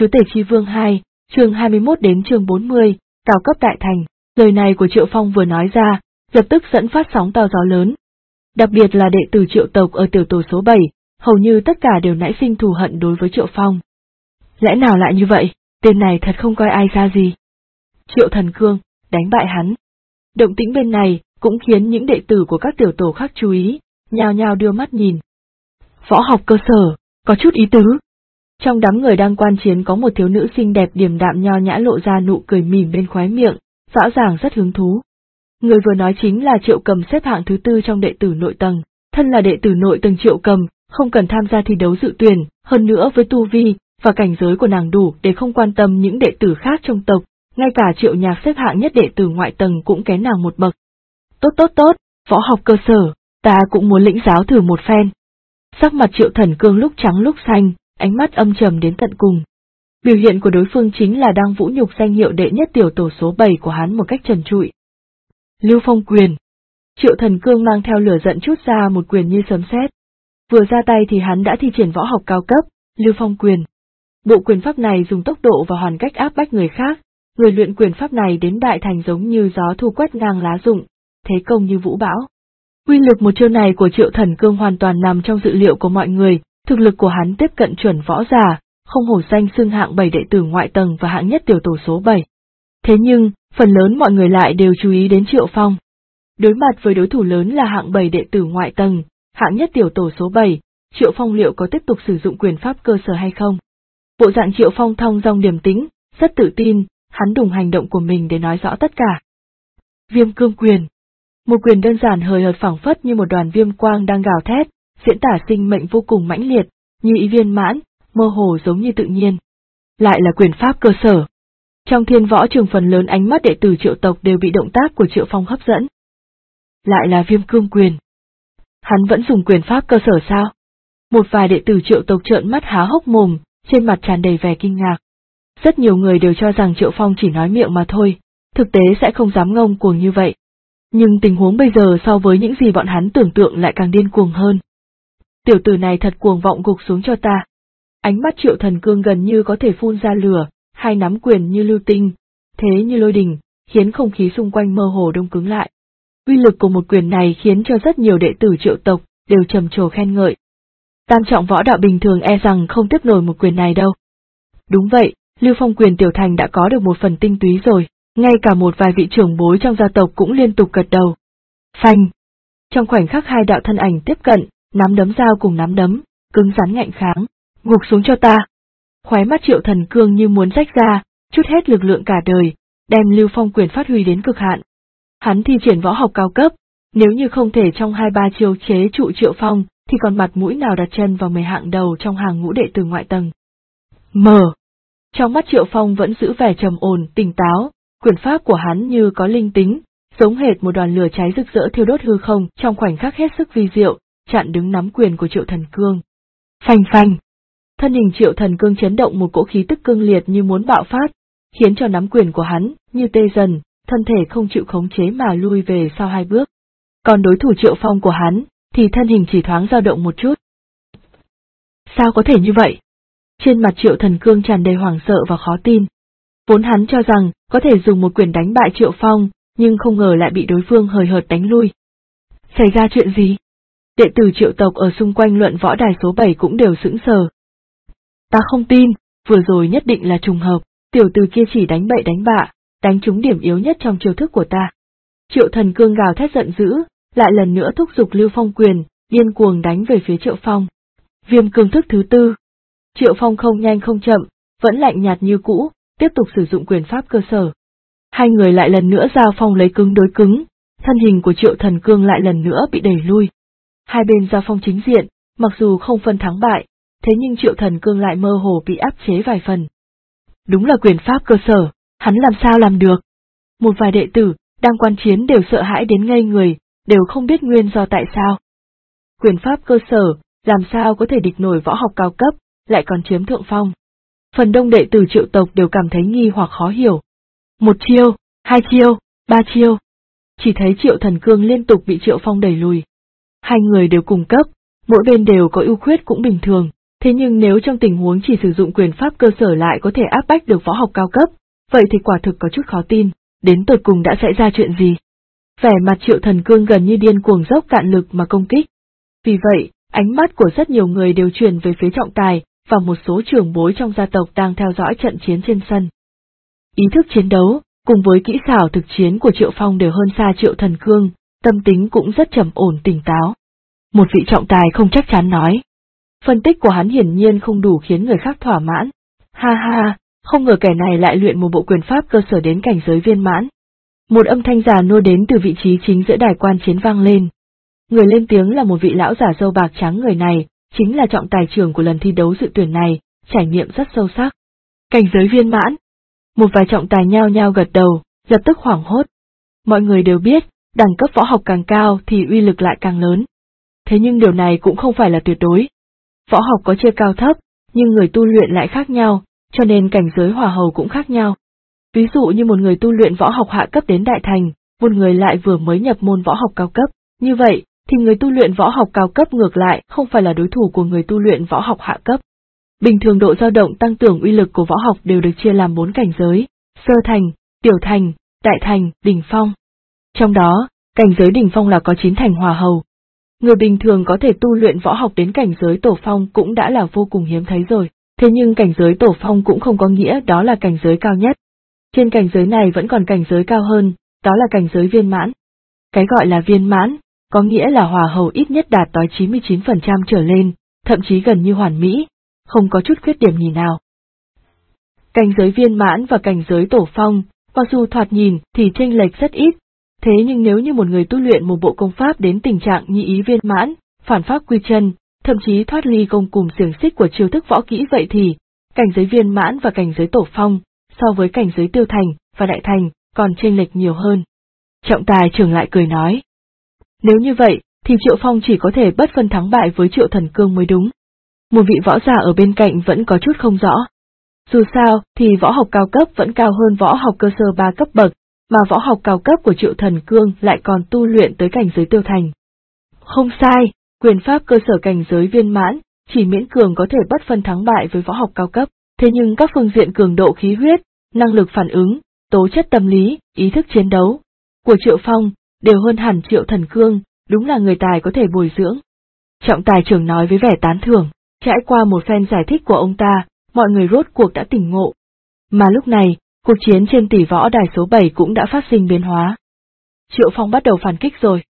Chúa Tể Chi Vương 2, chương 21 đến chương 40, cao cấp đại thành. Lời này của Triệu Phong vừa nói ra, lập tức dẫn phát sóng to gió lớn. Đặc biệt là đệ tử Triệu tộc ở tiểu tổ số 7, hầu như tất cả đều nảy sinh thù hận đối với Triệu Phong. Lẽ nào lại như vậy, tên này thật không coi ai ra gì. Triệu Thần Cương, đánh bại hắn. Động tĩnh bên này cũng khiến những đệ tử của các tiểu tổ khác chú ý, nhao nhao đưa mắt nhìn. Võ học cơ sở, có chút ý tứ. Trong đám người đang quan chiến có một thiếu nữ xinh đẹp điềm đạm nho nhã lộ ra nụ cười mỉm bên khóe miệng, rõ ràng rất hứng thú. Người vừa nói chính là Triệu Cầm, xếp hạng thứ 4 trong đệ tử nội tầng. Thân là đệ tử nội tầng Triệu Cầm, không cần tham gia thi đấu dự tuyển, hơn nữa với tu vi và cảnh giới của nàng đủ để không quan tâm những đệ tử khác trong tộc, ngay cả Triệu Nhạc xếp hạng nhất đệ tử ngoại tầng cũng kém nàng một bậc. Tốt, võ học cơ sở, ta cũng muốn lĩnh giáo thử một phen. Sắc mặt Triệu Thần Cương lúc trắng lúc xanh, ánh mắt âm trầm đến tận cùng. Biểu hiện của đối phương chính là đang vũ nhục danh hiệu đệ nhất tiểu tổ số 7 của hắn một cách trần trụi. Lưu Phong quyền. Triệu Thần Cương mang theo lửa giận trút ra một quyền như sấm sét. Vừa ra tay thì hắn đã thi triển võ học cao cấp, Lưu Phong quyền. Bộ quyền pháp này dùng tốc độ và hoàn cách áp bách người khác, người luyện quyền pháp này đến đại thành giống như gió thu quét ngang lá rụng, thế công như vũ bão. Uy lực một chiêu này của Triệu Thần Cương hoàn toàn nằm trong dự liệu của mọi người, thực lực của hắn tiếp cận chuẩn võ giả, không hổ danh xưng hạng 7 đệ tử ngoại tầng và hạng nhất tiểu tổ số 7. Thế nhưng, phần lớn mọi người lại đều chú ý đến Triệu Phong. Đối mặt với đối thủ lớn là hạng 7 đệ tử ngoại tầng, hạng nhất tiểu tổ số 7, Triệu Phong liệu có tiếp tục sử dụng quyền pháp cơ sở hay không? Bộ dạng Triệu Phong thong dong điềm tĩnh, rất tự tin, hắn dùng hành động của mình để nói rõ tất cả. Viêm cương quyền. Một quyền đơn giản hời hợt phảng phất như một đoàn viêm quang đang gào thét, diễn tả sinh mệnh vô cùng mãnh liệt, như ý viên mãn, mơ hồ giống như tự nhiên. Lại là quyền pháp cơ sở. Trong thiên võ trường phần lớn ánh mắt đệ tử Triệu tộc đều bị động tác của Triệu Phong hấp dẫn. Lại là viêm cương quyền. Hắn vẫn dùng quyền pháp cơ sở sao? Một vài đệ tử Triệu tộc trợn mắt há hốc mồm, trên mặt tràn đầy vẻ kinh ngạc. Rất nhiều người đều cho rằng Triệu Phong chỉ nói miệng mà thôi, thực tế sẽ không dám ngông cuồng như vậy. Nhưng tình huống bây giờ so với những gì bọn hắn tưởng tượng lại càng điên cuồng hơn. Tiểu tử này thật cuồng vọng, gục xuống cho ta. Ánh mắt Triệu Thần Cương gần như có thể phun ra lửa, hai nắm quyền như lưu tinh, thế như lôi đình, khiến không khí xung quanh mơ hồ đông cứng lại. Uy lực của một quyền này khiến cho rất nhiều đệ tử Triệu tộc đều trầm trồ khen ngợi. Tam trọng võ đạo bình thường e rằng không tiếp nổi một quyền này đâu. Đúng vậy, Lưu Phong quyền tiểu thành đã có được một phần tinh túy rồi, ngay cả một vài vị trưởng bối trong gia tộc cũng liên tục gật đầu. Phanh! Trong khoảnh khắc hai đạo thân ảnh tiếp cận, nắm đấm giao cùng nắm đấm, cứng rắn ngạnh kháng, gục xuống cho ta. Khóe mắt Triệu Thần Cương như muốn rách ra, chút hết lực lượng cả đời, đem Lưu Phong quyền phát huy đến cực hạn. Hắn thi triển võ học cao cấp, nếu như không thể trong 2-3 chiêu chế trụ Triệu Phong, thì còn mặt mũi nào đặt chân vào 10 hạng đầu trong hàng ngũ đệ tử ngoại tầng. Trong mắt Triệu Phong vẫn giữ vẻ trầm ổn, tỉnh táo, quyền pháp của hắn như có linh tính, giống hệt một đoàn lửa cháy rực rỡ thiêu đốt hư không, trong khoảnh khắc hết sức vi diệu, chặn đứng nắm quyền của Triệu Thần Cương. Phanh! Thân hình Triệu Thần Cương chấn động, một cỗ khí tức cương liệt như muốn bạo phát, khiến cho nắm quyền của hắn như tê dần, thân thể không chịu khống chế mà lui về sau 2 bước. Còn đối thủ Triệu Phong của hắn thì thân hình chỉ thoáng dao động một chút. Sao có thể như vậy? Trên mặt Triệu Thần Cương tràn đầy hoảng sợ và khó tin. Vốn hắn cho rằng có thể dùng một quyền đánh bại Triệu Phong, nhưng không ngờ lại bị đối phương hời hợt đánh lui. Xảy ra chuyện gì? Đệ tử Triệu tộc ở xung quanh luận võ đài số 7 cũng đều sững sờ. Ta không tin, vừa rồi nhất định là trùng hợp, tiểu tử kia chỉ đánh bậy đánh bạ, đánh trúng điểm yếu nhất trong chiêu thức của ta. Triệu Thần Cương gào thét giận dữ, lại lần nữa thúc giục Lưu Phong quyền, điên cuồng đánh về phía Triệu Phong. Viêm cương thức thứ 4. Triệu Phong không nhanh không chậm, vẫn lạnh nhạt như cũ, tiếp tục sử dụng quyền pháp cơ sở. Hai người lại lần nữa giao phong lấy cứng đối cứng, thân hình của Triệu Thần Cương lại lần nữa bị đẩy lui. Hai bên giao phong chính diện, mặc dù không phân thắng bại, thế nhưng Triệu Thần Cương lại mơ hồ bị áp chế vài phần. Đúng là quyền pháp cơ sở, hắn làm sao làm được? Một vài đệ tử đang quan chiến đều sợ hãi đến ngây người, đều không biết nguyên do tại sao. Quyền pháp cơ sở, làm sao có thể địch nổi võ học cao cấp, lại còn chiếm thượng phong. Phần đông đệ tử Triệu tộc đều cảm thấy nghi hoặc khó hiểu. 1 chiêu, 2 chiêu, 3 chiêu. Chỉ thấy Triệu Thần Cương liên tục bị Triệu Phong đẩy lùi. Hai người đều cùng cấp, mỗi bên đều có ưu khuyết cũng bình thường, Thế nhưng nếu trong tình huống chỉ sử dụng quyền pháp cơ sở lại có thể áp bách được võ học cao cấp, vậy thì quả thực có chút khó tin, đến tột cùng đã xảy ra chuyện gì. Vẻ mặt Triệu Thần Cương gần như điên cuồng dốc cạn lực mà công kích. Vì vậy, ánh mắt của rất nhiều người đều chuyển về phía trọng tài, và một số trưởng bối trong gia tộc đang theo dõi trận chiến trên sân. Ý thức chiến đấu, cùng với kỹ xảo thực chiến của Triệu Phong đều hơn xa Triệu Thần Cương, tâm tính cũng rất trầm ổn tỉnh táo. Một vị trọng tài không chắc chắn nói. Phân tích của hắn hiển nhiên không đủ khiến người khác thỏa mãn. Ha ha, không ngờ kẻ này lại luyện một bộ quyền pháp cơ sở đến cảnh giới viên mãn. Một âm thanh già nua đến từ vị trí chính giữa đài quan chiến vang lên. Người lên tiếng là một vị lão giả râu bạc trắng, người này chính là trọng tài trưởng của lần thi đấu dự tuyển này, trải nghiệm rất sâu sắc. Cảnh giới viên mãn. Một vài trọng tài nhao nhao gật đầu, lập tức hoảng hốt. Mọi người đều biết, đẳng cấp võ học càng cao thì uy lực lại càng lớn. Thế nhưng điều này cũng không phải là tuyệt đối. Võ học có chia cao thấp, nhưng người tu luyện lại khác nhau, cho nên cảnh giới hỏa hầu cũng khác nhau. Ví dụ như một người tu luyện võ học hạ cấp đến đại thành, một người lại vừa mới nhập môn võ học cao cấp, như vậy thì người tu luyện võ học cao cấp ngược lại không phải là đối thủ của người tu luyện võ học hạ cấp. Bình thường độ dao động tăng trưởng uy lực của võ học đều được chia làm 4 cảnh giới: sơ thành, tiểu thành, đại thành, đỉnh phong. Trong đó, cảnh giới đỉnh phong là có 9 thành hỏa hầu. Người bình thường có thể tu luyện võ học đến cảnh giới tổ phong cũng đã là vô cùng hiếm thấy rồi, thế nhưng cảnh giới tổ phong cũng không có nghĩa đó là cảnh giới cao nhất. Trên cảnh giới này vẫn còn cảnh giới cao hơn, đó là cảnh giới viên mãn. Cái gọi là viên mãn, có nghĩa là hỏa hầu ít nhất đạt tới 99% trở lên, thậm chí gần như hoàn mỹ, không có chút khuyết điểm gì nào. Cảnh giới viên mãn và cảnh giới tổ phong, mặc dù thoạt nhìn thì chênh lệch rất ít, thế nhưng nếu như một người tu luyện một bộ công pháp đến tình trạng nhị ý viên mãn, phản pháp quy chân, thậm chí thoát ly công cùng xiềng xích của chiêu thức võ kỹ, vậy thì cảnh giới viên mãn và cảnh giới tổ phong so với cảnh giới tiêu thành và đại thành còn chênh lệch nhiều hơn. Trọng tài trưởng lại cười nói. Nếu như vậy, thì Triệu Phong chỉ có thể bất phân thắng bại với Triệu Thần Cương mới đúng. Một vị võ giả ở bên cạnh vẫn có chút không rõ. Dù sao, thì võ học cao cấp vẫn cao hơn võ học cơ sở 3 cấp bậc, mà võ học cao cấp của Triệu Thần Cương lại còn tu luyện tới cảnh giới tiêu thành. Không sai, quyền pháp cơ sở cảnh giới viên mãn, chỉ miễn cường có thể bất phân thắng bại với võ học cao cấp, thế nhưng các phương diện cường độ khí huyết, năng lực phản ứng, tố chất tâm lý, ý thức chiến đấu của Triệu Phong đều hơn hẳn Triệu Thần Cương, đúng là người tài có thể bồi dưỡng. Trọng tài trưởng nói với vẻ tán thưởng, trải qua một phen giải thích của ông ta, mọi người rốt cuộc đã tỉnh ngộ. Mà lúc này, cuộc chiến trên tỷ võ đài số 7 cũng đã phát sinh biến hóa. Triệu Phong bắt đầu phản kích rồi.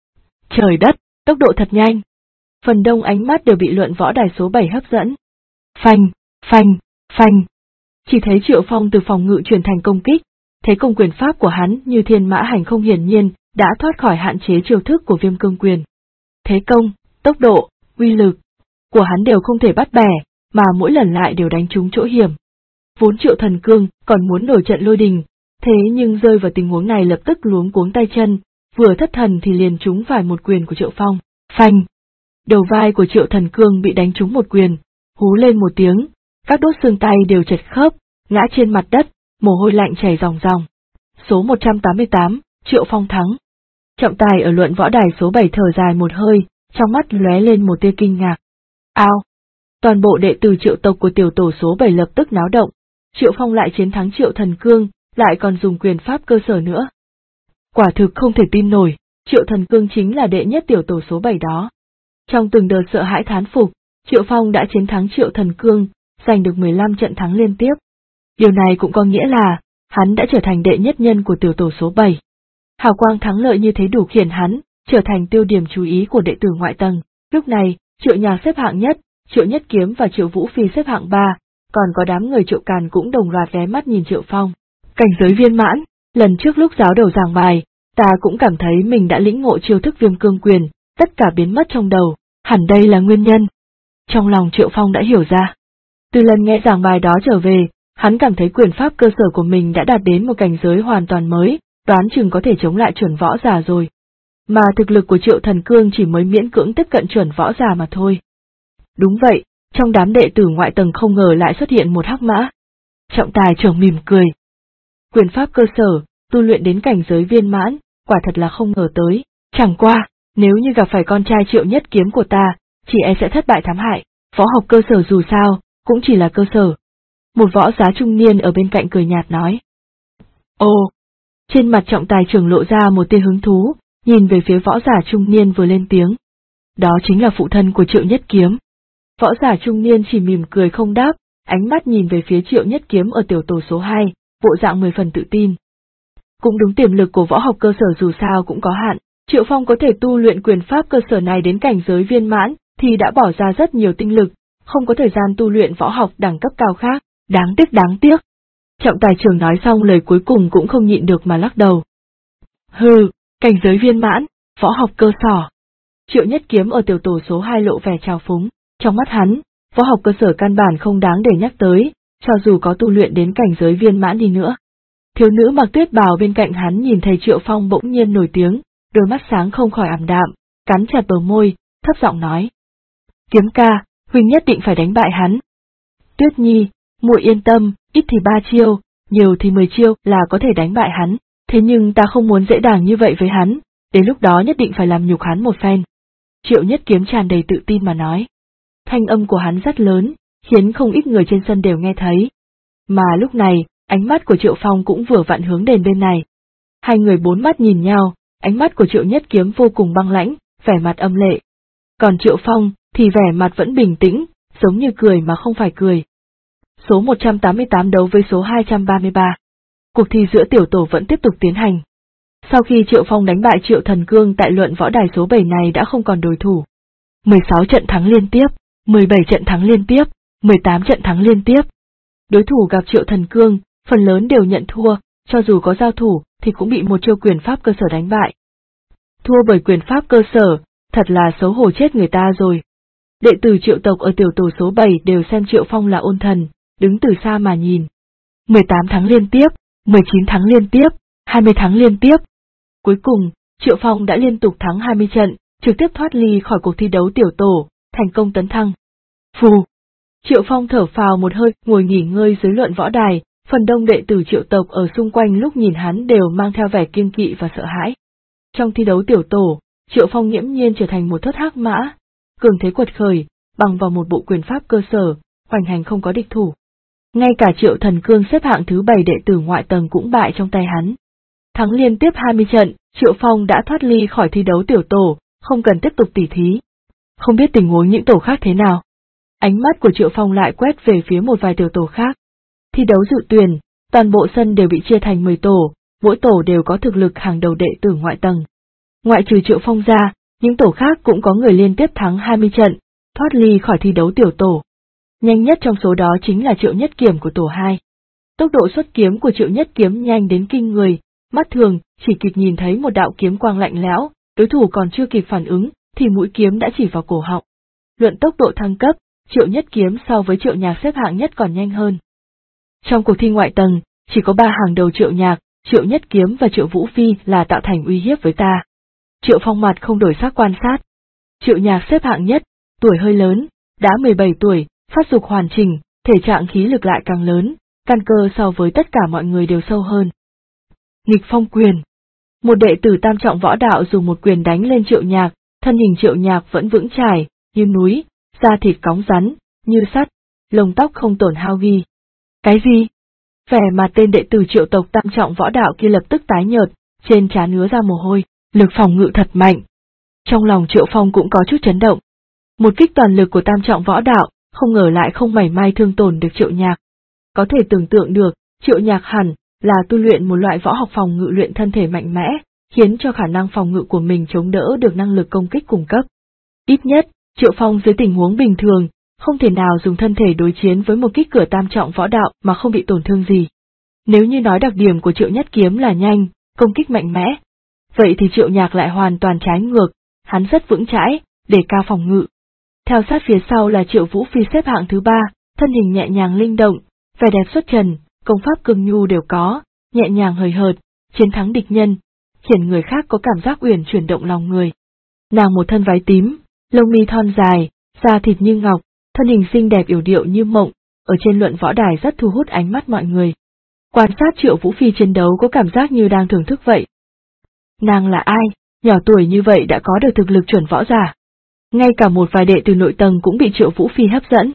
Trời đất, tốc độ thật nhanh. Phần đông ánh mắt đều bị luận võ đài số 7 hấp dẫn. Phanh, phanh, phanh. Chỉ thấy Triệu Phong từ phòng ngự chuyển thành công kích, thế công quyền pháp của hắn như thiên mã hành không, hiển nhiên đã thoát khỏi hạn chế chiêu thức của Viêm Cương quyền. Thế công, tốc độ, uy lực của hắn đều không thể bắt bẻ, mà mỗi lần lại đều đánh trúng chỗ hiểm. Vốn Triệu Thần Cương còn muốn đổi trận lôi đình, thế nhưng rơi vào tình huống này lập tức luống cuống tay chân, vừa thất thần thì liền trúng phải một quyền của Triệu Phong. Phanh! Đầu vai của Triệu Thần Cương bị đánh trúng một quyền, hú lên một tiếng, các đốt xương tay đều chật khớp, ngã trên mặt đất, mồ hôi lạnh chảy ròng ròng. Số 188, Triệu Phong thắng. Trọng tài ở luận võ đài số 7 thở dài một hơi, trong mắt lóe lên một tia kinh ngạc. Ao! Toàn bộ đệ tử Triệu tộc của tiểu tổ số 7 lập tức náo động. Triệu Phong lại chiến thắng Triệu Thần Cương, lại còn dùng quyền pháp cơ sở nữa. Quả thực không thể tin nổi, Triệu Thần Cương chính là đệ nhất tiểu tổ số 7 đó. Trong từng đợt sợ hãi thán phục, Triệu Phong đã chiến thắng Triệu Thần Cương, giành được 15 trận thắng liên tiếp. Điều này cũng có nghĩa là, hắn đã trở thành đệ nhất nhân của tiểu tổ số 7. Hào quang thắng lợi như thế đủ khiến hắn trở thành tiêu điểm chú ý của đệ tử ngoại tầng. Lúc này, Triệu Nhạc xếp hạng nhất, Triệu Nhất Kiếm và Triệu Vũ Phi xếp hạng 3, còn có đám người Triệu Càn cũng đồng loạt ghé mắt nhìn Triệu Phong. Cảnh giới viên mãn, lần trước lúc giáo đầu giảng bài, ta cũng cảm thấy mình đã lĩnh ngộ chiêu thức Viêm Cương quyền, tất cả biến mất trong đầu, hẳn đây là nguyên nhân. Trong lòng Triệu Phong đã hiểu ra. Từ lần nghe giảng bài đó trở về, hắn cảm thấy quyền pháp cơ sở của mình đã đạt đến một cảnh giới hoàn toàn mới, đoán chừng có thể chống lại chuẩn võ giả rồi. Mà thực lực của Triệu Thần Cương chỉ mới miễn cưỡng tiếp cận chuẩn võ giả mà thôi. Đúng vậy, trong đám đệ tử ngoại tầng không ngờ lại xuất hiện một hắc mã. Trọng tài trưởng mỉm cười. Quyền pháp cơ sở, tu luyện đến cảnh giới viên mãn, quả thật là không ngờ tới, chẳng qua, nếu như gặp phải con trai Triệu Nhất Kiếm của ta, chỉ e sẽ thất bại thảm hại. Võ học cơ sở dù sao, cũng chỉ là cơ sở. Một võ giá trung niên ở bên cạnh cười nhạt nói. Ồ! Trên mặt trọng tài trưởng lộ ra một tia hứng thú, nhìn về phía võ giả trung niên vừa lên tiếng. Đó chính là phụ thân của Triệu Nhất Kiếm. Võ giả trung niên chỉ mỉm cười không đáp, ánh mắt nhìn về phía Triệu Nhất Kiếm ở tiểu tổ số 2, bộ dạng 10 phần tự tin. Cũng đúng, tiềm lực của võ học cơ sở dù sao cũng có hạn, Triệu Phong có thể tu luyện quyền pháp cơ sở này đến cảnh giới viên mãn, thì đã bỏ ra rất nhiều tinh lực, không có thời gian tu luyện võ học đẳng cấp cao khác, đáng tiếc. Trọng tài trưởng nói xong lời cuối cùng cũng không nhịn được mà lắc đầu. Hừ, cảnh giới viên mãn, võ học cơ sở. Triệu Nhất Kiếm ở tiểu tổ số 2 lộ vẻ trào phúng, trong mắt hắn, võ học cơ sở căn bản không đáng để nhắc tới, cho dù có tu luyện đến cảnh giới viên mãn đi nữa. Thiếu nữ mặc tuyết bào bên cạnh hắn nhìn thấy Triệu Phong bỗng nhiên nổi tiếng, đôi mắt sáng không khỏi ảm đạm, cắn chặt bờ môi, thấp giọng nói. Kiếm ca, huynh nhất định phải đánh bại hắn. Tuyết Nhi, muội yên tâm, ít thì 3 chiêu, nhiều thì 10 chiêu là có thể đánh bại hắn, thế nhưng ta không muốn dễ dàng như vậy với hắn, đến lúc đó nhất định phải làm nhục hắn một phen. Triệu Nhất Kiếm tràn đầy tự tin mà nói. Thanh âm của hắn rất lớn, khiến không ít người trên sân đều nghe thấy. Mà lúc này, ánh mắt của Triệu Phong cũng vừa vặn hướng đến bên này. Hai người bốn mắt nhìn nhau, ánh mắt của Triệu Nhất Kiếm vô cùng băng lãnh, vẻ mặt âm lệ. Còn Triệu Phong thì vẻ mặt vẫn bình tĩnh, giống như cười mà không phải cười. Số 188 đấu với số 233. Cuộc thi giữa tiểu tổ vẫn tiếp tục tiến hành. Sau khi Triệu Phong đánh bại Triệu Thần Cương tại luận võ đài số 7 này đã không còn đối thủ. 16 trận thắng liên tiếp, 17 trận thắng liên tiếp, 18 trận thắng liên tiếp. Đối thủ gặp Triệu Thần Cương, phần lớn đều nhận thua, cho dù có giao thủ thì cũng bị một chiêu quyền pháp cơ sở đánh bại. Thua bởi quyền pháp cơ sở, thật là xấu hổ chết người ta rồi. Đệ tử Triệu tộc ở tiểu tổ số 7 đều xem Triệu Phong là ôn thần, đứng từ xa mà nhìn. 18 thắng liên tiếp, 19 thắng liên tiếp, 20 thắng liên tiếp. Cuối cùng, Triệu Phong đã liên tục thắng 20 trận, trực tiếp thoát ly khỏi cuộc thi đấu tiểu tổ, thành công tấn thăng. Phù! Triệu Phong thở phào một hơi, ngồi nghỉ ngơi dưới luận võ đài, phần đông đệ tử Triệu tộc ở xung quanh lúc nhìn hắn đều mang theo vẻ kiêng kỵ và sợ hãi. Trong thi đấu tiểu tổ, Triệu Phong nghiễm nhiên trở thành một thất hắc mã, cường thế quật khởi, bằng vào một bộ quyền pháp cơ sở, hoành hành không có địch thủ. Ngay cả Triệu Thần Cương xếp hạng thứ 7 đệ tử ngoại tầng cũng bại trong tay hắn. Thắng liên tiếp 20 trận, Triệu Phong đã thoát ly khỏi thi đấu tiểu tổ, không cần tiếp tục tỉ thí. Không biết tình huống những tổ khác thế nào. Ánh mắt của Triệu Phong lại quét về phía một vài tiểu tổ khác. Thi đấu dự tuyển, toàn bộ sân đều bị chia thành 10 tổ, mỗi tổ đều có thực lực hàng đầu đệ tử ngoại tầng. Ngoại trừ Triệu Phong ra, những tổ khác cũng có người liên tiếp thắng 20 trận, thoát ly khỏi thi đấu tiểu tổ. Nhanh nhất trong số đó chính là Triệu Nhất Kiếm của tổ 2. Tốc độ xuất kiếm của Triệu Nhất Kiếm nhanh đến kinh người, mắt thường chỉ kịp nhìn thấy một đạo kiếm quang lạnh lẽo, đối thủ còn chưa kịp phản ứng thì mũi kiếm đã chỉ vào cổ họng. Luận tốc độ thăng cấp, Triệu Nhất Kiếm so với Triệu Nhạc xếp hạng nhất còn nhanh hơn. Trong cuộc thi ngoại tầng, chỉ có 3 hàng đầu Triệu Nhạc, Triệu Nhất Kiếm và Triệu Vũ Phi là tạo thành uy hiếp với ta. Triệu Phong mặt không đổi sắc quan sát. Triệu Nhạc xếp hạng nhất, tuổi hơi lớn, đã 17 tuổi, phát dục hoàn chỉnh, thể trạng khí lực lại càng lớn, căn cơ so với tất cả mọi người đều sâu hơn. Nghịch phong quyền. Một đệ tử tam trọng võ đạo dùng một quyền đánh lên Triệu Nhạc, thân hình Triệu Nhạc vẫn vững chãi, như núi, da thịt cóng rắn, như sắt, lông tóc không tổn hao ghi. Cái gì? Vẻ mặt tên đệ tử Triệu tộc tam trọng võ đạo kia lập tức tái nhợt, trên trán ứa ra mồ hôi, lực phòng ngự thật mạnh. Trong lòng Triệu Phong cũng có chút chấn động. Một kích toàn lực của tam trọng võ đạo, không ngờ lại không mảy may thương tổn được Triệu Nhạc. Có thể tưởng tượng được, Triệu Nhạc hẳn là tu luyện một loại võ học phòng ngự luyện thân thể mạnh mẽ, khiến cho khả năng phòng ngự của mình chống đỡ được năng lực công kích cung cấp. Ít nhất, Triệu Phong dưới tình huống bình thường, không thể nào dùng thân thể đối chiến với một kích cửa tam trọng võ đạo mà không bị tổn thương gì. Nếu như nói đặc điểm của Triệu Nhất Kiếm là nhanh, công kích mạnh mẽ, vậy thì Triệu Nhạc lại hoàn toàn trái ngược, hắn rất vững chãi, đề cao phòng ngự. Theo sát phía sau là Triệu Vũ Phi xếp hạng thứ 3, thân hình nhẹ nhàng linh động, vẻ đẹp xuất trần, công pháp cương nhu đều có, nhẹ nhàng hời hợt, chiến thắng địch nhân, khiến người khác có cảm giác uyển chuyển động lòng người. Nàng một thân váy tím, lông mi thon dài, da thịt như ngọc, thân hình xinh đẹp yểu điệu như mộng, ở trên luận võ đài rất thu hút ánh mắt mọi người. Quan sát Triệu Vũ Phi chiến đấu có cảm giác như đang thưởng thức vậy. Nàng là ai, nhỏ tuổi như vậy đã có được thực lực chuẩn võ giả. ngay cả một vài đệ từ nội tầng cũng bị Triệu Vũ Phi hấp dẫn.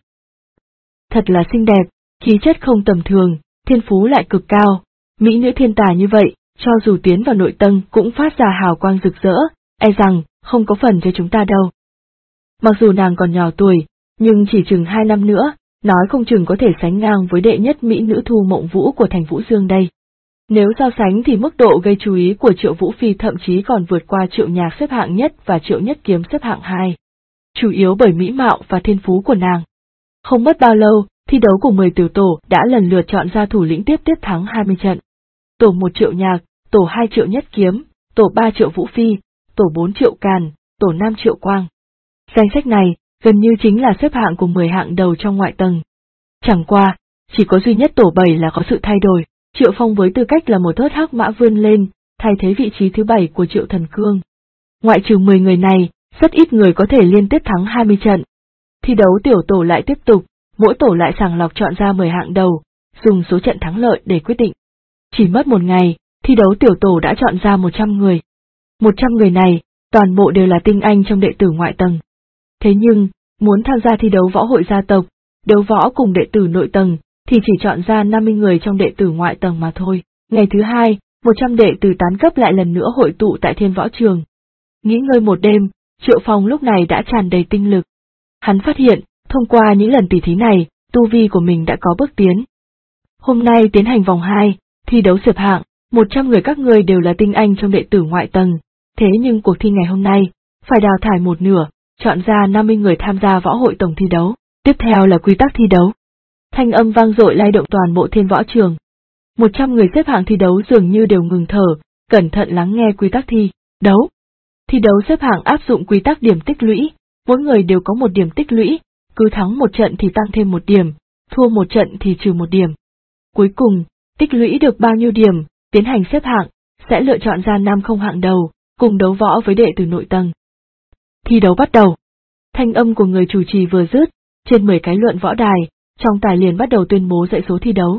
Thật là xinh đẹp, khí chất không tầm thường, thiên phú lại cực cao, mỹ nữ thiên tài như vậy, cho dù tiến vào nội tầng cũng phát ra hào quang rực rỡ, e rằng không có phần cho chúng ta đâu. Mặc dù nàng còn nhỏ tuổi, nhưng chỉ chừng 2 năm nữa, nói không chừng có thể sánh ngang với đệ nhất mỹ nữ Thu Mộng Vũ của thành Vũ Dương đây. Nếu so sánh thì mức độ gây chú ý của Triệu Vũ Phi thậm chí còn vượt qua Triệu Nhạc xếp hạng nhất và Triệu Nhất Kiếm xếp hạng 2. Chủ yếu bởi mỹ mạo và thiên phú của nàng. Không mất bao lâu, thi đấu của 10 tiểu tổ đã lần lượt chọn ra thủ lĩnh tiếp thắng 20 trận. Tổ 1 Triệu Nhạc, tổ 2 Triệu Nhất Kiếm, tổ 3 Triệu Vũ Phi, tổ 4 Triệu Càn, tổ 5 Triệu Quang. Danh sách này gần như chính là xếp hạng của 10 hạng đầu trong ngoại tầng. Chẳng qua, chỉ có duy nhất tổ 7 là có sự thay đổi, Triệu Phong với tư cách là một thớt hắc mã vươn lên, thay thế vị trí thứ 7 của Triệu Thần Cương. Ngoại trừ 10 người này, rất ít người có thể liên tiếp thắng 20 trận. Thi đấu tiểu tổ lại tiếp tục, mỗi tổ lại sàng lọc chọn ra 10 hạng đầu, dùng số trận thắng lợi để quyết định. Chỉ mất một ngày, thi đấu tiểu tổ đã chọn ra 100 người. 100 người này, toàn bộ đều là tinh anh trong đệ tử ngoại tầng. Thế nhưng, muốn tham gia thi đấu võ hội gia tộc, đấu võ cùng đệ tử nội tầng, thì chỉ chọn ra 50 người trong đệ tử ngoại tầng mà thôi. Ngày thứ hai, 100 đệ tử tán cấp lại lần nữa hội tụ tại Thiên Võ Trường. Nghỉ ngơi một đêm, Triệu Phong lúc này đã tràn đầy tinh lực. Hắn phát hiện, thông qua những lần tỉ thí này, tu vi của mình đã có bước tiến. Hôm nay tiến hành vòng 2, thi đấu xếp hạng, 100 người các ngươi đều là tinh anh trong đệ tử ngoại tầng, thế nhưng cuộc thi ngày hôm nay, phải đào thải một nửa, chọn ra 50 người tham gia võ hội tổng thi đấu, tiếp theo là quy tắc thi đấu. Thanh âm vang dội lay động toàn bộ Thiên Võ Trường. 100 người xếp hạng thi đấu dường như đều ngừng thở, cẩn thận lắng nghe quy tắc thi đấu. Thi đấu xếp hạng áp dụng quy tắc điểm tích lũy, mỗi người đều có 1 điểm tích lũy, cứ thắng 1 trận thì tăng thêm 1 điểm, thua 1 trận thì trừ 1 điểm. Cuối cùng, tích lũy được bao nhiêu điểm, tiến hành xếp hạng, sẽ lựa chọn ra 5 không hạng đầu, cùng đấu võ với đệ tử nội tầng. Thi đấu bắt đầu. Thanh âm của người chủ trì vừa dứt, trên 10 cái luận võ đài, trọng tài liền bắt đầu tuyên bố dãy số thi đấu.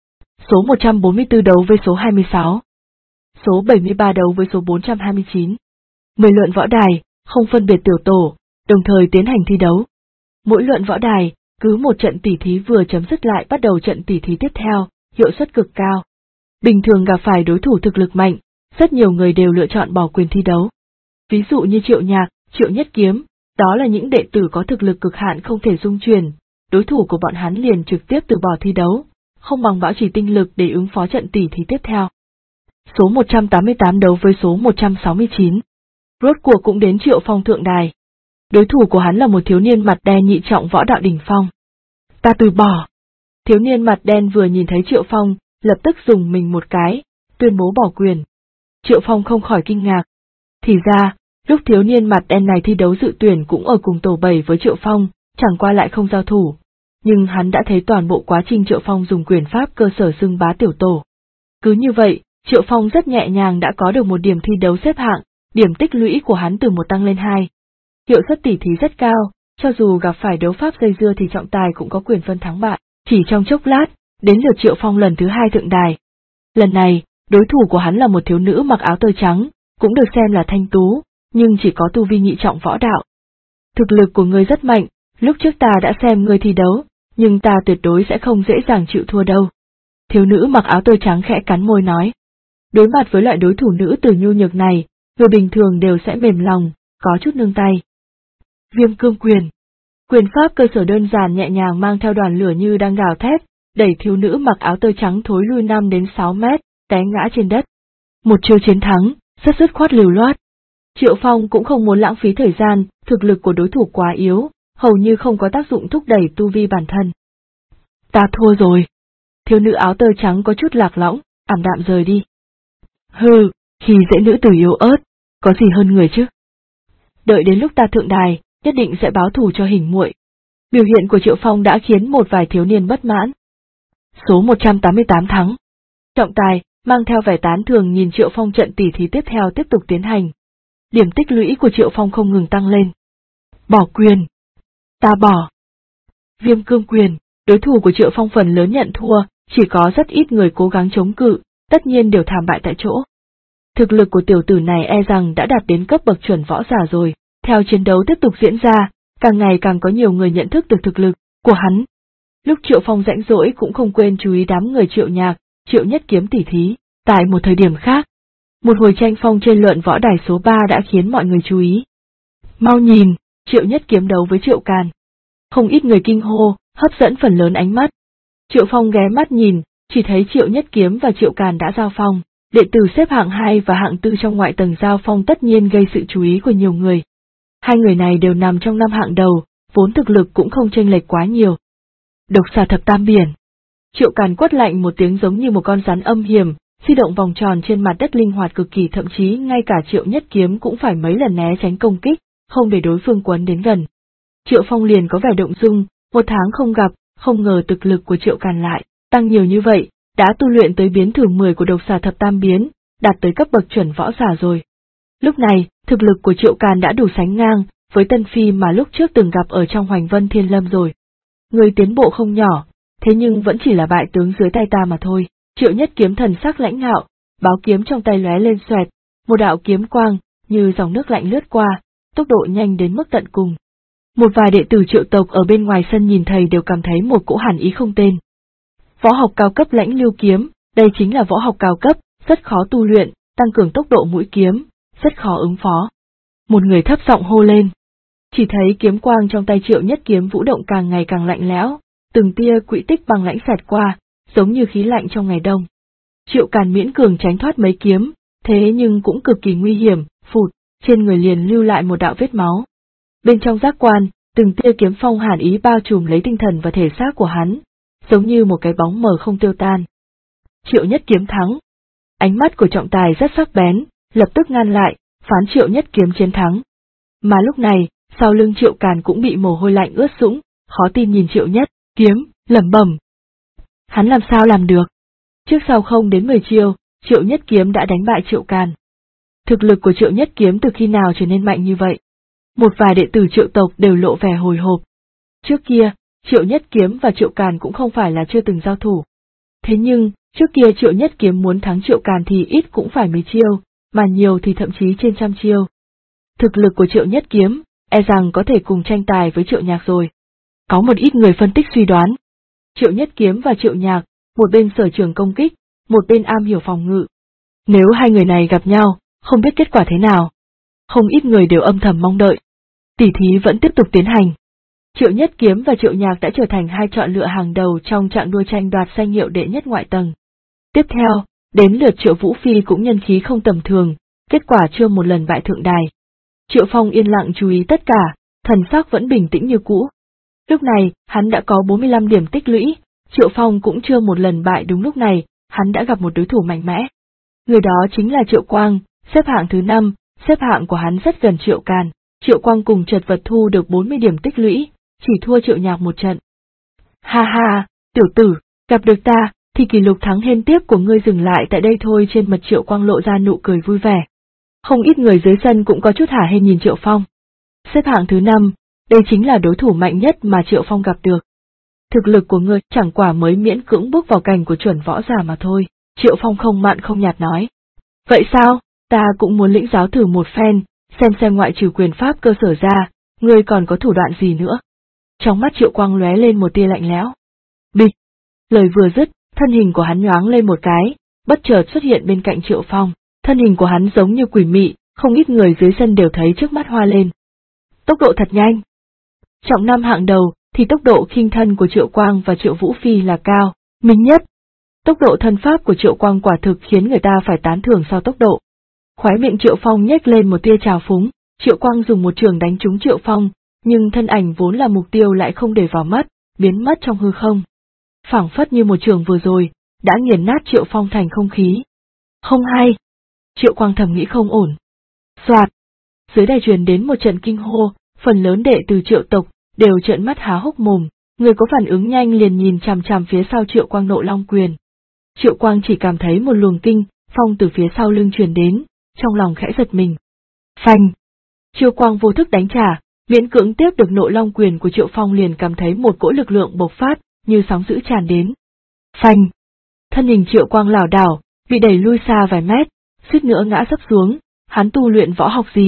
Số 144 đấu với số 26. Số 73 đấu với số 429. 10 luận võ đài, không phân biệt tiểu tổ, đồng thời tiến hành thi đấu. Mỗi luận võ đài, cứ một trận tỉ thí vừa chấm dứt lại bắt đầu trận tỉ thí tiếp theo, hiệu suất cực cao. Bình thường gặp phải đối thủ thực lực mạnh, rất nhiều người đều lựa chọn bỏ quyền thi đấu. Ví dụ như Triệu Nhạc, Triệu Nhất Kiếm, đó là những đệ tử có thực lực cực hạn không thể dung chuyển, đối thủ của bọn hắn liền trực tiếp từ bỏ thi đấu, không bằng bảo trì tinh lực để ứng phó trận tỉ thí tiếp theo. Số 188 đấu với số 169. Rốt cuộc cũng đến Triệu Phong thượng đài. Đối thủ của hắn là một thiếu niên mặt đen nhị trọng võ đạo đỉnh phong. Ta từ bỏ. Thiếu niên mặt đen vừa nhìn thấy Triệu Phong, lập tức dùng mình một cái, tuyên bố bỏ quyền. Triệu Phong không khỏi kinh ngạc. Thì ra, lúc thiếu niên mặt đen này thi đấu dự tuyển cũng ở cùng tổ 7 với Triệu Phong, chẳng qua lại không giao thủ. Nhưng hắn đã thấy toàn bộ quá trình Triệu Phong dùng quyền pháp cơ sở xưng bá tiểu tổ. Cứ như vậy, Triệu Phong rất nhẹ nhàng đã có được 1 điểm thi đấu xếp hạng, điểm tích lũy của hắn từ 1 tăng lên 2. Hiệu suất tỉ thí rất cao, cho dù gặp phải đấu pháp dây dưa thì trọng tài cũng có quyền phân thắng bại. Chỉ trong chốc lát, đến lượt Triệu Phong lần thứ 2 thượng đài. Lần này, đối thủ của hắn là một thiếu nữ mặc áo tơ trắng, cũng được xem là thanh tú, nhưng chỉ có tu vi nhị trọng võ đạo. Thực lực của ngươi rất mạnh, lúc trước ta đã xem ngươi thi đấu, nhưng ta tuyệt đối sẽ không dễ dàng chịu thua đâu. Thiếu nữ mặc áo tơ trắng khẽ cắn môi nói. Đối mặt với loại đối thủ nữ tử nhu nhược này, người bình thường đều sẽ mềm lòng, có chút nương tay. Viêm cương quyền. Quyền pháp cơ sở đơn giản nhẹ nhàng mang theo đoàn lửa như đang gào thét, đẩy thiếu nữ mặc áo tơ trắng thối lui 5 đến 6 mét, té ngã trên đất. Một chiêu chiến thắng, rất dứt khoát lưu loát. Triệu Phong cũng không muốn lãng phí thời gian, thực lực của đối thủ quá yếu, hầu như không có tác dụng thúc đẩy tu vi bản thân. Ta thua rồi. Thiếu nữ áo tơ trắng có chút lạc lõng, ảm đạm rời đi. Hừ, khi dễ nữ tử yếu ớt, có gì hơn người chứ? Đợi đến lúc ta thượng đài, nhất định sẽ báo thù cho Hình muội. Biểu hiện của Triệu Phong đã khiến một vài thiếu niên bất mãn. Số 188 thắng. Trọng tài, mang theo vẻ tán thường nhìn Triệu Phong trận tỉ thí tiếp theo tiếp tục tiến hành. Điểm tích lũy của Triệu Phong không ngừng tăng lên. Bỏ quyền. Ta bỏ. Viêm cương quyền, đối thủ của Triệu Phong phần lớn nhận thua, chỉ có rất ít người cố gắng chống cự, tất nhiên đều thảm bại tại chỗ. Thực lực của tiểu tử này e rằng đã đạt đến cấp bậc chuẩn võ giả rồi, Theo chiến đấu tiếp tục diễn ra, càng ngày càng có nhiều người nhận thức được thực lực của hắn. Lúc Triệu Phong rãnh rỗi cũng không quên chú ý đám người Triệu Nhạc, Triệu Nhất Kiếm tỉ thí. Tại một thời điểm khác, một hồi tranh phong trên luận võ đài số 3 đã khiến mọi người chú ý. Mau nhìn, Triệu Nhất Kiếm đấu với Triệu Càn. Không ít người kinh hô, hấp dẫn phần lớn ánh mắt. Triệu Phong ghé mắt nhìn, chỉ thấy Triệu Nhất Kiếm và Triệu Càn đã giao phong. Đệ tử xếp hạng 2 và hạng 4 trong ngoại tầng giao phong tất nhiên gây sự chú ý của nhiều người. Hai người này đều nằm trong 5 hạng đầu, vốn thực lực cũng không chênh lệch quá nhiều. Độc xà thập tam biển. Triệu Càn quát lạnh một tiếng giống như một con rắn âm hiểm, di động vòng tròn trên mặt đất linh hoạt cực kỳ, thậm chí ngay cả Triệu Nhất Kiếm cũng phải mấy lần né tránh công kích, không để đối phương quấn đến gần. Triệu Phong liền có vẻ động dung, 1 tháng không gặp, không ngờ thực lực của Triệu Càn lại tăng nhiều như vậy, đã tu luyện tới biến thử 10 của độc xà thập tam biến, đạt tới cấp bậc chuẩn võ giả rồi. Lúc này, thực lực của Triệu Càn đã đủ sánh ngang với Tân Phi mà lúc trước từng gặp ở trong Hoành Vân Thiên Lâm rồi. Người tiến bộ không nhỏ, thế nhưng vẫn chỉ là bại tướng dưới tay ta mà thôi. Triệu Nhất Kiếm thần sắc lãnh ngạo, báo kiếm trong tay lóe lên xoẹt, một đạo kiếm quang như dòng nước lạnh lướt qua, tốc độ nhanh đến mức tận cùng. Một vài đệ tử Triệu tộc ở bên ngoài sân nhìn thầy đều cảm thấy một cỗ hàn ý không tên. Võ học cao cấp lãnh lưu kiếm, đây chính là võ học cao cấp, rất khó tu luyện, tăng cường tốc độ mũi kiếm, rất khó ứng phó. Một người thấp giọng hô lên. Chỉ thấy kiếm quang trong tay Triệu Nhất Kiếm vũ động càng ngày càng lạnh lẽo, từng tia quỹ tích băng lãnh xẹt qua, giống như khí lạnh trong ngày đông. Triệu Càn miễn cường tránh thoát mấy kiếm, thế nhưng cũng cực kỳ nguy hiểm, phụt, trên người liền lưu lại một đạo vết máu. Bên trong giác quan, từng tia kiếm phong hàn ý bao trùm lấy tinh thần và thể xác của hắn, giống như một cái bóng mờ không tiêu tan. Triệu Nhất Kiếm thắng. Ánh mắt của trọng tài rất sắc bén, lập tức ngăn lại, phán Triệu Nhất Kiếm chiến thắng. Mà lúc này, sau lưng Triệu Càn cũng bị mồ hôi lạnh ướt sũng, khó tin nhìn Triệu Nhất Kiếm, lẩm bẩm. Hắn làm sao làm được? Trước sau không đến 10 chiêu, Triệu Nhất Kiếm đã đánh bại Triệu Càn. Thực lực của Triệu Nhất Kiếm từ khi nào trở nên mạnh như vậy? Một vài đệ tử Triệu tộc đều lộ vẻ hồi hộp. Trước kia, Triệu Nhất Kiếm và Triệu Càn cũng không phải là chưa từng giao thủ. Thế nhưng, trước kia Triệu Nhất Kiếm muốn thắng Triệu Càn thì ít cũng phải 10 chiêu, mà nhiều thì thậm chí trên 100 chiêu. Thực lực của Triệu Nhất Kiếm, e rằng có thể cùng tranh tài với Triệu Nhạc rồi. Có một ít người phân tích suy đoán. Triệu Nhất Kiếm và Triệu Nhạc, một bên sở trường công kích, một bên am hiểu phòng ngự. Nếu hai người này gặp nhau, không biết kết quả thế nào. Không ít người đều âm thầm mong đợi. Tỉ thí vẫn tiếp tục tiến hành. Triệu Nhất Kiếm và Triệu Nhạc đã trở thành hai chọn lựa hàng đầu trong trạng đua tranh đoạt danh hiệu đệ nhất ngoại tầng. Tiếp theo, đến lượt Triệu Vũ Phi cũng nhân khí không tầm thường, kết quả chưa một lần bại thượng đài. Triệu Phong yên lặng chú ý tất cả, thần sắc vẫn bình tĩnh như cũ. Lúc này, hắn đã có 45 điểm tích lũy, Triệu Phong cũng chưa một lần bại. Đúng lúc này, hắn đã gặp một đối thủ mạnh mẽ. Người đó chính là Triệu Quang, xếp hạng thứ 5, xếp hạng của hắn rất gần Triệu Càn. Triệu Quang cùng chật vật thu được 40 điểm tích lũy, chỉ thua Triệu Nhạc một trận. Ha ha, tiểu tử, gặp được ta, thì kỷ lục thắng liên tiếp của ngươi dừng lại tại đây thôi. Trên mặt Triệu Quang lộ ra nụ cười vui vẻ. Không ít người dưới sân cũng có chút hả hê nhìn Triệu Phong. Xếp hạng thứ 5, đây chính là đối thủ mạnh nhất mà Triệu Phong gặp được. Thực lực của ngươi chẳng quả mới miễn cưỡng bước vào cảnh của chuẩn võ giả mà thôi, Triệu Phong không mặn không nhạt nói. Vậy sao, ta cũng muốn lĩnh giáo thử một phen, xem ngoại trừ quyền pháp cơ sở ra, ngươi còn có thủ đoạn gì nữa. Trong mắt Triệu Quang lóe lên một tia lạnh lẽo. Bịch! Lời vừa dứt, thân hình của hắn nhoáng lên một cái, bất chợt xuất hiện bên cạnh Triệu Phong, thân hình của hắn giống như quỷ mị, không ít người dưới sân đều thấy trước mắt hoa lên. Tốc độ thật nhanh. Trọng 5 hạng đầu, thì tốc độ khinh thân của Triệu Quang và Triệu Vũ Phi là cao, minh nhất. Tốc độ thân pháp của Triệu Quang quả thực khiến người ta phải tán thưởng sau tốc độ. Khóe miệng Triệu Phong nhếch lên một tia trào phúng, Triệu Quang dùng một chưởng đánh trúng Triệu Phong, nhưng thân ảnh vốn là mục tiêu lại không để vào mắt, biến mất trong hư không. Phảng phất như một chưởng vừa rồi, đã nghiền nát Triệu Phong thành không khí. Không hay. Triệu Quang thầm nghĩ không ổn. Soạt. Dưới đài truyền đến một trận kinh hô, phần lớn đệ từ Triệu tộc đều trợn mắt há hốc mồm, người có phản ứng nhanh liền nhìn chằm chằm phía sau Triệu Quang nộ long quyền. Triệu Quang chỉ cảm thấy một luồng kinh phong từ phía sau lưng truyền đến, trong lòng khẽ giật mình. Phanh! Triệu Quang vô thức đánh trả, miễn cưỡng tiếp được nộ long quyền của Triệu Phong, liền cảm thấy một cỗ lực lượng bộc phát, như sóng dữ tràn đến. Phanh! Thân hình Triệu Quang lảo đảo, bị đẩy lui xa vài mét, suýt nữa ngã sấp xuống. Hắn tu luyện võ học gì,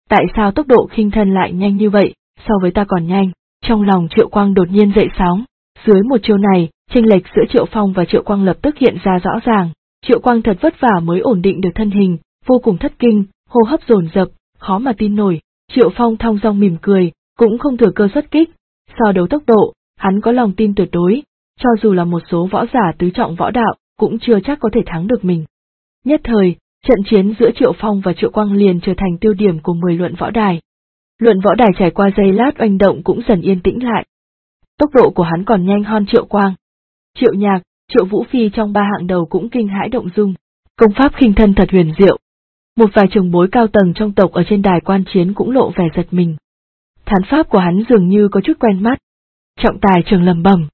tại sao tốc độ khinh thân lại nhanh như vậy, so với ta còn nhanh? Trong lòng Triệu Quang đột nhiên dậy sóng, dưới một chiêu này, chênh lệch giữa Triệu Phong và Triệu Quang lập tức hiện ra rõ ràng. Triệu Quang thật vất vả mới ổn định được thân hình, vô cùng thất kinh, hô hấp dồn dập, khó mà tin nổi. Triệu Phong thong dong mỉm cười, cũng không thừa cơ xuất kích. So đấu tốc độ, hắn có lòng tin tuyệt đối, cho dù là một số võ giả tứ trọng võ đạo, cũng chưa chắc có thể thắng được mình. Nhất thời, trận chiến giữa Triệu Phong và Triệu Quang liền trở thành tiêu điểm của 10 luận võ đài. Luận võ đài trải qua giây lát oanh động cũng dần yên tĩnh lại. Tốc độ của hắn còn nhanh hơn Triệu Quang. Triệu Nhạc, Triệu Vũ Phi trong 3 hạng đầu cũng kinh hãi động dung. Công pháp khinh thân thật huyền diệu. Một vài trưởng bối cao tầng trong tộc ở trên đài quan chiến cũng lộ vẻ giật mình. Thán pháp của hắn dường như có chút quen mắt. Trọng tài trường lầm bầm.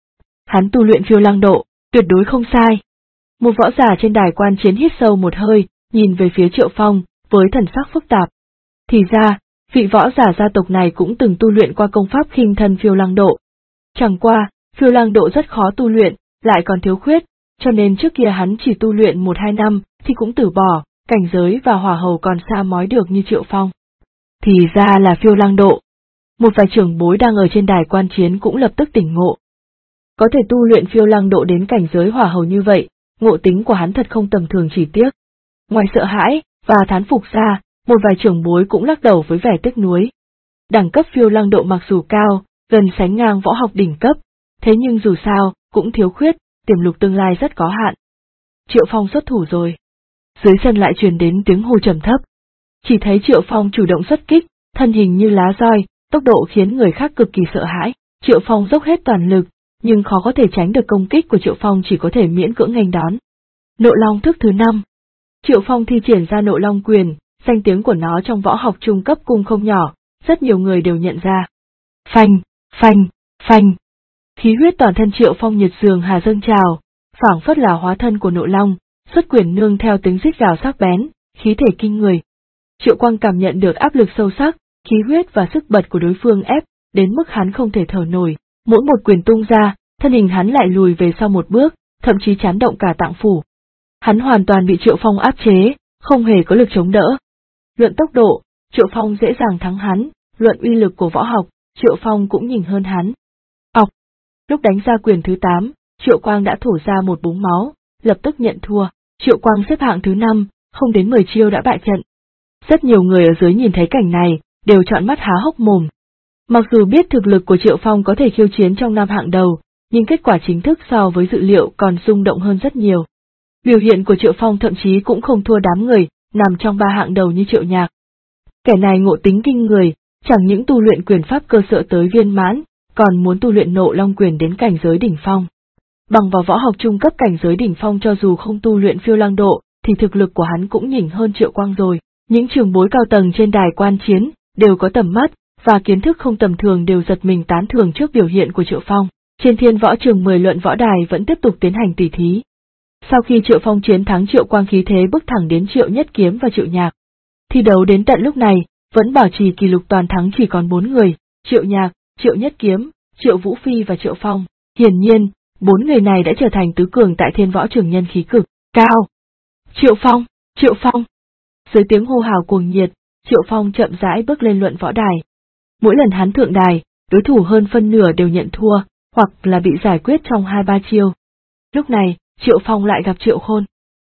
Hắn tu luyện phiêu lăng độ, tuyệt đối không sai. Một võ giả trên đài quan chiến hít sâu một hơi, nhìn về phía Triệu Phong, với thần sắc phức tạp. Thì ra, vị võ giả gia tộc này cũng từng tu luyện qua công pháp khinh thân phiêu lăng độ. Chẳng qua, phiêu lăng độ rất khó tu luyện, lại còn thiếu khuyết, cho nên trước kia hắn chỉ tu luyện 1-2 năm, thì cũng từ bỏ, cảnh giới và hỏa hầu còn xa mói được như Triệu Phong. Thì ra là phiêu lăng độ. Một vài trưởng bối đang ở trên đài quan chiến cũng lập tức tỉnh ngộ. Có thể tu luyện phiêu lăng độ đến cảnh giới hỏa hầu như vậy, ngộ tính của hắn thật không tầm thường chỉ tiếc. Ngoài sợ hãi và thán phục ra, một vài trưởng bối cũng lắc đầu với vẻ tiếc nuối. Đẳng cấp phiêu lăng độ mặc dù cao, gần sánh ngang võ học đỉnh cấp, thế nhưng dù sao, cũng thiếu khuyết, tiềm lực tương lai rất có hạn. Triệu Phong xuất thủ rồi. Dưới sân lại truyền đến tiếng hô trầm thấp. Chỉ thấy Triệu Phong chủ động xuất kích, thân hình như lá roi, tốc độ khiến người khác cực kỳ sợ hãi. Triệu Phong dốc hết toàn lực, nhưng khó có thể tránh được công kích của Triệu Phong, chỉ có thể miễn cưỡng nghênh đón. Nộ Long thức thứ 5. Triệu Phong thi triển ra Nộ Long quyền, danh tiếng của nó trong võ học trung cấp cung không nhỏ, rất nhiều người đều nhận ra. Phanh, phanh, phanh. Khí huyết toàn thân Triệu Phong nhiệt giường hà dâng trào, phảng phất là hóa thân của Nộ Long, xuất quyền nương theo tiếng rít gào sắc bén, khí thể kinh người. Triệu Quang cảm nhận được áp lực sâu sắc, khí huyết và sức bật của đối phương ép, đến mức hắn không thể thở nổi, mỗi một quyền tung ra, thân hình hắn lại lùi về sau một bước, thậm chí chán động cả tạng phủ. Hắn hoàn toàn bị Triệu Phong áp chế, không hề có lực chống đỡ. Luận tốc độ, Triệu Phong dễ dàng thắng hắn, luận uy lực của võ học, Triệu Phong cũng nhỉnh hơn hắn. Ọc! Lúc đánh ra quyền thứ 8, Triệu Quang đã thổ ra một búng máu, lập tức nhận thua. Triệu Quang xếp hạng thứ 5, không đến 10 chiêu đã bại trận. Rất nhiều người ở dưới nhìn thấy cảnh này, đều trợn mắt há hốc mồm. Mặc dù biết thực lực của Triệu Phong có thể khiêu chiến trong 5 hạng đầu, nhưng kết quả chính thức so với dự liệu còn rung động hơn rất nhiều. Biểu hiện của Triệu Phong thậm chí cũng không thua đám người nằm trong 3 hạng đầu như Triệu Nhạc. Kẻ này ngộ tính kinh người, chẳng những tu luyện quyền pháp cơ sở tới viên mãn, còn muốn tu luyện Nộ Long quyền đến cảnh giới đỉnh phong. Bằng vào võ học trung cấp cảnh giới đỉnh phong, cho dù không tu luyện phiêu lăng độ, thì thực lực của hắn cũng nhỉnh hơn Triệu Quang rồi. Những trưởng bối cao tầng trên đài quan chiến đều có tầm mắt và kiến thức không tầm thường, đều giật mình tán thưởng trước biểu hiện của Triệu Phong. Trên Thiên Võ Trường 10 luận võ đài vẫn tiếp tục tiến hành tỉ thí. Sau khi Triệu Phong chiến thắng Triệu Quang, khí thế bước thẳng đến Triệu Nhất Kiếm và Triệu Nhạc. Thi đấu đến tận lúc này vẫn bảo trì kỷ lục toàn thắng chỉ còn 4 người: Triệu Nhạc, Triệu Nhất Kiếm, Triệu Vũ Phi và Triệu Phong. Hiển nhiên, 4 người này đã trở thành tứ cường tại Thiên Võ Trường, nhân khí cực cao. Triệu Phong, Triệu Phong. Dưới tiếng hô hào cuồng nhiệt, Triệu Phong chậm rãi bước lên luận võ đài. Mỗi lần hắn thượng đài, đối thủ hơn phân nửa đều nhận thua, hoặc là bị giải quyết trong 2-3 chiêu. Lúc này, Triệu Phong lại gặp Triệu Khôn.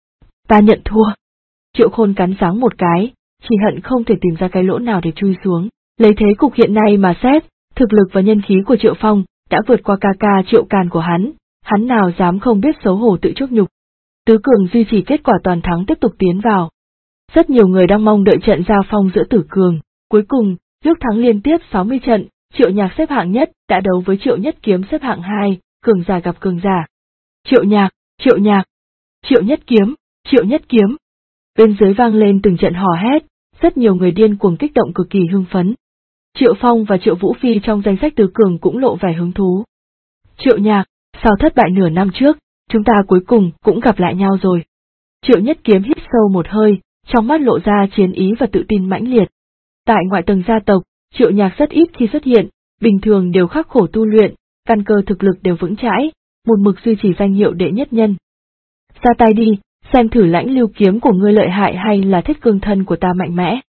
Ta nhận thua. Triệu Khôn cắn răng một cái, chỉ hận không thể tìm ra cái lỗ nào để chui xuống. Lấy thế cục hiện nay mà xét, thực lực và nhân khí của Triệu Phong đã vượt qua ca ca Triệu Càn của hắn nào dám không biết xấu hổ tự chuốc nhục. Tứ cường duy trì kết quả toàn thắng tiếp tục tiến vào. Rất nhiều người đang mong đợi trận giao phong giữa tứ cường. Cuối cùng, lúc thắng liên tiếp 60 trận, Triệu Nhạc xếp hạng nhất đã đấu với Triệu Nhất Kiếm xếp hạng 2, cường giả gặp cường giả. Triệu Nhạc, Triệu Nhạc, Triệu Nhất Kiếm, Triệu Nhất Kiếm. Bên dưới vang lên từng trận hò hét, rất nhiều người điên cuồng kích động cực kỳ hưng phấn. Triệu Phong và Triệu Vũ Phi trong danh sách tứ cường cũng lộ vẻ hứng thú. Triệu Nhạc, sau thất bại nửa năm trước, chúng ta cuối cùng cũng gặp lại nhau rồi. Triệu Nhất Kiếm hít sâu một hơi, trong mắt lộ ra chiến ý và tự tin mãnh liệt. Tại ngoại tầng gia tộc, Triệu Nhạc rất ít khi xuất hiện, bình thường đều khắc khổ tu luyện, căn cơ thực lực đều vững chãi, một mực duy trì danh hiệu đệ nhất nhân. Ra tay đi, xem thử Lãnh Lưu kiếm của ngươi lợi hại hay là Thiết Cương thân của ta mạnh mẽ.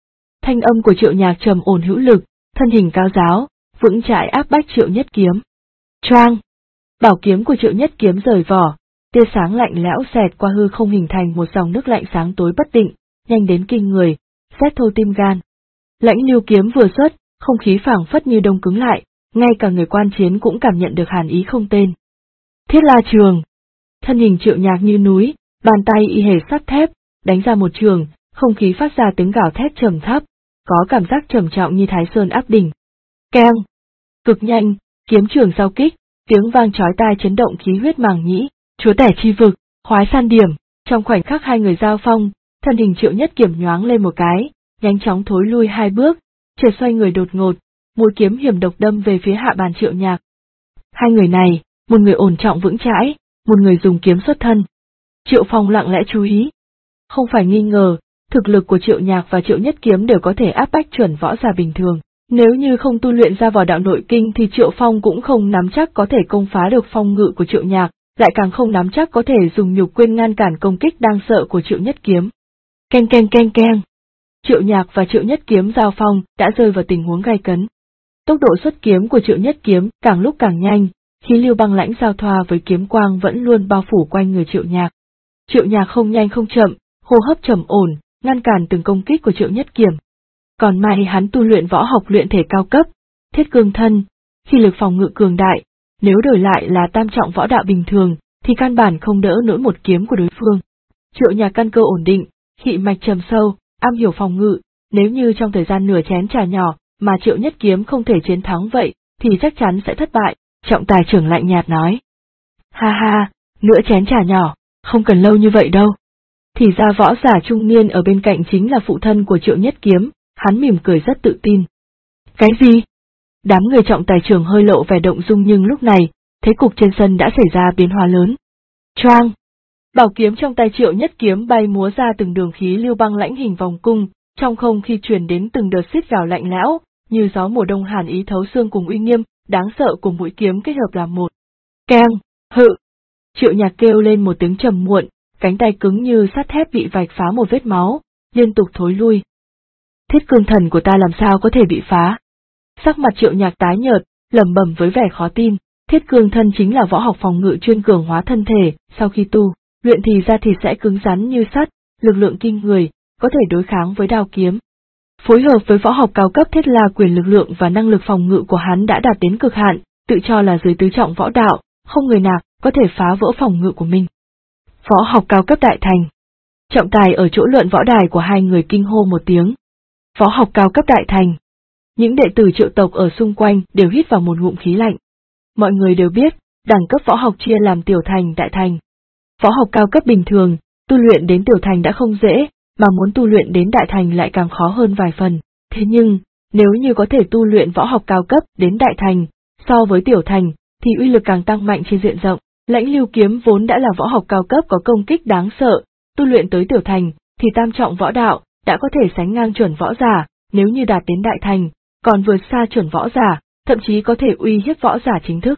Thanh âm của Triệu Nhạc trầm ổn hữu lực, thân hình cao giáo, vững chãi áp bách Triệu Nhất Kiếm. Choang! Bảo kiếm của Triệu Nhất Kiếm rời vỏ, tia sáng lạnh lẽo xẹt qua hư không hình thành một dòng nước lạnh sáng tối bất định, nhanh đến kinh người, xét thâu tim gan. Lãnh lưu kiếm vừa xuất, không khí phảng phất như đông cứng lại, ngay cả người quan chiến cũng cảm nhận được hàn ý không tên. Thiết La Trường! Thân hình Triệu Nhạc như núi, bàn tay y hệt sắt thép, đánh ra một trường, không khí phát ra tiếng gào thét trầm thấp, có cảm giác trầm trọng như Thái Sơn áp đỉnh. Keng! Cực nhanh, kiếm trường giao kích, tiếng vang chói tai chấn động khí huyết màng nhĩ, chúa tể chi vực, khoái san điểm. Trong khoảnh khắc hai người giao phong, thân hình Triệu Nhất Kiếm nhoáng lên một cái, nhanh chóng thối lui 2 bước, chợt xoay người đột ngột, mũi kiếm hiểm độc đâm về phía hạ bàn Triệu Nhạc. Hai người này, một người ổn trọng vững chãi, một người dùng kiếm xuất thân. Triệu Phong lặng lẽ chú ý. Không phải nghi ngờ, thực lực của Triệu Nhạc và Triệu Nhất Kiếm đều có thể áp bách chuẩn võ giả bình thường. Nếu như không tu luyện ra võ đạo nội kinh thì Triệu Phong cũng không nắm chắc có thể công phá được phong ngự của Triệu Nhạc, lại càng không nắm chắc có thể dùng nhục quên ngăn cản công kích đáng sợ của Triệu Nhất Kiếm. Keng keng keng keng. Triệu Nhạc và Triệu Nhất Kiếm giao phong đã rơi vào tình huống gay cấn. Tốc độ xuất kiếm của Triệu Nhất Kiếm càng lúc càng nhanh, khí lưu băng lãnh giao thoa với kiếm quang vẫn luôn bao phủ quanh người Triệu Nhạc. Triệu Nhạc không nhanh không chậm, hô hấp trầm ổn, ngăn cản từng công kích của Triệu Nhất Kiếm. Còn may hắn tu luyện võ học luyện thể cao cấp, thiết cương thân, khi lực phòng ngự cường đại, nếu đổi lại là tam trọng võ đạo bình thường, thì căn bản không đỡ nổi một kiếm của đối phương. Triệu Nhạc căn cơ ổn định, khí mạch trầm sâu, am hiểu phòng ngự, nếu như trong thời gian nửa chén trà nhỏ mà Triệu Nhất Kiếm không thể chiến thắng vậy, thì chắc chắn sẽ thất bại. Trọng tài trưởng lạnh nhạt nói. Ha ha, nửa chén trà nhỏ, không cần lâu như vậy đâu. Thì ra võ giả trung niên ở bên cạnh chính là phụ thân của Triệu Nhất Kiếm, hắn mỉm cười rất tự tin. Cái gì? Đám người trọng tài trưởng hơi lộ vẻ động dung nhưng lúc này, thế cục trên sân đã xảy ra biến hóa lớn. Choang! Bảo kiếm trong tay Triệu Nhất Kiếm bay múa ra từng đường khí lưu băng lãnh hình vòng cung, trong không khi truyền đến từng đợt xít gào lạnh lẽo, như gió mùa đông hàn ý thấu xương cùng uy nghiêm, đáng sợ cùng mũi kiếm kết hợp làm một. Keng! Hự! Triệu Nhạc kêu lên một tiếng trầm muộn, cánh tay cứng như sắt thép bị vạch phá một vết máu, liên tục thối lui. Thiết cương thần của ta làm sao có thể bị phá? Sắc mặt Triệu Nhạc tái nhợt, lẩm bẩm với vẻ khó tin, thiết cương thân chính là võ học phòng ngự chuyên cường hóa thân thể, sau khi tu luyện thì ra thì sẽ cứng rắn như sắt, lực lượng kinh người, có thể đối kháng với đao kiếm. Phối hợp với võ học cao cấp Thiết La Quyền, lực lượng và năng lực phòng ngự của hắn đã đạt đến cực hạn, tự cho là dưới tứ trọng võ đạo, không người nào có thể phá vỡ phòng ngự của mình. Võ học cao cấp đại thành. Trọng tài ở chỗ luận võ đài của hai người kinh hô một tiếng. Võ học cao cấp đại thành. Những đệ tử Triệu tộc ở xung quanh đều hít vào một ngụm khí lạnh. Mọi người đều biết, đẳng cấp võ học chia làm tiểu thành, đại thành. Võ học cao cấp bình thường, tu luyện đến tiểu thành đã không dễ, mà muốn tu luyện đến đại thành lại càng khó hơn vài phần. Thế nhưng, nếu như có thể tu luyện võ học cao cấp đến đại thành, so với tiểu thành, thì uy lực càng tăng mạnh trên diện rộng. Lãnh lưu kiếm vốn đã là võ học cao cấp có công kích đáng sợ, tu luyện tới tiểu thành, thì tam trọng võ đạo đã có thể sánh ngang chuẩn võ giả, nếu như đạt đến đại thành, còn vượt xa chuẩn võ giả, thậm chí có thể uy hiếp võ giả chính thức.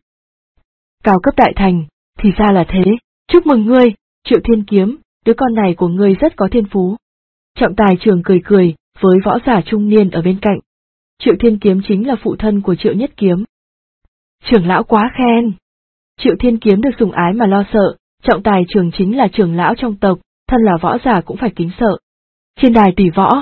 Cao cấp đại thành, thì ra là thế, chúc mừng ngươi, Triệu Thiên Kiếm, đứa con này của ngươi rất có thiên phú. Trọng tài trưởng cười cười, với võ giả trung niên ở bên cạnh. Triệu Thiên Kiếm chính là phụ thân của Triệu Nhất Kiếm. Trưởng lão quá khen. Triệu Thiên Kiếm được sủng ái mà lo sợ, trọng tài trưởng chính là trưởng lão trong tộc, thân là võ giả cũng phải kính sợ. Trên đài tỷ võ.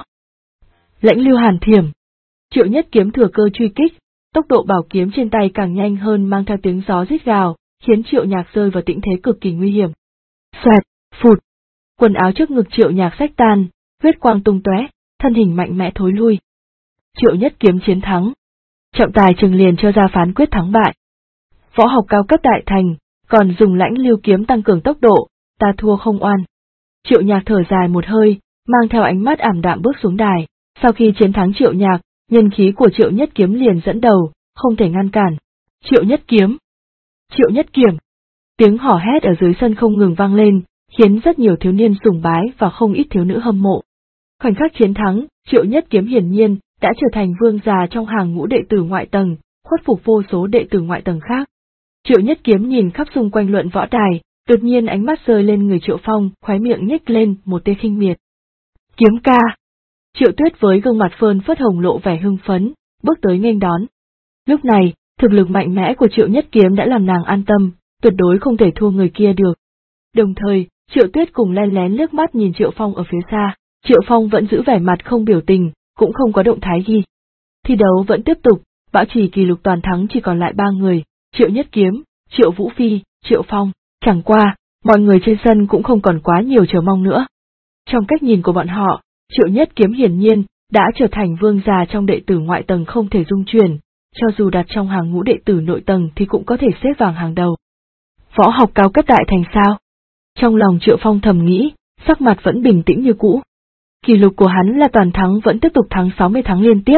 Lãnh lưu hàn thiểm. Triệu Nhất Kiếm thừa cơ truy kích, tốc độ bảo kiếm trên tay càng nhanh hơn mang theo tiếng gió rít gào, khiến Triệu Nhạc rơi vào tình thế cực kỳ nguy hiểm. Xoẹt, phụt. Quần áo trước ngực Triệu Nhạc xách tan, huyết quang tung tóe, thân hình mạnh mẽ thối lui. Triệu Nhất Kiếm chiến thắng. Trọng tài trường liền cho ra phán quyết thắng bại. Võ học cao cấp đại thành, còn dùng lãnh lưu kiếm tăng cường tốc độ, ta thua không oan. Triệu Nhạc thở dài một hơi, mang theo ánh mắt ảm đạm bước xuống đài. Sau khi chiến thắng Triệu Nhạc, nhân khí của Triệu Nhất Kiếm liền dẫn đầu, không thể ngăn cản. Triệu Nhất Kiếm! Triệu Nhất Kiếm! Tiếng hò hét ở dưới sân không ngừng vang lên, khiến rất nhiều thiếu niên sùng bái và không ít thiếu nữ hâm mộ. Khoảnh khắc chiến thắng, Triệu Nhất Kiếm hiển nhiên đã trở thành vương già trong hàng ngũ đệ tử ngoại tầng, khuất phục vô số đệ tử ngoại tầng khác. Triệu Nhất Kiếm nhìn khắp xung quanh luận võ đài, đột nhiên ánh mắt rơi lên người Triệu Phong, khóe miệng nhếch lên một tia khinh miệt. Kiếm ca! Triệu Tuyết với gương mặt phơn phớt hồng lộ vẻ hưng phấn, bước tới nghênh đón. Lúc này, thực lực mạnh mẽ của Triệu Nhất Kiếm đã làm nàng an tâm, tuyệt đối không thể thua người kia được. Đồng thời, Triệu Tuyết cùng len lén liếc mắt nhìn Triệu Phong ở phía xa, Triệu Phong vẫn giữ vẻ mặt không biểu tình, cũng không có động thái gì. Thi đấu vẫn tiếp tục, bảo trì kỷ lục toàn thắng chỉ còn lại 3 người, Triệu Nhất Kiếm, Triệu Vũ Phi, Triệu Phong, chẳng qua, mọi người trên sân cũng không còn quá nhiều chờ mong nữa. Trong cách nhìn của bọn họ, Triệu Nhất Kiếm hiển nhiên đã trở thành vương giả trong đệ tử ngoại tầng không thể dung chuyển, cho dù đặt trong hàng ngũ đệ tử nội tầng thì cũng có thể xếp vàng hàng đầu. Võ học cao cấp đại thành sao? Trong lòng Triệu Phong thầm nghĩ, sắc mặt vẫn bình tĩnh như cũ. Kỷ lục của hắn là toàn thắng vẫn tiếp tục thắng 60 thắng liên tiếp,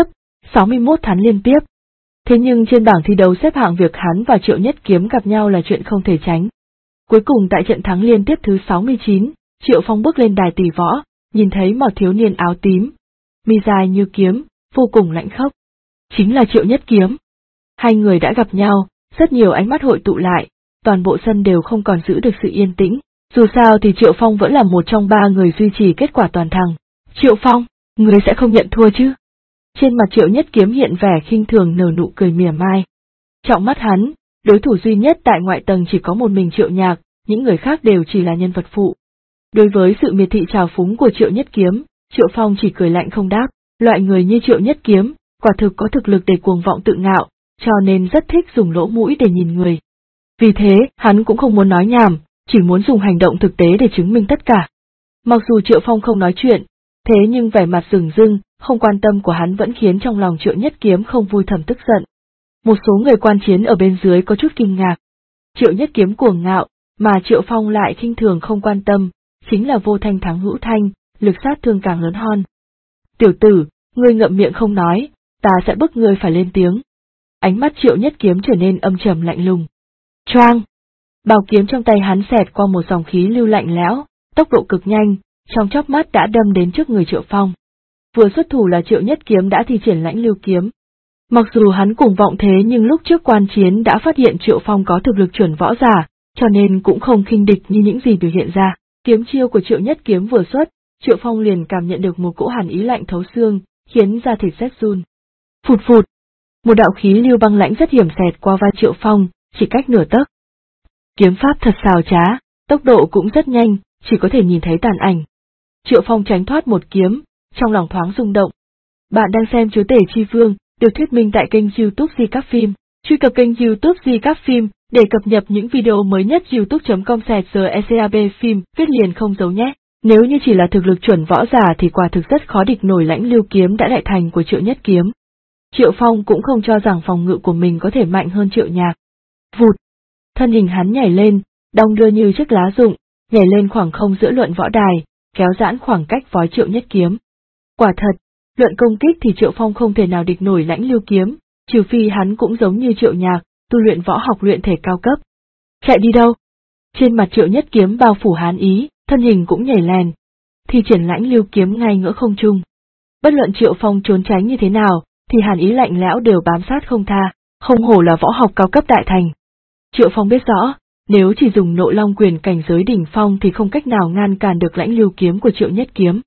61 thắng liên tiếp. Thế nhưng trên bảng thi đấu xếp hạng việc hắn và Triệu Nhất Kiếm gặp nhau là chuyện không thể tránh. Cuối cùng tại trận thắng liên tiếp thứ 69, Triệu Phong bước lên đài tỷ võ, nhìn thấy một thiếu niên áo tím, mi dài như kiếm, vô cùng lãnh khốc. Chính là Triệu Nhất Kiếm. Hai người đã gặp nhau, rất nhiều ánh mắt hội tụ lại, toàn bộ sân đều không còn giữ được sự yên tĩnh, dù sao thì Triệu Phong vẫn là một trong 3 người duy trì kết quả toàn thắng. Triệu Phong, người sẽ không nhận thua chứ? Trên mặt Triệu Nhất Kiếm hiện vẻ khinh thường nở nụ cười mỉa mai. Trong mắt hắn, đối thủ duy nhất tại ngoại tầng chỉ có một mình Triệu Nhạc, những người khác đều chỉ là nhân vật phụ. Đối với sự miệt thị trào phúng của Triệu Nhất Kiếm, Triệu Phong chỉ cười lạnh không đáp, loại người như Triệu Nhất Kiếm, quả thực có thực lực để cuồng vọng tự ngạo, cho nên rất thích dùng lỗ mũi để nhìn người. Vì thế, hắn cũng không muốn nói nhảm, chỉ muốn dùng hành động thực tế để chứng minh tất cả. Mặc dù Triệu Phong không nói chuyện, thế nhưng vẻ mặt rừng rưng, không quan tâm của hắn vẫn khiến trong lòng Triệu Nhất Kiếm không vui thầm tức giận. Một số người quan chiến ở bên dưới có chút kinh ngạc. Triệu Nhất Kiếm cuồng ngạo, mà Triệu Phong lại khinh thường không quan tâm, chính là vô thanh thắng hữu thanh, lực sát thương càng lớn hơn. Tiểu tử, ngươi ngậm miệng không nói, ta sẽ bức ngươi phải lên tiếng. Ánh mắt Triệu Nhất Kiếm trở nên âm trầm lạnh lùng. Choang! Bảo kiếm trong tay hắn xẹt qua một dòng khí lưu lạnh lẽo, tốc độ cực nhanh, trong chớp mắt đã đâm đến trước người Triệu Phong. Vừa xuất thủ là Triệu Nhất Kiếm đã thi triển lãnh lưu kiếm. Mặc dù hắn cùng vọng thế nhưng lúc trước quan chiến đã phát hiện Triệu Phong có thực lực chuẩn võ giả, cho nên cũng không khinh địch như những gì biểu hiện ra. Kiếm chiêu của Triệu Nhất Kiếm vừa xuất, Triệu Phong liền cảm nhận được một cỗ hàn ý lạnh thấu xương, khiến da thịt rét run. Phụt phụt! Một đạo khí lưu băng lãnh rất hiểm xẹt qua vai Triệu Phong, chỉ cách nửa tấc. Kiếm pháp thật xào trá, tốc độ cũng rất nhanh, chỉ có thể nhìn thấy tàn ảnh. Triệu Phong tránh thoát một kiếm, trong lòng thoáng rung động. Bạn đang xem Chúa Tể Chi Vương, được thuyết minh tại kênh YouTube Di Các Phim. Truy cập kênh YouTube Di Các Phim để cập nhật những video mới nhất. youtube.com/secab phim, viết liền không giấu nhé. Nếu như chỉ là thực lực chuẩn võ giả thì quả thực rất khó địch nổi lãnh lưu kiếm đã đại thành của Triệu Nhất Kiếm. Triệu Phong cũng không cho rằng phòng ngự của mình có thể mạnh hơn Triệu Nhạc. Vụt! Thân hình hắn nhảy lên, đong đưa như chiếc lá rụng, nhảy lên khoảng không giữa luận võ đài, kéo giãn khoảng cách với Triệu Nhất Kiếm. Quả thật, luận công kích thì Triệu Phong không thể nào địch nổi lãnh lưu kiếm, trừ phi hắn cũng giống như Triệu Nhạc, tu luyện võ học luyện thể cao cấp. Chạy đi đâu? Trên mặt Triệu Nhất Kiếm bao phủ hán ý, thân hình cũng nhảy lèn, thi triển lãnh lưu kiếm ngay ngỡ không trung. Bất luận Triệu Phong trốn tránh như thế nào, thì hàn ý lạnh lẽo đều bám sát không tha, không hổ là võ học cao cấp đại thành. Triệu Phong biết rõ, nếu chỉ dùng Nộ Long quyền cảnh giới đỉnh phong thì không cách nào ngăn cản được lãnh lưu kiếm của Triệu Nhất Kiếm.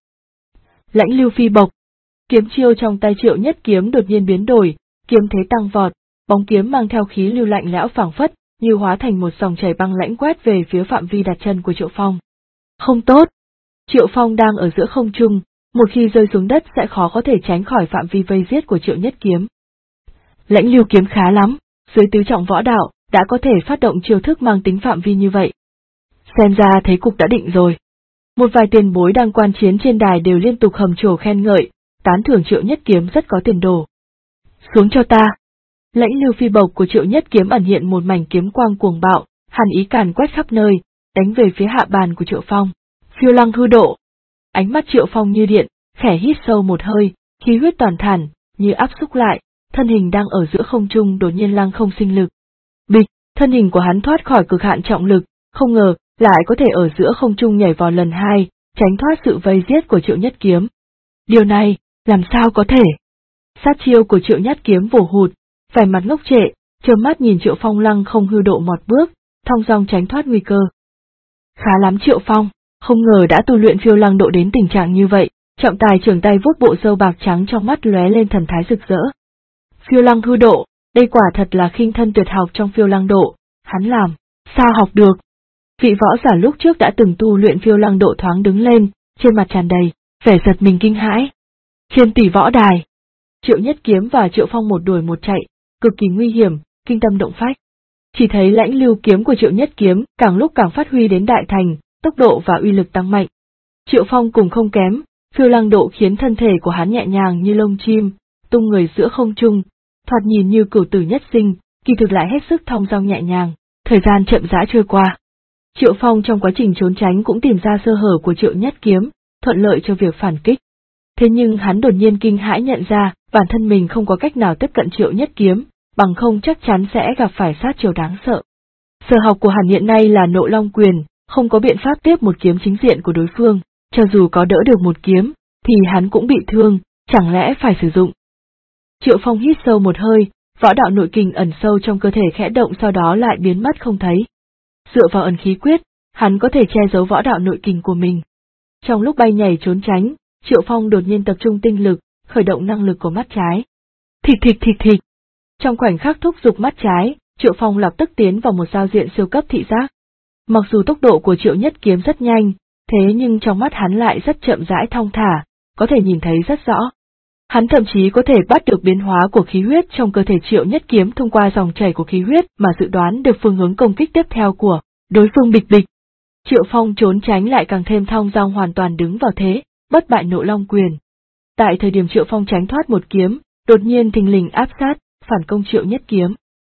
Lãnh lưu phi bộc, kiếm chiêu trong tay Triệu Nhất Kiếm đột nhiên biến đổi, kiếm thế tăng vọt, bóng kiếm mang theo khí lưu lạnh lẽo phảng phất, như hóa thành một dòng chảy băng lãnh quét về phía phạm vi đặt chân của Triệu Phong. Không tốt! Triệu Phong đang ở giữa không trung, một khi rơi xuống đất sẽ khó có thể tránh khỏi phạm vi vây giết của Triệu Nhất Kiếm. Lãnh lưu kiếm khá lắm, dưới tứ trọng võ đạo, đã có thể phát động chiêu thức mang tính phạm vi như vậy. Xem ra thế cục đã định rồi. Một vài tiền bối đang quan chiến trên đài đều liên tục hầm trồ khen ngợi, tán thưởng Triệu Nhất Kiếm rất có tiền đồ. Xuống cho ta! Lãnh lưu phi bộc của Triệu Nhất Kiếm ẩn hiện một mảnh kiếm quang cuồng bạo, hàn ý càn quét khắp nơi, đánh về phía hạ bàn của Triệu Phong. Phiêu lăng hư độ! Ánh mắt Triệu Phong như điện, khẽ hít sâu một hơi, khí huyết toàn thản, như áp xúc lại, thân hình đang ở giữa không trung đột nhiên lăng không sinh lực. Bịch, thân hình của hắn thoát khỏi cực hạn trọng lực, không ngờ, lại có thể ở giữa không trung nhảy vào lần hai, tránh thoát sự vây giết của Triệu Nhất Kiếm. Điều này, làm sao có thể? Sát chiêu của Triệu Nhất Kiếm vồ hụt, vẻ mặt ngốc trệ, trơ mắt nhìn Triệu Phong lăng không hư độ một bước, thong dong tránh thoát nguy cơ. Khá lắm Triệu Phong, không ngờ đã tu luyện phiêu lăng độ đến tình trạng như vậy, Trọng Tài trưởng tay vuốt bộ râu bạc trắng, trong mắt lóe lên thần thái rực rỡ. Phiêu lăng hư độ, đây quả thật là khinh thân tuyệt học trong phiêu lăng độ, hắn làm sao học được? Vị võ giả lúc trước đã từng tu luyện phiêu lăng độ thoáng đứng lên, trên mặt tràn đầy vẻ giật mình kinh hãi. Trên tỷ võ đài, Triệu Nhất Kiếm và Triệu Phong một đuổi một chạy, cực kỳ nguy hiểm, kinh tâm động phách. Chỉ thấy lãnh lưu kiếm của Triệu Nhất Kiếm càng lúc càng phát huy đến đại thành, tốc độ và uy lực tăng mạnh. Triệu Phong cùng không kém, phiêu lăng độ khiến thân thể của hắn nhẹ nhàng như lông chim, tung người giữa không trung, thoạt nhìn như cửu tử nhất sinh, kỳ thực lại hết sức thong dong nhẹ nhàng. Thời gian chậm rãi trôi qua. Triệu Phong trong quá trình trốn tránh cũng tìm ra sơ hở của Triệu Nhất Kiếm, thuận lợi cho việc phản kích. Thế nhưng hắn đột nhiên kinh hãi nhận ra, bản thân mình không có cách nào tiếp cận Triệu Nhất Kiếm, bằng không chắc chắn sẽ gặp phải sát chiêu đáng sợ. Sở học của hắn hiện nay là Nộ Long Quyền, không có biện pháp tiếp một kiếm chính diện của đối phương, cho dù có đỡ được một kiếm, thì hắn cũng bị thương, chẳng lẽ phải sử dụng. Triệu Phong hít sâu một hơi, võ đạo nội kình ẩn sâu trong cơ thể khẽ động, sau đó lại biến mất không thấy. Dựa vào ẩn khí quyết, hắn có thể che giấu võ đạo nội kình của mình. Trong lúc bay nhảy trốn tránh, Triệu Phong đột nhiên tập trung tinh lực, khởi động năng lực của mắt trái. Thịt thịt thịt thịt. Trong khoảnh khắc thúc giục mắt trái, Triệu Phong lập tức tiến vào một giao diện siêu cấp thị giác. Mặc dù tốc độ của Triệu Nhất Kiếm rất nhanh, thế nhưng trong mắt hắn lại rất chậm rãi thong thả, có thể nhìn thấy rất rõ. Hắn thậm chí có thể bắt được biến hóa của khí huyết trong cơ thể Triệu Nhất Kiếm thông qua dòng chảy của khí huyết mà dự đoán được phương hướng công kích tiếp theo của đối phương. Bịch bịch. Triệu Phong trốn tránh lại càng thêm thong dong, hoàn toàn đứng vào thế bất bại Nộ Long Quyền. Tại thời điểm Triệu Phong tránh thoát một kiếm, đột nhiên thình lình áp sát, phản công Triệu Nhất Kiếm.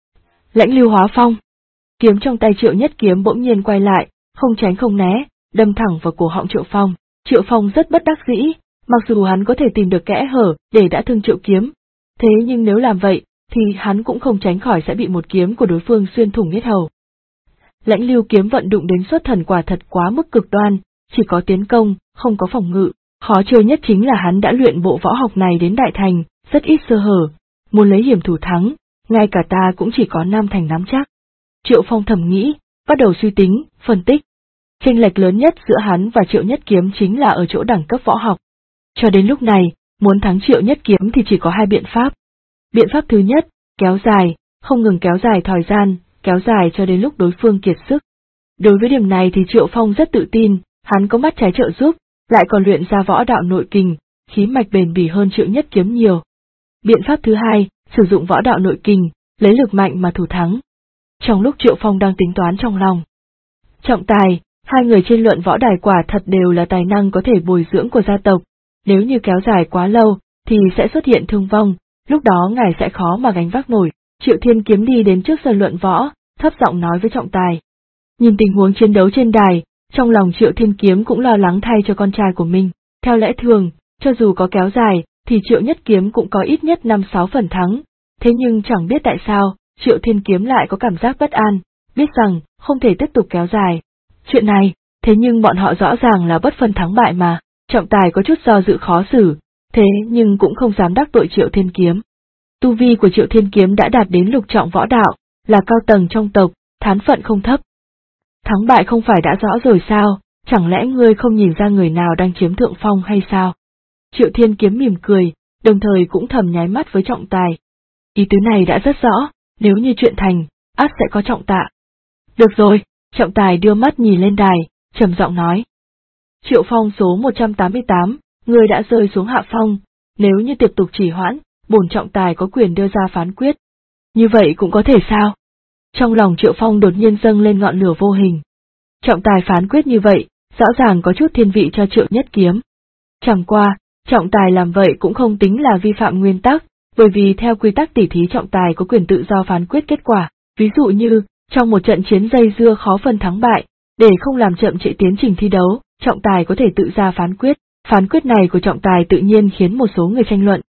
Lãnh lưu hóa phong. Kiếm trong tay Triệu Nhất Kiếm bỗng nhiên quay lại, không tránh không né, đâm thẳng vào cổ họng Triệu Phong. Triệu Phong rất bất đắc dĩ, mặc dù hắn có thể tìm được kẽ hở để đã thương Triệu Kiếm, thế nhưng nếu làm vậy, thì hắn cũng không tránh khỏi sẽ bị một kiếm của đối phương xuyên thủng yết hầu. Lãnh lưu kiếm vận dụng đến xuất thần quả thật quá mức cực đoan, chỉ có tiến công, không có phòng ngự. Khó chơi nhất chính là hắn đã luyện bộ võ học này đến đại thành, rất ít sơ hở, muốn lấy hiểm thủ thắng, ngay cả ta cũng chỉ có 5 thành nắm chắc. Triệu Phong thầm nghĩ, bắt đầu suy tính, phân tích. Chênh lệch lớn nhất giữa hắn và Triệu Nhất Kiếm chính là ở chỗ đẳng cấp võ học. Cho đến lúc này, muốn thắng Triệu Nhất Kiếm thì chỉ có hai biện pháp. Biện pháp thứ nhất, kéo dài, không ngừng kéo dài thời gian, kéo dài cho đến lúc đối phương kiệt sức. Đối với điểm này thì Triệu Phong rất tự tin, hắn có mắt trái trợ giúp, lại còn luyện ra võ đạo nội kình, khí mạch bền bỉ hơn Triệu Nhất Kiếm nhiều. Biện pháp thứ hai, sử dụng võ đạo nội kình, lấy lực mạnh mà thủ thắng. Trong lúc Triệu Phong đang tính toán trong lòng, Trọng Tài, hai người trên luận võ đài quả thật đều là tài năng có thể bồi dưỡng của gia tộc, nếu như kéo dài quá lâu, thì sẽ xuất hiện thương vong, lúc đó ngài sẽ khó mà gánh vác nổi. Triệu Thiên Kiếm đi đến trước sân luận võ, thấp giọng nói với Trọng Tài. Nhìn tình huống chiến đấu trên đài, trong lòng Triệu Thiên Kiếm cũng lo lắng thay cho con trai của mình. Theo lẽ thường, cho dù có kéo dài, thì Triệu Nhất Kiếm cũng có ít nhất 5-6 phần thắng, thế nhưng chẳng biết tại sao, Triệu Thiên Kiếm lại có cảm giác bất an, biết rằng không thể tiếp tục kéo dài. Chuyện này, thế nhưng bọn họ rõ ràng là bất phân thắng bại mà. Trọng Tài có chút do dự khó xử, thế nhưng cũng không dám đắc tội Triệu Thiên Kiếm. Tu vi của Triệu Thiên Kiếm đã đạt đến lục trọng võ đạo, là cao tầng trong tộc, thán phận không thấp. Thắng bại không phải đã rõ rồi sao, chẳng lẽ ngươi không nhìn ra người nào đang chiếm thượng phong hay sao? Triệu Thiên Kiếm mỉm cười, đồng thời cũng thầm nháy mắt với Trọng Tài. Ý tứ này đã rất rõ, nếu như chuyện thành, ắt sẽ có trọng tạ. Được rồi, Trọng Tài đưa mắt nhìn lên đài, trầm giọng nói. Triệu Phong số 188, ngươi đã rơi xuống hạ phong, nếu như tiếp tục trì hoãn, bổn Trọng Tài có quyền đưa ra phán quyết. Như vậy cũng có thể sao? Trong lòng Triệu Phong đột nhiên dâng lên ngọn lửa vô hình. Trọng Tài phán quyết như vậy, rõ ràng có chút thiên vị cho Triệu Nhất Kiếm. Chẳng qua, Trọng Tài làm vậy cũng không tính là vi phạm nguyên tắc, bởi vì theo quy tắc tỉ thí Trọng Tài có quyền tự do phán quyết kết quả, ví dụ như, trong một trận chiến dây dưa khó phân thắng bại, để không làm chậm trễ tiến trình thi đấu, Trọng Tài có thể tự ra phán quyết. Phán quyết này của Trọng Tài tự nhiên khiến một số người tranh luận.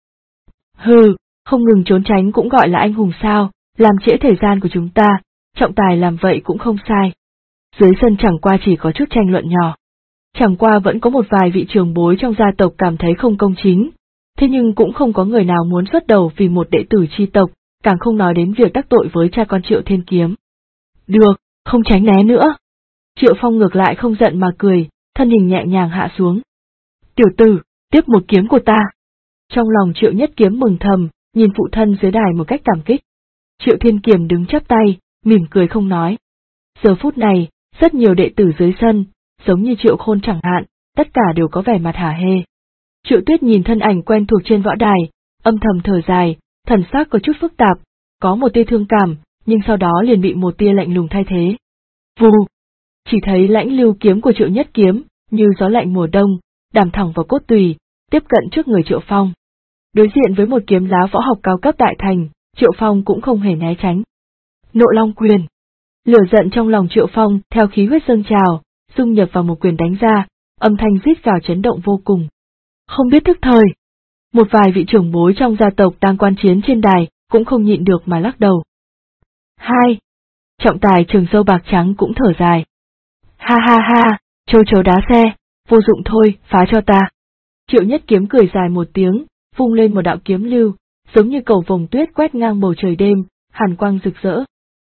Hừ, không ngừng trốn tránh cũng gọi là anh hùng sao, làm trễ thời gian của chúng ta, Trọng Tài làm vậy cũng không sai. Dưới sân chẳng qua chỉ có chút tranh luận nhỏ. Chẳng qua vẫn có một vài vị trưởng bối trong gia tộc cảm thấy không công chính, thế nhưng cũng không có người nào muốn xuất đầu vì một đệ tử chi tộc, càng không nói đến việc đắc tội với cha con Triệu Thiên Kiếm. Được, không tránh né nữa. Triệu Phong ngược lại không giận mà cười, thân hình nhẹ nhàng hạ xuống. Tiểu tử, tiếp một kiếm của ta. Trong lòng Triệu Nhất Kiếm mừng thầm, nhìn phụ thân dưới đài một cách cảm kích. Triệu Thiên Kiềm đứng chắp tay, mỉm cười không nói. Giờ phút này, rất nhiều đệ tử dưới sân, giống như Triệu Khôn chẳng hạn, tất cả đều có vẻ mặt hả hê. Triệu Tuyết nhìn thân ảnh quen thuộc trên võ đài, âm thầm thở dài, thần sắc có chút phức tạp, có một tia thương cảm, nhưng sau đó liền bị một tia lạnh lùng thay thế. Vù! Chỉ thấy lãnh lưu kiếm của Triệu Nhất Kiếm, như gió lạnh mùa đông, đàm thẳng vào cốt tùy, tiếp cận trước người Triệu Phong. Đối diện với một kiếm lá võ học cao cấp đại thành, Triệu Phong cũng không hề né tránh. Nộ Long Quyền. Lửa giận trong lòng Triệu Phong theo khí huyết dâng trào, dung nhập vào một quyền đánh ra, âm thanh rít gào chấn động vô cùng. Không biết thức thời. Một vài vị trưởng bối trong gia tộc đang quan chiến trên đài, cũng không nhịn được mà lắc đầu. 2. Trọng tài Trường Dâu Bạc Trắng cũng thở dài. Ha ha ha, châu chấu đá xe, vô dụng thôi, phá cho ta. Triệu Nhất Kiếm cười dài một tiếng, vung lên một đạo kiếm lưu, giống như cầu vồng tuyết quét ngang bầu trời đêm, hàn quang rực rỡ.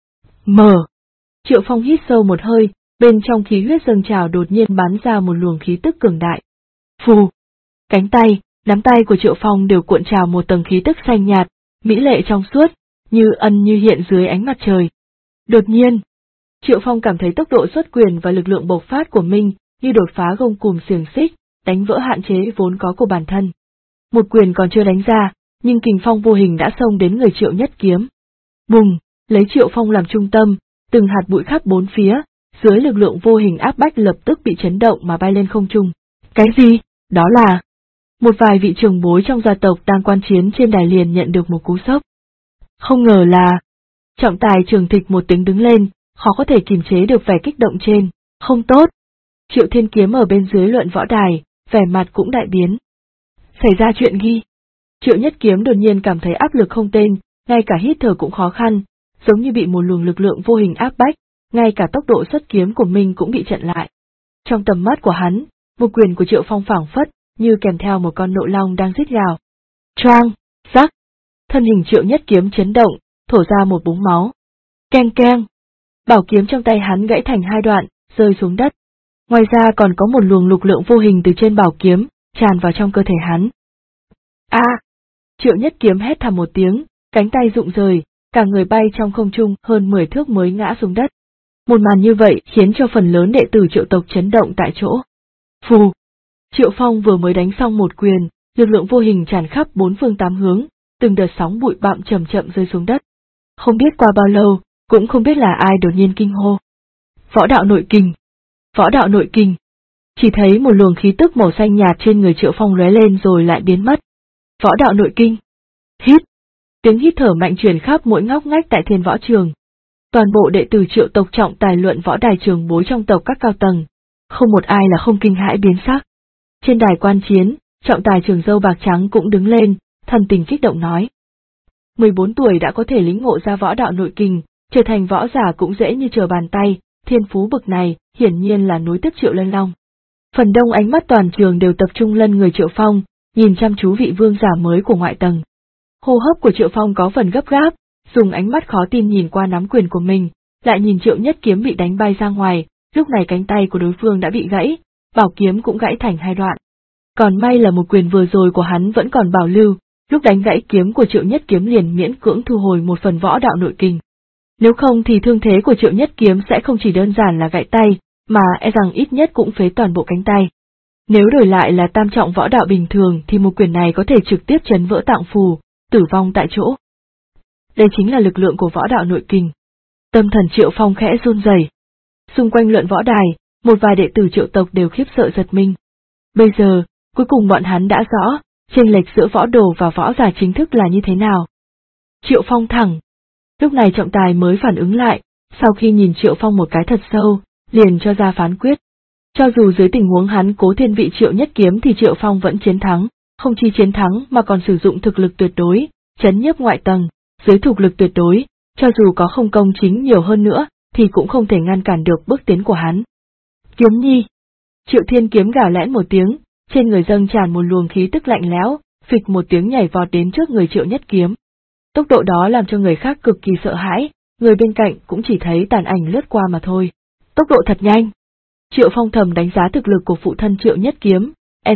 Mở. Triệu Phong hít sâu một hơi, bên trong khí huyết dâng trào đột nhiên bắn ra một luồng khí tức cường đại. Phù. Cánh tay, nắm tay của Triệu Phong đều cuộn trào một tầng khí tức xanh nhạt, mỹ lệ trong suốt, như ẩn như hiện dưới ánh mặt trời. Đột nhiên, Triệu Phong cảm thấy tốc độ xuất quyền và lực lượng bộc phát của mình như đột phá gông cùm xiềng xích, đánh vỡ hạn chế vốn có của bản thân. Một quyền còn chưa đánh ra, nhưng kình phong vô hình đã xông đến người Triệu Nhất Kiếm. Bùng, lấy Triệu Phong làm trung tâm, từng hạt bụi khắp bốn phía, dưới lực lượng vô hình áp bách lập tức bị chấn động mà bay lên không trung. Cái gì? Đó là... Một vài vị trưởng bối trong gia tộc đang quan chiến trên đài liền nhận được một cú sốc. Không ngờ là... Trọng tài Trường Thịch một tiếng đứng lên, khó có thể kiềm chế được vẻ kích động trên. Không tốt. Triệu Thiên Kiếm ở bên dưới luận võ đài, vẻ mặt cũng đại biến. Xảy ra chuyện nghi. Triệu Nhất Kiếm đột nhiên cảm thấy áp lực không tên, ngay cả hít thở cũng khó khăn, giống như bị một luồng lực lượng vô hình áp bách, ngay cả tốc độ xuất kiếm của mình cũng bị chặn lại. Trong tầm mắt của hắn, một quyền của Triệu Phong phảng phất, như kèm theo một con nộ long đang rít gào. Choang, rắc. Thân hình Triệu Nhất Kiếm chấn động, thổ ra một búng máu. Keng keng. Bảo kiếm trong tay hắn gãy thành hai đoạn, rơi xuống đất. Ngoài ra còn có một luồng lực lượng vô hình từ trên bảo kiếm, tràn vào trong cơ thể hắn. A! Triệu Nhất Kiếm hét thảm một tiếng, cánh tay rụng rời, cả người bay trong không trung hơn 10 thước mới ngã xuống đất. Một màn như vậy khiến cho phần lớn đệ tử Triệu tộc chấn động tại chỗ. Phù! Triệu Phong vừa mới đánh xong một quyền, lực lượng vô hình tràn khắp bốn phương tám hướng, từng đợt sóng bụi bặm chậm chậm rơi xuống đất. Không biết qua bao lâu, cũng không biết là ai đột nhiên kinh hô. Võ đạo nội kình! Võ đạo nội kình! Chỉ thấy một luồng khí tức màu xanh nhạt trên người Triệu Phong lóe lên rồi lại biến mất. Võ đạo nội kinh! Hít! Tiếng hít thở mạnh truyền khắp mỗi ngóc ngách tại Thiên Võ Trường. Toàn bộ đệ tử Triệu tộc trọng tài luận võ đài trường bối trong tộc các cao tầng, không một ai là không kinh hãi biến sắc. Trên đài quan chiến, trọng tài Trường Dâu Bạc Trắng cũng đứng lên, thần tình kích động nói. 14 tuổi đã có thể lĩnh ngộ ra võ đạo nội kình, trở thành võ giả cũng dễ như trở bàn tay, thiên phú bực này, hiển nhiên là nối tiếp Triệu Lân Long. Phần đông ánh mắt toàn trường đều tập trung lên người Triệu Phong, nhìn chăm chú vị vương giả mới của ngoại tầng. Hô hấp của Triệu Phong có phần gấp gáp, dùng ánh mắt khó tin nhìn qua nắm quyền của mình, lại nhìn Triệu Nhất Kiếm bị đánh bay ra ngoài, lúc này cánh tay của đối phương đã bị gãy, bảo kiếm cũng gãy thành hai đoạn. Còn may là một quyền vừa rồi của hắn vẫn còn bảo lưu, lúc đánh gãy kiếm của Triệu Nhất Kiếm liền miễn cưỡng thu hồi một phần võ đạo nội kình. Nếu không thì thương thế của Triệu Nhất Kiếm sẽ không chỉ đơn giản là gãy tay, mà e rằng ít nhất cũng phế toàn bộ cánh tay. Nếu đổi lại là tam trọng võ đạo bình thường thì một quyền này có thể trực tiếp chấn vỡ tạng phù, tử vong tại chỗ. Đây chính là lực lượng của võ đạo nội kình. Tâm thần Triệu Phong khẽ run rẩy. Xung quanh luận võ đài, một vài đệ tử Triệu tộc đều khiếp sợ giật mình. Bây giờ, cuối cùng bọn hắn đã rõ, chênh lệch giữa võ đồ và võ giả chính thức là như thế nào. Triệu Phong thẳng. Lúc này trọng tài mới phản ứng lại, sau khi nhìn Triệu Phong một cái thật sâu, liền cho ra phán quyết. Cho dù dưới tình huống hắn cố thiên vị Triệu Nhất Kiếm thì Triệu Phong vẫn chiến thắng, không chỉ chiến thắng mà còn sử dụng thực lực tuyệt đối, chấn nhiếp ngoại tầng, dưới thực lực tuyệt đối, cho dù có không công chính nhiều hơn nữa, thì cũng không thể ngăn cản được bước tiến của hắn. Kiếm nhi! Triệu Thiên Kiếm gào lẽn một tiếng, trên người dâng tràn một luồng khí tức lạnh lẽo, phịch một tiếng nhảy vọt đến trước người Triệu Nhất Kiếm. Tốc độ đó làm cho người khác cực kỳ sợ hãi, người bên cạnh cũng chỉ thấy tàn ảnh lướt qua mà thôi. Tốc độ thật nhanh! Triệu Phong thầm đánh giá thực lực của phụ thân Triệu Nhất Kiếm, e rằng,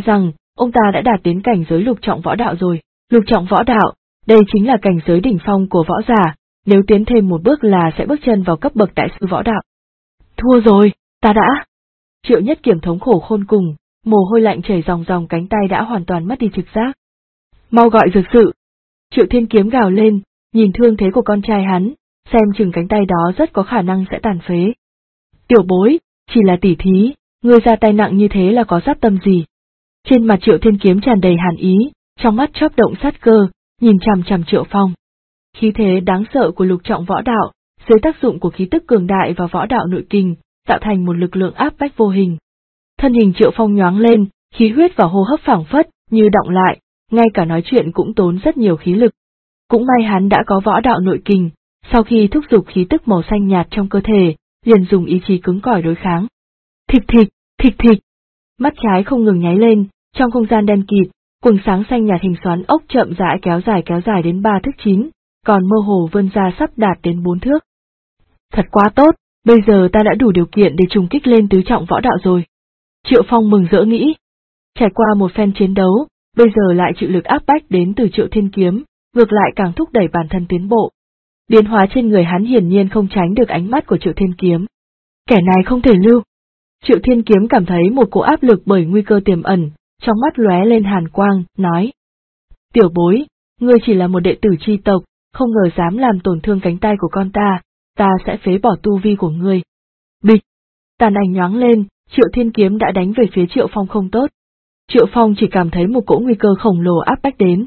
ông ta đã đạt đến cảnh giới lục trọng võ đạo rồi. Lục trọng võ đạo, đây chính là cảnh giới đỉnh phong của võ giả, nếu tiến thêm một bước là sẽ bước chân vào cấp bậc đại sư võ đạo. Thua rồi, ta đã. Triệu Nhất Kiếm thống khổ khôn cùng, mồ hôi lạnh chảy ròng ròng, cánh tay đã hoàn toàn mất đi trực giác. Mau gọi dược sự. Triệu Thiên Kiếm gào lên, nhìn thương thế của con trai hắn, xem chừng cánh tay đó rất có khả năng sẽ tàn phế. Tiểu bối, chỉ là tỉ thí, ngươi ra tay nặng như thế là có sát tâm gì? Trên mặt Triệu Thiên Kiếm tràn đầy hàn ý, trong mắt chớp động sát cơ, nhìn chằm chằm Triệu Phong. Khí thế đáng sợ của lục trọng võ đạo, dưới tác dụng của khí tức cường đại và võ đạo nội kinh, tạo thành một lực lượng áp bách vô hình. Thân hình Triệu Phong nhoáng lên, khí huyết và hô hấp phảng phất như động lại, ngay cả nói chuyện cũng tốn rất nhiều khí lực. Cũng may hắn đã có võ đạo nội kinh, sau khi thúc giục khí tức màu xanh nhạt trong cơ thể, liền dùng ý chí cứng cỏi đối kháng. Thịch thịch, thịch thịch. Mắt trái không ngừng nháy lên, trong không gian đen kịt, quầng sáng xanh nhạt hình xoắn ốc chậm rãi kéo dài đến 3 thước 9, còn mơ hồ vươn ra sắp đạt đến 4 thước. Thật quá tốt, bây giờ ta đã đủ điều kiện để trùng kích lên tứ trọng võ đạo rồi. Triệu Phong mừng rỡ nghĩ. Trải qua một phen chiến đấu, bây giờ lại chịu lực áp bách đến từ Triệu Thiên Kiếm, ngược lại càng thúc đẩy bản thân tiến bộ. Biến hóa trên người hắn hiển nhiên không tránh được ánh mắt của Triệu Thiên Kiếm. Kẻ này không thể lưu. Triệu Thiên Kiếm cảm thấy một cỗ áp lực bởi nguy cơ tiềm ẩn, trong mắt lóe lên hàn quang, nói. Tiểu bối, ngươi chỉ là một đệ tử chi tộc, không ngờ dám làm tổn thương cánh tay của con ta sẽ phế bỏ tu vi của ngươi. Bịch! Tàn ảnh nhoáng lên, Triệu Thiên Kiếm đã đánh về phía Triệu Phong không tốt. Triệu Phong chỉ cảm thấy một cỗ nguy cơ khổng lồ áp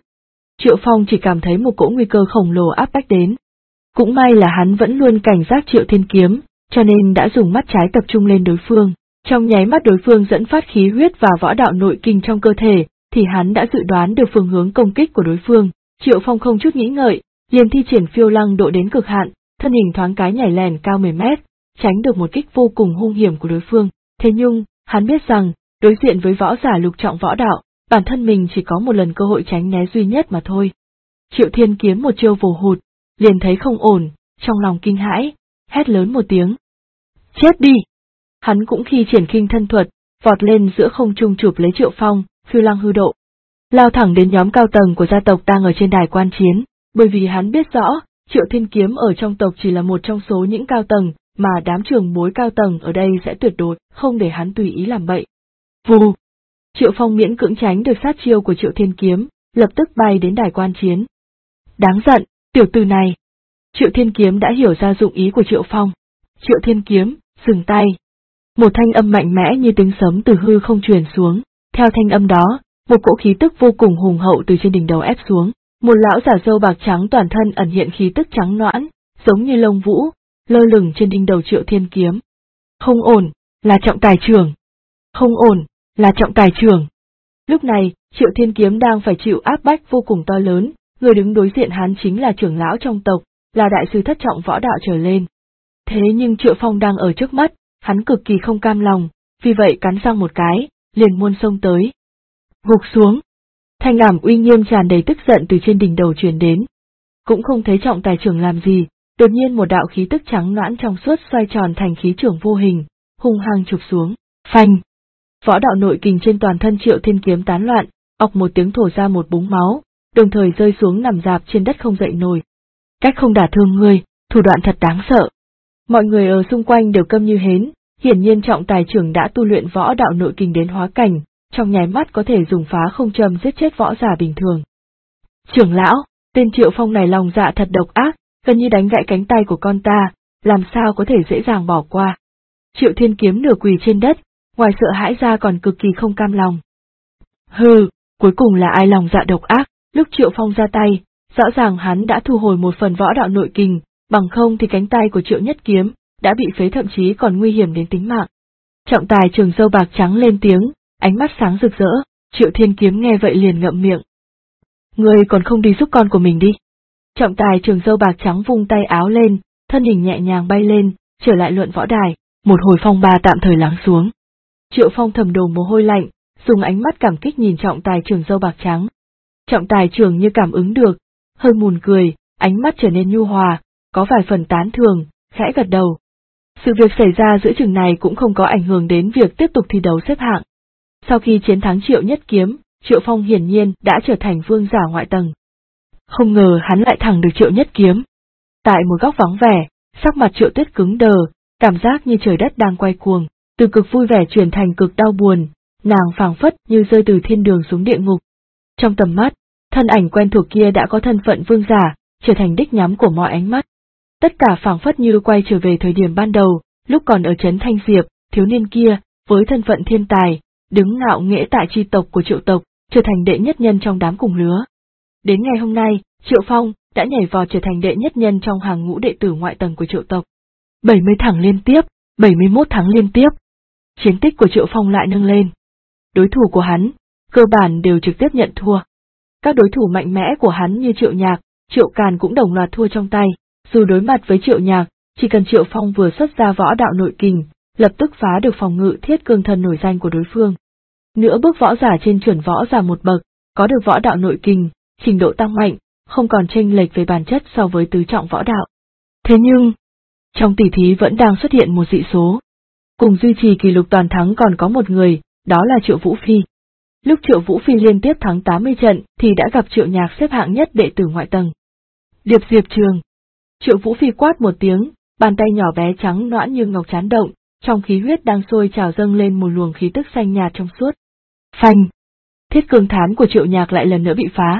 bách đến. Cũng may là hắn vẫn luôn cảnh giác Triệu Thiên Kiếm, cho nên đã dùng mắt trái tập trung lên đối phương. Trong nháy mắt đối phương dẫn phát khí huyết và võ đạo nội kinh trong cơ thể, thì hắn đã dự đoán được phương hướng công kích của đối phương. Triệu Phong không chút nghĩ ngợi, liền thi triển phiêu lăng độ đến cực hạn, thân hình thoáng cái nhảy lèn cao 10 mét, tránh được một kích vô cùng hung hiểm của đối phương. Thế nhưng, hắn biết rằng, đối diện với võ giả lục trọng võ đạo, bản thân mình chỉ có một lần cơ hội tránh né duy nhất mà thôi. Triệu Thiên Kiếm một chiêu vồ hụt, liền thấy không ổn, trong lòng kinh hãi, hét lớn một tiếng. Chết đi! Hắn cũng khi triển khinh thân thuật, vọt lên giữa không trung chụp lấy Triệu Phong, phiêu lăng hư độ. Lao thẳng đến nhóm cao tầng của gia tộc đang ở trên đài quan chiến, bởi vì hắn biết rõ, Triệu Thiên Kiếm ở trong tộc chỉ là một trong số những cao tầng, mà đám trưởng bối cao tầng ở đây sẽ tuyệt đối không để hắn tùy ý làm bậy. Vù! Triệu Phong miễn cưỡng tránh được sát chiêu của Triệu Thiên Kiếm, lập tức bay đến đài quan chiến. Đáng giận, tiểu tử này! Triệu Thiên Kiếm đã hiểu ra dụng ý của Triệu Phong. Triệu Thiên Kiếm, dừng tay! Một thanh âm mạnh mẽ như tiếng sấm từ hư không truyền xuống, theo thanh âm đó, một cỗ khí tức vô cùng hùng hậu từ trên đỉnh đầu ép xuống. Một lão giả râu bạc trắng toàn thân ẩn hiện khí tức trắng nõn, giống như lông vũ, lơ lửng trên đỉnh đầu Triệu Thiên Kiếm. Không ổn, là trọng tài trưởng. Không ổn, là trọng tài trưởng. Lúc này, Triệu Thiên Kiếm đang phải chịu áp bách vô cùng to lớn, người đứng đối diện hắn chính là trưởng lão trong tộc, là đại sư thất trọng võ đạo trở lên. Thế nhưng Triệu Phong đang ở trước mắt, hắn cực kỳ không cam lòng, vì vậy cắn răng một cái, liền muôn xông tới. Gục xuống. Thanh ảm uy nghiêm tràn đầy tức giận từ trên đỉnh đầu truyền đến. Cũng không thấy trọng tài trưởng làm gì, đột nhiên một đạo khí tức trắng nõn trong suốt xoay tròn thành khí trưởng vô hình, hung hăng chụp xuống. Phanh! Võ đạo nội kình trên toàn thân Triệu Thiên Kiếm tán loạn, ọc một tiếng thổ ra một búng máu, đồng thời rơi xuống nằm rạp trên đất không dậy nổi. Cách không đả thương ngươi, thủ đoạn thật đáng sợ. Mọi người ở xung quanh đều câm như hến, hiển nhiên trọng tài trưởng đã tu luyện võ đạo nội kình đến hóa cảnh, trong nháy mắt có thể dùng phá không châm giết chết võ giả bình thường. Trưởng lão, tên Triệu Phong này lòng dạ thật độc ác, gần như đánh gãy cánh tay của con ta, làm sao có thể dễ dàng bỏ qua. Triệu Thiên Kiếm nửa quỳ trên đất, ngoài sợ hãi ra còn cực kỳ không cam lòng. Hừ, cuối cùng là ai lòng dạ độc ác, lúc Triệu Phong ra tay, rõ ràng hắn đã thu hồi một phần võ đạo nội kình, bằng không thì cánh tay của Triệu Nhất Kiếm đã bị phế, thậm chí còn nguy hiểm đến tính mạng. Trọng tài trưởng râu bạc trắng lên tiếng, ánh mắt sáng rực rỡ. Triệu Thiên Kiếm nghe vậy liền ngậm miệng. Ngươi còn không đi giúp con của mình đi. Trọng tài trưởng râu bạc trắng vung tay áo lên, thân hình nhẹ nhàng bay lên, trở lại luận võ đài, một hồi phong ba tạm thời lắng xuống. Triệu Phong thầm đổ mồ hôi lạnh, dùng ánh mắt cảm kích nhìn trọng tài trưởng râu bạc trắng. Trọng tài trưởng như cảm ứng được, hơi mùn cười, ánh mắt trở nên nhu hòa, có vài phần tán thưởng, khẽ gật đầu. Sự việc xảy ra giữa chừng này cũng không có ảnh hưởng đến việc tiếp tục thi đấu xếp hạng. Sau khi chiến thắng Triệu Nhất Kiếm, Triệu Phong hiển nhiên đã trở thành vương giả ngoại tầng. Không ngờ hắn lại thẳng được Triệu Nhất Kiếm. Tại một góc vắng vẻ, sắc mặt Triệu Tuyết cứng đờ, cảm giác như trời đất đang quay cuồng, từ cực vui vẻ chuyển thành cực đau buồn, nàng phảng phất như rơi từ thiên đường xuống địa ngục. Trong tầm mắt, thân ảnh quen thuộc kia đã có thân phận vương giả, trở thành đích nhắm của mọi ánh mắt. Tất cả phảng phất như quay trở về thời điểm ban đầu, lúc còn ở trấn Thanh Diệp, thiếu niên kia, với thân phận thiên tài, đứng ngạo nghễ tại chi tộc của Triệu tộc, trở thành đệ nhất nhân trong đám cùng lứa. Đến ngày hôm nay, Triệu Phong đã nhảy vọt trở thành đệ nhất nhân trong hàng ngũ đệ tử ngoại tầng của Triệu tộc. 70 tháng liên tiếp, 71 tháng liên tiếp. Chiến tích của Triệu Phong lại nâng lên. Đối thủ của hắn, cơ bản đều trực tiếp nhận thua. Các đối thủ mạnh mẽ của hắn như Triệu Nhạc, Triệu Càn cũng đồng loạt thua trong tay. Dù đối mặt với Triệu Nhạc, chỉ cần Triệu Phong vừa xuất ra võ đạo nội kình, lập tức phá được phòng ngự thiết cương thân nổi danh của đối phương. Nửa bước võ giả trên chuẩn võ giả một bậc, có được võ đạo nội kình, trình độ tăng mạnh, không còn chênh lệch về bản chất so với tứ trọng võ đạo. Thế nhưng, trong tỷ thí vẫn đang xuất hiện một dị số. Cùng duy trì kỷ lục toàn thắng còn có một người, đó là Triệu Vũ Phi. Lúc Triệu Vũ Phi liên tiếp thắng 80 trận thì đã gặp Triệu Nhạc xếp hạng nhất đệ tử ngoại tầng. Điệp Diệp Trường. Triệu Vũ Phi quát một tiếng, bàn tay nhỏ bé trắng nõn như ngọc chán động, trong khí huyết đang sôi trào dâng lên một luồng khí tức xanh nhạt trong suốt. Phanh! Thiết cương thán của Triệu Nhạc lại lần nữa bị phá.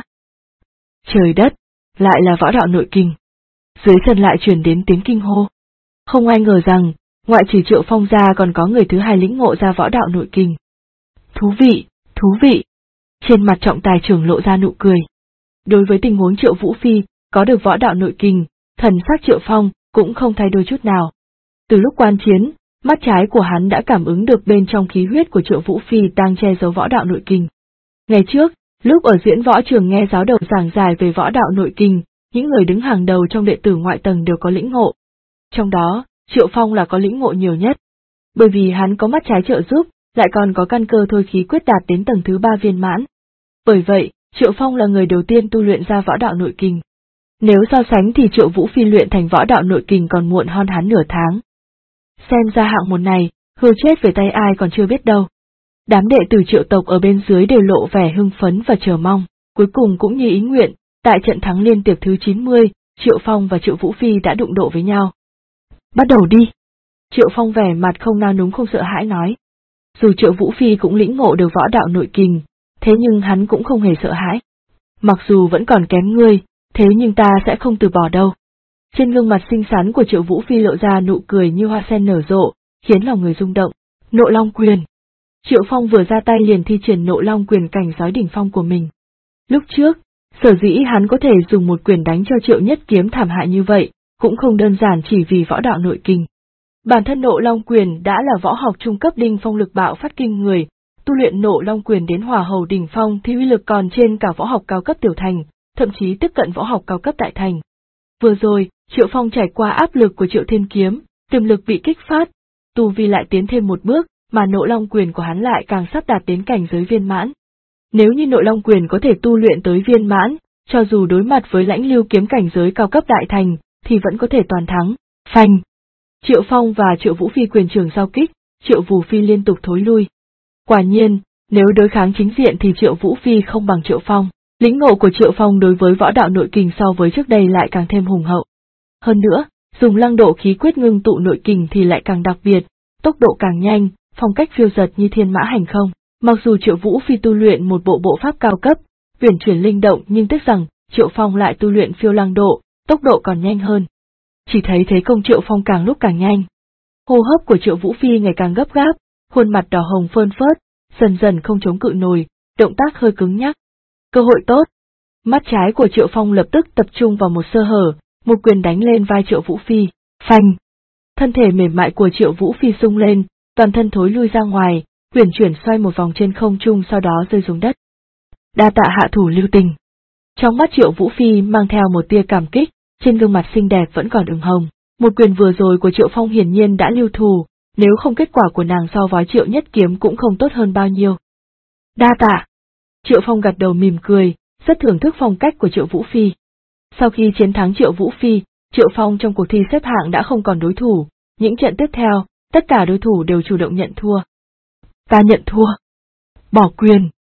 Trời đất! Lại là võ đạo nội kình. Dưới chân lại truyền đến tiếng kinh hô. Không ai ngờ rằng, ngoại trừ Triệu Phong ra còn có người thứ hai lĩnh ngộ ra võ đạo nội kình. Thú vị, thú vị! Trên mặt trọng tài trưởng lộ ra nụ cười. Đối với tình huống Triệu Vũ Phi, có được võ đạo nội kình, thần sắc Triệu Phong cũng không thay đổi chút nào. Từ lúc quan chiến, mắt trái của hắn đã cảm ứng được bên trong khí huyết của Triệu Vũ Phi đang che giấu võ đạo nội kình. Ngày trước, lúc ở diễn võ trường nghe giáo đầu giảng giải về võ đạo nội kình, những người đứng hàng đầu trong đệ tử ngoại tầng đều có lĩnh ngộ. Trong đó, Triệu Phong là có lĩnh ngộ nhiều nhất. Bởi vì hắn có mắt trái trợ giúp, lại còn có căn cơ thôi khí quyết đạt đến tầng thứ 3 viên mãn. Bởi vậy, Triệu Phong là người đầu tiên tu luyện ra võ đạo nội kình. Nếu so sánh thì Triệu Vũ Phi luyện thành võ đạo nội kình còn muộn hơn hắn nửa tháng. Xem ra hạng môn này, hư chết về tay ai còn chưa biết đâu. Đám đệ tử Triệu tộc ở bên dưới đều lộ vẻ hưng phấn và chờ mong, cuối cùng cũng như ý nguyện, tại trận thắng liên tiệp thứ 90, Triệu Phong và Triệu Vũ Phi đã đụng độ với nhau. Bắt đầu đi! Triệu Phong vẻ mặt không nao núng không sợ hãi nói. Dù Triệu Vũ Phi cũng lĩnh ngộ được võ đạo nội kình, thế nhưng hắn cũng không hề sợ hãi. Mặc dù vẫn còn kém ngươi, thế nhưng ta sẽ không từ bỏ đâu. Trên gương mặt xinh xắn của Triệu Vũ Phi lộ ra nụ cười như hoa sen nở rộ, khiến lòng người rung động. Nộ Long Quyền. Triệu Phong vừa ra tay liền thi triển Nộ Long Quyền cảnh giới đỉnh phong của mình. Lúc trước, sở dĩ hắn có thể dùng một quyền đánh cho Triệu Nhất Kiếm thảm hại như vậy, cũng không đơn giản chỉ vì võ đạo nội kình. Bản thân Nộ Long Quyền đã là võ học trung cấp đỉnh phong lực bạo phát kinh người, tu luyện Nộ Long Quyền đến hỏa hầu đỉnh phong thì uy lực còn trên cả võ học cao cấp tiểu thành, thậm chí tiếp cận võ học cao cấp đại thành. Vừa rồi, Triệu Phong trải qua áp lực của Triệu Thiên Kiếm, tiềm lực bị kích phát, tu vi lại tiến thêm một bước, mà Nộ Long Quyền của hắn lại càng sắp đạt đến cảnh giới viên mãn. Nếu như Nộ Long Quyền có thể tu luyện tới viên mãn, cho dù đối mặt với Lãnh Lưu Kiếm cảnh giới cao cấp đại thành, thì vẫn có thể toàn thắng. Phanh! Triệu Phong và Triệu Vũ Phi quyền trường giao kích, Triệu Vũ Phi liên tục thối lui. Quả nhiên, nếu đối kháng chính diện thì Triệu Vũ Phi không bằng Triệu Phong. Lĩnh ngộ của Triệu Phong đối với võ đạo nội kình so với trước đây lại càng thêm hùng hậu. Hơn nữa, dùng lăng độ khí quyết ngưng tụ nội kình thì lại càng đặc biệt, tốc độ càng nhanh, phong cách phiêu dật như thiên mã hành không. Mặc dù Triệu Vũ Phi tu luyện một bộ pháp cao cấp, uyển chuyển linh động nhưng tiếc rằng, Triệu Phong lại tu luyện phiêu lăng độ, tốc độ còn nhanh hơn. Chỉ thấy thế công Triệu Phong càng lúc càng nhanh. Hô hấp của Triệu Vũ Phi ngày càng gấp gáp, khuôn mặt đỏ hồng phơn phớt, dần dần không chống cự nổi, động tác hơi cứng nhắc. Cơ hội tốt. Mắt trái của Triệu Phong lập tức tập trung vào một sơ hở, một quyền đánh lên vai Triệu Vũ Phi. Phanh! Thân thể mềm mại của Triệu Vũ Phi sung lên, toàn thân thối lui ra ngoài, uyển chuyển xoay một vòng trên không trung sau đó rơi xuống đất. Đa tạ hạ thủ lưu tình. Trong mắt Triệu Vũ Phi mang theo một tia cảm kích, trên gương mặt xinh đẹp vẫn còn ửng hồng. Một quyền vừa rồi của Triệu Phong hiển nhiên đã lưu thù, nếu không kết quả của nàng so với Triệu Nhất Kiếm cũng không tốt hơn bao nhiêu. Đa tạ. Triệu Phong gật đầu mỉm cười, rất thưởng thức phong cách của Triệu Vũ Phi. Sau khi chiến thắng Triệu Vũ Phi, Triệu Phong trong cuộc thi xếp hạng đã không còn đối thủ, những trận tiếp theo, tất cả đối thủ đều chủ động nhận thua. Ta nhận thua. Bỏ quyền.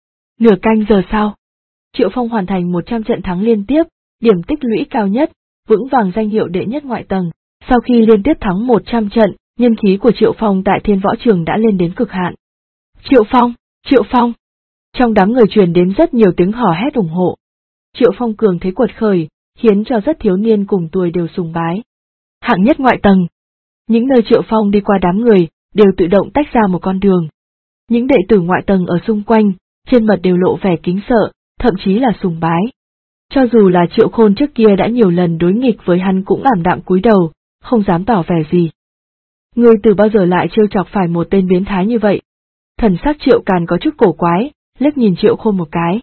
Nửa canh giờ sau, Triệu Phong hoàn thành 100 trận thắng liên tiếp, điểm tích lũy cao nhất, vững vàng danh hiệu đệ nhất ngoại tầng. Sau khi liên tiếp thắng 100 trận, nhân khí của Triệu Phong tại Thiên Võ Trường đã lên đến cực hạn. Triệu Phong! Triệu Phong! Trong đám người truyền đến rất nhiều tiếng hò hét ủng hộ. Triệu Phong cường thế quật khởi, khiến cho rất thiếu niên cùng tuổi đều sùng bái. Hạng nhất ngoại tầng. Những nơi Triệu Phong đi qua đám người, đều tự động tách ra một con đường. Những đệ tử ngoại tầng ở xung quanh, trên mặt đều lộ vẻ kính sợ, thậm chí là sùng bái. Cho dù là Triệu Khôn trước kia đã nhiều lần đối nghịch với hắn cũng ảm đạm cúi đầu, không dám tỏ vẻ gì. Ngươi từ bao giờ lại trêu chọc phải một tên biến thái như vậy? Thần sắc Triệu Càn có chút cổ quái, liếc nhìn Triệu Khôn một cái.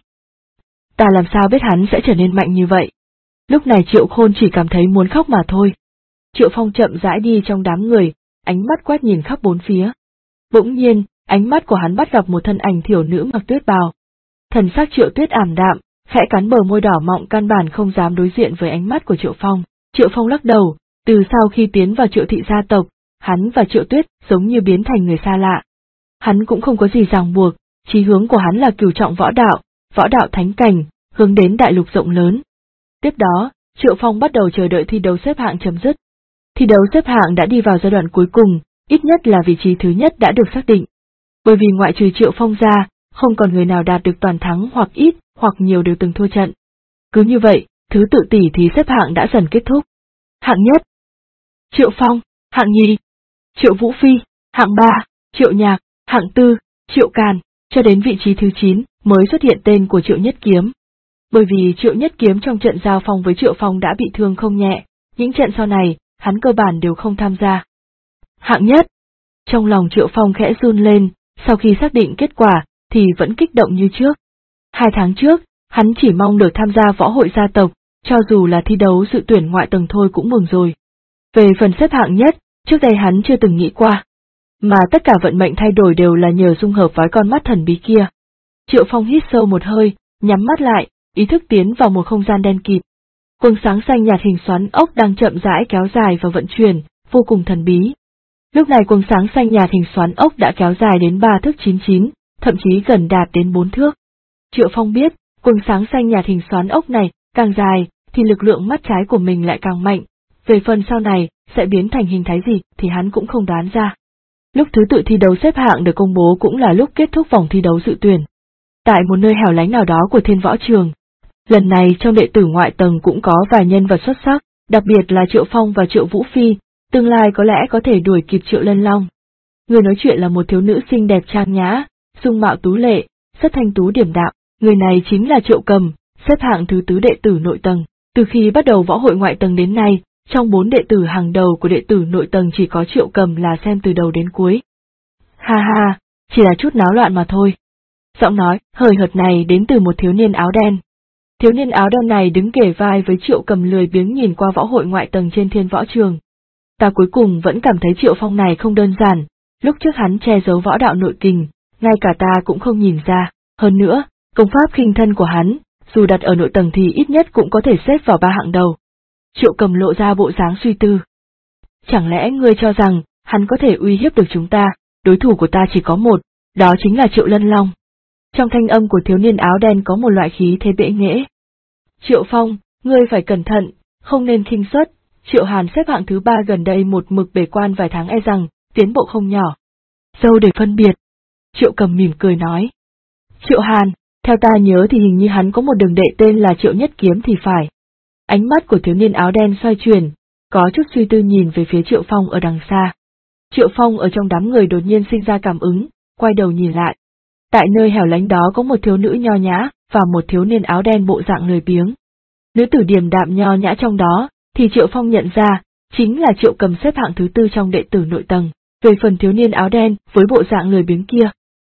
Ta làm sao biết hắn sẽ trở nên mạnh như vậy? Lúc này Triệu Khôn chỉ cảm thấy muốn khóc mà thôi. Triệu Phong chậm rãi đi trong đám người, ánh mắt quét nhìn khắp bốn phía. Bỗng nhiên, ánh mắt của hắn bắt gặp một thân ảnh thiểu nữ mặc tuyết bào. Thần sắc Triệu Tuyết ảm đạm, khẽ cắn bờ môi đỏ mọng căn bản không dám đối diện với ánh mắt của Triệu Phong. Triệu Phong lắc đầu, từ sau khi tiến vào Triệu thị gia tộc, hắn và Triệu Tuyết giống như biến thành người xa lạ. Hắn cũng không có gì ràng buộc, chí hướng của hắn là cửu trọng võ đạo thánh cảnh, hướng đến đại lục rộng lớn. Tiếp đó, Triệu Phong bắt đầu chờ đợi thi đấu xếp hạng chấm dứt. Thi đấu xếp hạng đã đi vào giai đoạn cuối cùng, ít nhất là vị trí thứ nhất đã được xác định. Bởi vì ngoại trừ Triệu Phong ra, không còn người nào đạt được toàn thắng hoặc ít, hoặc nhiều đều từng thua trận. Cứ như vậy, thứ tự tỉ thí xếp hạng đã dần kết thúc. Hạng nhất, Triệu Phong, hạng nhì, Triệu Vũ Phi, hạng ba, Triệu Nhạc, hạng tư, Triệu Càn, cho đến vị trí thứ 9 mới xuất hiện tên của Triệu Nhất Kiếm. Bởi vì Triệu Nhất Kiếm trong trận giao phong với Triệu Phong đã bị thương không nhẹ, những trận sau này, hắn cơ bản đều không tham gia. Hạng nhất, trong lòng Triệu Phong khẽ run lên, sau khi xác định kết quả, thì vẫn kích động như trước. 2 tháng trước, hắn chỉ mong được tham gia võ hội gia tộc, cho dù là thi đấu dự tuyển ngoại tầng thôi cũng mừng rồi. Về phần xếp hạng nhất, trước đây hắn chưa từng nghĩ qua. Mà tất cả vận mệnh thay đổi đều là nhờ dung hợp với con mắt thần bí kia. Triệu Phong hít sâu một hơi, nhắm mắt lại, ý thức tiến vào một không gian đen kịt. Quầng sáng xanh nhạt hình xoắn ốc đang chậm rãi kéo dài và vận chuyển, vô cùng thần bí. Lúc này quầng sáng xanh nhạt hình xoắn ốc đã kéo dài đến 3 thước 99, thậm chí gần đạt đến 4 thước. Triệu Phong biết, quầng sáng xanh nhạt hình xoắn ốc này càng dài, thì lực lượng mắt trái của mình lại càng mạnh. Về phần sau này sẽ biến thành hình thái gì thì hắn cũng không đoán ra. Lúc thứ tự thi đấu xếp hạng được công bố cũng là lúc kết thúc vòng thi đấu dự tuyển. Tại một nơi hẻo lánh nào đó của Thiên Võ Trường. Lần này trong đệ tử ngoại tầng cũng có vài nhân vật xuất sắc, đặc biệt là Triệu Phong và Triệu Vũ Phi, tương lai có lẽ có thể đuổi kịp Triệu Lân Long. Người nói chuyện là một thiếu nữ xinh đẹp trang nhã, dung mạo tú lệ, rất thanh tú điềm đạm, người này chính là Triệu Cầm, xếp hạng thứ 4 đệ tử nội tầng. Từ khi bắt đầu võ hội ngoại tầng đến nay, trong 4 đệ tử hàng đầu của đệ tử nội tầng chỉ có Triệu Cầm là xem từ đầu đến cuối. Ha ha, chỉ là chút náo loạn mà thôi. Giọng nói hời hợt này đến từ một thiếu niên áo đen. Thiếu niên áo đen này đứng kề vai với Triệu Cầm lười biếng nhìn qua võ hội ngoại tầng trên Thiên Võ Trường. Ta cuối cùng vẫn cảm thấy Triệu Phong này không đơn giản, lúc trước hắn che giấu võ đạo nội kình, ngay cả ta cũng không nhìn ra, hơn nữa, công pháp khinh thân của hắn, dù đặt ở nội tầng thì ít nhất cũng có thể xếp vào 3 hạng đầu. Triệu Cầm lộ ra bộ dáng suy tư. Chẳng lẽ ngươi cho rằng, hắn có thể uy hiếp được chúng ta, đối thủ của ta chỉ có một, đó chính là Triệu Lân Long. Trong thanh âm của thiếu niên áo đen có một loại khí thế bệ nghệ. Triệu Phong, ngươi phải cẩn thận, không nên khinh suất. Triệu Hàn xếp hạng thứ 3 gần đây một mực bế quan vài tháng e rằng, tiến bộ không nhỏ. Dâu để phân biệt. Triệu Cầm mỉm cười nói. Triệu Hàn, theo ta nhớ thì hình như hắn có một đường đệ tên là Triệu Nhất Kiếm thì phải. Ánh mắt của thiếu niên áo đen xoay chuyển, có chút suy tư nhìn về phía Triệu Phong ở đằng xa. Triệu Phong ở trong đám người đột nhiên sinh ra cảm ứng, quay đầu nhìn lại. Tại nơi hẻo lánh đó có một thiếu nữ nho nhã, và một thiếu niên áo đen bộ dạng lười biếng. Nữ tử điềm đạm nho nhã trong đó, thì Triệu Phong nhận ra, chính là Triệu Cầm xếp hạng thứ 4 trong đệ tử nội tầng, về phần thiếu niên áo đen với bộ dạng lười biếng kia.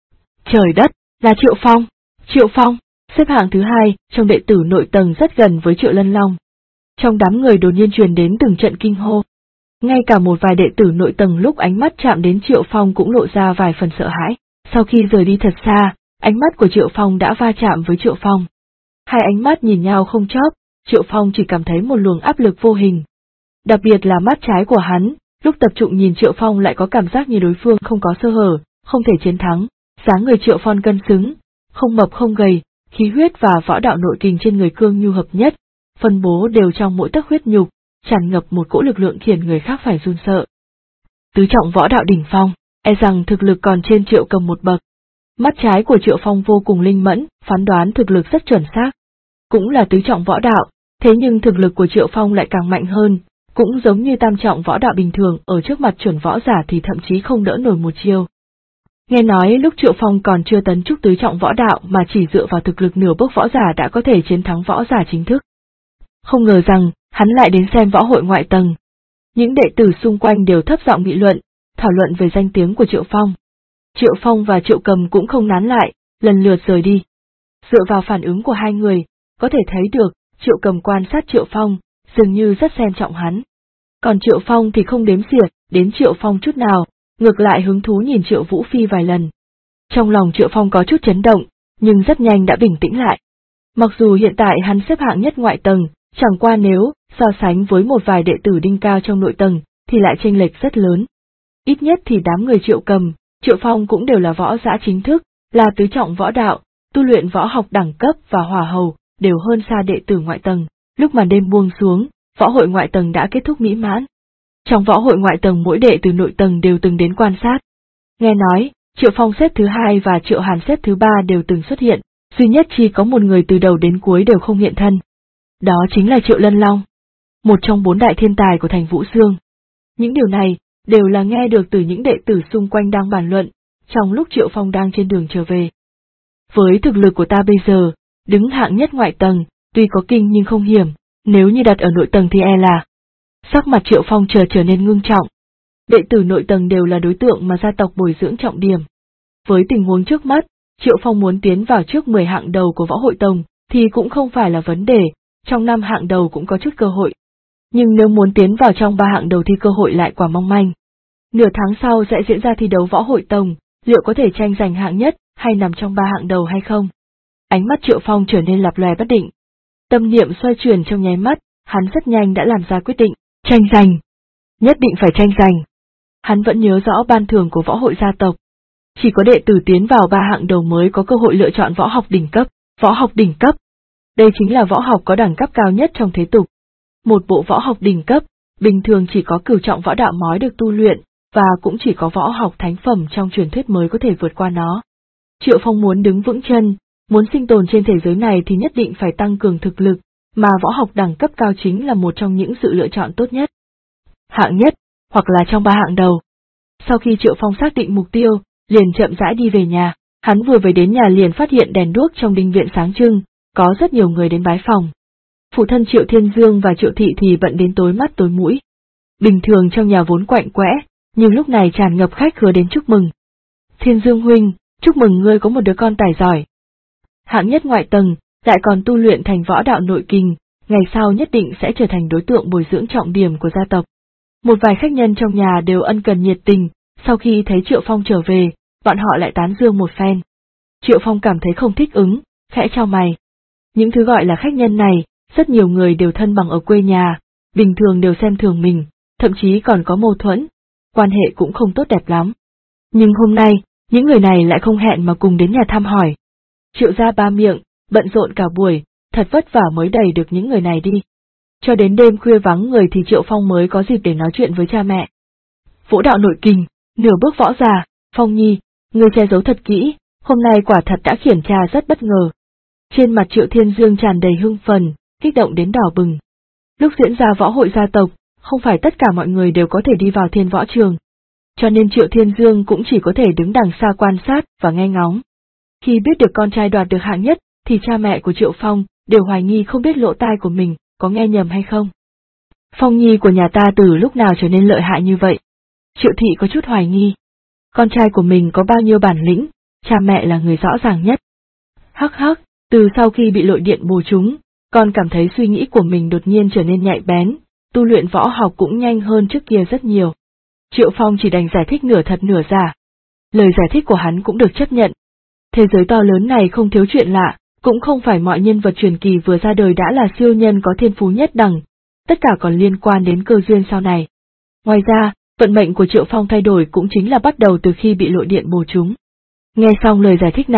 Trời đất, là Triệu Phong! Triệu Phong, xếp hạng thứ 2 trong đệ tử nội tầng rất gần với Triệu Lân Long. Trong đám người đột nhiên truyền đến từng trận kinh hô. Ngay cả một vài đệ tử nội tầng lúc ánh mắt chạm đến Triệu Phong cũng lộ ra vài phần sợ hãi. Sau khi rời đi thật xa, ánh mắt của Triệu Phong đã va chạm với Triệu Phong. Hai ánh mắt nhìn nhau không chớp, Triệu Phong chỉ cảm thấy một luồng áp lực vô hình. Đặc biệt là mắt trái của hắn, lúc tập trung nhìn Triệu Phong lại có cảm giác như đối phương không có sơ hở, không thể chiến thắng. Dáng người Triệu Phong cân xứng, không mập không gầy, khí huyết và võ đạo nội kình trên người cương nhu hợp nhất, phân bố đều trong mỗi tấc huyết nhục, tràn ngập một cỗ lực lượng khiến người khác phải run sợ. Tứ trọng võ đạo đỉnh phong, e rằng thực lực còn trên Triệu Cầm một bậc. Mắt trái của Triệu Phong vô cùng linh mẫn, phán đoán thực lực rất chuẩn xác. Cũng là tứ trọng võ đạo, thế nhưng thực lực của Triệu Phong lại càng mạnh hơn, cũng giống như tam trọng võ đạo bình thường, ở trước mặt chuẩn võ giả thì thậm chí không đỡ nổi một chiêu. Nghe nói lúc Triệu Phong còn chưa tấn chức tứ trọng võ đạo mà chỉ dựa vào thực lực nửa bước võ giả đã có thể chiến thắng võ giả chính thức. Không ngờ rằng, hắn lại đến xem võ hội ngoại tầng. Những đệ tử xung quanh đều thấp giọng nghị luận, thảo luận về danh tiếng của Triệu Phong. Triệu Phong và Triệu Cầm cũng không nán lại, lần lượt rời đi. Dựa vào phản ứng của hai người, có thể thấy được, Triệu Cầm quan sát Triệu Phong, dường như rất xem trọng hắn. Còn Triệu Phong thì không đếm xỉa đến Triệu Phong chút nào, ngược lại hứng thú nhìn Triệu Vũ Phi vài lần. Trong lòng Triệu Phong có chút chấn động, nhưng rất nhanh đã bình tĩnh lại. Mặc dù hiện tại hắn xếp hạng nhất ngoại tầng, chẳng qua nếu so sánh với một vài đệ tử đinh cao trong nội tầng, thì lại chênh lệch rất lớn. Ít nhất thì đám người Triệu Cầm, Triệu Phong cũng đều là võ giả chính thức, là tứ trọng võ đạo, tu luyện võ học đẳng cấp và hỏa hầu, đều hơn xa đệ tử ngoại tầng. Lúc màn đêm buông xuống, võ hội ngoại tầng đã kết thúc mỹ mãn. Trong võ hội ngoại tầng mỗi đệ tử nội tầng đều từng đến quan sát. Nghe nói, Triệu Phong xếp thứ 2 và Triệu Hàn xếp thứ 3 đều từng xuất hiện, duy nhất chỉ có một người từ đầu đến cuối đều không hiện thân. Đó chính là Triệu Lân Long, một trong 4 đại thiên tài của thành Vũ Dương. Những điều này đều là nghe được từ những đệ tử xung quanh đang bàn luận, trong lúc Triệu Phong đang trên đường trở về. Với thực lực của ta bây giờ, đứng hạng nhất ngoại tầng, tuy có kinh nhưng không hiểm, nếu như đặt ở nội tầng thì e là. Sắc mặt Triệu Phong trở nên ngưng trọng. Đệ tử nội tầng đều là đối tượng mà gia tộc bồi dưỡng trọng điểm. Với tình huống trước mắt, Triệu Phong muốn tiến vào trước 10 hạng đầu của võ hội tông, thì cũng không phải là vấn đề, trong 5 hạng đầu cũng có chút cơ hội. Nhưng nếu muốn tiến vào trong 3 hạng đầu thì cơ hội lại quả mong manh. Nửa tháng sau sẽ diễn ra thi đấu võ hội tông, liệu có thể tranh giành hạng nhất, hay nằm trong 3 hạng đầu hay không? Ánh mắt Triệu Phong trở nên lập lòe bất định. Tâm niệm xoay chuyển trong nháy mắt, hắn rất nhanh đã làm ra quyết định, tranh giành. Nhất định phải tranh giành. Hắn vẫn nhớ rõ ban thưởng của võ hội gia tộc. Chỉ có đệ tử tiến vào 3 hạng đầu mới có cơ hội lựa chọn võ học đỉnh cấp. Võ học đỉnh cấp. Đây chính là võ học có đẳng cấp cao nhất trong thế tục. Một bộ võ học đỉnh cấp, bình thường chỉ có cửu trọng võ đạo mới được tu luyện, và cũng chỉ có võ học thánh phẩm trong truyền thuyết mới có thể vượt qua nó. Triệu Phong muốn đứng vững chân, muốn sinh tồn trên thế giới này thì nhất định phải tăng cường thực lực, mà võ học đẳng cấp cao chính là một trong những sự lựa chọn tốt nhất. Hạng nhất, hoặc là trong 3 hạng đầu. Sau khi Triệu Phong xác định mục tiêu, liền chậm rãi đi về nhà, hắn vừa về đến nhà liền phát hiện đèn đuốc trong đình viện sáng trưng, có rất nhiều người đến bái phòng. Phụ thân Triệu Thiên Dương và Triệu Thị thì bận đến tối mắt tối mũi. Bình thường trong nhà vốn quạnh quẽ, nhưng lúc này tràn ngập khách hứa đến chúc mừng. Thiên Dương huynh, chúc mừng ngươi có một đứa con tài giỏi. Hạng nhất ngoại tầng, lại còn tu luyện thành võ đạo nội kình, ngày sau nhất định sẽ trở thành đối tượng bồi dưỡng trọng điểm của gia tộc. Một vài khách nhân trong nhà đều ân cần nhiệt tình, sau khi thấy Triệu Phong trở về, bọn họ lại tán dương một phen. Triệu Phong cảm thấy không thích ứng, khẽ chau mày. Những thứ gọi là khách nhân này, rất nhiều người đều thân bằng ở quê nhà, bình thường đều xem thường mình, thậm chí còn có mâu thuẫn, quan hệ cũng không tốt đẹp lắm. Nhưng hôm nay, những người này lại không hẹn mà cùng đến nhà thăm hỏi. Triệu gia ba miệng, bận rộn cả buổi, thật vất vả mới đẩy được những người này đi. Cho đến đêm khuya vắng người thì Triệu Phong mới có dịp để nói chuyện với cha mẹ. Võ đạo nội kình, nửa bước võ già, Phong nhi, ngươi che giấu thật kỹ, hôm nay quả thật đã khiến cha rất bất ngờ. Trên mặt Triệu Thiên Dương tràn đầy hưng phấn, kích động đến đỏ bừng. Lúc diễn ra võ hội gia tộc, không phải tất cả mọi người đều có thể đi vào thiên võ trường. Cho nên Triệu Thiên Dương cũng chỉ có thể đứng đằng xa quan sát và nghe ngóng. Khi biết được con trai đoạt được hạng nhất, thì cha mẹ của Triệu Phong đều hoài nghi không biết lỗ tai của mình có nghe nhầm hay không. Phong nhi của nhà ta từ lúc nào trở nên lợi hại như vậy? Triệu Thị có chút hoài nghi. Con trai của mình có bao nhiêu bản lĩnh, cha mẹ là người rõ ràng nhất. Hắc hắc, từ sau khi bị lội điện bù trúng, con cảm thấy suy nghĩ của mình đột nhiên trở nên nhạy bén, tu luyện võ học cũng nhanh hơn trước kia rất nhiều. Triệu Phong chỉ đành giải thích nửa thật nửa giả. Lời giải thích của hắn cũng được chấp nhận. Thế giới to lớn này không thiếu chuyện lạ, cũng không phải mọi nhân vật truyền kỳ vừa ra đời đã là siêu nhân có thiên phú nhất đẳng, tất cả còn liên quan đến cơ duyên sau này. Ngoài ra, vận mệnh của Triệu Phong thay đổi cũng chính là bắt đầu từ khi bị lội điện bổ trúng. Nghe xong lời giải thích này,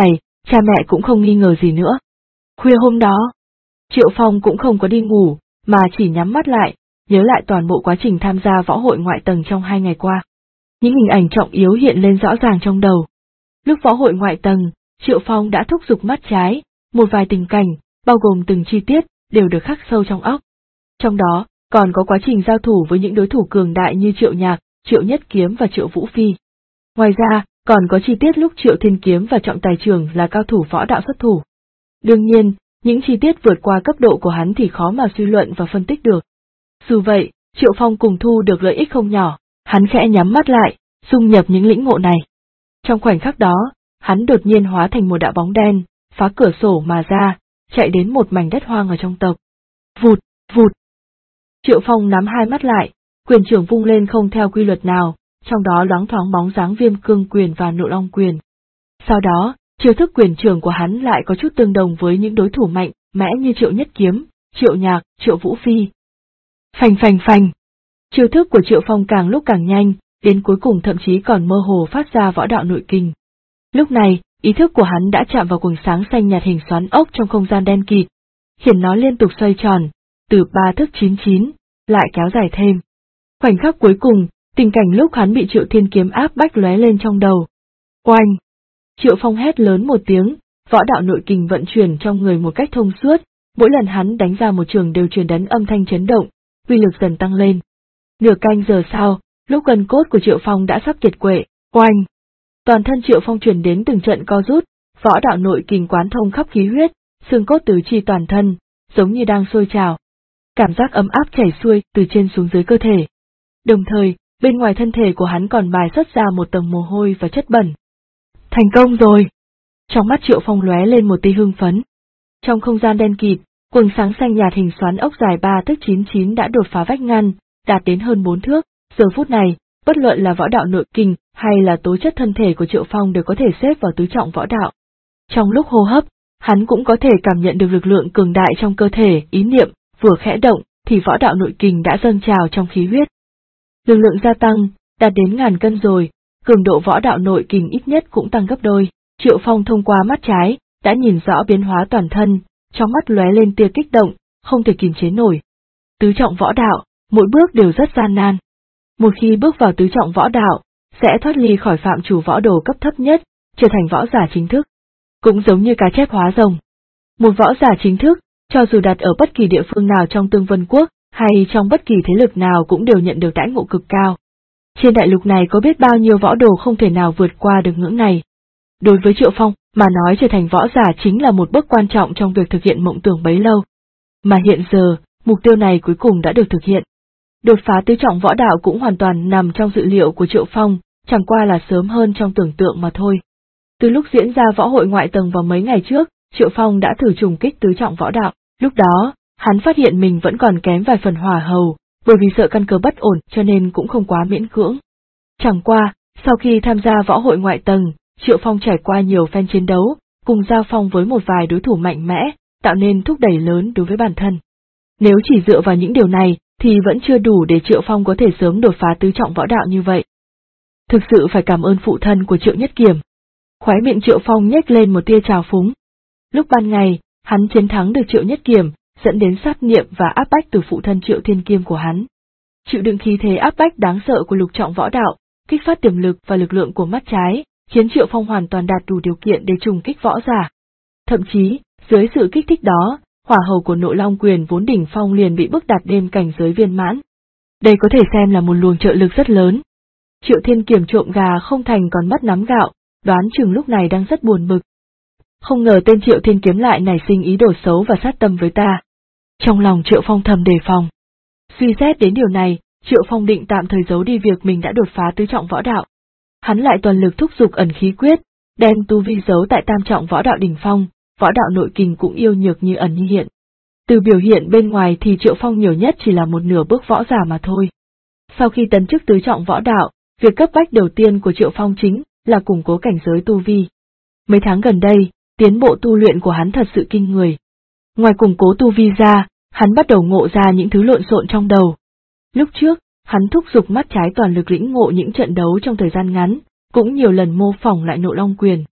cha mẹ cũng không nghi ngờ gì nữa. Khuya hôm đó, Triệu Phong cũng không có đi ngủ, mà chỉ nhắm mắt lại, nhớ lại toàn bộ quá trình tham gia võ hội ngoại tầng trong 2 ngày qua. Những hình ảnh trọng yếu hiện lên rõ ràng trong đầu. Lúc võ hội ngoại tầng, Triệu Phong đã thúc giục mắt trái, một vài tình cảnh, bao gồm từng chi tiết, đều được khắc sâu trong óc. Trong đó, còn có quá trình giao thủ với những đối thủ cường đại như Triệu Nhạc, Triệu Nhất Kiếm và Triệu Vũ Phi. Ngoài ra, còn có chi tiết lúc Triệu Thiên Kiếm và Trọng Tài Trường là cao thủ võ đạo xuất thủ. Đương nhiên, những chi tiết vượt qua cấp độ của hắn thì khó mà suy luận và phân tích được. Dù vậy, Triệu Phong cùng thu được lợi ích không nhỏ, hắn khẽ nhắm mắt lại, dung nhập những lĩnh ngộ này. Trong khoảnh khắc đó, hắn đột nhiên hóa thành một đạo bóng đen, phá cửa sổ mà ra, chạy đến một mảnh đất hoang ở trong tộc. Vụt, vụt. Triệu Phong nắm hai mắt lại, quyền trưởng vung lên không theo quy luật nào, trong đó loáng thoáng bóng dáng Viêm Cương quyền và Nộ Long quyền. Sau đó, chiêu thức quyền trưởng của hắn lại có chút tương đồng với những đối thủ mạnh mẽ như Triệu Nhất Kiếm, Triệu Nhạc, Triệu Vũ Phi. Phành phành phành. Chiêu thức của Triệu Phong càng lúc càng nhanh, đến cuối cùng thậm chí còn mơ hồ phát ra võ đạo nội kình. Lúc này, ý thức của hắn đã chạm vào quầng sáng xanh nhạt hình xoắn ốc trong không gian đen kịt, khiến nó liên tục xoay tròn, từ 3 thước 99, lại kéo dài thêm. Khoảnh khắc cuối cùng, tình cảnh lúc hắn bị Triệu Thiên Kiếm áp bách lóe lên trong đầu. Oanh! Triệu Phong hét lớn một tiếng, võ đạo nội kình vận chuyển trong người một cách thông suốt, mỗi lần hắn đánh ra một trường đều truyền đến âm thanh chấn động, uy lực dần tăng lên. Nửa canh giờ sau, lúc gân cốt của Triệu Phong đã sắp kiệt quệ, oanh! Toàn thân Triệu Phong truyền đến từng trận co rút, võ đạo nội kình quán thông khắp khí huyết, xương cốt tứ chi toàn thân, giống như đang sôi trào. Cảm giác ấm áp chảy xuôi từ trên xuống dưới cơ thể. Đồng thời, bên ngoài thân thể của hắn còn bài xuất ra một tầng mồ hôi và chất bẩn. Thành công rồi! Trong mắt Triệu Phong lóe lên một tia hưng phấn. Trong không gian đen kịt, quầng sáng xanh nhạt hình xoắn ốc dài 3 thước 99 đã đột phá vách ngăn, đạt đến hơn 4 thước. Giờ phút này, bất luận là võ đạo nội kình hay là tố chất thân thể của Triệu Phong đều có thể xếp vào tứ trọng võ đạo. Trong lúc hô hấp, hắn cũng có thể cảm nhận được lực lượng cường đại trong cơ thể, ý niệm vừa khẽ động thì võ đạo nội kình đã dâng trào trong khí huyết. Lực lượng gia tăng, đạt đến 1000 cân rồi, cường độ võ đạo nội kình ít nhất cũng tăng gấp đôi. Triệu Phong thông qua mắt trái, đã nhìn rõ biến hóa toàn thân, trong mắt lóe lên tia kích động, không thể kìm chế nổi. Tứ trọng võ đạo, mỗi bước đều rất gian nan. Một khi bước vào tứ trọng võ đạo, sẽ thoát ly khỏi phạm chủ võ đồ cấp thấp nhất, trở thành võ giả chính thức. Cũng giống như cá chép hóa rồng. Một võ giả chính thức, cho dù đặt ở bất kỳ địa phương nào trong Tương Vân Quốc, hay trong bất kỳ thế lực nào cũng đều nhận được đãi ngộ cực cao. Trên đại lục này có biết bao nhiêu võ đồ không thể nào vượt qua được ngưỡng này. Đối với Triệu Phong, mà nói trở thành võ giả chính là một bước quan trọng trong việc thực hiện mộng tưởng bấy lâu. Mà hiện giờ, mục tiêu này cuối cùng đã được thực hiện. Đột phá tứ trọng võ đạo cũng hoàn toàn nằm trong dự liệu của Triệu Phong, chẳng qua là sớm hơn trong tưởng tượng mà thôi. Từ lúc diễn ra võ hội ngoại tầng vào mấy ngày trước, Triệu Phong đã thử trùng kích tứ trọng võ đạo. Lúc đó, hắn phát hiện mình vẫn còn kém vài phần hỏa hầu, bởi vì sợ căn cơ bất ổn cho nên cũng không quá miễn cưỡng. Chẳng qua, sau khi tham gia võ hội ngoại tầng, Triệu Phong trải qua nhiều phen chiến đấu, cùng giao phong với một vài đối thủ mạnh mẽ, tạo nên thúc đẩy lớn đối với bản thân. Nếu chỉ dựa vào những điều này, thì vẫn chưa đủ để Triệu Phong có thể sớm đột phá tứ trọng võ đạo như vậy. Thực sự phải cảm ơn phụ thân của Triệu Nhất Kiếm. Khóe miệng Triệu Phong nhếch lên một tia trào phúng. Lúc ban ngày, hắn chiến thắng được Triệu Nhất Kiếm, dẫn đến sát niệm và áp bách từ phụ thân Triệu Thiên Kiêm của hắn. Chịu đựng khí thế áp bách đáng sợ của lục trọng võ đạo, kích phát tiềm lực và lực lượng của mắt trái, khiến Triệu Phong hoàn toàn đạt đủ điều kiện để trùng kích võ giả. Thậm chí, dưới sự kích thích đó, hỏa hầu của Nộ Long quyền vốn đỉnh phong liền bị bước đạt đến cảnh giới viên mãn. Đây có thể xem là một luồng trợ lực rất lớn. Triệu Thiên Kiêm trộm gà không thành còn mất nắm gạo, đoán chừng lúc này đang rất buồn bực. Không ngờ tên Triệu Thiên Kiếm lại nảy sinh ý đồ xấu và sát tâm với ta. Trong lòng Triệu Phong thầm đề phòng. Suy xét đến điều này, Triệu Phong định tạm thời giấu đi việc mình đã đột phá tứ trọng võ đạo. Hắn lại toàn lực thúc giục ẩn khí quyết, đem tu vi giấu tại tam trọng võ đạo đỉnh phong, võ đạo nội kình cũng yêu nhược như ẩn như hiện. Từ biểu hiện bên ngoài thì Triệu Phong nhiều nhất chỉ là một nửa bước võ giả mà thôi. Sau khi tấn chức tứ trọng võ đạo, việc cấp bách đầu tiên của Triệu Phong chính là củng cố cảnh giới tu vi. Mấy tháng gần đây, tiến bộ tu luyện của hắn thật sự kinh người. Ngoài củng cố tu vi ra, hắn bắt đầu ngộ ra những thứ lộn xộn trong đầu. Lúc trước, hắn thúc giục mắt trái toàn lực lĩnh ngộ những trận đấu trong thời gian ngắn, cũng nhiều lần mô phỏng lại Nộ Long quyền.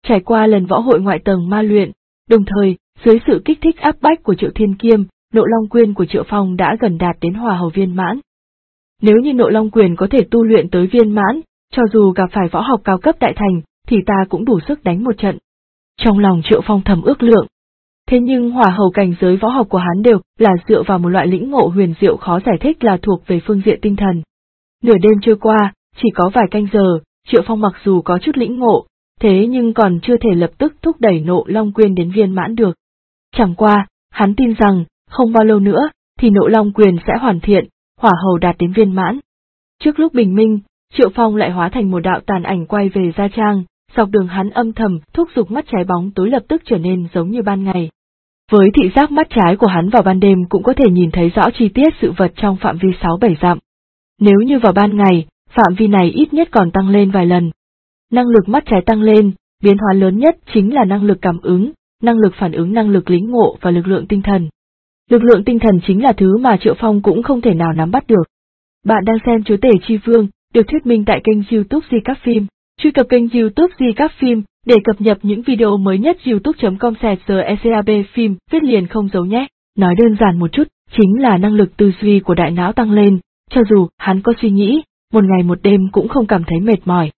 Trải qua lần võ hội ngoại tầng ma luyện, đồng thời, dưới sự kích thích áp bách của Triệu Thiên Kiêm, Nộ Long Quyền của Triệu Phong đã gần đạt đến hỏa hầu viên mãn. Nếu như Nộ Long Quyền có thể tu luyện tới viên mãn, cho dù gặp phải võ học cao cấp đại thành, thì ta cũng đủ sức đánh một trận. Trong lòng Triệu Phong thầm ước lượng. Thế nhưng hỏa hầu cảnh giới võ học của hắn đều là dựa vào một loại lĩnh ngộ huyền diệu khó giải thích là thuộc về phương diện tinh thần. Nửa đêm trôi qua, chỉ có vài canh giờ, Triệu Phong mặc dù có chút lĩnh ngộ, thế nhưng còn chưa thể lập tức thúc đẩy Nộ Long Quyền đến viên mãn được. Chẳng qua, hắn tin rằng, không bao lâu nữa, thì Nộ Long Quyền sẽ hoàn thiện, hỏa hầu đạt đến viên mãn. Trước lúc bình minh, Triệu Phong lại hóa thành một đạo tàn ảnh quay về Gia Trang, dọc đường hắn âm thầm thúc giục mắt trái bóng tối lập tức trở nên giống như ban ngày. Với thị giác mắt trái của hắn vào ban đêm cũng có thể nhìn thấy rõ chi tiết sự vật trong phạm vi 6-7 dặm. Nếu như vào ban ngày, phạm vi này ít nhất còn tăng lên vài lần. Năng lực mắt trái tăng lên, biến hóa lớn nhất chính là năng lực cảm ứng, năng lực phản ứng, năng lực lĩnh ngộ và lực lượng tinh thần. Lực lượng tinh thần chính là thứ mà Triệu Phong cũng không thể nào nắm bắt được. Bạn đang xem Chúa Tể Chi Vương, được thuyết minh tại kênh YouTube Di Các Phim. Truy cập kênh YouTube Di Các Phim để cập nhật những video mới nhất. youtube.com/secab phim viết liền không dấu nhé. Nói đơn giản một chút, chính là năng lực tư duy của đại não tăng lên, cho dù hắn có suy nghĩ, một ngày một đêm cũng không cảm thấy mệt mỏi.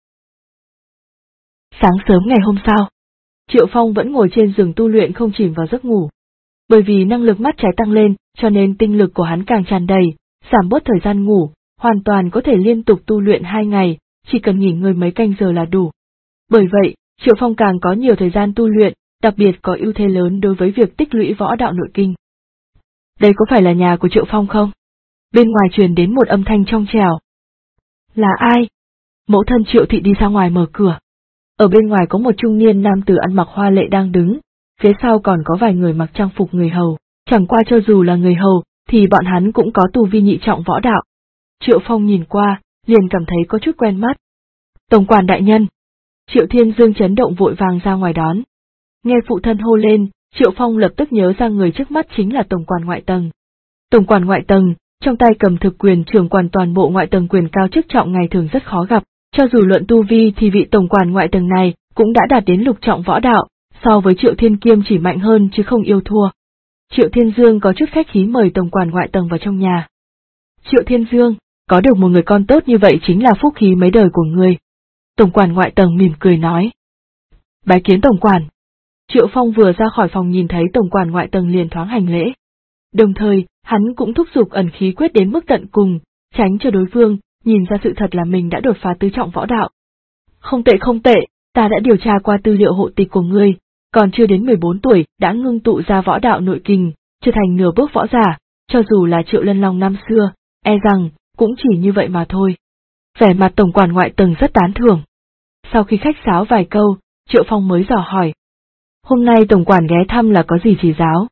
Sáng sớm ngày hôm sau, Triệu Phong vẫn ngồi trên giường tu luyện không chìm vào giấc ngủ. Bởi vì năng lực mắt trái tăng lên, cho nên tinh lực của hắn càng tràn đầy, giảm bớt thời gian ngủ, hoàn toàn có thể liên tục tu luyện 2 ngày, chỉ cần nghỉ ngơi mấy canh giờ là đủ. Bởi vậy, Triệu Phong càng có nhiều thời gian tu luyện, đặc biệt có ưu thế lớn đối với việc tích lũy võ đạo nội kinh. Đây có phải là nhà của Triệu Phong không? Bên ngoài truyền đến một âm thanh trong trẻo. Là ai? Mẫu thân Triệu Thị đi ra ngoài mở cửa. Ở bên ngoài có một trung niên nam tử ăn mặc hoa lệ đang đứng, phía sau còn có vài người mặc trang phục người hầu, chẳng qua cho dù là người hầu, thì bọn hắn cũng có tu vi nhị trọng võ đạo. Triệu Phong nhìn qua, liền cảm thấy có chút quen mắt. Tổng quản đại nhân. Triệu Thiên Dương chấn động vội vàng ra ngoài đón. Nghe phụ thân hô lên, Triệu Phong lập tức nhớ ra người trước mắt chính là tổng quản ngoại tầng. Tổng quản ngoại tầng, trong tay cầm thực quyền trưởng quản toàn bộ ngoại tầng, quyền cao chức trọng ngày thường rất khó gặp, cho dù luận tu vi thì vị tổng quản ngoại tầng này cũng đã đạt đến lục trọng võ đạo, so với Triệu Thiên Kiêm chỉ mạnh hơn chứ không yêu thua. Triệu Thiên Dương có chút khách khí mời tổng quản ngoại tầng vào trong nhà. Triệu Thiên Dương, có được một người con tốt như vậy chính là phúc khí mấy đời của ngươi. Tổng quản ngoại tầng mỉm cười nói. Bái kiến tổng quản. Triệu Phong vừa ra khỏi phòng nhìn thấy tổng quản ngoại tầng liền thoáng hành lễ. Đồng thời, hắn cũng thúc giục ẩn khí quyết đến mức tận cùng, tránh cho đối phương nhìn ra sự thật là mình đã đột phá tứ trọng võ đạo. Không tệ, ta đã điều tra qua tư liệu hộ tịch của ngươi, còn chưa đến 14 tuổi đã ngưng tụ ra võ đạo nội kình, trở thành nửa bước võ giả, cho dù là Triệu Lân Long năm xưa, e rằng cũng chỉ như vậy mà thôi. Vẻ mặt tổng quản ngoại tầng rất tán thưởng. Sau khi khách sáo vài câu, Triệu Phong mới dò hỏi. Hôm nay tổng quản ghé thăm là có gì chỉ giáo?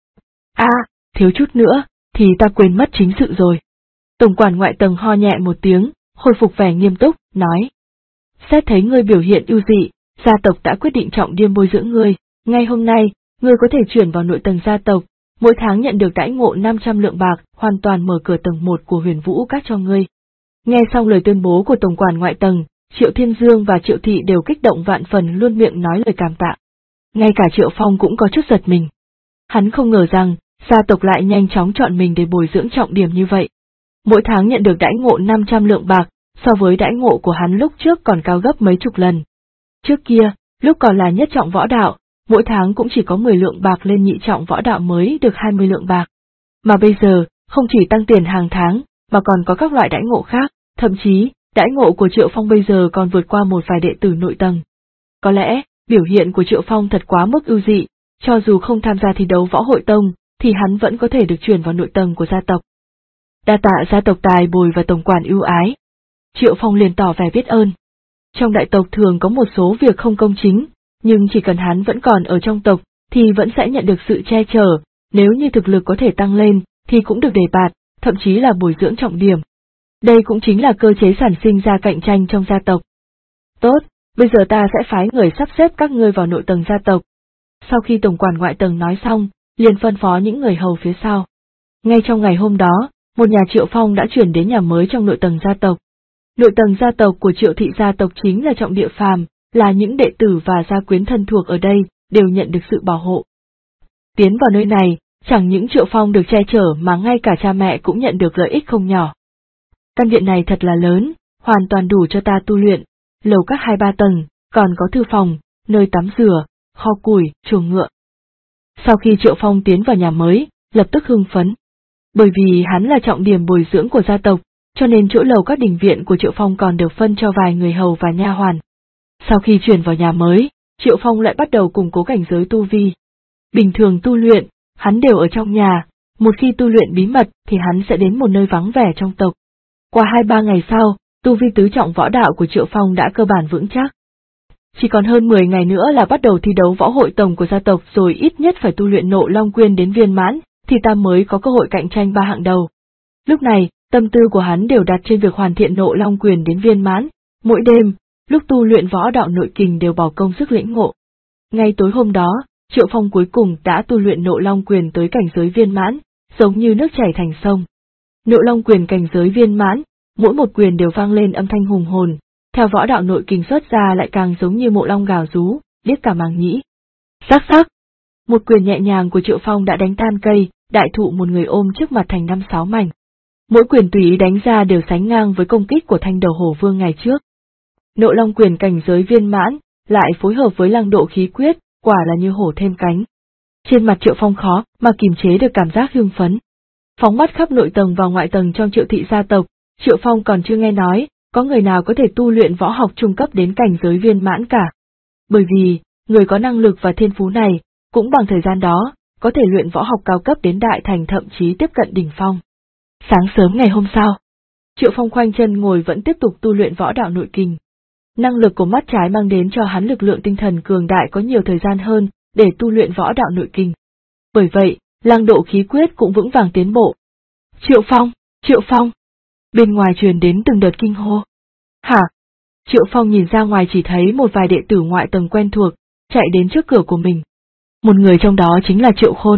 Thiếu chút nữa, thì ta quên mất chính sự rồi. Tổng quản ngoại tầng ho nhẹ một tiếng, hồi phục vẻ nghiêm túc, nói. Xét thấy ngươi biểu hiện ưu dị, gia tộc đã quyết định trọng điểm bồi dưỡng ngươi, ngay hôm nay, ngươi có thể chuyển vào nội tầng gia tộc, mỗi tháng nhận được đãi ngộ 500 lượng bạc, hoàn toàn mở cửa tầng 1 của Huyền Vũ Các cho ngươi. Nghe xong lời tuyên bố của tổng quản ngoại tầng, Triệu Thiên Dương và Triệu Thị đều kích động vạn phần, luôn miệng nói lời cảm tạ. Ngay cả Triệu Phong cũng có chút giật mình. Hắn không ngờ rằng, gia tộc lại nhanh chóng chọn mình để bồi dưỡng trọng điểm như vậy. Mỗi tháng nhận được đãi ngộ 500 lượng bạc, so với đãi ngộ của hắn lúc trước còn cao gấp mấy chục lần. Trước kia, lúc còn là nhất trọng võ đạo, mỗi tháng cũng chỉ có 10 lượng bạc lên nhị trọng võ đạo mới được 20 lượng bạc. Mà bây giờ, không chỉ tăng tiền hàng tháng, mà còn có các loại đãi ngộ khác, thậm chí, đãi ngộ của Triệu Phong bây giờ còn vượt qua một vài đệ tử nội tầng. Có lẽ, biểu hiện của Triệu Phong thật quá mức ưu dị, cho dù không tham gia thi đấu võ hội tông, thì hắn vẫn có thể được chuyển vào nội tầng của gia tộc. Đa tạ gia tộc tài bồi và tổng quản ưu ái. Triệu Phong liền tỏ vẻ biết ơn. Trong đại tộc thường có một số việc không công chính, nhưng chỉ cần hắn vẫn còn ở trong tộc, thì vẫn sẽ nhận được sự che chở, nếu như thực lực có thể tăng lên, thì cũng được đề bạt, thậm chí là bồi dưỡng trọng điểm. Đây cũng chính là cơ chế sản sinh ra cạnh tranh trong gia tộc. Tốt, bây giờ ta sẽ phái người sắp xếp các ngươi vào nội tầng gia tộc. Sau khi tổng quản ngoại tầng nói xong, liền phân phó những người hầu phía sau. Ngay trong ngày hôm đó, một nhà Triệu Phong đã chuyển đến nhà mới trong nội tầng gia tộc. Nội tầng gia tộc của Triệu Thị gia tộc chính là trọng địa phàm, là những đệ tử và gia quyến thân thuộc ở đây đều nhận được sự bảo hộ. Tiến vào nơi này, chẳng những Triệu Phong được che chở mà ngay cả cha mẹ cũng nhận được lợi ích không nhỏ. Căn viện này thật là lớn, hoàn toàn đủ cho ta tu luyện, lầu các 2-3 tầng, còn có thư phòng, nơi tắm rửa, kho củi, chuồng ngựa. Sau khi Triệu Phong tiến vào nhà mới, lập tức hưng phấn. Bởi vì hắn là trọng điểm bồi dưỡng của gia tộc, cho nên chỗ lầu các đình viện của Triệu Phong còn được phân cho vài người hầu và nha hoàn. Sau khi chuyển vào nhà mới, Triệu Phong lại bắt đầu củng cố cảnh giới tu vi. Bình thường tu luyện, hắn đều ở trong nhà, một khi tu luyện bí mật thì hắn sẽ đến một nơi vắng vẻ trong tộc. Qua 2-3 ngày sau, tu vi tứ trọng võ đạo của Triệu Phong đã cơ bản vững chắc. Chỉ còn hơn 10 ngày nữa là bắt đầu thi đấu võ hội tổng của gia tộc, rồi ít nhất phải tu luyện Nộ Long Quyên đến viên mãn, thì ta mới có cơ hội cạnh tranh 3 hạng đầu. Lúc này, tâm tư của hắn đều đặt trên việc hoàn thiện Nộ Long Quyền đến viên mãn, mỗi đêm, lúc tu luyện võ đạo nội kình đều bỏ công sức lĩnh ngộ. Ngay tối hôm đó, Triệu Phong cuối cùng đã tu luyện Nộ Long Quyền tới cảnh giới viên mãn, giống như nước chảy thành sông. Nộ Long Quyền cảnh giới viên mãn, mỗi một quyền đều vang lên âm thanh hùng hồn, theo võ đạo nội kình xuất ra lại càng giống như mộ long gào rú, điếc cả màng nhĩ. Sắc sắc! Một quyền nhẹ nhàng của Triệu Phong đã đánh tan cây, đại thụ một người ôm trước mặt thành 5-6 mảnh. Mỗi quyền tùy ý đánh ra đều sánh ngang với công kích của thanh đầu hổ vương ngày trước. Nộ Long Quyền cảnh giới viên mãn, lại phối hợp với Lăng Độ khí quyết, quả là như hổ thêm cánh. Trên mặt Triệu Phong khó mà kìm chế được cảm giác hưng phấn. Phóng mắt khắp nội tầng và ngoại tầng trong Triệu thị gia tộc, Triệu Phong còn chưa nghe nói, có người nào có thể tu luyện võ học trung cấp đến cảnh giới viên mãn cả. Bởi vì, người có năng lực và thiên phú này, cũng bằng thời gian đó, có thể luyện võ học cao cấp đến đại thành, thậm chí tiếp cận đỉnh phong. Sáng sớm ngày hôm sau, Triệu Phong khoanh chân ngồi vẫn tiếp tục tu luyện võ đạo nội kình. Năng lực của mắt trái mang đến cho hắn lực lượng tinh thần cường đại, có nhiều thời gian hơn để tu luyện võ đạo nội kình. Bởi vậy, Lăng Độ khí quyết cũng vững vàng tiến bộ. Triệu Phong! Triệu Phong! Bên ngoài truyền đến từng đợt kinh hô. Hả? Triệu Phong nhìn ra ngoài chỉ thấy một vài đệ tử ngoại tầng quen thuộc, chạy đến trước cửa của mình. Một người trong đó chính là Triệu Khôn.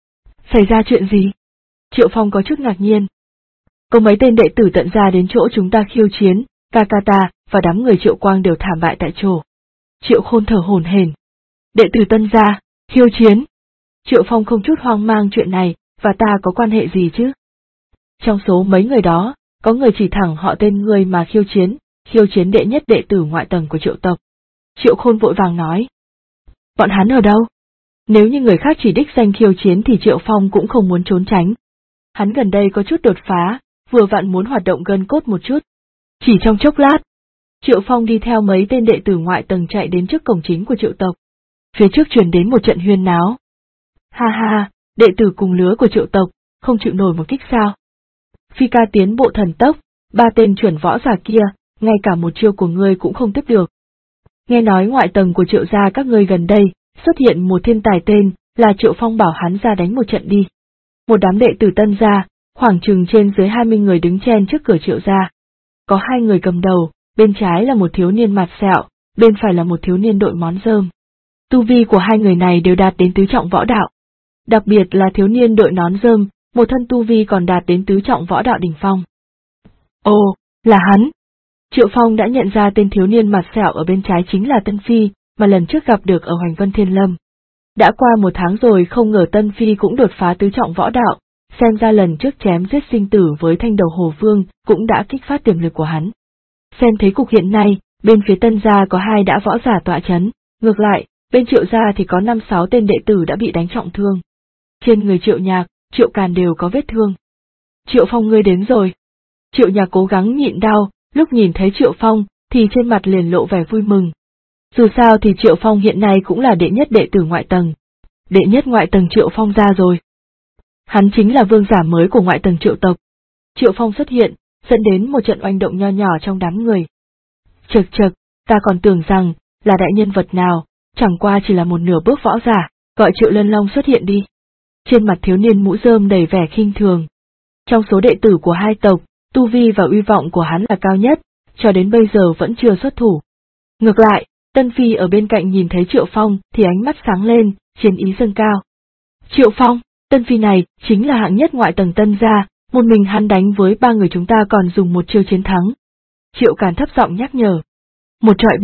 Xảy ra chuyện gì? Triệu Phong có chút ngạc nhiên. Có mấy tên đệ tử tận ra đến chỗ chúng ta khiêu chiến, Kakata và đám người Triệu Quang đều thảm bại tại chỗ. Triệu Khôn thở hổn hển. Đệ tử Tân gia, khiêu chiến. Triệu Phong không chút hoang mang, chuyện này và ta có quan hệ gì chứ? Trong số mấy người đó, có người chỉ thẳng họ tên người mà khiêu chiến đệ nhất đệ tử ngoại tầng của Triệu tộc. Triệu Khôn vội vàng nói. Bọn hắn ở đâu? Nếu như người khác chỉ đích danh khiêu chiến thì Triệu Phong cũng không muốn trốn tránh. Hắn gần đây có chút đột phá, vừa vặn muốn hoạt động gân cốt một chút. Chỉ trong chốc lát, Triệu Phong đi theo mấy tên đệ tử ngoại tầng chạy đến trước cổng chính của Triệu tộc. Phía trước truyền đến một trận huyên náo. Ha ha, đệ tử cùng lứa của Triệu tộc, không chịu nổi một kích sao? Phi ca tiến bộ thần tốc, 3 tên chuẩn võ giả kia, ngay cả một chiêu của ngươi cũng không tiếp được. Nghe nói ngoại tầng của Triệu gia các ngươi gần đây, xuất hiện một thiên tài tên là Triệu Phong, bảo hắn ra đánh một trận đi. Một đám đệ tử Tân gia, khoảng chừng trên dưới 20 người đứng chen trước cửa Triệu gia. Có 2 người cầm đầu, bên trái là một thiếu niên mặt sẹo, bên phải là một thiếu niên đội món rơm. Tu vi của 2 người này đều đạt đến tứ trọng võ đạo. Đặc biệt là thiếu niên đội nón rơm, một thân tu vi còn đạt đến tứ trọng võ đạo đỉnh phong. Ồ, là hắn! Triệu Phong đã nhận ra tên thiếu niên mặt sẹo ở bên trái chính là Tân Phi, mà lần trước gặp được ở Hoành Vân Thiên Lâm. Đã qua 1 tháng rồi, không ngờ Tân Phi cũng đột phá tứ trọng võ đạo, xem ra lần trước chém giết sinh tử với thanh đầu Hồ Vương cũng đã kích phát tiềm lực của hắn. Xem thế cục hiện nay, bên phía Tân gia có 2 đã võ giả tọa chấn, ngược lại, bên Triệu gia thì có 5-6 tên đệ tử đã bị đánh trọng thương. Trên người Triệu Nhạc, Triệu Càn đều có vết thương. Triệu Phong, ngươi đến rồi. Triệu Nhạc cố gắng nhịn đau, lúc nhìn thấy Triệu Phong thì trên mặt liền lộ vẻ vui mừng. Dù sao thì Triệu Phong hiện nay cũng là đệ nhất đệ tử ngoại tầng. Đệ nhất ngoại tầng Triệu Phong ra rồi. Hắn chính là vương giả mới của ngoại tầng Triệu tộc. Triệu Phong xuất hiện, dẫn đến một trận oanh động nho nhỏ trong đám người. Chậc chậc, ta còn tưởng rằng là đại nhân vật nào, chẳng qua chỉ là một nửa bước võ giả, gọi Triệu Lân Long xuất hiện đi. Trên mặt thiếu niên mũ rơm đầy vẻ khinh thường. Trong số đệ tử của 2 tộc, tu vi và uy vọng của hắn là cao nhất, cho đến bây giờ vẫn chưa xuất thủ. Ngược lại, Tân Phi ở bên cạnh nhìn thấy Triệu Phong thì ánh mắt sáng lên, chiến ý dâng cao. Triệu Phong, Tân Phi này chính là hạng nhất ngoại tầng Tân gia, một mình hắn đánh với 3 người chúng ta còn dùng một chiêu chiến thắng. Triệu Càn thấp giọng nhắc nhở. 1 trọi 3,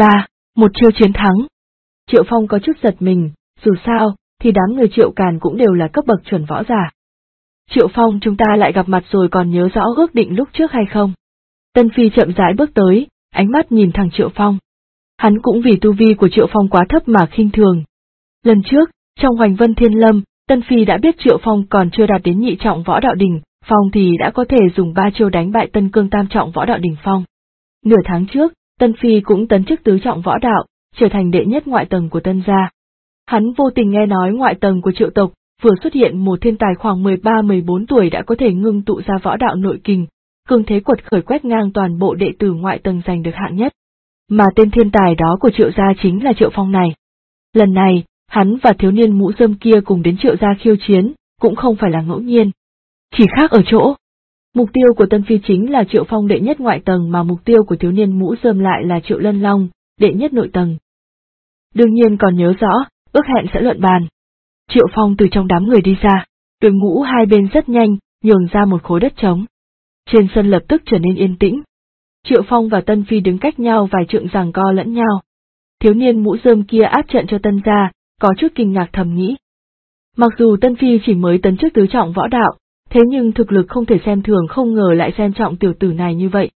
Một chiêu chiến thắng. Triệu Phong có chút giật mình, dù sao, thì đám người Triệu Càn cũng đều là cấp bậc chuẩn võ giả. Triệu Phong, chúng ta lại gặp mặt rồi, còn nhớ rõ ước định lúc trước hay không? Tân Phi chậm rãi bước tới, ánh mắt nhìn thẳng Triệu Phong. Hắn cũng vì tu vi của Triệu Phong quá thấp mà khinh thường. Lần trước, trong Hoành Vân Thiên Lâm, Tân Phi đã biết Triệu Phong còn chưa đạt đến nhị trọng võ đạo đỉnh phong thì đã có thể dùng 3 chiêu đánh bại Tân Cương tam trọng võ đạo đỉnh phong. Nửa tháng trước, Tân Phi cũng tấn chức tứ trọng võ đạo, trở thành đệ nhất ngoại tầng của Tân gia. Hắn vô tình nghe nói ngoại tầng của Triệu tộc vừa xuất hiện một thiên tài khoảng 13-14 tuổi đã có thể ngưng tụ ra võ đạo nội kình, cường thế quật khởi quét ngang toàn bộ đệ tử ngoại tầng giành được hạng nhất. Mà tên thiên tài đó của Triệu gia chính là Triệu Phong này. Lần này, hắn và thiếu niên mũ rơm kia cùng đến Triệu gia khiêu chiến, cũng không phải là ngẫu nhiên. Chỉ khác ở chỗ, mục tiêu của Tân Phi chính là Triệu Phong đệ nhất ngoại tầng mà mục tiêu của thiếu niên mũ rơm lại là Triệu Lân Long, đệ nhất nội tầng. Đương nhiên còn nhớ rõ, ước hẹn sẽ luận bàn. Triệu Phong từ trong đám người đi ra, đội ngũ hai bên rất nhanh, nhường ra một khối đất trống. Trên sân lập tức trở nên yên tĩnh. Triệu Phong và Tân Phi đứng cách nhau vài trượng giằng co lẫn nhau. Thiếu niên mũ rơm kia áp trận cho Tân gia, có chút kinh ngạc thầm nghĩ. Mặc dù Tân Phi chỉ mới tấn chức tứ trọng võ đạo, thế nhưng thực lực không thể xem thường, không ngờ lại xem trọng tiểu tử này như vậy.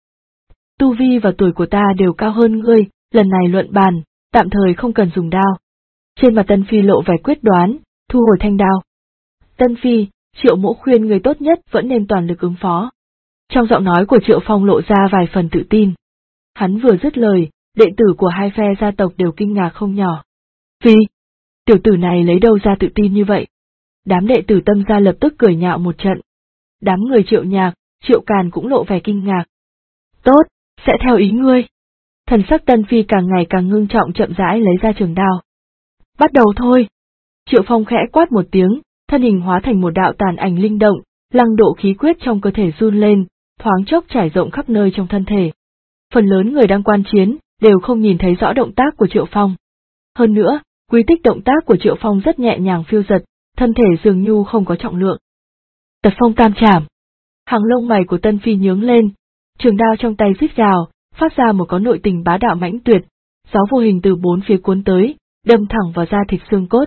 Tu vi và tuổi của ta đều cao hơn ngươi, lần này luận bàn, tạm thời không cần dùng đao. Trên mặt Tân Phi lộ vẻ quyết đoán, thu hồi thanh đao. Tân Phi, Triệu mỗ khuyên người tốt nhất vẫn nên toàn lực ứng phó. Trong giọng nói của Triệu Phong lộ ra vài phần tự tin. Hắn vừa dứt lời, đệ tử của hai phe gia tộc đều kinh ngạc không nhỏ. Vì, tiểu tử này lấy đâu ra tự tin như vậy? Đám đệ tử Tâm gia lập tức cười nhạo một trận. Đám người Triệu Nhạc, Triệu Càn cũng lộ vẻ kinh ngạc. Tốt, sẽ theo ý ngươi. Thần sắc Tân Phi càng ngày càng ngưng trọng, chậm rãi lấy ra trường đao. Bắt đầu thôi. Triệu Phong khẽ quát một tiếng, thân hình hóa thành một đạo tàn ảnh linh động, lăng độ khí quyết trong cơ thể run lên, thoáng chốc trải rộng khắp nơi trong thân thể. Phần lớn người đang quan chiến, đều không nhìn thấy rõ động tác của Triệu Phong. Hơn nữa, quy tích động tác của Triệu Phong rất nhẹ nhàng phiêu dật, thân thể dường như không có trọng lượng. Tật phong tam trảm. Hàng lông mày của Tân Phi nhướng lên, trường đao trong tay rít gào, phát ra một có nội tình bá đạo mãnh tuyệt, gió vô hình từ bốn phía cuốn tới, đâm thẳng vào da thịt xương cốt.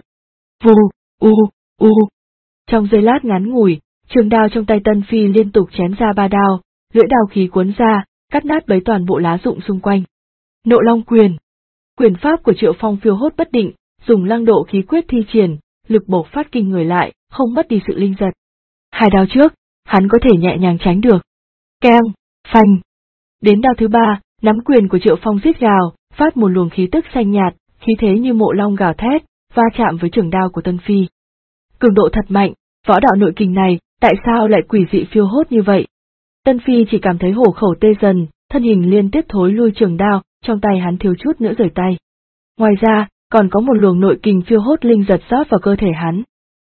Vù. Trong giây lát ngắn ngủi, trường đao trong tay Tân Phi liên tục chém ra 3 đao, lưỡi đao khí cuốn ra, cắt nát bấy toàn bộ lá rụng xung quanh. Nộ Long quyền. Quyền pháp của Triệu Phong phiêu hốt bất định, dùng lăng độ khí quyết thi triển, lực bộc phát kinh người lại, không mất đi sự linh giật. 2 đao trước, hắn có thể nhẹ nhàng tránh được. Keng, phanh. Đến đao thứ 3, nắm quyền của Triệu Phong rít gào, phát một luồng khí tức xanh nhạt, khí thế như mộ long gào thét, va chạm với trường đao của Tân Phi. Cường độ thật mạnh, võ đạo nội kình này, tại sao lại quỷ dị phiêu hốt như vậy? Tân Phi chỉ cảm thấy hổ khẩu tê dần, thân hình liên tiếp thối lui, trường đao, trong tay hắn thiếu chút nữa rời tay. Ngoài ra, còn có một luồng nội kình phiêu hốt linh giật rót vào cơ thể hắn.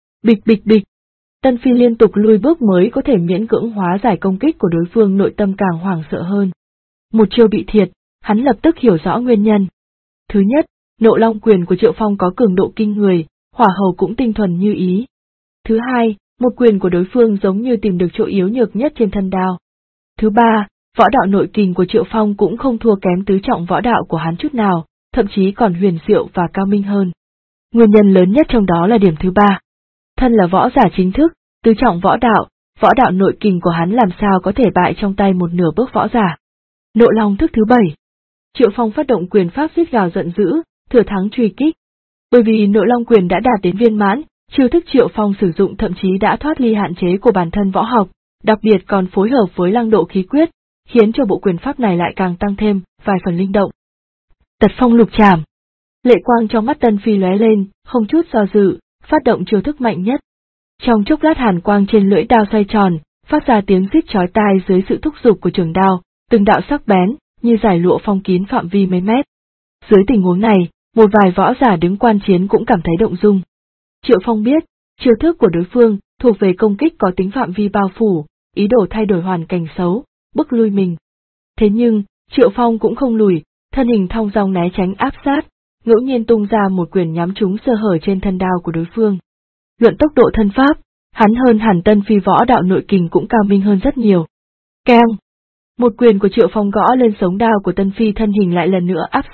Bịch. Tân Phi liên tục lui bước mới có thể miễn cưỡng hóa giải công kích của đối phương, nội tâm càng hoảng sợ hơn. Một chiêu bị thiệt, hắn lập tức hiểu rõ nguyên nhân. Thứ nhất, Nộ Long quyền của Triệu Phong có cường độ kinh người, hỏa hầu cũng tinh thuần như ý. Thứ hai, một quyền của đối phương giống như tìm được chỗ yếu nhược nhất trên thân đao. Thứ ba, võ đạo nội kình của Triệu Phong cũng không thua kém tứ trọng võ đạo của hắn chút nào, thậm chí còn huyền diệu và cao minh hơn. Nguyên nhân lớn nhất trong đó là điểm thứ 3. Thân là võ giả chính thức, tứ trọng võ đạo nội kình của hắn làm sao có thể bại trong tay một nửa bước võ giả. Nộ Long thức thứ 7. Triệu Phong phát động quyền pháp rít gào giận dữ, thừa thắng truy kích. Bởi vì Nộ Long quyền đã đạt đến viên mãn, chiêu thức Triệu Phong sử dụng thậm chí đã thoát ly hạn chế của bản thân võ học, đặc biệt còn phối hợp với lăng độ khí quyết, khiến cho bộ quyền pháp này lại càng tăng thêm vài phần linh động. Tật phong lục trảm. Lệ quang trong mắt Tân Phi lóe lên, không chút do dự, phát động chiêu thức mạnh nhất. Trong chốc lát hàn quang trên lưỡi đao xoay tròn, phát ra tiếng rít chói tai dưới sự thúc giục của trường đao, từng đạo sắc bén, như giải lụa phong kín phạm vi mấy mét. Dưới tình huống này, một vài võ giả đứng quan chiến cũng cảm thấy động dung. Triệu Phong biết, chiêu thức của đối phương thuộc về công kích có tính phạm vi bao phủ, ý đồ thay đổi hoàn cảnh xấu, bức lui mình. Thế nhưng, Triệu Phong cũng không lùi, thân hình thong dong né tránh áp sát, ngẫu nhiên tung ra một quyền nhắm trúng sơ hở trên thân đao của đối phương. Luận tốc độ thân pháp, hắn hơn hẳn Tân Phi, võ đạo nội kình cũng cao minh hơn rất nhiều. Keng! Một quyền của Triệu Phong gõ lên sống đao của Tân Phi, thân hình lại lần nữa áp sát,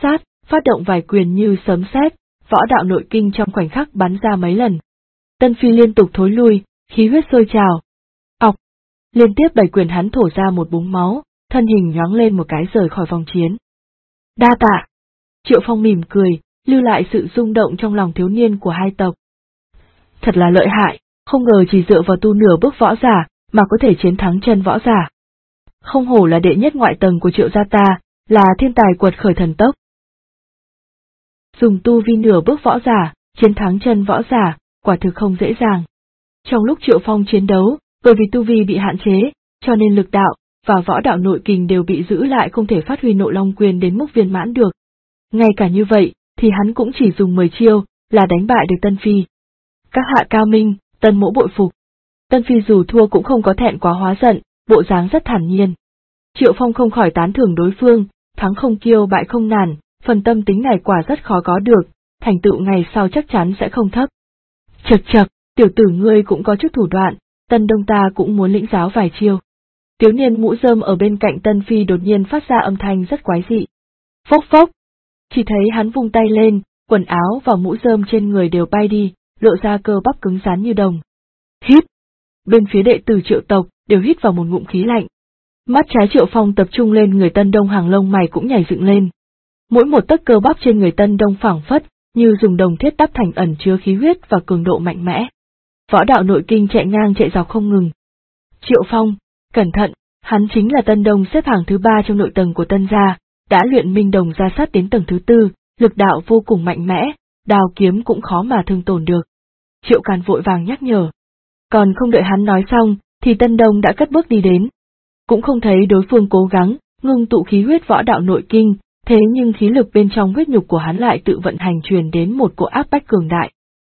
phát động vài quyền như sấm sét, võ đạo nội kinh trong khoảnh khắc bắn ra mấy lần. Tân Phi liên tục thối lui, khí huyết sôi trào. Ọc! Liên tiếp 7 quyền hắn thổ ra một búng máu, thân hình nhoáng lên một cái rời khỏi vòng chiến. Đa tạ! Triệu Phong mỉm cười, lưu lại sự rung động trong lòng thiếu niên của hai tộc. Thật là lợi hại, không ngờ chỉ dựa vào tu nửa bước võ giả, mà có thể chiến thắng chân võ giả. Không hổ là đệ nhất ngoại tầng của Triệu gia ta, là thiên tài quật khởi thần tốc. Dùng tu vi nửa bước võ giả, chiến thắng chân võ giả, quả thực không dễ dàng. Trong lúc Triệu Phong chiến đấu, bởi vì tu vi bị hạn chế, cho nên lực đạo và võ đạo nội kình đều bị giữ lại, không thể phát huy Nội Long quyền đến mức viên mãn được. Ngay cả như vậy, thì hắn cũng chỉ dùng 10 chiêu, là đánh bại được Tân Phi. Các hạ cao minh, Tân mỗ bội phục. Tân Phi dù thua cũng không có thẹn quá hóa giận, bộ dáng rất thản nhiên. Triệu Phong không khỏi tán thưởng đối phương, thắng không kiêu bại không nản, phần tâm tính này quả rất khó có được, thành tựu ngày sau chắc chắn sẽ không thấp. Chậc chậc, tiểu tử ngươi cũng có chút thủ đoạn, Tân Đông ta cũng muốn lĩnh giáo vài chiêu. Thiếu niên mũ rơm ở bên cạnh Tân Phi đột nhiên phát ra âm thanh rất quái dị. Phốc phốc! Chỉ thấy hắn vung tay lên, quần áo và mũ rơm trên người đều bay đi, lộ ra cơ bắp cứng rắn như đồng. Hít! Bên phía đệ tử Triệu tộc đều hít vào một ngụm khí lạnh. Mắt trái Triệu Phong tập trung lên người Tân Đông, hàng lông mày cũng nhảy dựng lên. Mỗi một tấc cơ bắp trên người Tân Đông phảng phất như dùng đồng thiết đắp thành, ẩn chứa khí huyết và cường độ mạnh mẽ. Võ đạo nội kinh chạy ngang chạy dọc không ngừng. Triệu Phong, cẩn thận, hắn chính là Tân Đông xếp hàng thứ 3 trong nội tầng của Tân gia, đã luyện minh đồng gia sát đến tầng thứ 4, lực đạo vô cùng mạnh mẽ, đao kiếm cũng khó mà thương tổn được. Triệu Càn vội vàng nhắc nhở. Còn không đợi hắn nói xong, thì Tân Đông đã cất bước đi đến. Cũng không thấy đối phương cố gắng ngưng tụ khí huyết võ đạo nội kinh, thế nhưng khí lực bên trong huyết nhục của hắn lại tự vận hành truyền đến một cỗ áp bách cường đại.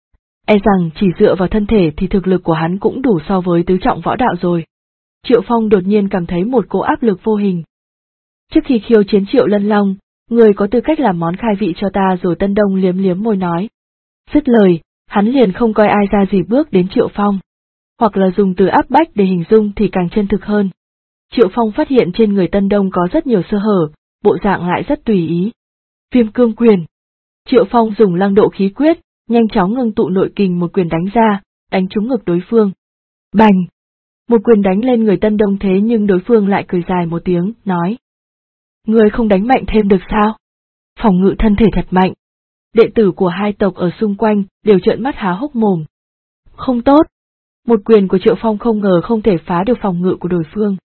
E rằng chỉ dựa vào thân thể thì thực lực của hắn cũng đủ so với tứ trọng võ đạo rồi. Triệu Phong đột nhiên cảm thấy một cỗ áp lực vô hình. Trước khi khiêu chiến Triệu Lân Long, người có tư cách làm món khai vị cho ta rồi. Tân Đông liếm liếm môi nói. Dứt lời, hắn liền không coi ai ra gì bước đến Triệu Phong. Hoặc là dùng từ áp bách để hình dung thì càng chân thực hơn. Triệu Phong phát hiện trên người Tân Đông có rất nhiều sơ hở, bộ dạng lại rất tùy ý. Viêm cương quyền. Triệu Phong dùng lăng độ khí quyết, nhanh chóng ngưng tụ nội kình một quyền đánh ra, đánh trúng ngực đối phương. Bành! Một quyền đánh lên người Tân Đông, thế nhưng đối phương lại cười dài một tiếng, nói. Ngươi không đánh mạnh thêm được sao? Phòng ngự thân thể thật mạnh. Đệ tử của hai tộc ở xung quanh đều trợn mắt há hốc mồm. Không tốt. Một quyền của Triệu Phong không ngờ không thể phá được phòng ngự của đối phương.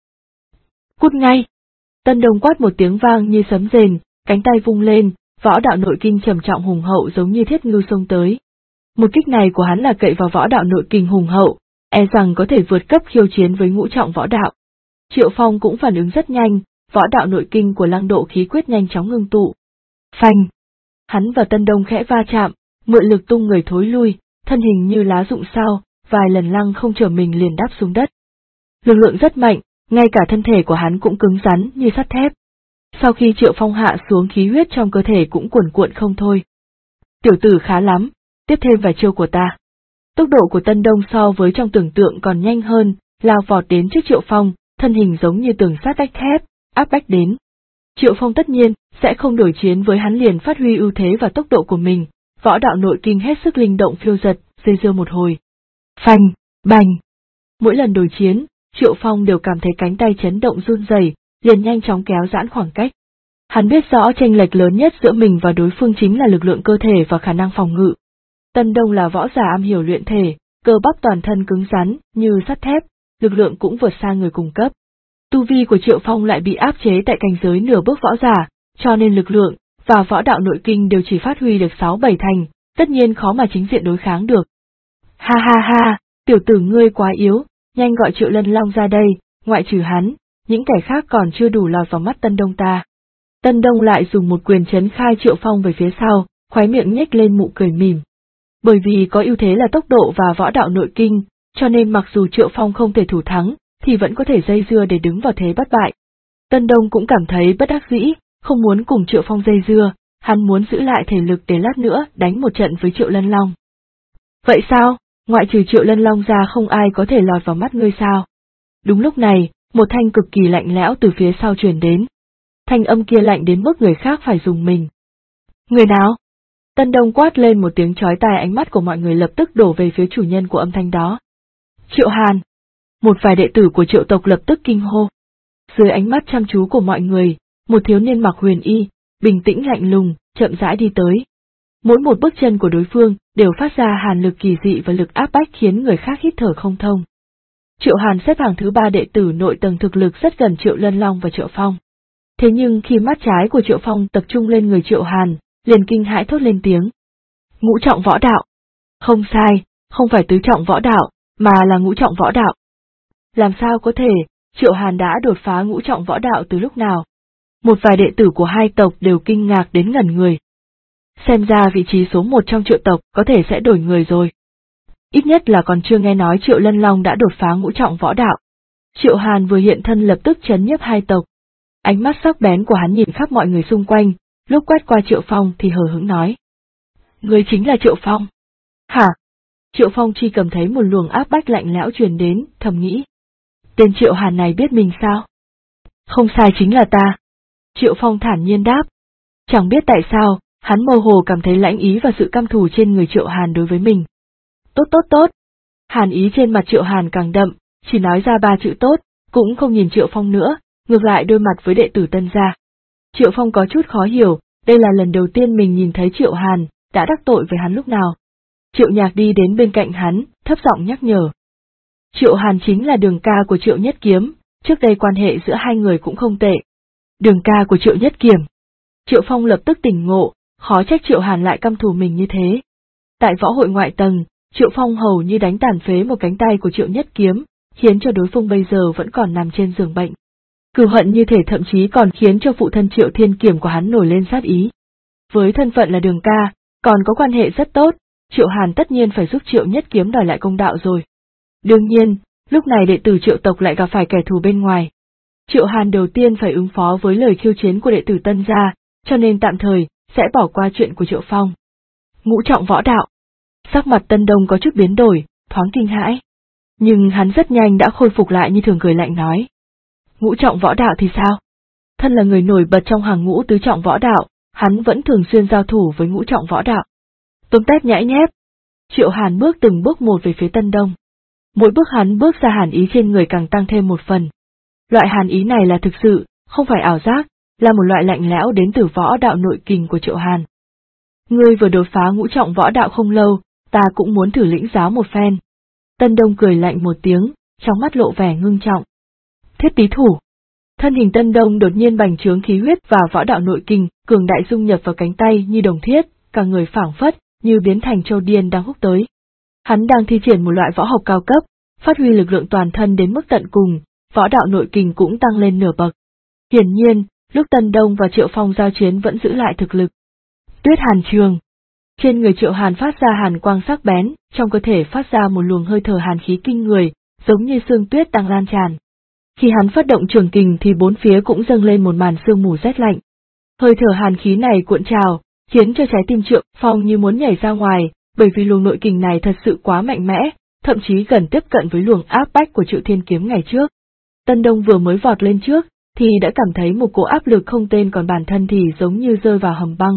Cút ngay! Tân Đông quát một tiếng vang như sấm rền, cánh tay vung lên, võ đạo nội kinh trầm trọng hùng hậu giống như thiết ngưu xông tới. Một kích này của hắn là cậy vào võ đạo nội kinh hùng hậu, e rằng có thể vượt cấp khiêu chiến với ngũ trọng võ đạo. Triệu Phong cũng phản ứng rất nhanh, võ đạo nội kinh của lăng độ khí quyết nhanh chóng ngưng tụ. Phanh! Hắn và Tân Đông khẽ va chạm, mượn lực tung người thối lui, thân hình như lá rụng sao, vài lần lăng không trở mình liền đáp xuống đất. Lực lượng rất mạnh, ngay cả thân thể của hắn cũng cứng rắn như sắt thép. Sau khi Triệu Phong hạ xuống, khí huyết trong cơ thể cũng cuồn cuộn không thôi. Tiểu tử khá lắm, tiếp thêm vài chiêu của ta. Tốc độ của Tân Đông so với trong tưởng tượng còn nhanh hơn, lao vọt đến trước Triệu Phong, thân hình giống như tường sắt đách thép, áp bách đến. Triệu Phong tất nhiên sẽ không đổi chiến với hắn, liền phát huy ưu thế và tốc độ của mình, võ đạo nội kinh hết sức linh động phiêu giật, dây dưa một hồi. Phanh, bành. Mỗi lần đổi chiến, Triệu Phong đều cảm thấy cánh tay chấn động run rẩy, liền nhanh chóng kéo giãn khoảng cách. Hắn biết rõ chênh lệch lớn nhất giữa mình và đối phương chính là lực lượng cơ thể và khả năng phòng ngự. Tân Đông là võ giả am hiểu luyện thể, cơ bắp toàn thân cứng rắn như sắt thép, lực lượng cũng vượt xa người cùng cấp. Tu vi của Triệu Phong lại bị áp chế tại cảnh giới nửa bước võ giả, cho nên lực lượng và võ đạo nội kinh đều chỉ phát huy được 6-7 thành, tất nhiên khó mà chính diện đối kháng được. Ha ha ha, tiểu tử ngươi quá yếu, nhanh gọi Triệu Lân Long ra đây, ngoại trừ hắn, những kẻ khác còn chưa đủ lọt vào mắt Tân Đông ta. Tân Đông lại dùng một quyền chấn khai Triệu Phong về phía sau, khóe miệng nhếch lên nụ cười mỉm. Bởi vì có ưu thế là tốc độ và võ đạo nội kinh, cho nên mặc dù Triệu Phong không thể thủ thắng, thì vẫn có thể dây dưa để đứng vào thế bất bại. Tân Đông cũng cảm thấy bất đắc dĩ, không muốn cùng Triệu Phong dây dưa, hắn muốn giữ lại thể lực để lát nữa đánh một trận với Triệu Lân Long. Vậy sao, ngoại trừ Triệu Lân Long ra không ai có thể lọt vào mắt ngươi sao? Đúng lúc này, một thanh cực kỳ lạnh lẽo từ phía sau truyền đến. Thanh âm kia lạnh đến mức người khác phải dùng mình. Người nào? Tân Đông quát lên một tiếng chói tai, ánh mắt của mọi người lập tức đổ về phía chủ nhân của âm thanh đó. Triệu Hàn. Một vài đệ tử của Triệu tộc lập tức kinh hô. Dưới ánh mắt chăm chú của mọi người, một thiếu niên mặc huyền y, bình tĩnh lạnh lùng, chậm rãi đi tới. Mỗi một bước chân của đối phương đều phát ra hàn lực kỳ dị và lực áp bách khiến người khác hít thở không thông. Triệu Hàn xếp hàng thứ 3 đệ tử nội tầng, thực lực rất gần Triệu Lân Long và Triệu Phong. Thế nhưng khi mắt trái của Triệu Phong tập trung lên người Triệu Hàn, liền kinh hãi thốt lên tiếng. Ngũ trọng võ đạo. Không sai, không phải tứ trọng võ đạo, mà là ngũ trọng võ đạo. Làm sao có thể, Triệu Hàn đã đột phá ngũ trọng võ đạo từ lúc nào? Một vài đệ tử của hai tộc đều kinh ngạc đến ngẩn người. Xem ra vị trí số 1 trong Triệu tộc có thể sẽ đổi người rồi. Ít nhất là còn chưa nghe nói Triệu Lân Long đã đột phá ngũ trọng võ đạo. Triệu Hàn vừa hiện thân lập tức chấn nhiếp hai tộc. Ánh mắt sắc bén của hắn nhìn khắp mọi người xung quanh, lúc quét qua Triệu Phong thì hờ hững nói. Ngươi chính là Triệu Phong. Hả? Triệu Phong chỉ cầm thấy một luồng áp bách lạnh lẽo truyền đến, thầm nghĩ. Tên Triệu Hàn này biết mình sao? Không sai, chính là ta. Triệu Phong thản nhiên đáp. Chẳng biết tại sao, hắn mơ hồ cảm thấy lãnh ý và sự căm thù trên người Triệu Hàn đối với mình. Tốt tốt tốt. Hàn ý trên mặt Triệu Hàn càng đậm, chỉ nói ra 3 chữ tốt, cũng không nhìn Triệu Phong nữa, ngược lại đôi mặt với đệ tử Tân gia. Triệu Phong có chút khó hiểu, đây là lần đầu tiên mình nhìn thấy Triệu Hàn, đã đắc tội với hắn lúc nào. Triệu Nhạc đi đến bên cạnh hắn, thấp giọng nhắc nhở. Triệu Hàn chính là đường ca của Triệu Nhất Kiếm, trước đây quan hệ giữa hai người cũng không tệ. Đường ca của Triệu Nhất Kiếm. Triệu Phong lập tức tỉnh ngộ, khó trách Triệu Hàn lại căm thù mình như thế. Tại võ hội ngoại tầng, Triệu Phong hầu như đánh tàn phế một cánh tay của Triệu Nhất Kiếm, khiến cho đối phương bây giờ vẫn còn nằm trên giường bệnh. Cừu hận như thể thậm chí còn khiến cho phụ thân Triệu Thiên Kiểm của hắn nổi lên sát ý. Với thân phận là đường ca, còn có quan hệ rất tốt, Triệu Hàn tất nhiên phải giúp Triệu Nhất Kiếm đòi lại công đạo rồi. Đương nhiên, lúc này đệ tử Triệu tộc lại gặp phải kẻ thù bên ngoài. Triệu Hàn đầu tiên phải ứng phó với lời khiêu chiến của đệ tử Tân gia, cho nên tạm thời sẽ bỏ qua chuyện của Triệu Phong. Ngũ trọng võ đạo. Sắc mặt Tân Đông có chút biến đổi, thoáng kinh hãi. Nhưng hắn rất nhanh đã khôi phục lại như thường, cười lạnh nói. Ngũ trọng võ đạo thì sao? Thân là người nổi bật trong hàng ngũ tứ trọng võ đạo, hắn vẫn thường xuyên giao thủ với ngũ trọng võ đạo. Tôm tép nhãi nhép. Triệu Hàn bước từng bước một về phía Tân Đông. Mỗi bước hắn bước ra hàn ý trên người càng tăng thêm một phần. Loại hàn ý này là thực sự, không phải ảo giác, là một loại lạnh lẽo đến từ võ đạo nội kình của Triệu Hàn. Ngươi vừa đột phá ngũ trọng võ đạo không lâu, ta cũng muốn thử lĩnh giáo một phen. Tân Đông cười lạnh một tiếng, trong mắt lộ vẻ ngưng trọng. Thiết Tý thủ. Thân hình Tân Đông đột nhiên bành trướng khí huyết và võ đạo nội kình, cường đại dung nhập vào cánh tay như đồng thiết, cả người phảng phất như biến thành châu điên đang húc tới. Hắn đang thi triển một loại võ học cao cấp, phát huy lực lượng toàn thân đến mức tận cùng, võ đạo nội kình cũng tăng lên nửa bậc. Hiển nhiên, lúc Tân Đông và Triệu Phong giao chiến vẫn giữ lại thực lực. Tuyết Hàn Trường. Trên người Triệu Hàn phát ra hàn quang sắc bén, trong cơ thể phát ra một luồng hơi thở hàn khí kinh người, giống như sương tuyết đang lan tràn. Khi hắn phát động trường kình thì bốn phía cũng dâng lên một màn sương mù rét lạnh. Hơi thở hàn khí này cuộn trào, khiến cho trái tim Triệu Phong như muốn nhảy ra ngoài, bởi vì luồng nội kình này thật sự quá mạnh mẽ, thậm chí gần tiếp cận với luồng áp bách của Triệu Thiên Kiếm ngày trước. Tân Đông vừa mới vọt lên trước, thì đã cảm thấy một cỗ áp lực không tên, còn bản thân thì giống như rơi vào hầm băng.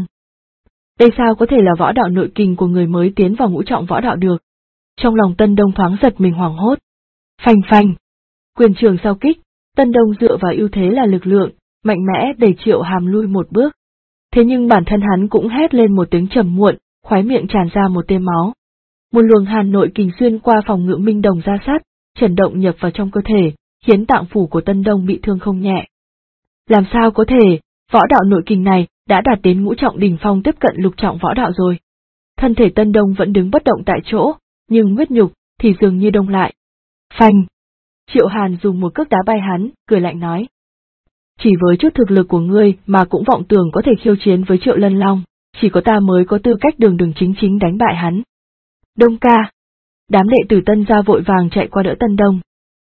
Đây sao có thể là võ đạo nội kình của người mới tiến vào ngũ trọng võ đạo được? Trong lòng Tân Đông thoáng giật mình hoảng hốt. Phanh phanh. Quyền trường sau kích, Tân Đông dựa vào ưu thế là lực lượng, mạnh mẽ đẩy Triệu Hàm lui một bước. Thế nhưng bản thân hắn cũng hét lên một tiếng trầm muộn, khóe miệng tràn ra một tia máu. Một luồng hàn nội kình xuyên qua phòng ngự minh đồng ra sát, chấn động nhập vào trong cơ thể, khiến tạng phủ của Tân Đông bị thương không nhẹ. Làm sao có thể, võ đạo nội kình này đã đạt đến ngũ trọng đỉnh phong, tiếp cận lục trọng võ đạo rồi. Thân thể Tân Đông vẫn đứng bất động tại chỗ, nhưng huyết nhục thì dường như đông lại. Phanh! Triệu Hàn dùng một cước đá bay hắn, cười lạnh nói. Chỉ với chút thực lực của ngươi mà cũng vọng tưởng có thể khiêu chiến với Triệu Lân Long, chỉ có ta mới có tư cách đường đường chính chính đánh bại hắn. Đông ca! Đám đệ tử Tân gia vội vàng chạy qua đỡ Tân Đông.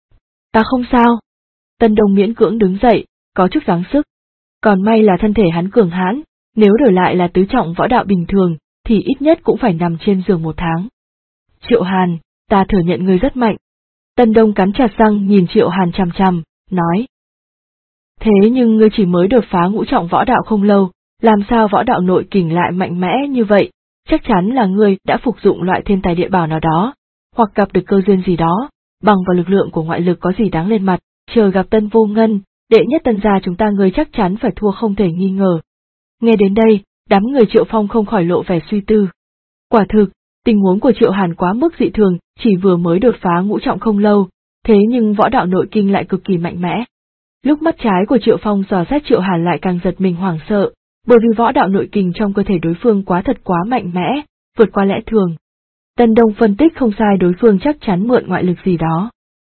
Ta không sao. Tân Đông miễn cưỡng đứng dậy, có chút gắng sức. Còn may là thân thể hắn cường hãn, nếu đổi lại là tứ trọng võ đạo bình thường, thì ít nhất cũng phải nằm trên giường 1 tháng. Triệu Hàn, ta thừa nhận ngươi rất mạnh. Tân Đông cắn chặt răng nhìn Triệu Hàn chằm chằm, nói. Thế nhưng ngươi chỉ mới đột phá ngũ trọng võ đạo không lâu, Làm sao võ đạo nội kình lại mạnh mẽ như vậy, chắc chắn là ngươi đã phục dụng loại thiên tài địa bảo nào đó, hoặc gặp được cơ duyên gì đó, bằng vào lực lượng của ngoại lực có gì đáng lên mặt, chờ gặp Tân Vô Ngân, đệ nhất Tân gia chúng ta ngươi chắc chắn phải thua không thể nghi ngờ. Nghe đến đây, đám người Triệu Phong không khỏi lộ vẻ suy tư. Quả thực, tình huống của Triệu Hàn quá mức dị thường, chỉ vừa mới đột phá ngũ trọng không lâu, thế nhưng võ đạo nội kinh lại cực kỳ mạnh mẽ. Lúc mắt trái của Triệu Phong dò xét Triệu Hàn lại càng giật mình hoảng sợ, bởi vì võ đạo nội kinh trong cơ thể đối phương quá mạnh mẽ, vượt qua lẽ thường. Tân Đông phân tích không sai, đối phương chắc chắn mượn ngoại lực gì đó.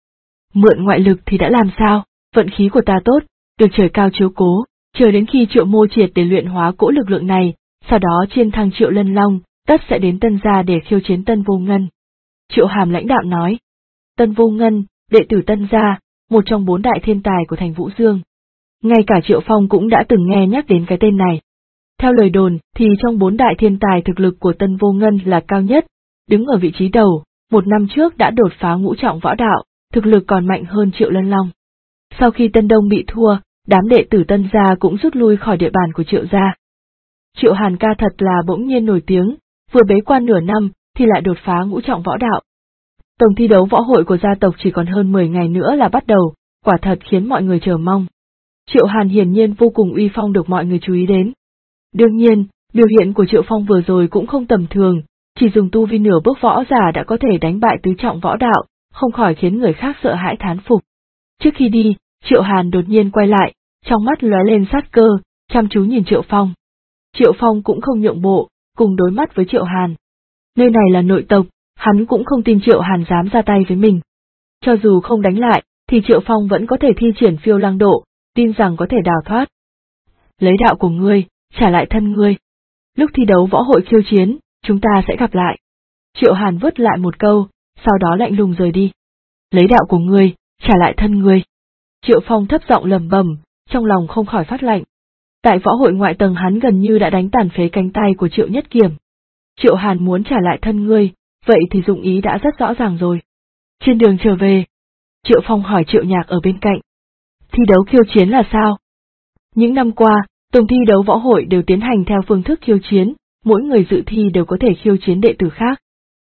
Mượn ngoại lực thì đã làm sao, vận khí của ta tốt, được trời cao chiếu cố, chờ đến khi Triệu Mô triệt để luyện hóa cỗ lực lượng này, sau đó chiên thăng Triệu Lân Long, tất sẽ đến Tân gia để khiêu chiến Tân Vô Ngân. Triệu Hàm lãnh đạm nói. Tân Vô Ngân, đệ tử Tân gia, một trong 4 đại thiên tài của thành Vũ Dương. Ngay cả Triệu Phong cũng đã từng nghe nhắc đến cái tên này. Theo lời đồn thì trong 4 đại thiên tài thực lực của Tân Vô Ngân là cao nhất, đứng ở vị trí đầu, 1 năm trước đã đột phá ngũ trọng võ đạo, thực lực còn mạnh hơn Triệu Lân Long. Sau khi Tân Đông bị thua, đám đệ tử Tân gia cũng rút lui khỏi địa bàn của Triệu gia. Triệu Hàn ca thật là bỗng nhiên nổi tiếng, vừa bế quan nửa năm thì lại đột phá ngũ trọng võ đạo. Tổng thi đấu võ hội của gia tộc chỉ còn hơn 10 ngày nữa là bắt đầu, quả thật khiến mọi người chờ mong. Triệu Hàn hiển nhiên vô cùng uy phong được mọi người chú ý đến. Đương nhiên, biểu hiện của Triệu Phong vừa rồi cũng không tầm thường, chỉ dùng tu vi nửa bước võ giả đã có thể đánh bại tứ trọng võ đạo, không khỏi khiến người khác sợ hãi thán phục. Trước khi đi, Triệu Hàn đột nhiên quay lại, trong mắt lóe lên sát cơ, chăm chú nhìn Triệu Phong. Triệu Phong cũng không nhượng bộ, cùng đối mắt với Triệu Hàn. Nơi này là nội tộc, hắn cũng không tin Triệu Hàn dám ra tay với mình. Cho dù không đánh lại, thì Triệu Phong vẫn có thể thi triển phiêu lăng độ, tin rằng có thể đào thoát. Lấy đạo của ngươi, trả lại thân ngươi. Lúc thi đấu võ hội khiêu chiến, chúng ta sẽ gặp lại. Triệu Hàn vứt lại một câu, sau đó lạnh lùng rời đi. Lấy đạo của ngươi, trả lại thân ngươi. Triệu Phong thấp giọng lẩm bẩm, trong lòng không khỏi phát lạnh. Tại võ hội ngoại tầng hắn gần như đã đánh tàn phế cánh tay của Triệu Nhất Kiểm. Triệu Hàn muốn trả lại thân ngươi, vậy thì dụng ý đã rất rõ ràng rồi. Trên đường trở về, Triệu Phong hỏi Triệu Nhạc ở bên cạnh. Thi đấu khiêu chiến là sao? Những năm qua, tổng thi đấu võ hội đều tiến hành theo phương thức khiêu chiến, mỗi người dự thi đều có thể khiêu chiến đệ tử khác.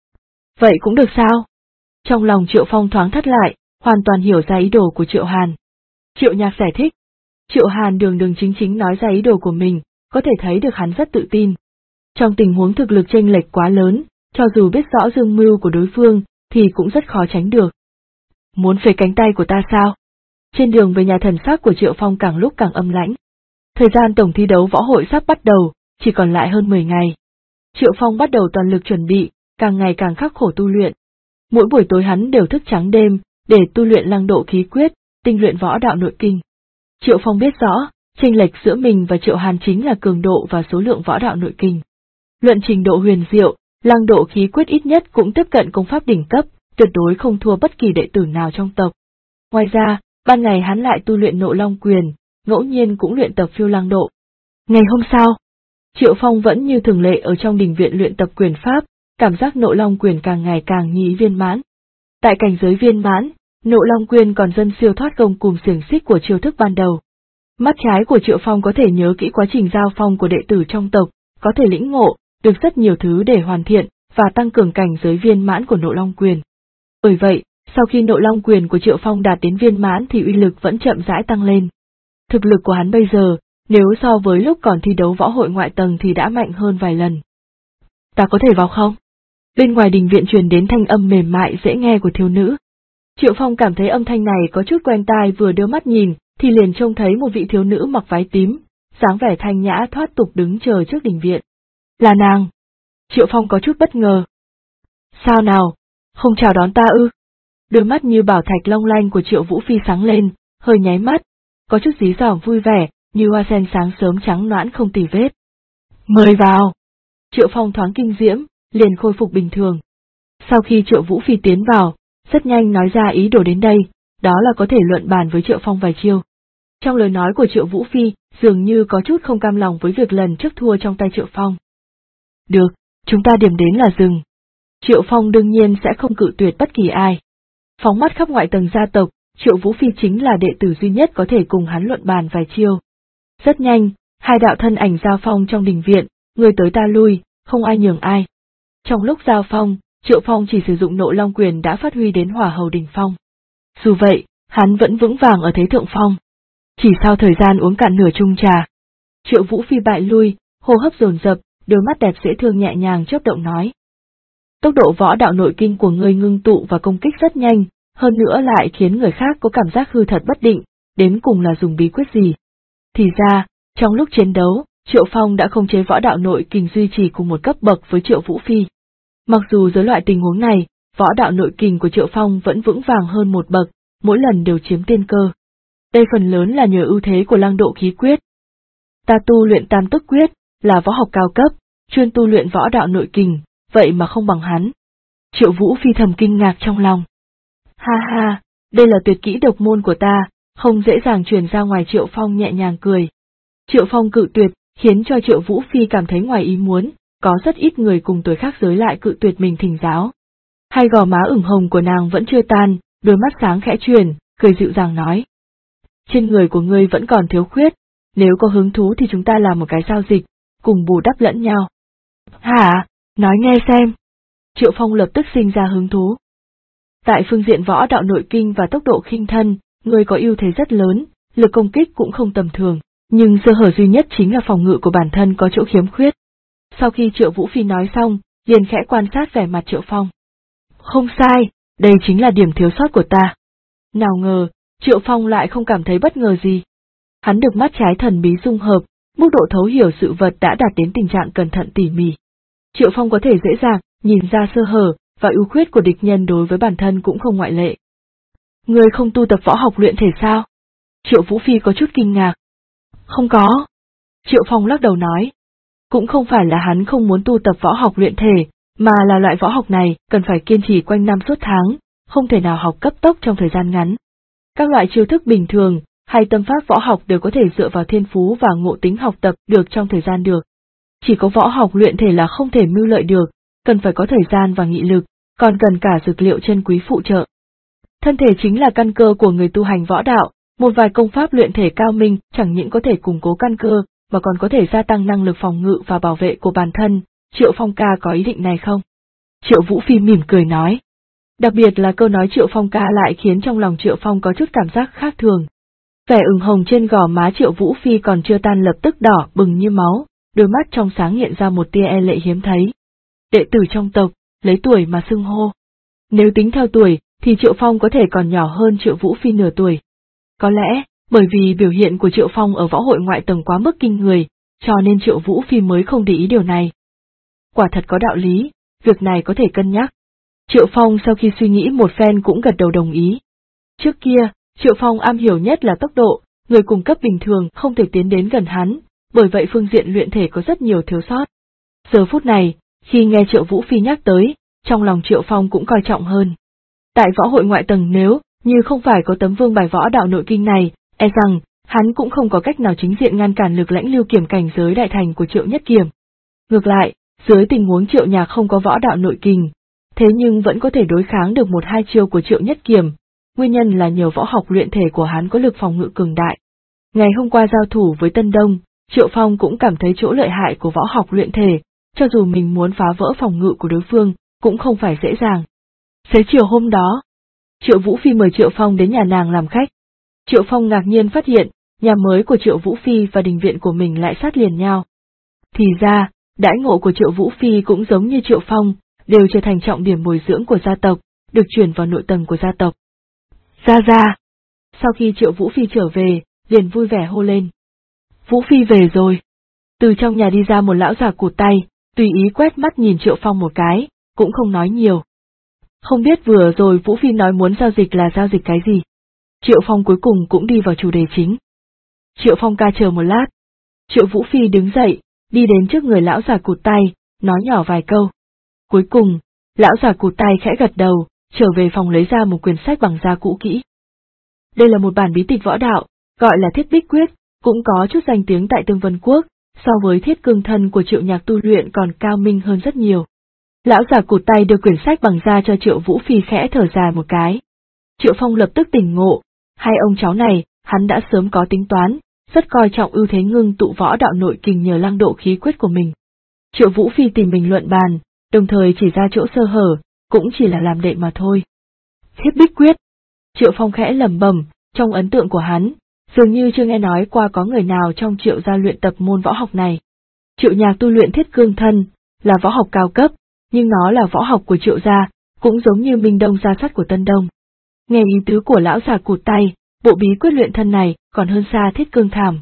Vậy cũng được sao? Trong lòng Triệu Phong thoáng thắt lại, hoàn toàn hiểu ra ý đồ của Triệu Hàn. Triệu Nhạc giải thích. Triệu Hàn đường chính nói ra ý đồ của mình, có thể thấy được hắn rất tự tin. Trong tình huống thực lực chênh lệch quá lớn, cho dù biết rõ dương mưu của đối phương, thì cũng rất khó tránh được. Muốn phế cánh tay của ta sao? Trên đường về nhà thần sắc của Triệu Phong càng lúc càng âm lãnh. Thời gian tổng thi đấu võ hội sắp bắt đầu, chỉ còn lại hơn 10 ngày. Triệu Phong bắt đầu toàn lực chuẩn bị, càng ngày càng khắc khổ tu luyện. Mỗi buổi tối hắn đều thức trắng đêm, để tu luyện lăng độ khí quyết, tinh luyện võ đạo nội kinh. Triệu Phong biết rõ, chênh lệch giữa mình và Triệu Hàn chính là cường độ và số lượng võ đạo nội kinh. Luận trình độ huyền diệu, lăng độ khí quyết ít nhất cũng tiếp cận công pháp đỉnh cấp, tuyệt đối không thua bất kỳ đệ tử nào trong tộc. Ngoài ra, ban ngày hắn lại tu luyện Nộ Long quyền, ngẫu nhiên cũng luyện tập phiêu lăng độ. Ngày hôm sau, Triệu Phong vẫn như thường lệ ở trong đình viện luyện tập quyền pháp, cảm giác Nộ Long quyền càng ngày càng nhí viên mãn. Tại cảnh giới viên mãn, Nộ Long quyền còn dần siêu thoát gông cùm xiềng xích của chiêu thức ban đầu. Mắt trái của Triệu Phong có thể nhớ kỹ quá trình giao phong của đệ tử trong tộc, có thể lĩnh ngộ được rất nhiều thứ để hoàn thiện và tăng cường cảnh giới viên mãn của Nộ Long quyền. Bởi vậy, sau khi Nộ Long quyền của Triệu Phong đạt đến viên mãn thì uy lực vẫn chậm rãi tăng lên. Thực lực của hắn bây giờ, nếu so với lúc còn thi đấu võ hội ngoại tầng thì đã mạnh hơn vài lần. Ta có thể vào không? Bên ngoài đình viện truyền đến thanh âm mềm mại dễ nghe của thiếu nữ. Triệu Phong cảm thấy âm thanh này có chút quen tai, vừa đưa mắt nhìn, thì liền trông thấy một vị thiếu nữ mặc váy tím, dáng vẻ thanh nhã thoát tục đứng chờ trước đình viện. Là nàng. Triệu Phong có chút bất ngờ. Sao nào? Không chào đón ta ư? Đôi mắt như bảo thạch long lanh của Triệu Vũ Phi sáng lên, hơi nháy mắt, có chút dí dỏm vui vẻ, như hoa sen sáng sớm trắng nõn không tì vết. Mời vào. Triệu Phong thoáng kinh diễm, liền khôi phục bình thường. Sau khi Triệu Vũ Phi tiến vào, rất nhanh nói ra ý đồ đến đây, đó là có thể luận bàn với Triệu Phong vài chiêu. Trong lời nói của Triệu Vũ Phi, dường như có chút không cam lòng với việc lần trước thua trong tay Triệu Phong. Được, chúng ta điểm đến là dừng. Triệu Phong đương nhiên sẽ không cự tuyệt bất kỳ ai. Phóng mắt khắp ngoại tầng gia tộc, Triệu Vũ Phi chính là đệ tử duy nhất có thể cùng hắn luận bàn vài chiêu. Rất nhanh, Hai đạo thân ảnh giao phong trong đình viện, người tới ta lui, không ai nhường ai. Trong lúc giao phong, Triệu Phong chỉ sử dụng Nộ Long quyền đã phát huy đến hỏa hầu đỉnh phong. Dù vậy, hắn vẫn vững vàng ở thế thượng phong. Chỉ sau thời gian uống cạn nửa chung trà, Triệu Vũ Phi bại lui, hô hấp dồn dập, đôi mắt đẹp dễ thương nhẹ nhàng chớp động nói. Tốc độ võ đạo nội kinh của ngươi ngưng tụ và công kích rất nhanh, hơn nữa lại khiến người khác có cảm giác hư thật bất định, đến cùng là dùng bí quyết gì. Thì ra, trong lúc chiến đấu, Triệu Phong đã khống chế võ đạo nội kình duy trì cùng một cấp bậc với Triệu Vũ Phi. Mặc dù dưới loại tình huống này, võ đạo nội kình của Triệu Phong vẫn vững vàng hơn một bậc, mỗi lần đều chiếm tiên cơ. Đây phần lớn là nhờ ưu thế của Lăng Độ khí quyết. Ta tu luyện Tam Tức quyết, là võ học cao cấp, chuyên tu luyện võ đạo nội kình, vậy mà không bằng hắn. Triệu Vũ Phi thầm kinh ngạc trong lòng. Ha ha, đây là tuyệt kỹ độc môn của ta, không dễ dàng truyền ra ngoài. Triệu Phong nhẹ nhàng cười. Triệu Phong cự tuyệt, khiến cho Triệu Vũ Phi cảm thấy ngoài ý muốn, có rất ít người cùng tuổi khác giới lại cự tuyệt mình thỉnh giáo. Hai gò má ửng hồng của nàng vẫn chưa tan, đôi mắt sáng khẽ chuyển, cười dịu dàng nói. Trên người của ngươi vẫn còn thiếu khuyết, nếu có hứng thú thì chúng ta làm một cái giao dịch, cùng bù đắp lẫn nhau. Hả? Nói nghe xem. Triệu Phong lập tức sinh ra hứng thú. Tại phương diện võ đạo nội kinh và tốc độ khinh thân, ngươi có ưu thế rất lớn, lực công kích cũng không tầm thường, nhưng sơ hở duy nhất chính là phòng ngự của bản thân có chỗ khiếm khuyết. Sau khi Triệu Vũ Phi nói xong, liền khẽ quan sát vẻ mặt Triệu Phong. Không sai, đây chính là điểm thiếu sót của ta. Nào ngờ, Triệu Phong lại không cảm thấy bất ngờ gì. Hắn được mắt trái thần bí dung hợp, mức độ thấu hiểu sự vật đã đạt đến tình trạng cẩn thận tỉ mỉ. Triệu Phong có thể dễ dàng nhìn ra sơ hở và ưu khuyết của địch nhân, đối với bản thân cũng không ngoại lệ. Ngươi không tu tập võ học luyện thể sao? Triệu Vũ Phi có chút kinh ngạc. Không có. Triệu Phong lắc đầu nói. Cũng không phải là hắn không muốn tu tập võ học luyện thể, mà là loại võ học này cần phải kiên trì quanh năm suốt tháng, không thể nào học cấp tốc trong thời gian ngắn. Các loại chiêu thức bình thường hay tâm pháp võ học đều có thể dựa vào thiên phú và ngộ tính học tập được trong thời gian được. Chỉ có võ học luyện thể là không thể mưu lợi được, cần phải có thời gian và nghị lực, còn cần cả dược liệu chân quý phụ trợ. Thân thể chính là căn cơ của người tu hành võ đạo, một vài công pháp luyện thể cao minh chẳng những có thể củng cố căn cơ, mà còn có thể gia tăng năng lực phòng ngự và bảo vệ của bản thân. Triệu Phong ca có ý định này không? Triệu Vũ Phi mỉm cười nói. Đặc biệt là câu nói Triệu Phong ca lại khiến trong lòng Triệu Phong có chút cảm giác khác thường. Vẻ ửng hồng trên gò má Triệu Vũ Phi còn chưa tan lập tức đỏ bừng như máu, đôi mắt trong sáng hiện ra một tia e lệ hiếm thấy. Đệ tử trong tộc, lấy tuổi mà xưng hô. Nếu tính theo tuổi, thì Triệu Phong có thể còn nhỏ hơn Triệu Vũ Phi nửa tuổi. Có lẽ, bởi vì biểu hiện của Triệu Phong ở võ hội ngoại tầng quá mức kinh người, cho nên Triệu Vũ Phi mới không để ý điều này. Quả thật có đạo lý, việc này có thể cân nhắc. Triệu Phong sau khi suy nghĩ một phen cũng gật đầu đồng ý. Trước kia, Triệu Phong am hiểu nhất là tốc độ, người cùng cấp bình thường không thể tiến đến gần hắn, bởi vậy phương diện luyện thể có rất nhiều thiếu sót. Giờ phút này, khi nghe Triệu Vũ Phi nhắc tới, trong lòng Triệu Phong cũng coi trọng hơn. Tại võ hội ngoại tầng nếu như không phải có tấm vương bài võ đạo nội kinh này, e rằng hắn cũng không có cách nào chính diện ngăn cản lực lãnh lưu kiểm cảnh giới đại thành của Triệu Nhất Kiểm. Ngược lại, dưới tình huống Triệu Nhạc không có võ đạo nội kình, thế nhưng vẫn có thể đối kháng được một hai chiêu của Triệu Nhất Kiểm, nguyên nhân là nhờ võ học luyện thể của hắn có lực phòng ngự cường đại. Ngày hôm qua giao thủ với Tân Đông, Triệu Phong cũng cảm thấy chỗ lợi hại của võ học luyện thể, cho dù mình muốn phá vỡ phòng ngự của đối phương, cũng không phải dễ dàng. Xế chiều hôm đó, Triệu Vũ Phi mời Triệu Phong đến nhà nàng làm khách. Triệu Phong ngạc nhiên phát hiện, nhà mới của Triệu Vũ Phi và đình viện của mình lại sát liền nhau. Thì ra, đãi ngộ của Triệu Vũ Phi cũng giống như Triệu Phong, đều trở thành trọng điểm bồi dưỡng của gia tộc, được chuyển vào nội tầng của gia tộc. Ra. Sau khi Triệu Vũ Phi trở về, liền vui vẻ hô lên. Vũ Phi về rồi. Từ trong nhà đi ra một lão già cụt tay, tùy ý quét mắt nhìn Triệu Phong một cái, cũng không nói nhiều. Không biết vừa rồi Vũ Phi nói muốn giao dịch là giao dịch cái gì. Triệu Phong cuối cùng cũng đi vào chủ đề chính. Triệu Phong ca chờ một lát. Triệu Vũ Phi đứng dậy, đi đến trước người lão già cụt tay, nói nhỏ vài câu. Cuối cùng, lão già cụt tay khẽ gật đầu, trở về phòng lấy ra một quyển sách bằng da cũ kỹ. Đây là một bản bí tịch võ đạo, gọi là Thiết Bích Quyết, cũng có chút danh tiếng tại Tương Vân Quốc, so với Thiết Cương Thân của Triệu Nhạc tu luyện còn cao minh hơn rất nhiều. Lão già cụt tay đưa quyển sách bằng da cho Triệu Vũ Phi khẽ thở dài một cái. Triệu Phong lập tức tỉnh ngộ, hai ông cháu này, hắn đã sớm có tính toán, rất coi trọng ưu thế ngưng tụ võ đạo nội kình nhờ lăng độ khí quyết của mình. Triệu Vũ Phi tìm mình luận bàn, đồng thời chỉ ra chỗ sơ hở, cũng chỉ là làm đệm mà thôi. Thiết Bích Quyết. Triệu Phong khẽ lẩm bẩm, trong ấn tượng của hắn, dường như chưa nghe nói qua có người nào trong Triệu gia luyện tập môn võ học này. Triệu Nhạc tu luyện Thiết Cương Thân, là võ học cao cấp, nhưng nó là võ học của Triệu gia, cũng giống như Minh Đông gia sắt của Tân Đông. Nghe ý tứ của lão già cụt tay, bộ bí quyết luyện thân này còn hơn xa Thiết Cương Thảm.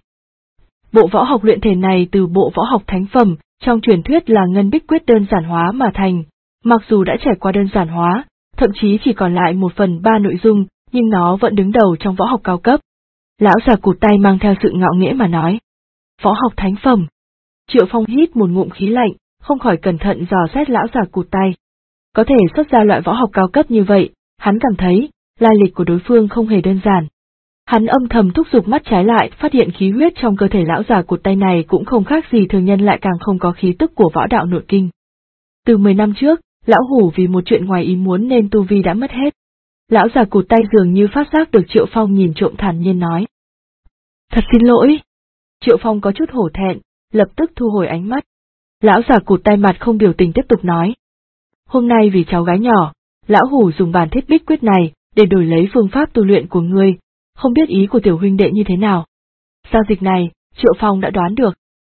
Bộ võ học luyện thể này từ bộ võ học thánh phẩm, trong truyền thuyết là Ngân Bích Quyết đơn giản hóa mà thành, mặc dù đã trải qua đơn giản hóa, thậm chí chỉ còn lại 1/3 nội dung, nhưng nó vẫn đứng đầu trong võ học cao cấp. Lão già cụt tay mang theo sự ngạo nghễ mà nói. Võ học thánh phẩm. Triệu Phong hít một ngụm khí lạnh, không khỏi cẩn thận dò xét lão già cụt tay. Có thể xuất ra loại võ học cao cấp như vậy, hắn cảm thấy, lai lịch của đối phương không hề đơn giản. Hắn âm thầm thúc giục mắt trái lại, phát hiện khí huyết trong cơ thể lão già cụt tay này cũng không khác gì thường nhân, lại càng không có khí tức của võ đạo nội kinh. Từ 10 năm trước, lão hủ vì một chuyện ngoài ý muốn nên tu vi đã mất hết. Lão già cụt tay dường như phát giác được Triệu Phong nhìn trộm, thản nhiên nói. Thật xin lỗi. Triệu Phong có chút hổ thẹn, lập tức thu hồi ánh mắt. Lão già cụt tay mặt không biểu tình tiếp tục nói. Hôm nay vì cháu gái nhỏ, lão hủ dùng bản Thiết Bích Quyết này để đổi lấy phương pháp tu luyện của ngươi, không biết ý của tiểu huynh đệ như thế nào. Giao dịch này, Triệu Phong đã đoán được.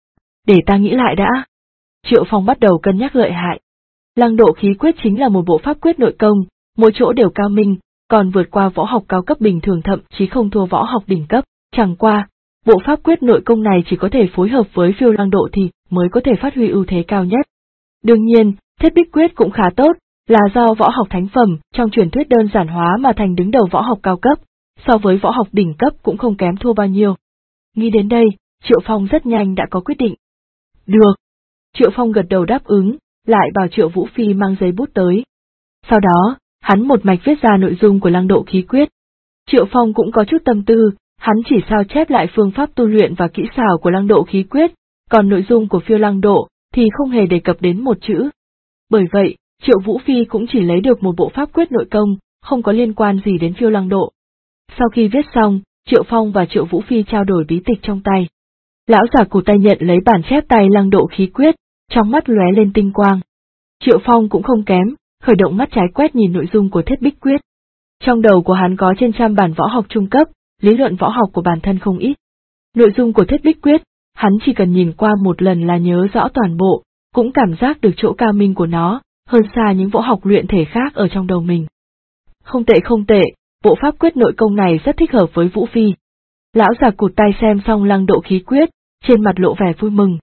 Để ta nghĩ lại đã. Triệu Phong bắt đầu cân nhắc lợi hại. Lăng độ khí quyết chính là một bộ pháp quyết nội công, mỗi chỗ đều cao minh, còn vượt qua võ học cao cấp bình thường, thậm chí không thua võ học đỉnh cấp, chẳng qua, bộ pháp quyết nội công này chỉ có thể phối hợp với phiêu lăng độ thì mới có thể phát huy ưu thế cao nhất. Đương nhiên, Thiết Bích Quyết cũng khá tốt, là do võ học thánh phẩm, trong truyền thuyết đơn giản hóa mà thành đứng đầu võ học cao cấp, so với võ học đỉnh cấp cũng không kém thua bao nhiêu. Nghĩ đến đây, Triệu Phong rất nhanh đã có quyết định. Được. Triệu Phong gật đầu đáp ứng, lại bảo Triệu Vũ Phi mang giấy bút tới. Sau đó, hắn một mạch viết ra nội dung của lăng độ khí quyết. Triệu Phong cũng có chút tâm tư, hắn chỉ sao chép lại phương pháp tu luyện và kỹ xảo của lăng độ khí quyết, còn nội dung của phiêu lăng độ thì không hề đề cập đến một chữ. Bởi vậy, Triệu Vũ Phi cũng chỉ lấy được một bộ pháp quyết nội công, không có liên quan gì đến phiêu lăng độ. Sau khi viết xong, Triệu Phong và Triệu Vũ Phi trao đổi bí tịch trong tay. Lão già cụt tay nhận lấy bản chép tay lăng độ khí quyết, trong mắt lóe lên tinh quang. Triệu Phong cũng không kém, khởi động mắt trái quét nhìn nội dung của Thiết Bích Quyết. Trong đầu của hắn có trên trăm bản võ học trung cấp, lý luận võ học của bản thân không ít. Nội dung của Thiết Bích Quyết, hắn chỉ cần nhìn qua một lần là nhớ rõ toàn bộ, cũng cảm giác được chỗ cao minh của nó, hơn xa những võ học luyện thể khác ở trong đầu mình. Không tệ, bộ pháp quyết nội công này rất thích hợp với Vũ Phi. Lão già cụt tay xem xong lăng độ khí quyết, trên mặt lộ vẻ vui mừng.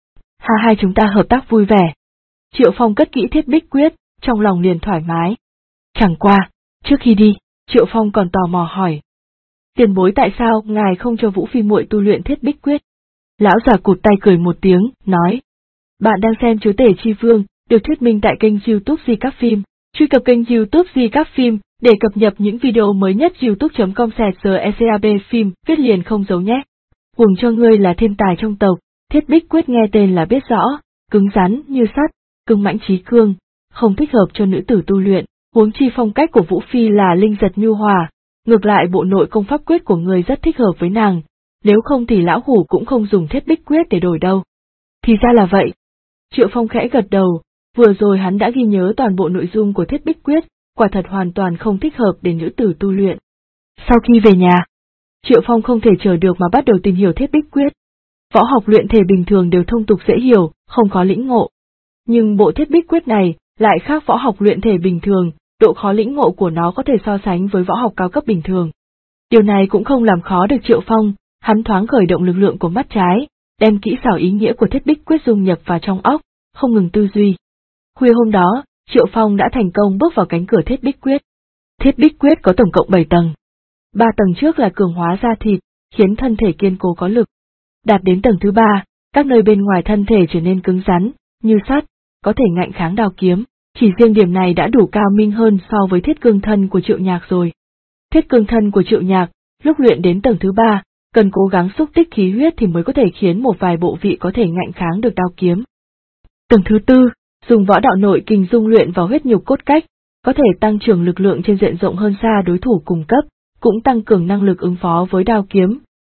Hai chúng ta hợp tác vui vẻ. Triệu Phong cất kỹ Thiết Bích Quyết, trong lòng liền thoải mái. Chẳng qua, trước khi đi, Triệu Phong còn tò mò hỏi. Tiền bối, tại sao ngài không cho Vũ Phi muội tu luyện Thiết Bích Quyết? Lão già cụt tay cười một tiếng, nói. Bạn đang xem Chúa Tể Chi Vương, được thuyết minh tại kênh YouTube Di Các Phim. Truy cập kênh YouTube Di Các Phim để cập nhật những video mới nhất. youtube.com/GECAB phim, viết liền không giấu nhé. Huống cho ngươi là thiên tài trong tộc, Thiết Bích Quyết nghe tên là biết rõ, cứng rắn như sắt, cứng mãnh trí cương, không thích hợp cho nữ tử tu luyện, huống chi phong cách của Vũ Phi là linh giật nhu hòa, ngược lại bộ nội công pháp quyết của ngươi rất thích hợp với nàng, nếu không thì lão hủ cũng không dùng Thiết Bích Quyết để đổi đâu. Thì ra là vậy. Triệu Phong khẽ gật đầu, vừa rồi hắn đã ghi nhớ toàn bộ nội dung của Thiết Bích Quyết, quả thật hoàn toàn không thích hợp để nữ tử tu luyện. Sau khi về nhà, Triệu Phong không thể chờ được mà bắt đầu tìm hiểu Thiết Bích Quyết. Võ học luyện thể bình thường đều thông tục dễ hiểu, không khó lĩnh ngộ. Nhưng bộ Thiết Bích Quyết này lại khác võ học luyện thể bình thường, độ khó lĩnh ngộ của nó có thể so sánh với võ học cao cấp bình thường. Điều này cũng không làm khó được Triệu Phong, hắn thoáng khởi động lực lượng của mắt trái, đem kỹ xảo ý nghĩa của Thiết Bích Quyết dung nhập vào trong óc, không ngừng tư duy. Khuya hôm đó, Triệu Phong đã thành công bước vào cánh cửa Thiết Bích Quyết. Thiết Bích Quyết có tổng cộng 7 tầng. 3 tầng trước là cường hóa da thịt, khiến thân thể kiên cố có lực. Đạt đến tầng thứ 3, các nơi bên ngoài thân thể trở nên cứng rắn, như sắt, có thể ngạnh kháng đao kiếm. Chỉ riêng điểm này đã đủ cao minh hơn so với Thiết Cương Thân của Triệu Nhạc rồi. Thiết Cương Thân của Triệu Nhạc, lúc luyện đến tầng thứ 3, cần cố gắng xúc tích khí huyết thì mới có thể khiến một vài bộ vị có thể ngạnh kháng được đao kiếm. Tầng thứ 4, dùng võ đạo nội kinh dung luyện vào huyết nhục cốt cách, có thể tăng trưởng lực lượng trên diện rộng hơn xa đối thủ cùng cấp, cũng tăng cường năng lực ứng phó với đao kiếm.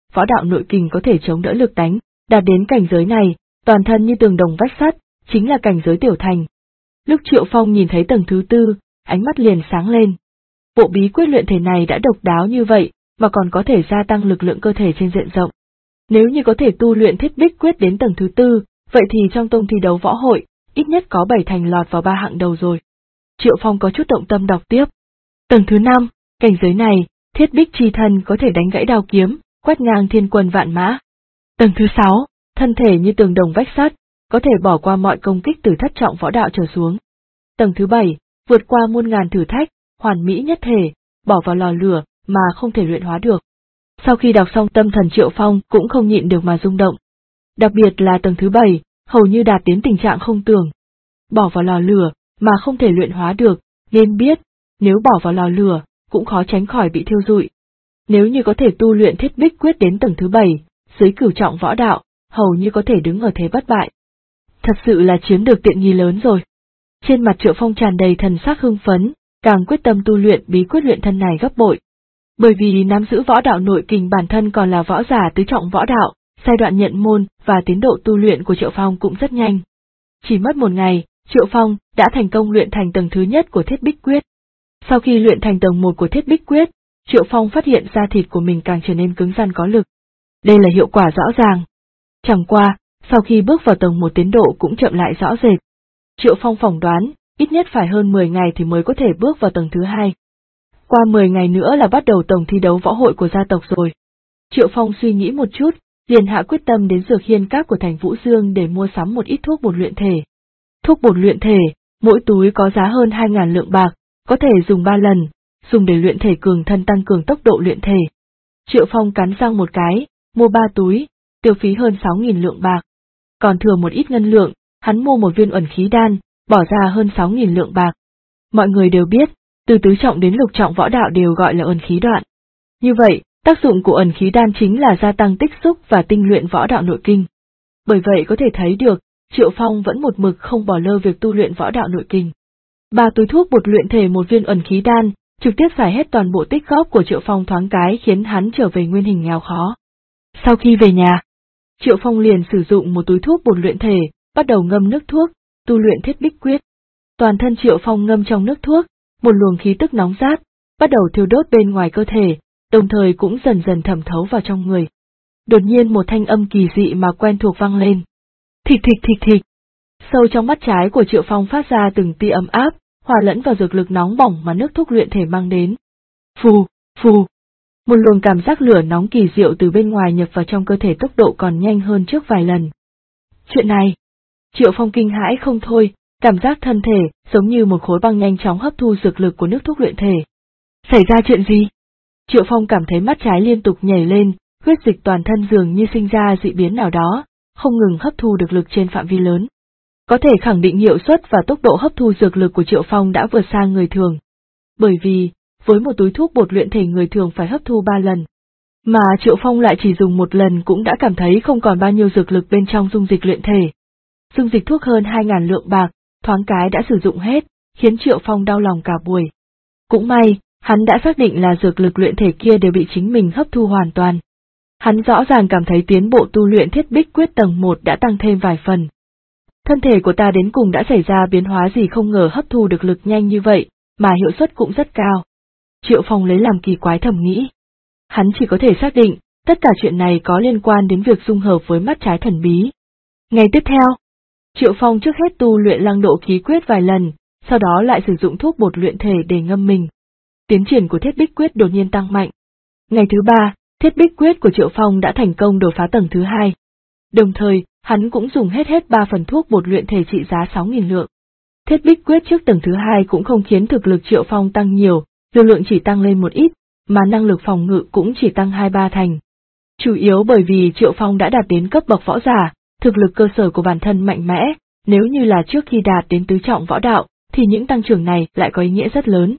võ đạo nội kình có thể chống đỡ lực đánh, đạt đến cảnh giới này, toàn thân như tường đồng vách sắt, chính là cảnh giới tiểu thành. Lúc Triệu Phong nhìn thấy tầng thứ 4, ánh mắt liền sáng lên. Bộ bí quyết luyện thể này đã độc đáo như vậy, mà còn có thể gia tăng lực lượng cơ thể trên diện rộng. Nếu như có thể tu luyện Thiết Bích Quyết đến tầng thứ 4, vậy thì trong tông thi đấu võ hội, ít nhất có 7 thành lọt vào 3 hạng đầu rồi. Triệu Phong có chút động tâm đọc tiếp. Tầng thứ 5, cảnh giới này, Thiết Bích chi thân có thể đánh gãy đao kiếm, quét ngang thiên quân vạn mã. Tầng thứ 6, thân thể như tường đồng vách sắt, có thể bỏ qua mọi công kích từ thất trọng võ đạo trở xuống. Tầng thứ 7, vượt qua muôn ngàn thử thách, hoàn mỹ nhất thể, bỏ vào lò lửa mà không thể luyện hóa được. Sau khi đọc xong tâm thần Triệu Phong cũng không nhịn được mà rung động. Đặc biệt là tầng thứ 7, hầu như đạt đến tình trạng không tưởng. Bỏ vào lò lửa mà không thể luyện hóa được, nên biết, nếu bỏ vào lò lửa, cũng khó tránh khỏi bị thiêu rụi. Nếu như có thể tu luyện Thiết Bích Quyết đến tầng thứ 7, dưới cửu trọng võ đạo, hầu như có thể đứng ở thế bất bại. Thật sự là chiếm được tiện nghi lớn rồi. Trên mặt Triệu Phong tràn đầy thần sắc hưng phấn, càng quyết tâm tu luyện bí quyết luyện thân này gấp bội. Bởi vì nắm giữ võ đạo nội kình bản thân còn là võ giả tứ trọng võ đạo, giai đoạn nhận môn và tiến độ tu luyện của Triệu Phong cũng rất nhanh. Chỉ mất một ngày, Triệu Phong đã thành công luyện thành tầng thứ nhất của Thiết Bích Quyết. Sau khi luyện thành tầng 1 của Thiết Bích Quyết, Triệu Phong phát hiện da thịt của mình càng trở nên cứng rắn có lực. Đây là hiệu quả rõ ràng. Chẳng qua, sau khi bước vào tầng 1 tiến độ cũng chậm lại rõ rệt. Triệu Phong phỏng đoán, ít nhất phải hơn 10 ngày thì mới có thể bước vào tầng thứ 2. Qua 10 ngày nữa là bắt đầu tổng thi đấu võ hội của gia tộc rồi. Triệu Phong suy nghĩ một chút, liền hạ quyết tâm đến Dược Hiên Các của thành Vũ Dương để mua sắm một ít thuốc bột luyện thể. Thuốc bột luyện thể, mỗi túi có giá hơn 2.000 lượng bạc, có thể dùng 3 lần, dùng để luyện thể cường thân tăng cường tốc độ luyện thể. Triệu Phong cắn răng một cái, mua 3 túi, tiêu phí hơn 6.000 lượng bạc. Còn thừa một ít ngân lượng, hắn mua một viên uẩn khí đan, bỏ ra hơn 6.000 lượng bạc. Mọi người đều biết, từ tứ trọng đến lục trọng võ đạo đều gọi là uẩn khí đoạn. Như vậy, tác dụng của uẩn khí đan chính là gia tăng tích xúc và tinh luyện võ đạo nội kinh. Bởi vậy có thể thấy được, Triệu Phong vẫn một mực không bỏ lơ việc tu luyện võ đạo nội kinh. 3 túi thuốc bột luyện thể một viên uẩn khí đan, trực tiếp xài hết toàn bộ tích góp của Triệu Phong thoáng cái khiến hắn trở về nguyên hình nghèo khó. Sau khi về nhà, Triệu Phong liền sử dụng một túi thuốc bột luyện thể, bắt đầu ngâm nước thuốc, tu luyện Thiết Bích Quyết. Toàn thân Triệu Phong ngâm trong nước thuốc, một luồng khí tức nóng rát, bắt đầu thiêu đốt bên ngoài cơ thể, đồng thời cũng dần dần thẩm thấu vào trong người. Đột nhiên một thanh âm kỳ dị mà quen thuộc vang lên. Thịch thịch thịch thịch. Sâu trong mắt trái của Triệu Phong phát ra từng tia ấm áp, hòa lẫn vào dược lực nóng bỏng mà nước thuốc luyện thể mang đến. Phù, phù. Một luồng cảm giác lửa nóng kỳ diệu từ bên ngoài nhập vào trong cơ thể tốc độ còn nhanh hơn trước vài lần. Chuyện này, Triệu Phong kinh hãi không thôi, cảm giác thân thể giống như một khối băng nhanh chóng hấp thu dược lực của nước thuốc luyện thể. Xảy ra chuyện gì? Triệu Phong cảm thấy mắt trái liên tục nhảy lên, huyết dịch toàn thân dường như sinh ra dị biến nào đó, không ngừng hấp thu được lực trên phạm vi lớn. Có thể khẳng định hiệu suất và tốc độ hấp thu dược lực của Triệu Phong đã vượt xa người thường. Bởi vì, với một túi thuốc bột luyện thể người thường phải hấp thu 3 lần. Mà Triệu Phong lại chỉ dùng một lần cũng đã cảm thấy không còn bao nhiêu dược lực bên trong dung dịch luyện thể. Dung dịch thuốc hơn 2.000 lượng bạc, thoáng cái đã sử dụng hết, khiến Triệu Phong đau lòng cả buổi. Cũng may, hắn đã xác định là dược lực luyện thể kia đều bị chính mình hấp thu hoàn toàn. Hắn rõ ràng cảm thấy tiến bộ tu luyện Thiết Bích Quyết tầng 1 đã tăng thêm vài phần. Thân thể của ta đến cùng đã xảy ra biến hóa gì không ngờ hấp thu được lực nhanh như vậy, mà hiệu suất cũng rất cao. Triệu Phong lấy làm kỳ quái thầm nghĩ. Hắn chỉ có thể xác định, tất cả chuyện này có liên quan đến việc dung hợp với mắt trái thần bí. Ngày tiếp theo, Triệu Phong trước hết tu luyện Lăng Độ Khí Quyết vài lần, sau đó lại sử dụng thuốc bột luyện thể để ngâm mình. Tiến triển của Thiết Bích Quyết đột nhiên tăng mạnh. Ngày thứ 3, Thiết Bích Quyết của Triệu Phong đã thành công đột phá tầng thứ 2. Đồng thời, hắn cũng dùng hết 3 phần thuốc bột luyện thể trị giá 6.000 lượng. Thiết Bích Quyết trước tầng thứ 2 cũng không khiến thực lực Triệu Phong tăng nhiều, lực lượng chỉ tăng lên một ít, mà năng lực phòng ngự cũng chỉ tăng 2-3 thành. Chủ yếu bởi vì Triệu Phong đã đạt đến cấp bậc võ giả, thực lực cơ sở của bản thân mạnh mẽ, nếu như là trước khi đạt đến tứ trọng võ đạo, thì những tăng trưởng này lại có ý nghĩa rất lớn.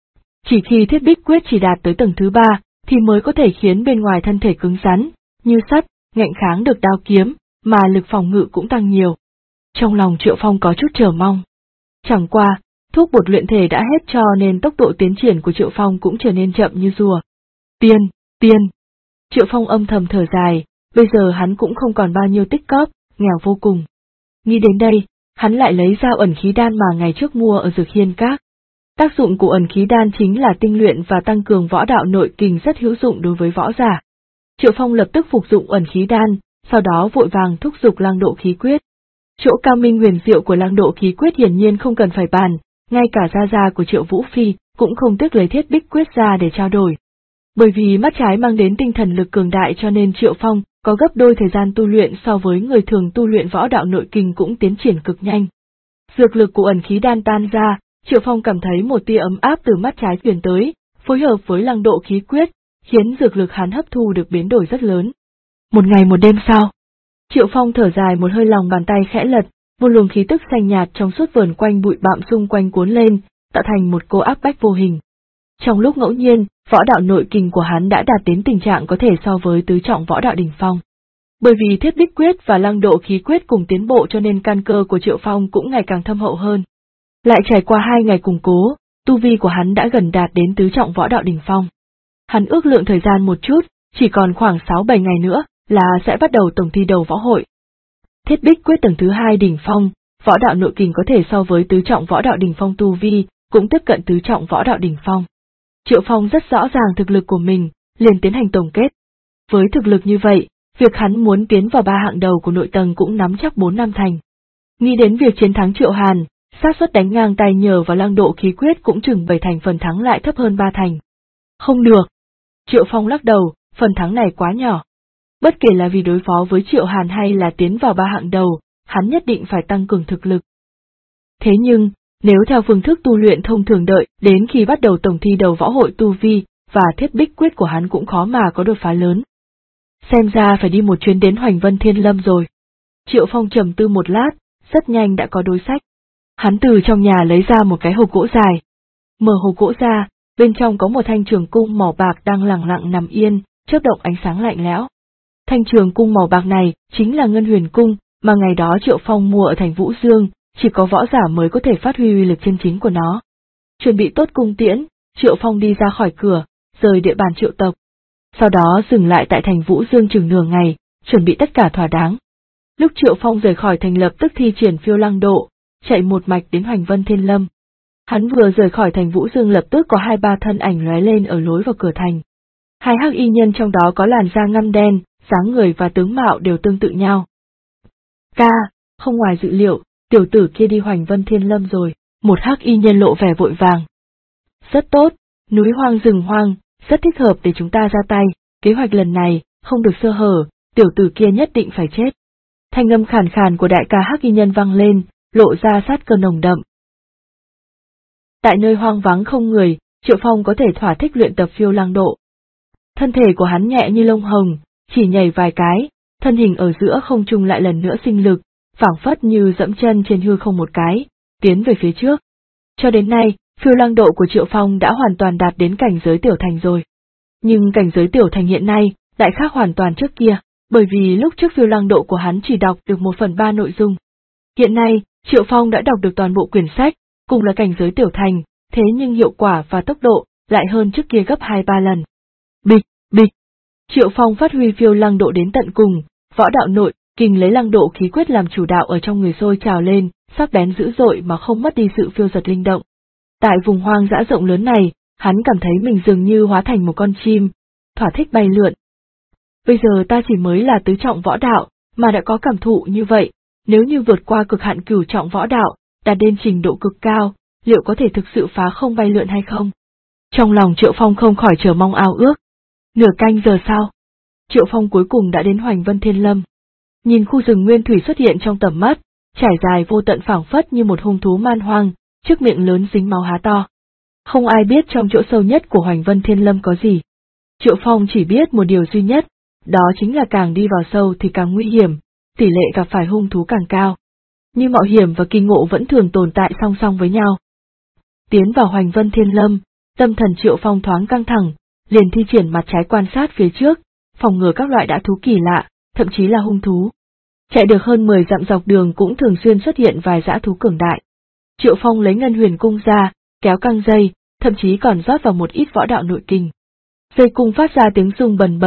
Chỉ khi Thiết Bích Quyết chỉ đạt tới tầng thứ 3, thì mới có thể khiến bên ngoài thân thể cứng rắn, như sắt, ngạnh kháng được đao kiếm, mà lực phòng ngự cũng tăng nhiều. Trong lòng Triệu Phong có chút chờ mong. Chẳng qua, thuốc bột luyện thể đã hết cho nên tốc độ tiến triển của Triệu Phong cũng trở nên chậm như rùa. Tiên. Triệu Phong âm thầm thở dài, bây giờ hắn cũng không còn bao nhiêu tích cóp, nghèo vô cùng. Nghĩ đến đây, hắn lại lấy ra ẩn khí đan mà ngày trước mua ở Dược Hiên Các. Tác dụng của ẩn khí đan chính là tinh luyện và tăng cường võ đạo nội kình, rất hữu dụng đối với võ giả. Triệu Phong lập tức phục dụng ẩn khí đan, sau đó vội vàng thúc giục Lăng Độ khí quyết. Chỗ cao minh huyền diệu của Lăng Độ khí quyết hiển nhiên không cần phải bàn, ngay cả gia của Triệu Vũ Phi cũng không tiếc lấy Thiết Bích quyết ra để trao đổi. Bởi vì mắt trái mang đến tinh thần lực cường đại cho nên Triệu Phong có gấp đôi thời gian tu luyện so với người thường tu luyện võ đạo nội kình, cũng tiến triển cực nhanh. Dược lực của ẩn khí đan tan ra, Triệu Phong cảm thấy một tia ấm áp từ mắt trái truyền tới, phối hợp với Lăng Độ khí quyết, khiến dược lực hắn hấp thu được biến đổi rất lớn. Một ngày một đêm sau, Triệu Phong thở dài một hơi, lòng bàn tay khẽ lật, một luồng khí tức xanh nhạt trong suốt vờn quanh bụi bặm xung quanh cuốn lên, tạo thành một cô áp bách vô hình. Trong lúc ngẫu nhiên, võ đạo nội kình của hắn đã đạt đến tình trạng có thể so với tứ trọng võ đạo đỉnh phong. Bởi vì Thiết Bích quyết và Lăng Độ khí quyết cùng tiến bộ cho nên căn cơ của Triệu Phong cũng ngày càng thâm hậu hơn. Lại trải qua 2 ngày củng cố, tu vi của hắn đã gần đạt đến tứ trọng võ đạo đỉnh phong. Hắn ước lượng thời gian một chút, chỉ còn khoảng 6-7 ngày nữa là sẽ bắt đầu tổng thi đầu võ hội. Thiết Bích quyết tầng thứ 2 đỉnh phong, võ đạo nội kình có thể so với tứ trọng võ đạo đỉnh phong, tu vi cũng tiếp cận tứ trọng võ đạo đỉnh phong. Triệu Phong rất rõ ràng thực lực của mình, liền tiến hành tổng kết. Với thực lực như vậy, việc hắn muốn tiến vào 3 hạng đầu của nội tầng cũng nắm chắc 4 năm thành. Nghĩ đến việc chiến thắng Triệu Hàn, xác suất đánh ngang tay nhờ vào Lăng Độ khí quyết cũng chừng 7 thành, phần thắng lại thấp hơn 3 thành. Không được. Triệu Phong lắc đầu, phần thắng này quá nhỏ. Bất kể là vì đối phó với Triệu Hàn hay là tiến vào 3 hạng đầu, hắn nhất định phải tăng cường thực lực. Thế nhưng, nếu theo phương thức tu luyện thông thường đợi đến khi bắt đầu tổng thi đầu võ hội, tu vi và Thiết Bích quyết của hắn cũng khó mà có đột phá lớn. Xem ra phải đi một chuyến đến Hoành Vân Thiên Lâm rồi. Triệu Phong trầm tư một lát, rất nhanh đã có đối sách. Hắn từ trong nhà lấy ra một cái hộp gỗ dài. Mở hộp gỗ ra, bên trong có một thanh trường cung màu bạc đang lẳng lặng nằm yên, chớp động ánh sáng lạnh lẽo. Thanh trường cung màu bạc này chính là Ngân Huyền cung mà ngày đó Triệu Phong mua ở thành Vũ Dương, chỉ có võ giả mới có thể phát huy uy lực chân chính của nó. Chuẩn bị tốt cung tiễn, Triệu Phong đi ra khỏi cửa, rời địa bàn Triệu tộc. Sau đó dừng lại tại thành Vũ Dương chừng nửa ngày, chuẩn bị tất cả thỏa đáng. Lúc Triệu Phong rời khỏi thành lập tức thi triển phiêu lăng độ, chạy một mạch đến Hoành Vân Thiên Lâm. Hắn vừa rời khỏi thành Vũ Dương lập tức có 2-3 thân ảnh lóe lên ở lối vào cửa thành. 2 hắc y nhân trong đó có làn da ngăm đen, dáng người và tướng mạo đều tương tự nhau. Ca, không ngoài dự liệu, tiểu tử kia đi Hoành Vân Thiên Lâm rồi, một hắc y nhân lộ vẻ vội vàng. Rất tốt, núi hoang rừng hoang, rất thích hợp để chúng ta ra tay, kế hoạch lần này, không được sơ hở, tiểu tử kia nhất định phải chết. Thanh âm khàn khàn của đại ca hắc y nhân vang lên, lộ ra sát cơ nồng đậm. Tại nơi hoang vắng không người, Triệu Phong có thể thỏa thích luyện tập phiêu lăng độ. Thân thể của hắn nhẹ như lông hồng, chỉ nhảy vài cái, thân hình ở giữa không trung lại lần nữa sinh lực, phảng phất như dẫm chân trên hư không một cái, tiến về phía trước. Cho đến nay, phiêu lăng độ của Triệu Phong đã hoàn toàn đạt đến cảnh giới tiểu thành rồi. Nhưng cảnh giới tiểu thành hiện nay, lại khác hoàn toàn trước kia, bởi vì lúc trước phiêu lăng độ của hắn chỉ đọc được 1/3 nội dung. Hiện nay, Triệu Phong đã đọc được toàn bộ quyển sách, cùng là cảnh giới tiểu thành, thế nhưng hiệu quả và tốc độ lại hơn trước kia gấp 2-3 lần. Bịch, bịch. Triệu Phong phát huy phiêu lăng độ đến tận cùng, võ đạo nội kình lấy lăng độ khí quyết làm chủ đạo ở trong người sôi trào lên, sắc bén dữ dội mà không mất đi sự phiêu dật linh động. Tại vùng hoang dã rộng lớn này, hắn cảm thấy mình dường như hóa thành một con chim, thỏa thích bay lượn. Bây giờ ta chỉ mới là tứ trọng võ đạo, mà đã có cảm thụ như vậy, nếu như vượt qua cực hạn cửu trọng võ đạo, đạt đến trình độ cực cao, liệu có thể thực sự phá không bay lượn hay không? Trong lòng Triệu Phong không khỏi chờ mong ao ước. Nửa canh giờ sau, Triệu Phong cuối cùng đã đến Hoành Vân Thiên Lâm. Nhìn khu rừng nguyên thủy xuất hiện trong tầm mắt, trải dài vô tận phảng phất như một hung thú man hoang, trước miệng lớn dính máu há to. Không ai biết trong chỗ sâu nhất của Hoành Vân Thiên Lâm có gì. Triệu Phong chỉ biết một điều duy nhất, đó chính là càng đi vào sâu thì càng nguy hiểm, tỷ lệ gặp phải hung thú càng cao. Nhưng mạo hiểm và kỳ ngộ vẫn thường tồn tại song song với nhau. Tiến vào Hoành Vân Thiên Lâm, tâm thần Triệu Phong thoáng căng thẳng, liền thi triển mặt trái quan sát phía trước, phòng ngừa các loại dã thú kỳ lạ, thậm chí là hung thú. Chạy được hơn 10 dặm dọc đường cũng thường xuyên xuất hiện vài dã thú cường đại. Triệu Phong lấy Ngân Huyền cung ra, kéo căng dây, thậm chí còn rót vào một ít võ đạo nội kình. Dây cung phát ra tiếng rung bần bật,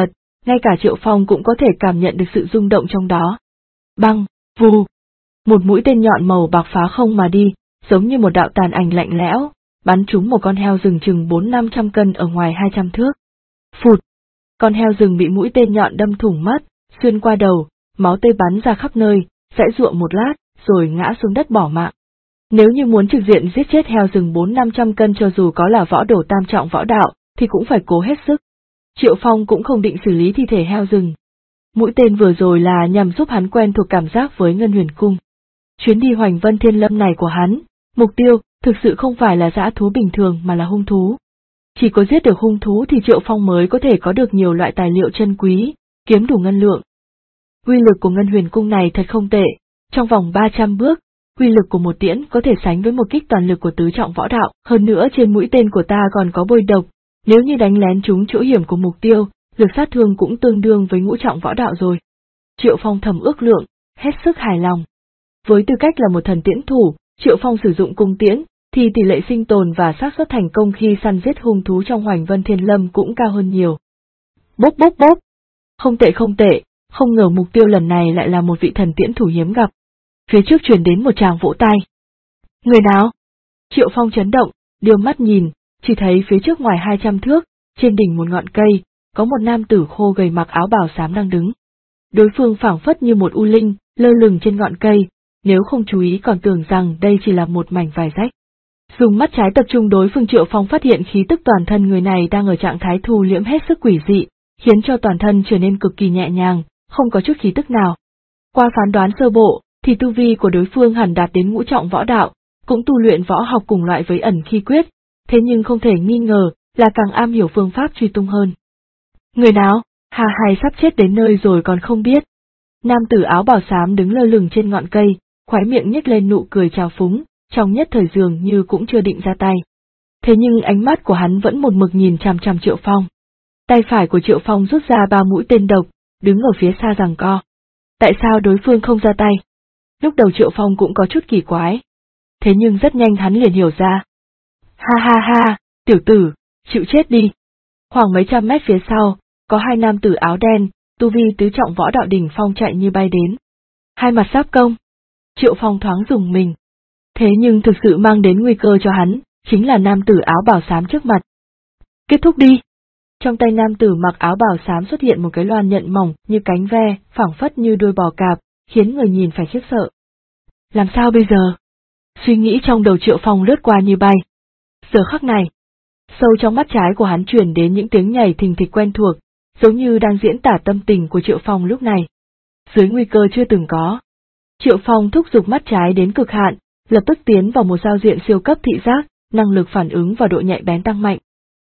ngay cả Triệu Phong cũng có thể cảm nhận được sự rung động trong đó. Băng, vù, một mũi tên nhọn màu bạc phá không mà đi, giống như một đạo tàn ảnh lạnh lẽo, bắn trúng một con heo rừng chừng 400-500 cân ở ngoài 200 thước. Phụt, con heo rừng bị mũi tên nhọn đâm thủng mắt, xuyên qua đầu, máu tươi bắn ra khắp nơi, giãy giụa một lát, rồi ngã xuống đất bỏ mạng. Nếu như muốn trực diện giết chết heo rừng 400-500 cân cho dù có là võ đồ tam trọng võ đạo, thì cũng phải cố hết sức. Triệu Phong cũng không định xử lý thi thể heo rừng. Mũi tên vừa rồi là nhằm giúp hắn quen thuộc cảm giác với Ngân Huyền Cung. Chuyến đi Hoành Vân Thiên Lâm này của hắn, mục tiêu thực sự không phải là dã thú bình thường mà là hung thú. Chỉ có giết được hung thú thì Triệu Phong mới có thể có được nhiều loại tài liệu chân quý, kiếm đủ ngân lượng. Uy lực của Ngân Huyền Cung này thật không tệ, trong vòng 300 bước, uy lực của một tiễn có thể sánh với một kích toàn lực của tứ trọng võ đạo, hơn nữa trên mũi tên của ta còn có bôi độc, nếu như đánh lén trúng chỗ hiểm của mục tiêu, lực sát thương cũng tương đương với ngũ trọng võ đạo rồi. Triệu Phong thầm ước lượng, hết sức hài lòng. Với tư cách là một thần tiễn thủ, Triệu Phong sử dụng cung tiễn, thì tỷ lệ sinh tồn và xác suất thành công khi săn giết hung thú trong Hoành Vân Thiên Lâm cũng cao hơn nhiều. Bốp bốp bốp! Không tệ không tệ, không ngờ mục tiêu lần này lại là một vị thần tiễn thủ hiếm gặp. Phía trước truyền đến một tràng vỗ tay. Người nào? Triệu Phong chấn động, đưa mắt nhìn, chỉ thấy phía trước ngoài 200 thước, trên đỉnh một ngọn cây, có một nam tử khô gầy mặc áo bào xám đang đứng. Đối phương phảng phất như một u linh, lơ lửng trên ngọn cây, nếu không chú ý còn tưởng rằng đây chỉ là một mảnh vải rách. Dùng mắt trái tập trung đối phương, Triệu Phong phát hiện khí tức toàn thân người này đang ở trạng thái thu liễm hết sức quỷ dị, khiến cho toàn thân trở nên cực kỳ nhẹ nhàng, không có chút khí tức nào. Qua phán đoán sơ bộ, thì tu vi của đối phương hẳn đạt đến ngũ trọng võ đạo, cũng tu luyện võ học cùng loại với ẩn khí quyết, thế nhưng không thể nghi ngờ là càng am hiểu phương pháp truy tung hơn. Người nào? Hà hài sắp chết đến nơi rồi còn không biết. Nam tử áo bào xám đứng lơ lửng trên ngọn cây, khóe miệng nhếch lên nụ cười trào phúng, trong nhất thời dường như cũng chưa định ra tay. Thế nhưng ánh mắt của hắn vẫn một mực nhìn chằm chằm Triệu Phong. Tay phải của Triệu Phong rút ra 3 mũi tên độc, đứng ở phía xa giằng co. Tại sao đối phương không ra tay? Lúc đầu Triệu Phong cũng có chút kỳ quái. Thế nhưng rất nhanh hắn liền hiểu ra. Ha ha ha, tiểu tử, chịu chết đi. Khoảng mấy trăm mét phía sau, có hai nam tử áo đen, tu vi tứ trọng võ đạo đỉnh phong chạy như bay đến. Hai mặt giáp công. Triệu Phong thoáng rùng mình. Thế nhưng thực sự mang đến nguy cơ cho hắn, chính là nam tử áo bào xám trước mặt. Kết thúc đi. Trong tay nam tử mặc áo bào xám xuất hiện một cái loan nhận mỏng như cánh ve, phảng phất như đuôi bò cạp, khiến người nhìn phải khiếp sợ. Làm sao bây giờ? Suy nghĩ trong đầu Triệu Phong lướt qua như bay. Giờ khắc này, sâu trong mắt trái của hắn truyền đến những tiếng nhảy thình thịch quen thuộc, giống như đang diễn tả tâm tình của Triệu Phong lúc này. Dưới nguy cơ chưa từng có, Triệu Phong thúc giục mắt trái đến cực hạn, lập tức tiến vào một giao diện siêu cấp thị giác, năng lực phản ứng và độ nhạy bén tăng mạnh.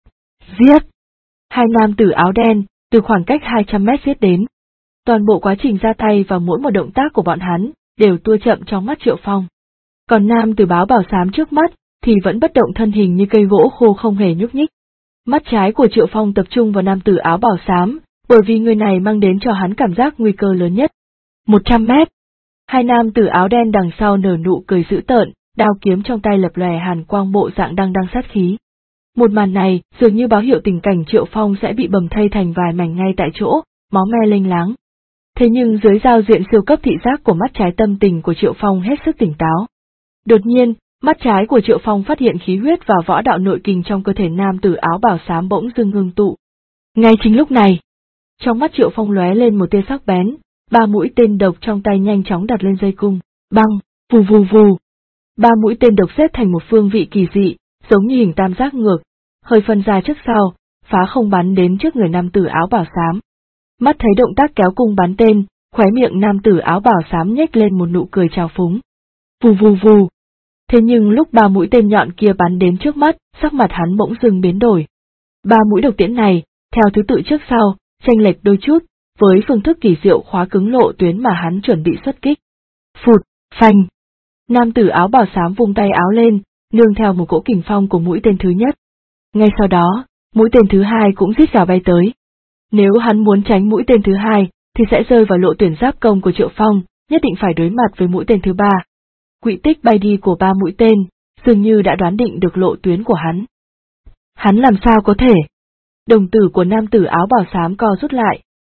Giết! Hai nam tử áo đen, từ khoảng cách 200 mét giết đến. Toàn bộ quá trình ra tay và mỗi một động tác của bọn hắn, đều tua chậm trong mắt Triệu Phong. Còn nam tử áo bào xám trước mắt, thì vẫn bất động thân hình như cây gỗ khô không hề nhúc nhích. Mắt trái của Triệu Phong tập trung vào nam tử áo bào xám, bởi vì người này mang đến cho hắn cảm giác nguy cơ lớn nhất. 100 mét. Hai nam tử áo đen đằng sau nở nụ cười dữ tợn, đao kiếm trong tay lập lòe hàn quang, bộ dạng đang sát khí. Một màn này dường như báo hiệu tình cảnh Triệu Phong sẽ bị bầm thây thành vài mảnh ngay tại chỗ, máu me lênh láng. Thế nhưng dưới giao diện siêu cấp thị giác của mắt trái, tâm tình của Triệu Phong hết sức tỉnh táo. Đột nhiên, mắt trái của Triệu Phong phát hiện khí huyết và võ đạo nội kình trong cơ thể nam tử áo bào xám bỗng dưng ngưng tụ. Ngay chính lúc này, trong mắt Triệu Phong lóe lên một tia sắc bén, 3 mũi tên độc trong tay nhanh chóng đặt lên dây cung, băng, vù vù vù. 3 mũi tên độc xếp thành một phương vị kỳ dị, giống như hình tam giác ngược, hơi phân ra trước sau, phá không bắn đến trước người nam tử áo bào xám. Mắt thấy động tác kéo cung bắn tên, khóe miệng nam tử áo bào xám nhếch lên một nụ cười trào phúng. Vù vù vù. Thế nhưng lúc 3 mũi tên nhọn kia bắn đến trước mắt, sắc mặt hắn bỗng dưng biến đổi. 3 mũi độc tiễn này, theo thứ tự trước sau, chênh lệch đôi chút, với phương thức kỳ diệu khóa cứng lộ tuyến mà hắn chuẩn bị xuất kích. Phụt, phanh. Nam tử áo bào xám vung tay áo lên, nương theo một cỗ kình phong của mũi tên thứ nhất. Ngay sau đó, mũi tên thứ hai cũng rít gào bay tới. Nếu hắn muốn tránh mũi tên thứ hai, thì sẽ rơi vào lộ tuyển giáp công của Triệu Phong, nhất định phải đối mặt với mũi tên thứ ba. Quỹ tích bay đi của 3 mũi tên, dường như đã đoán định được lộ tuyến của hắn. Hắn làm sao có thể? Đồng tử của nam tử áo bào xám co rút lại,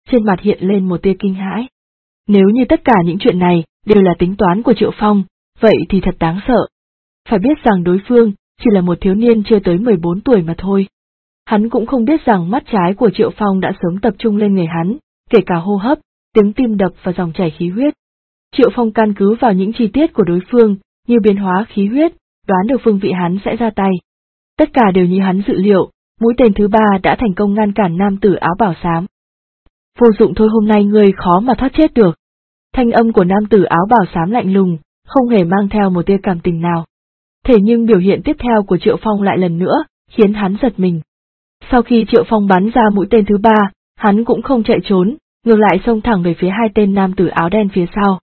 trên mặt hiện lên một tia kinh hãi. Nếu như tất cả những chuyện này đều là tính toán của Triệu Phong, vậy thì thật đáng sợ. Phải biết rằng đối phương chỉ là một thiếu niên chưa tới 14 tuổi mà thôi. Hắn cũng không biết rằng mắt trái của Triệu Phong đã sớm tập trung lên người hắn, kể cả hô hấp, tiếng tim đập và dòng chảy khí huyết. Triệu Phong căn cứ vào những chi tiết của đối phương, như biến hóa khí huyết, đoán được phương vị hắn sẽ ra tay. Tất cả đều như hắn dự liệu, mũi tên thứ 3 đã thành công ngăn cản nam tử áo bào xám. Vô dụng thôi, hôm nay ngươi khó mà thoát chết được. Thanh âm của nam tử áo bào xám lạnh lùng, không hề mang theo một tia cảm tình nào. Thế nhưng biểu hiện tiếp theo của Triệu Phong lại lần nữa, khiến hắn giật mình. Sau khi Triệu Phong bắn ra mũi tên thứ 3, hắn cũng không chạy trốn, ngược lại xông thẳng về phía hai tên nam tử áo đen phía sau.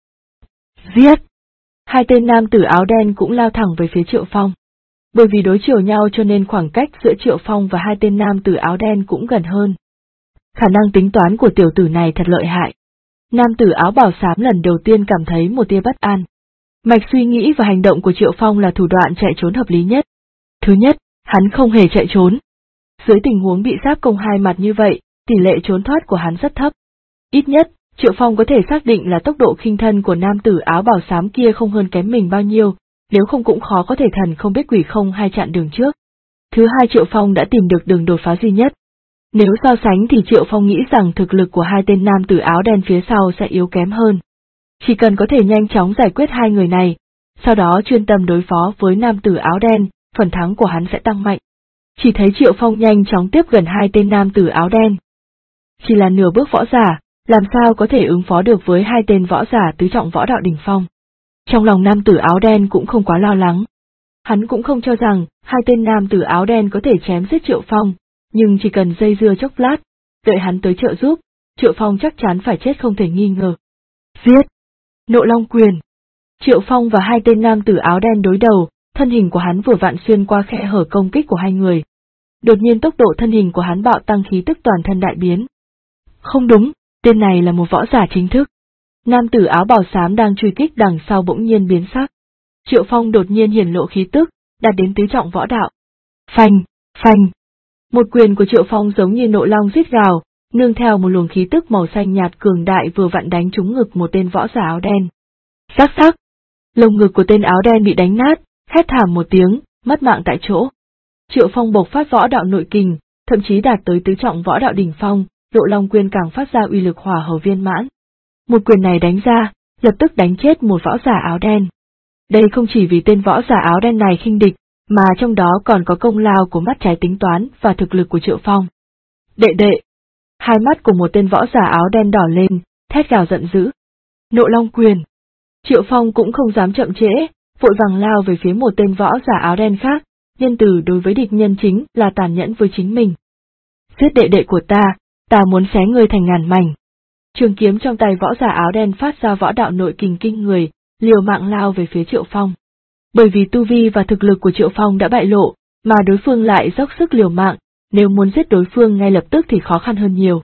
Giết! Hai tên nam tử áo đen cũng lao thẳng về phía Triệu Phong. Bởi vì đối chiều nhau cho nên khoảng cách giữa Triệu Phong và hai tên nam tử áo đen cũng gần hơn. Khả năng tính toán của tiểu tử này thật lợi hại. Nam tử áo bào xám lần đầu tiên cảm thấy một tia bất an. Mạch suy nghĩ và hành động của Triệu Phong là thủ đoạn chạy trốn hợp lý nhất. Thứ nhất, hắn không hề chạy trốn. Dưới tình huống bị giáp công hai mặt như vậy, tỷ lệ trốn thoát của hắn rất thấp. Ít nhất, Triệu Phong có thể xác định là tốc độ khinh thân của nam tử áo bào xám kia không hơn kém mình bao nhiêu, nếu không cũng khó có thể thần không biết quỷ không hay chặn đường trước. Thứ hai, Triệu Phong đã tìm được đường đột phá duy nhất. Nếu so sánh thì Triệu Phong nghĩ rằng thực lực của hai tên nam tử áo đen phía sau sẽ yếu kém hơn. Chỉ cần có thể nhanh chóng giải quyết hai người này, sau đó chuyên tâm đối phó với nam tử áo đen, phần thắng của hắn sẽ tăng mạnh. Chỉ thấy Triệu Phong nhanh chóng tiếp gần hai tên nam tử áo đen. Chỉ là nửa bước võ giả, làm sao có thể ứng phó được với hai tên võ giả tứ trọng võ đạo đỉnh phong. Trong lòng nam tử áo đen cũng không quá lo lắng. Hắn cũng không cho rằng hai tên nam tử áo đen có thể chém giết Triệu Phong, nhưng chỉ cần dây dưa chốc lát, đợi hắn tới trợ giúp, Triệu Phong chắc chắn phải chết không thể nghi ngờ. Giết! Nộ Long Quyền! Triệu Phong và hai tên nam tử áo đen đối đầu, thân hình của hắn vừa vặn xuyên qua kẽ hở công kích của hai người. Đột nhiên tốc độ thân hình của hắn bạo tăng, khí tức toàn thân đại biến. Không đúng, tên này là một võ giả chính thức. Nam tử áo bào xám đang truy kích đằng sau bỗng nhiên biến sắc. Triệu Phong đột nhiên hiển lộ khí tức, đạt đến tứ trọng võ đạo. Phanh, phanh. Một quyền của Triệu Phong giống như nộ long rít gào, nương theo một luồng khí tức màu xanh nhạt cường đại vừa vặn đánh trúng ngực một tên võ giả áo đen. Sắc sắc. Lồng ngực của tên áo đen bị đánh nát, hét thảm một tiếng, mất mạng tại chỗ. Triệu Phong bộc phát võ đạo nội kình, thậm chí đạt tới tứ trọng võ đạo đỉnh phong, Nộ Long Quyền càng phát ra uy lực hỏa hầu viên mãn. Một quyền này đánh ra, lập tức đánh chết một võ giả áo đen. Đây không chỉ vì tên võ giả áo đen này khinh địch, mà trong đó còn có công lao của mắt trái tính toán và thực lực của Triệu Phong. Đệ đệ! Hai mắt của một tên võ giả áo đen đỏ lên, thét gào giận dữ. Nộ Long Quyền! Triệu Phong cũng không dám chậm trễ, vội vàng lao về phía một tên võ giả áo đen khác, nhân từ đối với địch nhân chính là tàn nhẫn với chính mình. Giết đệ đệ của ta muốn xé ngươi thành ngàn mảnh. Trường kiếm trong tay võ giả áo đen phát ra võ đạo nội kình kinh người, liều mạng lao về phía Triệu Phong. Bởi vì tu vi và thực lực của Triệu Phong đã bại lộ, mà đối phương lại dốc sức liều mạng, nếu muốn giết đối phương ngay lập tức thì khó khăn hơn nhiều.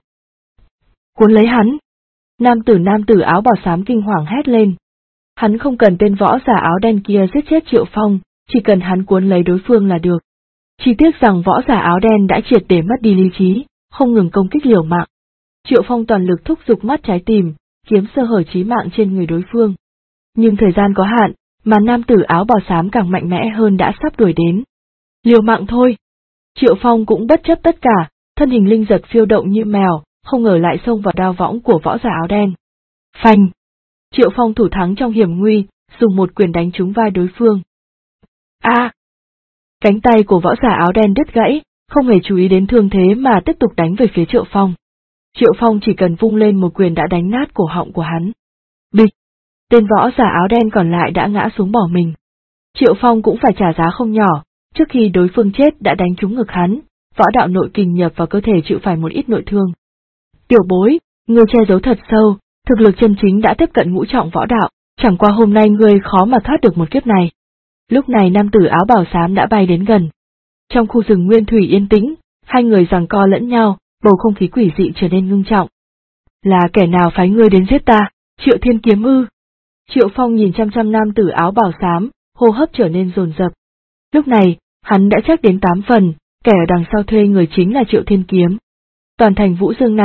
Cuốn lấy hắn! Nam tử áo bào xám kinh hoàng hét lên. Hắn không cần tên võ giả áo đen kia giết chết Triệu Phong, chỉ cần hắn cuốn lấy đối phương là được. Chỉ tiếc rằng võ giả áo đen đã triệt để mất đi lý trí, không ngừng công kích liều mạng. Triệu Phong toàn lực thúc giục mắt trái tìm, kiếm sơ hở chí mạng trên người đối phương. Nhưng thời gian có hạn, mà nam tử áo bào xám càng mạnh mẽ hơn đã sắp đuổi đến. Liều mạng thôi! Triệu Phong cũng bất chấp tất cả, thân hình linh giật phiêu động như mèo, không ngờ lại xông vào đao võng của võ giả áo đen. Phanh! Triệu Phong thủ thắng trong hiểm nguy, dùng một quyền đánh trúng vai đối phương. Cánh tay của võ giả áo đen đứt gãy, không hề chú ý đến thương thế mà tiếp tục đánh về phía Triệu Phong. Triệu Phong chỉ cần vung lên một quyền đã đánh nát cổ họng của hắn. Bịch! Tên võ giả áo đen còn lại đã ngã xuống bỏ mình. Triệu Phong cũng phải trả giá không nhỏ, trước khi đối phương chết đã đánh trúng ngực hắn, võ đạo nội kình nhập vào cơ thể chịu phải một ít nội thương. Tiểu bối, ngươi che giấu thật sâu, thực lực chân chính đã tiếp cận ngũ trọng võ đạo, chẳng qua hôm nay ngươi khó mà thoát được một kiếp này. Lúc này nam tử áo bào xám đã bay đến gần. Trong khu rừng nguyên thủy yên tĩnh, hai người giằng co lẫn nhau, bầu không khí quỷ dị trở nên ngưng trọng. Là kẻ nào phái ngươi đến giết ta, Triệu Thiên Kiếm ư? Triệu Phong nhìn chăm chăm nam tử áo bào xám, hô hấp trở nên dồn dập. Lúc này, hắn đã chắc đến 8 phần, kẻ ở đằng sau thuê người chính là Triệu Thiên Kiếm. Toàn thành Vũ Dương này,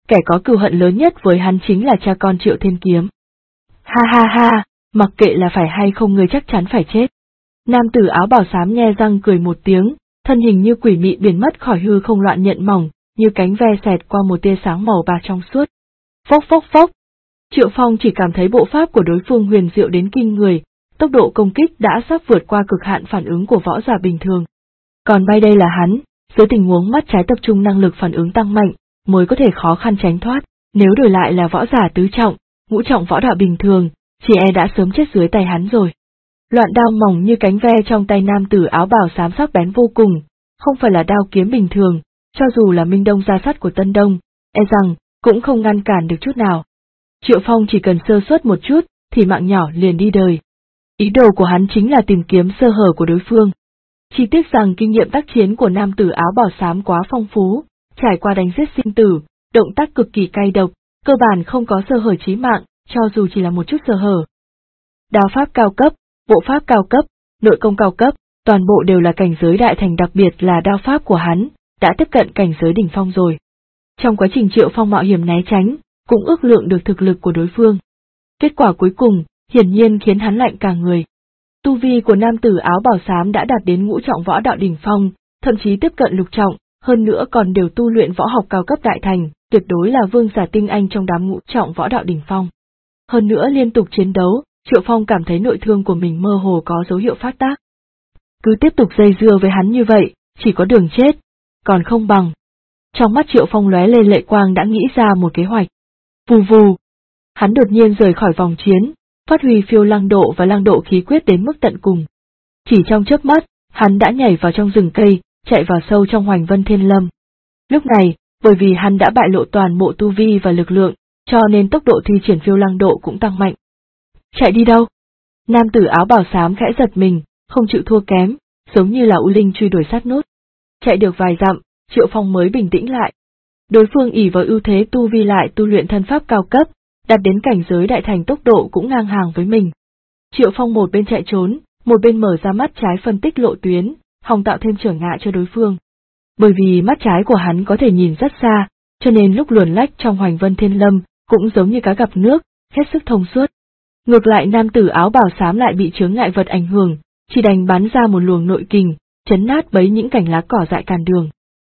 kẻ có cừu hận lớn nhất với hắn chính là cha con Triệu Thiên Kiếm. Ha ha ha, mặc kệ là phải hay không ngươi chắc chắn phải chết. Nam tử áo bào xám nhe răng cười một tiếng, thân hình như quỷ mị biến mất khỏi hư không loạn nhận mỏng, như cánh ve xẹt qua một tia sáng màu bạc trong suốt. Phốc phốc phốc. Triệu Phong chỉ cảm thấy bộ pháp của đối phương huyền diệu đến kinh người, tốc độ công kích đã sắp vượt qua cực hạn phản ứng của võ giả bình thường. Còn bay đây là hắn, dưới tình huống mắt trái tập trung năng lực phản ứng tăng mạnh, mới có thể khó khăn tránh thoát, nếu đổi lại là võ giả tứ trọng, ngũ trọng võ đạo bình thường, chỉ e đã sớm chết dưới tay hắn rồi. Loạn đao mỏng như cánh ve trong tay nam tử áo bào xám sắc bén vô cùng, không phải là đao kiếm bình thường, cho dù là Minh Đông gia sắt của Tân Đông, e rằng cũng không ngăn cản được chút nào. Triệu Phong chỉ cần sơ suất một chút, thì mạng nhỏ liền đi đời. Ý đồ của hắn chính là tìm kiếm sơ hở của đối phương. Chỉ tiếc rằng kinh nghiệm tác chiến của nam tử áo bào xám quá phong phú, trải qua đánh giết sinh tử, động tác cực kỳ cay độc, cơ bản không có sơ hở chí mạng, cho dù chỉ là một chút sơ hở. Đao pháp cao cấp, bộ pháp cao cấp, nội công cao cấp, toàn bộ đều là cảnh giới đại thành, đặc biệt là đao pháp của hắn, đã tiếp cận cảnh giới đỉnh phong rồi. Trong quá trình Triệu Phong mạo hiểm né tránh, cũng ước lượng được thực lực của đối phương. Kết quả cuối cùng, hiển nhiên khiến hắn lạnh cả người. Tu vi của nam tử áo bào xám đã đạt đến ngũ trọng võ đạo đỉnh phong, thậm chí tiếp cận lục trọng, hơn nữa còn đều tu luyện võ học cao cấp đại thành, tuyệt đối là vương giả tinh anh trong đám ngũ trọng võ đạo đỉnh phong. Hơn nữa liên tục chiến đấu, Triệu Phong cảm thấy nội thương của mình mơ hồ có dấu hiệu phát tác. Cứ tiếp tục dây dưa với hắn như vậy, chỉ có đường chết, còn không bằng. Trong mắt Triệu Phong lóe lên lệ quang đã nghĩ ra một kế hoạch. Vù vù. Hắn đột nhiên rời khỏi vòng chiến, phát huy phiêu lăng độ và lăng độ khí quyết đến mức tận cùng. Chỉ trong chớp mắt, hắn đã nhảy vào trong rừng cây, chạy vào sâu trong Hoành Vân Thiên Lâm. Lúc này, bởi vì hắn đã bại lộ toàn bộ tu vi và lực lượng, cho nên tốc độ thi triển phiêu lăng độ cũng tăng mạnh. Chạy đi đâu? Nam tử áo bào xám khẽ giật mình, không chịu thua kém, giống như là U Linh truy đuổi sát nút. Chạy được vài dặm, Triệu Phong mới bình tĩnh lại. Đối phương ỷ vào ưu thế tu vi lại tu luyện thân pháp cao cấp, đạt đến cảnh giới đại thành, tốc độ cũng ngang hàng với mình. Triệu Phong một bên chạy trốn, một bên mở ra mắt trái phân tích lộ tuyến, hòng tạo thêm trở ngại cho đối phương. Bởi vì mắt trái của hắn có thể nhìn rất xa, cho nên lúc luồn lách trong Hoành Vân Thiên Lâm, cũng giống như cá gặp nước, hết sức thông suốt. Ngược lại nam tử áo bào xám lại bị chướng ngại vật ảnh hưởng, chỉ đành bắn ra một luồng nội kình, chấn nát bấy những cành lá cỏ dại cản đường.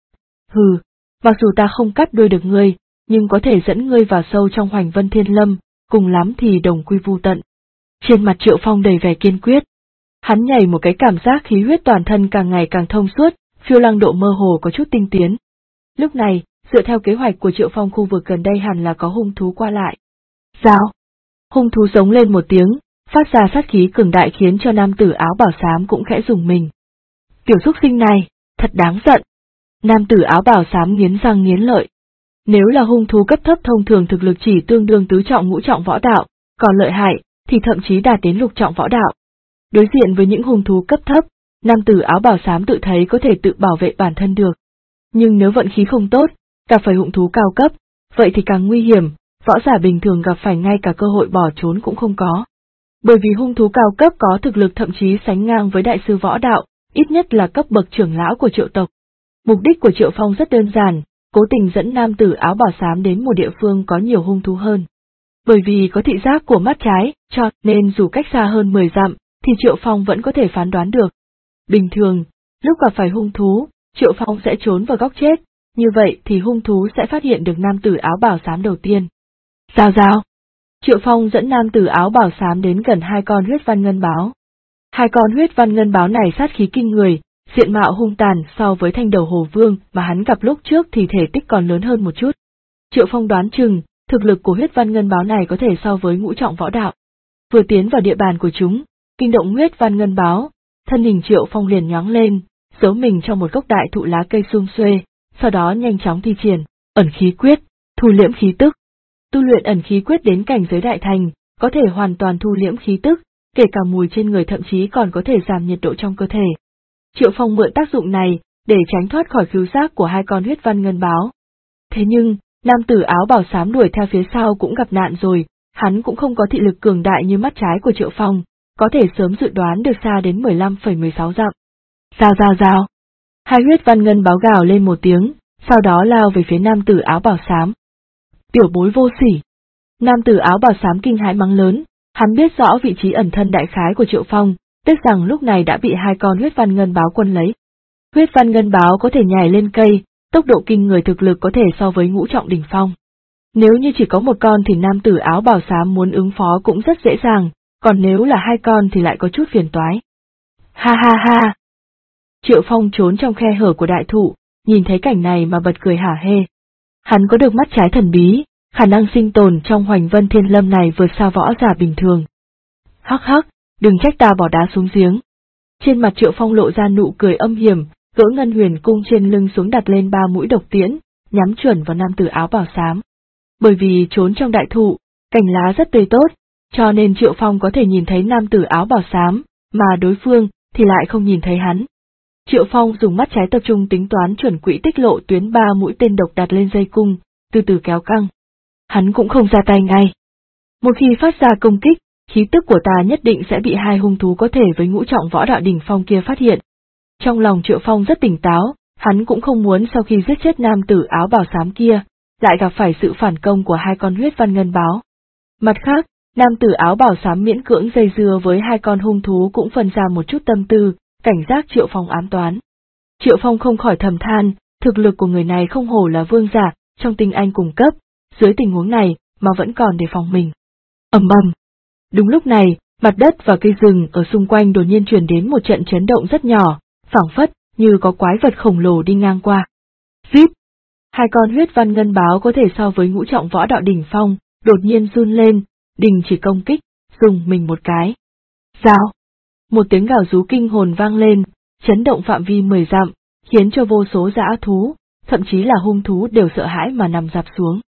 Hừ, mặc dù ta không cắt đuôi được ngươi, nhưng có thể dẫn ngươi vào sâu trong Hoành Vân Thiên Lâm, cùng lắm thì đồng quy vu tận. Trên mặt Triệu Phong đầy vẻ kiên quyết. Hắn nhảy một cái, cảm giác khí huyết toàn thân càng ngày càng thông suốt, phiêu lăng độ mơ hồ có chút tinh tiến. Lúc này, dựa theo kế hoạch của Triệu Phong, khu vực gần đây hẳn là có hung thú qua lại. Rào! Hung thú giống lên một tiếng, phát ra sát khí cường đại khiến cho nam tử áo bào xám cũng khẽ rùng mình. Tiểu xúc sinh này, thật đáng giận. Nam tử áo bào xám nghiến răng nghiến lợi. Nếu là hung thú cấp thấp thông thường thực lực chỉ tương đương tứ trọng ngũ trọng võ đạo, còn lợi hại thì thậm chí đạt đến lục trọng võ đạo. Đối diện với những hung thú cấp thấp, nam tử áo bào xám tự thấy có thể tự bảo vệ bản thân được. Nhưng nếu vận khí không tốt, gặp phải hung thú cao cấp, vậy thì càng nguy hiểm, võ giả bình thường gặp phải ngay cả cơ hội bỏ trốn cũng không có. Bởi vì hung thú cao cấp có thực lực thậm chí sánh ngang với đại sư võ đạo, ít nhất là cấp bậc trưởng lão của Triệu tộc. Mục đích của Triệu Phong rất đơn giản, cố tình dẫn nam tử áo bào xám đến một địa phương có nhiều hung thú hơn. Bởi vì có thị giác của mắt trái, cho nên dù cách xa hơn 10 dặm, thì Triệu Phong vẫn có thể phán đoán được. Bình thường, lúc gặp phải hung thú, Triệu Phong sẽ trốn vào góc chết, như vậy thì hung thú sẽ phát hiện được nam tử áo bào xám đầu tiên. Rào rào! Triệu Phong dẫn nam tử áo bào xám đến gần hai con huyết văn ngân báo. Hai con huyết văn ngân báo này sát khí kinh người, diện mạo hung tàn, so với thanh đầu hồ vương mà hắn gặp lúc trước thì thể tích còn lớn hơn một chút. Triệu Phong đoán chừng, thực lực của huyết văn ngân báo này có thể so với ngũ trọng võ đạo. Vừa tiến vào địa bàn của chúng, kinh động huyết văn ngân báo, thân hình Triệu Phong liền nhoáng lên, giấu mình trong một gốc đại thụ lá cây sum xuê, sau đó nhanh chóng thi triển ẩn khí quyết, thu liễm khí tức. Tu luyện ẩn khí quyết đến cảnh giới đại thành, có thể hoàn toàn thu liễm khí tức, kể cả mùi trên người, thậm chí còn có thể giảm nhiệt độ trong cơ thể. Triệu Phong mượn tác dụng này, để tránh thoát khỏi khứu giác của hai con huyết văn ngân báo. Thế nhưng, nam tử áo bào xám đuổi theo phía sau cũng gặp nạn rồi, hắn cũng không có thị lực cường đại như mắt trái của Triệu Phong, có thể sớm dự đoán được xa đến 15,16 dặm. Rào rào rào! Hai huyết văn ngân báo gào lên một tiếng, sau đó lao về phía nam tử áo bào xám. Tiểu bối vô sỉ. Nam tử áo bào xám kinh hãi mắng lớn, hắn biết rõ vị trí ẩn thân đại khái của Triệu Phong, tiếc rằng lúc này đã bị hai con huyết văn ngân báo quân lấy. Huyết văn ngân báo có thể nhảy lên cây, tốc độ kinh người, thực lực có thể so với ngũ trọng đỉnh phong. Nếu như chỉ có một con thì nam tử áo bào xám muốn ứng phó cũng rất dễ dàng, còn nếu là hai con thì lại có chút phiền toái. Ha ha ha! Triệu Phong trốn trong khe hở của đại thụ, nhìn thấy cảnh này mà bật cười hả hê. Hắn có được mắt trái thần bí, khả năng sinh tồn trong Hoành Vân Thiên Lâm này vượt xa võ giả bình thường. Hắc hắc, đừng trách ta bỏ đá xuống giếng. Trên mặt Triệu Phong lộ ra nụ cười âm hiểm, gỡ ngân huyền cung trên lưng xuống đặt lên 3 mũi độc tiễn, nhắm chuẩn vào nam tử áo bào xám. Bởi vì trốn trong đại thụ, cành lá rất tươi tốt, cho nên Triệu Phong có thể nhìn thấy nam tử áo bào xám, mà đối phương thì lại không nhìn thấy hắn. Triệu Phong dùng mắt trái tập trung tính toán chuẩn quỹ tích lộ tuyến 3 mũi tên độc đặt lên dây cung, từ từ kéo căng. Hắn cũng không ra tay ngay. Một khi phát ra công kích, khí tức của ta nhất định sẽ bị hai hung thú có thể với ngũ trọng võ đạo đỉnh phong kia phát hiện. Trong lòng Triệu Phong rất tỉnh táo, hắn cũng không muốn sau khi giết chết nam tử áo bào xám kia, lại gặp phải sự phản công của hai con huyết văn ngân báo. Mặt khác, nam tử áo bào xám miễn cưỡng dây dưa với hai con hung thú cũng phân ra một chút tâm tư, cảnh giác Triệu Phong ám toán. Triệu Phong không khỏi thầm than, thực lực của người này không hổ là vương giả, trong tinh anh cùng cấp, dưới tình huống này mà vẫn còn đề phòng mình. Ầm ầm. Đúng lúc này, mặt đất và cây rừng ở xung quanh đột nhiên truyền đến một trận chấn động rất nhỏ, phảng phất như có quái vật khổng lồ đi ngang qua. Zip! Hai con huyết văn ngân báo có thể so với ngũ trọng võ đạo đỉnh phong, đột nhiên run lên, đình chỉ công kích, dùng mình một cái. Rào! Một tiếng gào rú kinh hồn vang lên, chấn động phạm vi 10 dặm, khiến cho vô số dã thú, thậm chí là hung thú đều sợ hãi mà nằm rạp xuống.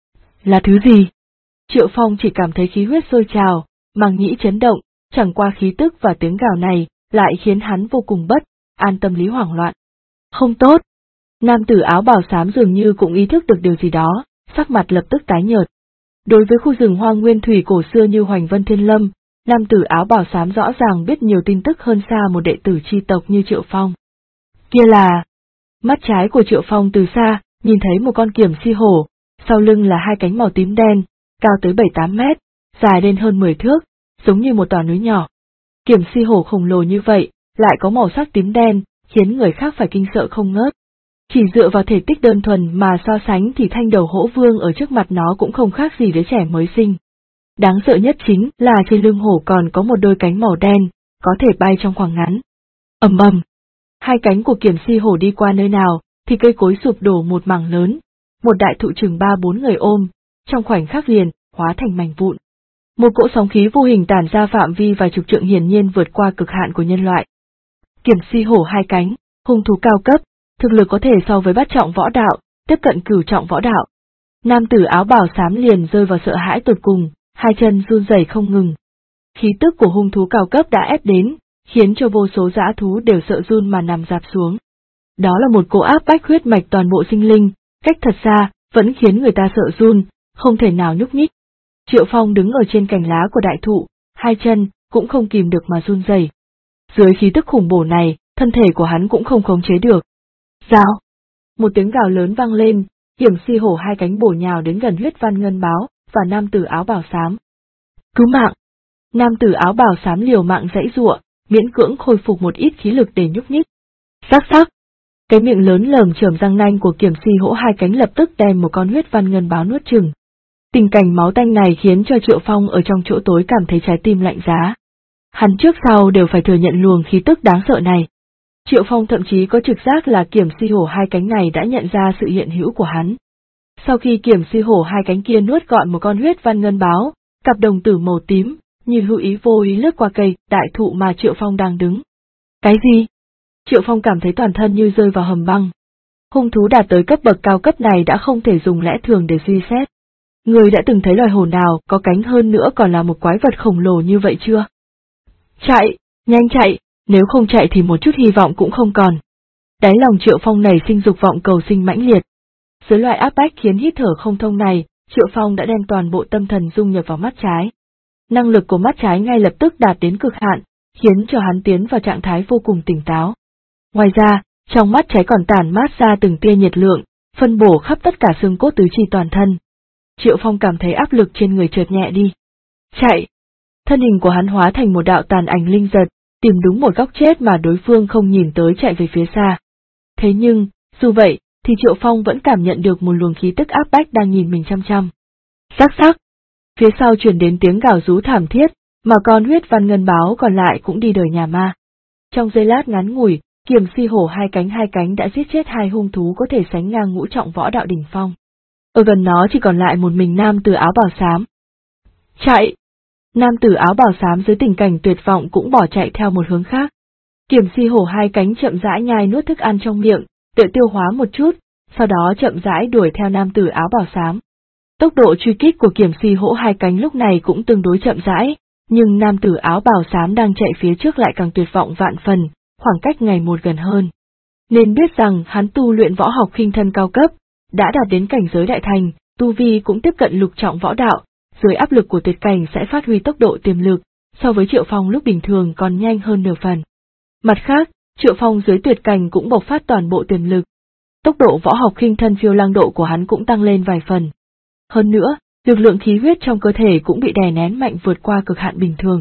Là thứ gì? Triệu Phong chỉ cảm thấy khí huyết sôi trào, màng nhĩ chấn động, chẳng qua khí tức và tiếng gào này lại khiến hắn vô cùng bất an, tâm lý hoảng loạn. Không tốt! Nam tử áo bào xám dường như cũng ý thức được điều gì đó, sắc mặt lập tức tái nhợt. Đối với khu rừng hoang nguyên thủy cổ xưa như Hoành Vân Thiên Lâm, nam tử áo bào xám rõ ràng biết nhiều tin tức hơn xa một đệ tử chi tộc như Triệu Phong. Kia là... Mắt trái của Triệu Phong từ xa, nhìn thấy một con kiểm si hổ, sau lưng là hai cánh màu tím đen, cao tới 7-8 mét, dài đến hơn 10 thước, giống như một tòa núi nhỏ. Kiểm si hổ khổng lồ như vậy, lại có màu sắc tím đen, khiến người khác phải kinh sợ không ngớt. Chỉ dựa vào thể tích đơn thuần mà so sánh thì thanh đầu hổ vương ở trước mặt nó cũng không khác gì đứa trẻ mới sinh. Đáng sợ nhất chính là trên lưng hổ còn có một đôi cánh màu đen, có thể bay trong khoảng ngắn. Ầm ầm. Hai cánh của kiểm si hổ đi qua nơi nào, thì cây cối sụp đổ một mảng lớn, một đại thụ chừng 3-4 người ôm, trong khoảnh khắc liền, hóa thành mảnh vụn. Một cỗ sóng khí vô hình tản ra phạm vi vài chục trượng, hiển nhiên vượt qua cực hạn của nhân loại. Kiểm si hổ hai cánh, hung thú cao cấp, thực lực có thể so với bát trọng võ đạo, tiếp cận cửu trọng võ đạo. Nam tử áo bào xám liền rơi vào sợ hãi tột cùng, hai chân run rẩy không ngừng. Khí tức của hung thú cao cấp đã ép đến, khiến cho vô số dã thú đều sợ run mà nằm rạp xuống. Đó là một cỗ áp bách huyết mạch toàn bộ sinh linh, cách thật xa, vẫn khiến người ta sợ run, không thể nào nhúc nhích. Triệu Phong đứng ở trên cành lá của đại thụ, hai chân cũng không kìm được mà run rẩy. Dưới khí tức khủng bố này, thân thể của hắn cũng không khống chế được. Rào! Một tiếng gào lớn vang lên, hiểm si hổ hai cánh bổ nhào đến gần huyết văn ngân báo và nam tử áo bào xám. Cứu mạng! Nam tử áo bào xám liều mạng giãy giụa, miễn cưỡng khôi phục một ít khí lực để nhúc nhích. Sắc sắc! Cái miệng lớn lởm chởm răng nanh của kiểm si hổ hai cánh lập tức đem một con huyết văn ngân báo nuốt chửng. Tình cảnh máu tanh này khiến cho Triệu Phong ở trong chỗ tối cảm thấy trái tim lạnh giá. Hắn trước sau đều phải thừa nhận luồng khí tức đáng sợ này. Triệu Phong thậm chí có trực giác là kiểm si hổ hai cánh này đã nhận ra sự hiện hữu của hắn. Sau khi kiểm si hổ hai cánh kia nuốt gọn một con huyết văn ngân báo, cặp đồng tử màu tím, như hữu ý vô ý lướt qua cây đại thụ mà Triệu Phong đang đứng. Cái gì? Triệu Phong cảm thấy toàn thân như rơi vào hầm băng. Hung thú đạt tới cấp bậc cao cấp này đã không thể dùng lẽ thường để suy xét. Người đã từng thấy loài hổ nào có cánh hơn nữa còn là một quái vật khổng lồ như vậy chưa? Chạy, nhanh chạy, nếu không chạy thì một chút hy vọng cũng không còn. Đáy lòng Triệu Phong nảy sinh dục vọng cầu sinh mãnh liệt. Dưới loại áp bách khiến hít thở không thông này, Triệu Phong đã đem toàn bộ tâm thần dung nhập vào mắt trái. Năng lực của mắt trái ngay lập tức đạt đến cực hạn, khiến cho hắn tiến vào trạng thái vô cùng tỉnh táo. Ngoài ra, trong mắt trái còn tản mát ra từng tia nhiệt lượng, phân bổ khắp tất cả xương cốt tứ chi toàn thân. Triệu Phong cảm thấy áp lực trên người chợt nhẹ đi. Chạy! Thân hình của hắn hóa thành một đạo tàn ảnh linh giật, tìm đúng một góc chết mà đối phương không nhìn tới chạy về phía xa. Thế nhưng, dù vậy, thì Triệu Phong vẫn cảm nhận được một luồng khí tức áp bách đang nhìn mình chăm chăm. Sắc sắc! Phía sau truyền đến tiếng gào rú thảm thiết, mà con huyết văn ngân báo còn lại cũng đi đời nhà ma. Trong giây lát ngắn ngủi, Kiềm Si Hổ hai cánh đã giết chết hai hung thú có thể sánh ngang ngũ trọng võ đạo đỉnh phong. Ở gần nó chỉ còn lại một mình nam tử áo bào xám. Chạy! Nam tử áo bào xám dưới tình cảnh tuyệt vọng cũng bỏ chạy theo một hướng khác. Kiềm Si Hổ hai cánh chậm rãi nhai nuốt thức ăn trong miệng, tự tiêu hóa một chút, sau đó chậm rãi đuổi theo nam tử áo bào xám. Tốc độ truy kích của Kiềm Si Hổ hai cánh lúc này cũng tương đối chậm rãi, nhưng nam tử áo bào xám đang chạy phía trước lại càng tuyệt vọng vạn phần, khoảng cách ngày một gần hơn. Nên biết rằng hắn tu luyện võ học khinh thân cao cấp, đã đạt đến cảnh giới đại thành, tu vi cũng tiếp cận lục trọng võ đạo, dưới áp lực của tuyệt cảnh sẽ phát huy tốc độ tiềm lực, so với Triệu Phong lúc bình thường còn nhanh hơn nửa phần. Mặt khác, Triệu Phong dưới tuyệt cảnh cũng bộc phát toàn bộ tiềm lực. Tốc độ võ học khinh thân phiêu lang độ của hắn cũng tăng lên vài phần. Hơn nữa, lực lượng khí huyết trong cơ thể cũng bị đè nén mạnh vượt qua cực hạn bình thường.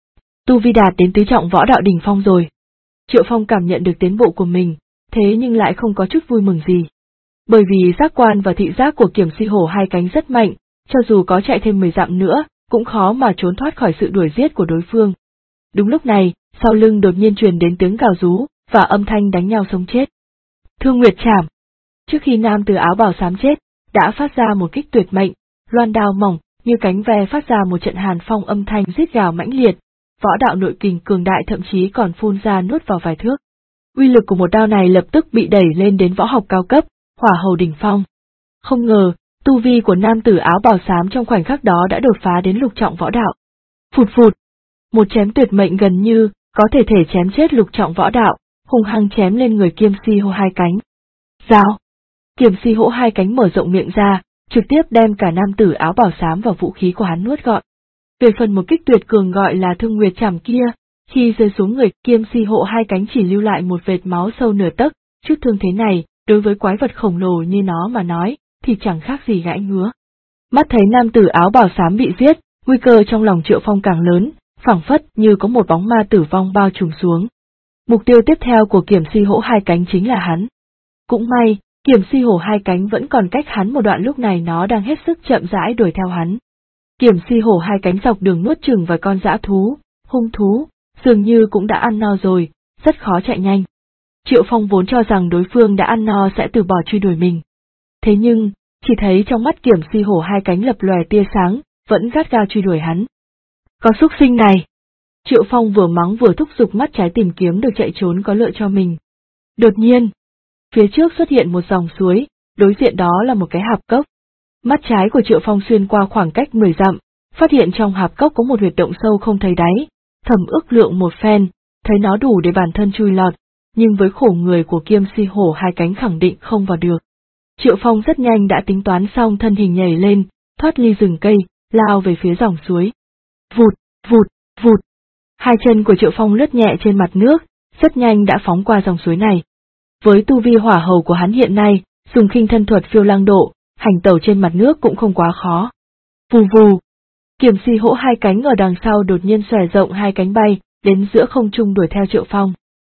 Tu vi đạt đến tứ trọng võ đạo đỉnh phong rồi. Triệu Phong cảm nhận được tiến bộ của mình, thế nhưng lại không có chút vui mừng gì. Bởi vì giác quan và thị giác của Kiềm Si Hổ hai cánh rất mạnh, cho dù có chạy thêm 10 dặm nữa, cũng khó mà trốn thoát khỏi sự đuổi giết của đối phương. Đúng lúc này, sau lưng đột nhiên truyền đến tiếng gào rú, và âm thanh đánh nhau sống chết. Thương Nguyệt Trảm! Trước khi nam tử áo bào xám chết, đã phát ra một kích tuyệt mệnh, loan đao mỏng, như cánh ve phát ra một trận hàn phong âm thanh rít gào mãnh liệt, võ đạo nội kình cường đại thậm chí còn phun ra nuốt vào vài thước. Uy lực của một đao này lập tức bị đẩy lên đến võ học cao cấp, hỏa hầu đỉnh phong. Không ngờ, tu vi của nam tử áo bào xám trong khoảnh khắc đó đã đột phá đến lục trọng võ đạo. Phụt phụt! Một chém tuyệt mệnh gần như có thể chém chết lục trọng võ đạo, hung hăng chém lên người Kiềm Si Hổ hai cánh. Rào! Kiềm Si Hổ hai cánh mở rộng miệng ra, trực tiếp đem cả nam tử áo bào xám vào vũ khí của hắn nuốt gọn. Về phần một kích tuyệt cường gọi là Thương Nguyệt Trảm kia, khi rơi xuống người Kiềm Si Hổ hai cánh chỉ lưu lại một vệt máu sâu nửa tấc, chút thương thế này, đối với quái vật khổng lồ như nó mà nói, thì chẳng khác gì gãi ngứa. Mắt thấy nam tử áo bào xám bị giết, nguy cơ trong lòng Triệu Phong càng lớn, phảng phất như có một bóng ma tử vong bao trùm xuống. Mục tiêu tiếp theo của Kiềm Si Hổ hai cánh chính là hắn. Cũng may, Kiềm Si Hổ hai cánh vẫn còn cách hắn một đoạn, lúc này nó đang hết sức chậm rãi đuổi theo hắn. Kiềm Si Hổ hai cánh dọc đường nuốt chửng vài con dã thú, hung thú, dường như cũng đã ăn no rồi, rất khó chạy nhanh. Triệu Phong vốn cho rằng đối phương đã ăn no sẽ từ bỏ truy đuổi mình. Thế nhưng, chỉ thấy trong mắt Kiềm Si Hổ hai cánh lập lòe tia sáng, vẫn gắt gao truy đuổi hắn. Con súc sinh này! Triệu Phong vừa mắng vừa thúc giục mắt trái tìm kiếm được chạy trốn có lợi cho mình. Đột nhiên, phía trước xuất hiện một dòng suối, đối diện đó là một cái hạp cốc. Mắt trái của Triệu Phong xuyên qua khoảng cách 10 dặm, phát hiện trong hạp cốc có một huyệt động sâu không thấy đáy, thầm ước lượng một phen, thấy nó đủ để bản thân chui lọt, nhưng với khổ người của Kiềm Si Hổ hai cánh khẳng định không vào được. Triệu Phong rất nhanh đã tính toán xong, thân hình nhảy lên, thoát ly rừng cây, lao về phía dòng suối. Vụt, vụt, vụt. Hai chân của Triệu Phong lướt nhẹ trên mặt nước, rất nhanh đã phóng qua dòng suối này. Với tu vi hỏa hầu của hắn hiện nay, dùng khinh thân thuật phiêu lang độ, hành tẩu trên mặt nước cũng không quá khó. Vù vù. Kiềm Si Hổ hai cánh ở đằng sau đột nhiên xòe rộng hai cánh bay, đến giữa không trung đuổi theo Triệu Phong.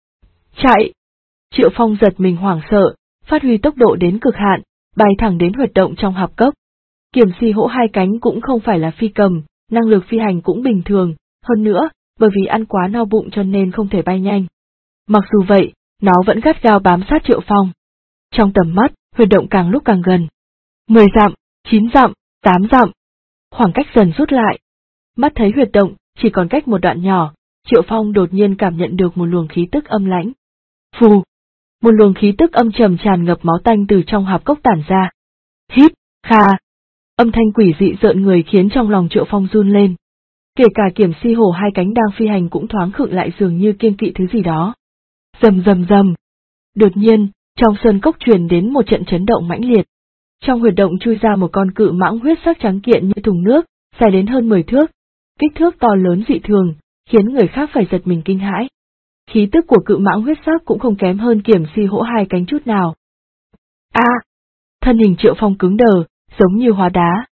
Chạy! Triệu Phong giật mình hoảng sợ, phát huy tốc độ đến cực hạn, bay thẳng đến huyệt động trong hạp cốc. Kiềm Si Hổ hai cánh cũng không phải là phi cầm, năng lực phi hành cũng bình thường, hơn nữa, bởi vì ăn quá no bụng cho nên không thể bay nhanh. Mặc dù vậy, nó vẫn gắt gao bám sát Triệu Phong. Trong tầm mắt, huyệt động càng lúc càng gần. 10 dặm, 9 dặm, 8 dặm. Khoảng cách dần rút lại. Mắt thấy huyệt động, chỉ còn cách một đoạn nhỏ, Triệu Phong đột nhiên cảm nhận được một luồng khí tức âm lãnh. Phù! Một luồng khí tức âm trầm tràn ngập máu tanh từ trong hạp cốc tản ra. Hít, kha! Âm thanh quỷ dị rợn người khiến trong lòng Triệu Phong run lên. Kể cả Kiềm Si Hổ hai cánh đang phi hành cũng thoáng khựng lại, dường như kiêng kỵ thứ gì đó. Rầm rầm rầm. Đột nhiên, trong sơn cốc truyền đến một trận chấn động mãnh liệt. Trong huyệt động chui ra một con cự mãng huyết sắc trắng kiện như thùng nước, dài đến hơn 10 thước. Kích thước to lớn dị thường, khiến người khác phải giật mình kinh hãi. Khí tức của cự mãng huyết sắc cũng không kém hơn Kiềm Si Hổ hai cánh chút nào. A! Thân hình Triệu Phong cứng đờ, giống như hóa đá,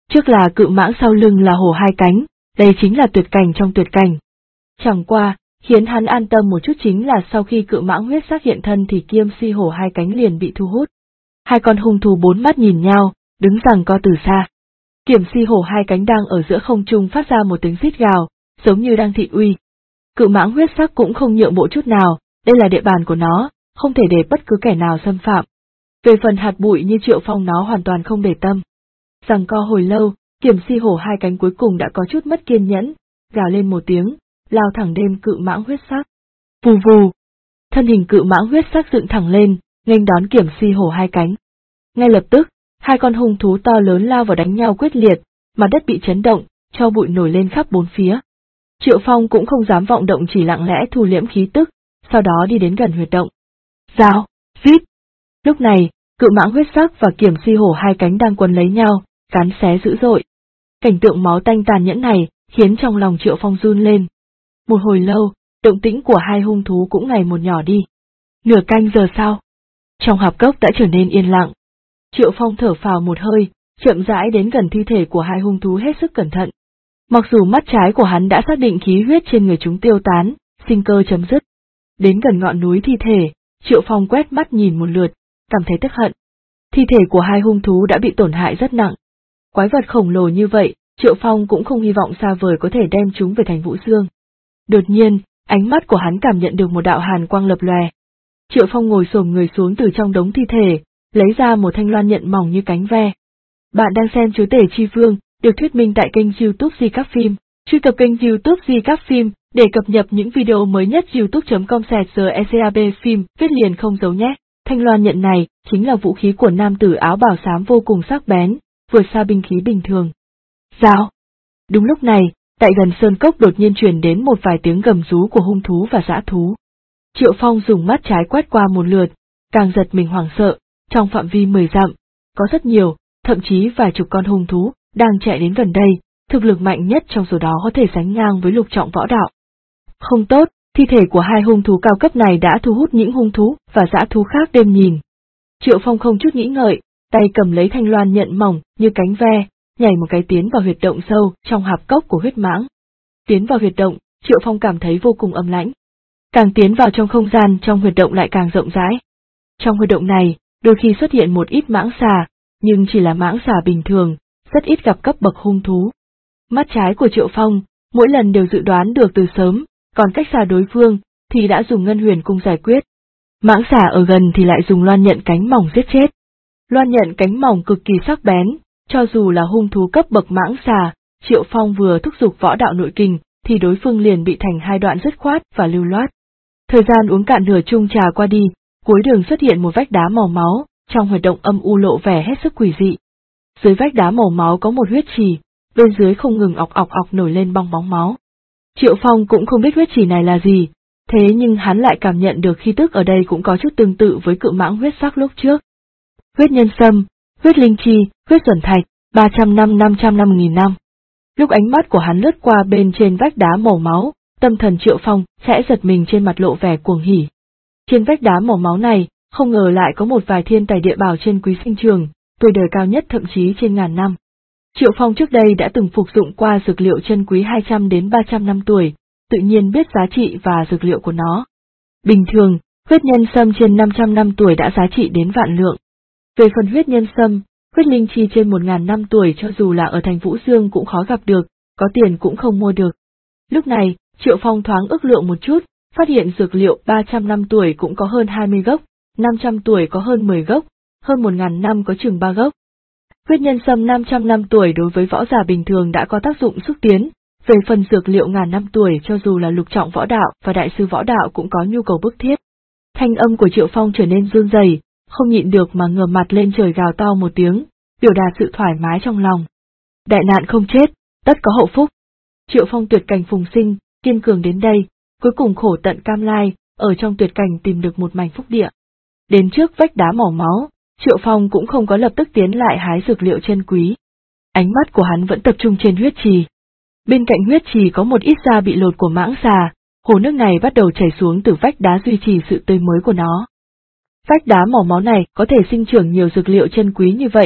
Trước là cự mãng, sau lưng là hổ hai cánh, đây chính là tuyệt cảnh trong tuyệt cảnh. Chẳng qua, khiến hắn an tâm một chút chính là sau khi cự mãng huyết sắc hiện thân thì Kiêm Si hổ hai cánh liền bị thu hút. Hai con hung thú bốn mắt nhìn nhau, đứng giằng co từ xa. Kiểm Si hổ hai cánh đang ở giữa không trung phát ra một tiếng rít gào, giống như đang thị uy. Cự mãng huyết sắc cũng không nhượng bộ chút nào, đây là địa bàn của nó, không thể để bất cứ kẻ nào xâm phạm. Về phần hạt bụi như Triệu Phong nó hoàn toàn không để tâm. Giằng co hồi lâu, Kiểm Si hổ hai cánh cuối cùng đã có chút mất kiên nhẫn, gào lên một tiếng, lao thẳng đến cự mãng huyết sắc. Vù vù, thân hình cự mãng huyết sắc dựng thẳng lên, nghênh đón Kiểm Si hổ hai cánh. Ngay lập tức, hai con hung thú to lớn lao vào đánh nhau quyết liệt, mặt đất bị chấn động, tro bụi nổi lên khắp bốn phía. Triệu Phong cũng không dám vọng động, chỉ lặng lẽ thu liễm khí tức, sau đó đi đến gần huyệt động. Rào, rít. Lúc này, cự mãng huyết sắc và Kiểm Si hổ hai cánh đang quấn lấy nhau, cắn xé dữ dội. Cảnh tượng máu tanh tàn nhẫn này khiến trong lòng Triệu Phong run lên. Một hồi lâu, động tĩnh của hai hung thú cũng ngày một nhỏ đi. Nửa canh giờ sau, trong hạp cốc đã trở nên yên lặng. Triệu Phong thở phào một hơi, chậm rãi đến gần thi thể của hai hung thú hết sức cẩn thận. Mặc dù mắt trái của hắn đã xác định khí huyết trên người chúng tiêu tán, sinh cơ chấm dứt. Đến gần ngọn núi thi thể, Triệu Phong quét mắt nhìn một lượt, cảm thấy tức hận. Thi thể của hai hung thú đã bị tổn hại rất nặng. Quái vật khổng lồ như vậy, Triệu Phong cũng không hy vọng xa vời có thể đem chúng về thành Vũ Dương. Đột nhiên, ánh mắt của hắn cảm nhận được một đạo hàn quang lập lòe. Triệu Phong ngồi xổm người xuống từ trong đống thi thể, lấy ra một thanh loan nhận mỏng như cánh ve. Bạn đang xem Chúa Tể Chi Vương, được thuyết minh tại kênh YouTube Di Các Phim. Truy cập kênh YouTube Di Các Phim để cập nhật những video mới nhất. youtube.com/GECAB phim, viết liền không giấu nhé. Thanh loan nhận này chính là vũ khí của nam tử áo bào xám, vô cùng sắc bén, vượt xa binh khí bình thường. Rào. Đúng lúc này, tại gần sơn cốc đột nhiên truyền đến một vài tiếng gầm rú của hung thú và dã thú. Triệu Phong dùng mắt trái quét qua một lượt, càng giật mình hoảng sợ, trong phạm vi 10 dặm, có rất nhiều, thậm chí vài chục con hung thú đang chạy đến gần đây, thực lực mạnh nhất trong số đó có thể sánh ngang với lục trọng võ đạo. Không tốt, thi thể của hai hung thú cao cấp này đã thu hút những hung thú và dã thú khác đêm nhìn. Triệu Phong không chút nghĩ ngợi, tay cầm lấy thanh loan nhận mỏng như cánh ve, nhảy một cái tiến vào huyệt động sâu trong hạp cốc của huyết mãng. Tiến vào huyệt động, Triệu Phong cảm thấy vô cùng âm lãnh. Càng tiến vào trong không gian trong huyệt động lại càng rộng rãi. Trong huyệt động này, đôi khi xuất hiện một ít mãng xà, nhưng chỉ là mãng xà bình thường, rất ít gặp cấp bậc hung thú. Mắt trái của Triệu Phong, mỗi lần đều dự đoán được từ sớm, còn cách xa đối phương, thì đã dùng ngân huyền cung giải quyết. Mãng xà ở gần thì lại dùng loan nhận cánh mỏng giết chết. Loan nhận cánh mỏng cực kỳ sắc bén, cho dù là hung thú cấp bậc mãng xà, Triệu Phong vừa thúc giục võ đạo nội kình, thì đối phương liền bị thành hai đoạn dứt khoát và lưu loát. Thời gian uống cạn nửa chung trà qua đi, cuối đường xuất hiện một vách đá màu máu, trong huyệt động âm u lộ vẻ hết sức quỷ dị. Dưới vách đá màu máu có một huyết trì, bên dưới không ngừng ọc ọc ọc nổi lên bong bóng máu. Triệu Phong cũng không biết huyết trì này là gì, thế nhưng hắn lại cảm nhận được khí tức ở đây cũng có chút tương tự với cự mãng huyết sắc lúc trước. Huyết nhân sâm, huyết linh chi, huyết duẩn thạch, 300 năm 500 năm 1000 năm. Lúc ánh mắt của hắn lướt qua bên trên vách đá màu máu, tâm thần Triệu Phong sẽ giật mình, trên mặt lộ vẻ cuồng hỉ. Trên vách đá màu máu này, không ngờ lại có một vài thiên tài địa bảo chân quý sinh trường, tuổi đời cao nhất thậm chí trên 1000 năm. Triệu Phong trước đây đã từng phục dụng qua dược liệu chân quý 200 đến 300 năm tuổi, tự nhiên biết giá trị và dược liệu của nó. Bình thường, huyết nhân sâm trên 500 năm tuổi đã giá trị đến vạn lượng. Về phần huyết nhân sâm, huyết linh chi trên 1000 năm tuổi cho dù là ở thành Vũ Dương cũng khó gặp được, có tiền cũng không mua được. Lúc này, Triệu Phong thoáng ước lượng một chút, phát hiện dược liệu 300 năm tuổi cũng có hơn 20 gốc, 500 tuổi có hơn 10 gốc, hơn 1000 năm có chừng 3 gốc. Huyết nhân sâm 500 năm tuổi đối với võ giả bình thường đã có tác dụng xúc tiến, về phần dược liệu 1000 năm tuổi cho dù là lục trọng võ đạo và đại sư võ đạo cũng có nhu cầu bức thiết. Thanh âm của Triệu Phong trở nên run rẩy, không nhịn được mà ngửa mặt lên trời gào to một tiếng, biểu đạt sự thoải mái trong lòng. Đại nạn không chết, tất có hậu phúc. Triệu Phong tuyệt cảnh phùng sinh, kiên cường đến đây, cuối cùng khổ tận cam lai, ở trong tuyệt cảnh tìm được một mảnh phúc địa. Đến trước vách đá màu máu, Triệu Phong cũng không có lập tức tiến lại hái dược liệu chân quý. Ánh mắt của hắn vẫn tập trung trên huyết trì. Bên cạnh huyết trì có một ít da bị lột của mãng xà, hồ nước này bắt đầu chảy xuống từ vách đá duy trì sự tươi mới của nó. Vách đá màu máu này có thể sinh trưởng nhiều dược liệu chân quý như vậy,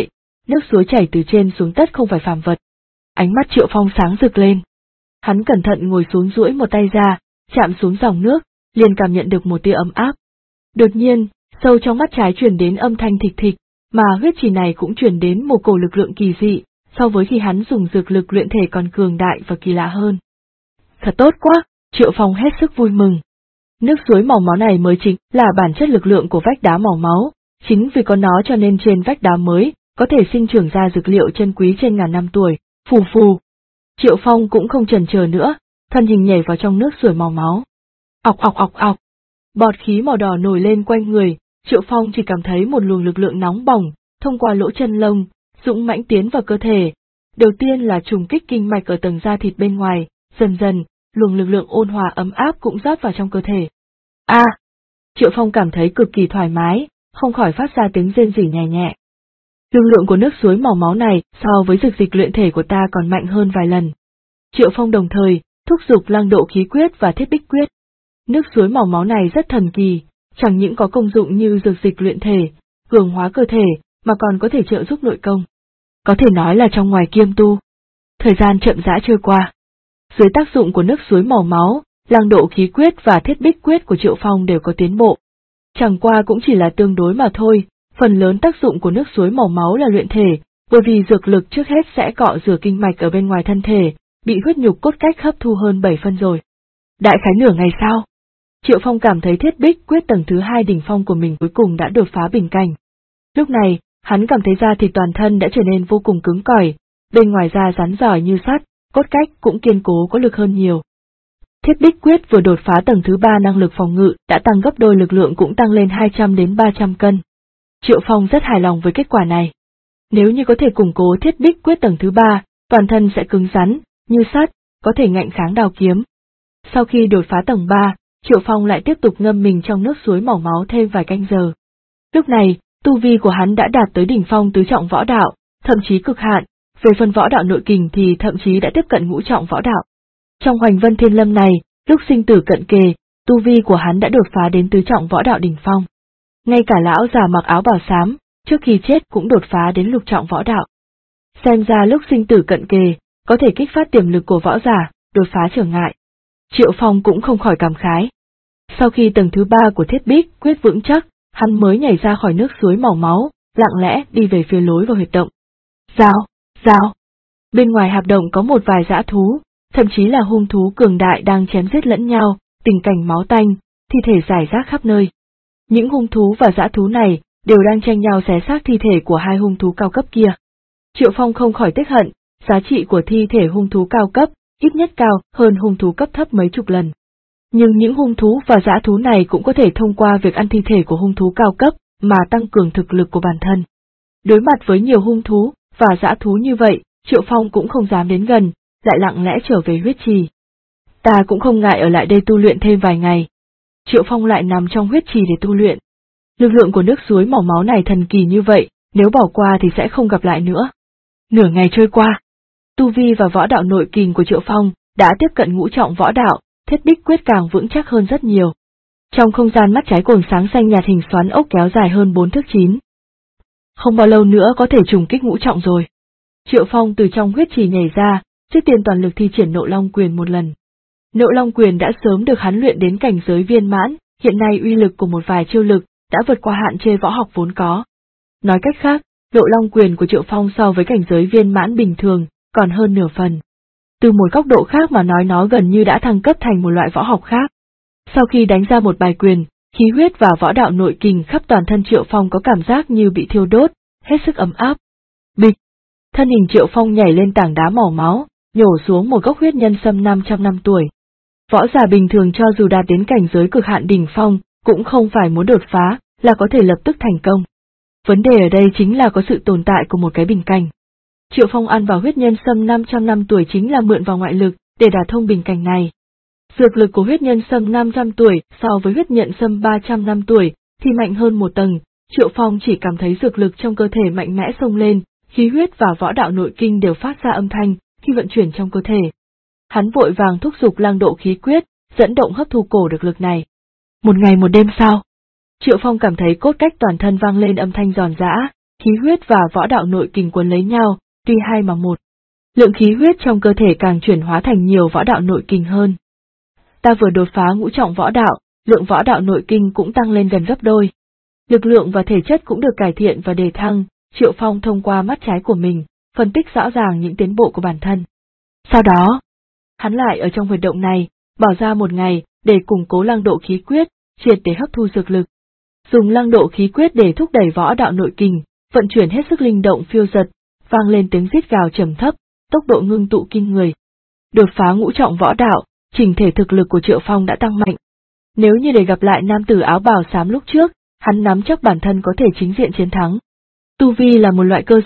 nước suối chảy từ trên xuống tất không phải phàm vật. Ánh mắt Triệu Phong sáng rực lên. Hắn cẩn thận ngồi xuống duỗi một tay ra, chạm xuống dòng nước, liền cảm nhận được một tia ấm áp. Đột nhiên, sâu trong mắt trái truyền đến âm thanh thịch thịch, mà huyết trì này cũng truyền đến một cổ lực lượng kỳ dị, so với khi hắn dùng dược lực luyện thể còn cường đại và kỳ lạ hơn. Thật tốt quá, Triệu Phong hết sức vui mừng. Nước suối màu máu này mới chính là bản chất lực lượng của vách đá màu máu, chính vì có nó cho nên trên vách đá mới có thể sinh trưởng ra dược liệu chân quý trên ngàn năm tuổi. Phù phù. Triệu Phong cũng không chần chờ nữa, thân hình nhảy vào trong nước suối màu máu. Ọc ọc ọc ọc. Bọt khí màu đỏ nổi lên quanh người, Triệu Phong chỉ cảm thấy một luồng lực lượng nóng bỏng, thông qua lỗ chân lông, dũng mãnh tiến vào cơ thể. Đầu tiên là trùng kích kinh mạch ở tầng da thịt bên ngoài, dần dần, luồng lực lượng ôn hòa ấm áp cũng rót vào trong cơ thể. A! Triệu Phong cảm thấy cực kỳ thoải mái, không khỏi phát ra tiếng rên rỉ nhẹ nhẹ. Lực lượng của nước suối màu máu này so với dược dịch luyện thể của ta còn mạnh hơn vài lần. Triệu Phong đồng thời thúc giục Lăng Độ khí quyết và Thiết Bích quyết. Nước suối màu máu này rất thần kỳ, chẳng những có công dụng như dược dịch luyện thể, cường hóa cơ thể, mà còn có thể trợ giúp nội công. Có thể nói là trong ngoài kiêm tu. Thời gian chậm rãi trôi qua. Dưới tác dụng của nước suối màu máu, Lăng Độ khí quyết và Thiết Bích quyết của Triệu Phong đều có tiến bộ. Chẳng qua cũng chỉ là tương đối mà thôi, phần lớn tác dụng của nước suối màu máu là luyện thể, bởi vì dược lực trước hết sẽ cọ rửa kinh mạch ở bên ngoài thân thể, bị huyết nhục cốt cách hấp thu hơn 7 phân rồi. Đại khái nửa ngày sau, Triệu Phong cảm thấy Thiết Bích quyết tầng thứ 2 đỉnh phong của mình cuối cùng đã đột phá bình cảnh. Lúc này, hắn cảm thấy da thịt toàn thân đã trở nên vô cùng cứng cỏi, bên ngoài da rắn giỏi như sắt, cốt cách cũng kiên cố có lực hơn nhiều. Thiết Bích quyết vừa đột phá tầng thứ 3 năng lực phòng ngự đã tăng gấp đôi, lực lượng cũng tăng lên 200 đến 300 cân. Triệu Phong rất hài lòng với kết quả này. Nếu như có thể củng cố Thiết Bích quyết tầng thứ 3, toàn thân sẽ cứng rắn, như sắt, có thể ngạnh kháng đao kiếm. Sau khi đột phá tầng 3, Triệu Phong lại tiếp tục ngâm mình trong nước suối màu máu thêm vài canh giờ. Lúc này, tu vi của hắn đã đạt tới đỉnh phong tứ trọng võ đạo, thậm chí cực hạn, về phần võ đạo nội kình thì thậm chí đã tiếp cận ngũ trọng võ đạo. Trong Hoành Vân Thiên Lâm này, lúc sinh tử cận kề, tu vi của hắn đã đột phá đến tứ trọng võ đạo đỉnh phong. Ngay cả lão già mặc áo bào xám, trước khi chết cũng đột phá đến lục trọng võ đạo. Xem ra lúc sinh tử cận kề, có thể kích phát tiềm lực của võ giả, đột phá trở ngại. Triệu Phong cũng không khỏi cảm khái. Sau khi tầng thứ 3 của Thiết Bích quyết vững chắc, hắn mới nhảy ra khỏi nước suối màu máu, lặng lẽ đi về phía lối vào huyệt động. Rào, rào. Bên ngoài hạp động có một vài dã thú, thậm chí là hung thú cường đại đang chém giết lẫn nhau, tình cảnh máu tanh, thi thể rải rác khắp nơi. Những hung thú và dã thú này đều đang tranh nhau xé xác thi thể của hai hung thú cao cấp kia. Triệu Phong không khỏi tiếc hận, giá trị của thi thể hung thú cao cấp ít nhất cao hơn hung thú cấp thấp mấy chục lần. Nhưng những hung thú và dã thú này cũng có thể thông qua việc ăn thi thể của hung thú cao cấp mà tăng cường thực lực của bản thân. Đối mặt với nhiều hung thú và dã thú như vậy, Triệu Phong cũng không dám đến gần, lại lặng lẽ trở về huyết trì. Ta cũng không ngại ở lại đây tu luyện thêm vài ngày. Triệu Phong lại nằm trong huyết trì để tu luyện. Lực lượng của nước suối màu máu này thần kỳ như vậy, nếu bỏ qua thì sẽ không gặp lại nữa. Nửa ngày trôi qua, tu vi và võ đạo nội kình của Triệu Phong đã tiếp cận ngũ trọng võ đạo, Thiết Bích quyết càng vững chắc hơn rất nhiều. Trong không gian mắt trái cồn sáng xanh nhạt hình xoắn ốc kéo dài hơn 4 thước 9. Không bao lâu nữa có thể trùng kích ngũ trọng rồi. Triệu Phong từ trong huyết trì nhảy ra, trước tiên toàn lực thi triển Nộ Long quyền một lần. Nộ Long quyền đã sớm được hắn luyện đến cảnh giới viên mãn, hiện nay uy lực của một vài chiêu lực đã vượt qua hạn chế võ học vốn có. Nói cách khác, Nộ Long quyền của Triệu Phong so với cảnh giới viên mãn bình thường còn hơn nửa phần. Từ một góc độ khác mà nói, nó gần như đã thăng cấp thành một loại võ học khác. Sau khi đánh ra một bài quyền, khí huyết và võ đạo nội kình khắp toàn thân Triệu Phong có cảm giác như bị thiêu đốt, hết sức ấm áp. Bịch! Thân hình Triệu Phong nhảy lên tảng đá màu máu, nhổ xuống một gốc huyết nhân sâm 500 năm tuổi. Võ giả bình thường cho dù đạt đến cảnh giới cực hạn đỉnh phong, cũng không phải muốn đột phá là có thể lập tức thành công. Vấn đề ở đây chính là có sự tồn tại của một cái bình cảnh. Triệu Phong ăn vào huyết nhân sâm 500 năm tuổi chính là mượn vào ngoại lực để đả thông bình cảnh này. Dược lực của huyết nhân sâm 500 tuổi so với huyết nhận sâm 300 năm tuổi thì mạnh hơn một tầng. Triệu Phong chỉ cảm thấy dược lực trong cơ thể mạnh mẽ xông lên, khí huyết và võ đạo nội kinh đều phát ra âm thanh khi vận chuyển trong cơ thể. Hắn vội vàng thúc giục Lăng Độ khí quyết, dẫn động hấp thu cổ được lực này. Một ngày một đêm sau, Triệu Phong cảm thấy cốt cách toàn thân vang lên âm thanh giòn giã, khí huyết và võ đạo nội kình quấn lấy nhau, tuy hai mà một. Lượng khí huyết trong cơ thể càng chuyển hóa thành nhiều võ đạo nội kình hơn. Ta vừa đột phá ngũ trọng võ đạo, lượng võ đạo nội kinh cũng tăng lên gần gấp đôi. Lực lượng và thể chất cũng được cải thiện và đề thăng, Triệu Phong thông qua mắt trái của mình, phân tích rõ ràng những tiến bộ của bản thân. Sau đó, hắn lại ở trong huyệt động này, bỏ ra một ngày, để củng cố lăng độ khí quyết, triệt để hấp thu dược lực. Dùng lăng độ khí quyết để thúc đẩy võ đạo nội kình, vận chuyển hết sức linh động phiêu dật, vang lên tiếng rít gào trầm thấp, tốc độ ngưng tụ kinh người. Đột phá ngũ trọng võ đạo, chỉnh thể thực lực của Triệu Phong đã tăng mạnh. Nếu như để gặp lại nam tử áo bào xám lúc trước, hắn nắm chắc bản thân có thể chính diện chiến thắng. Tu vi là một loại cơ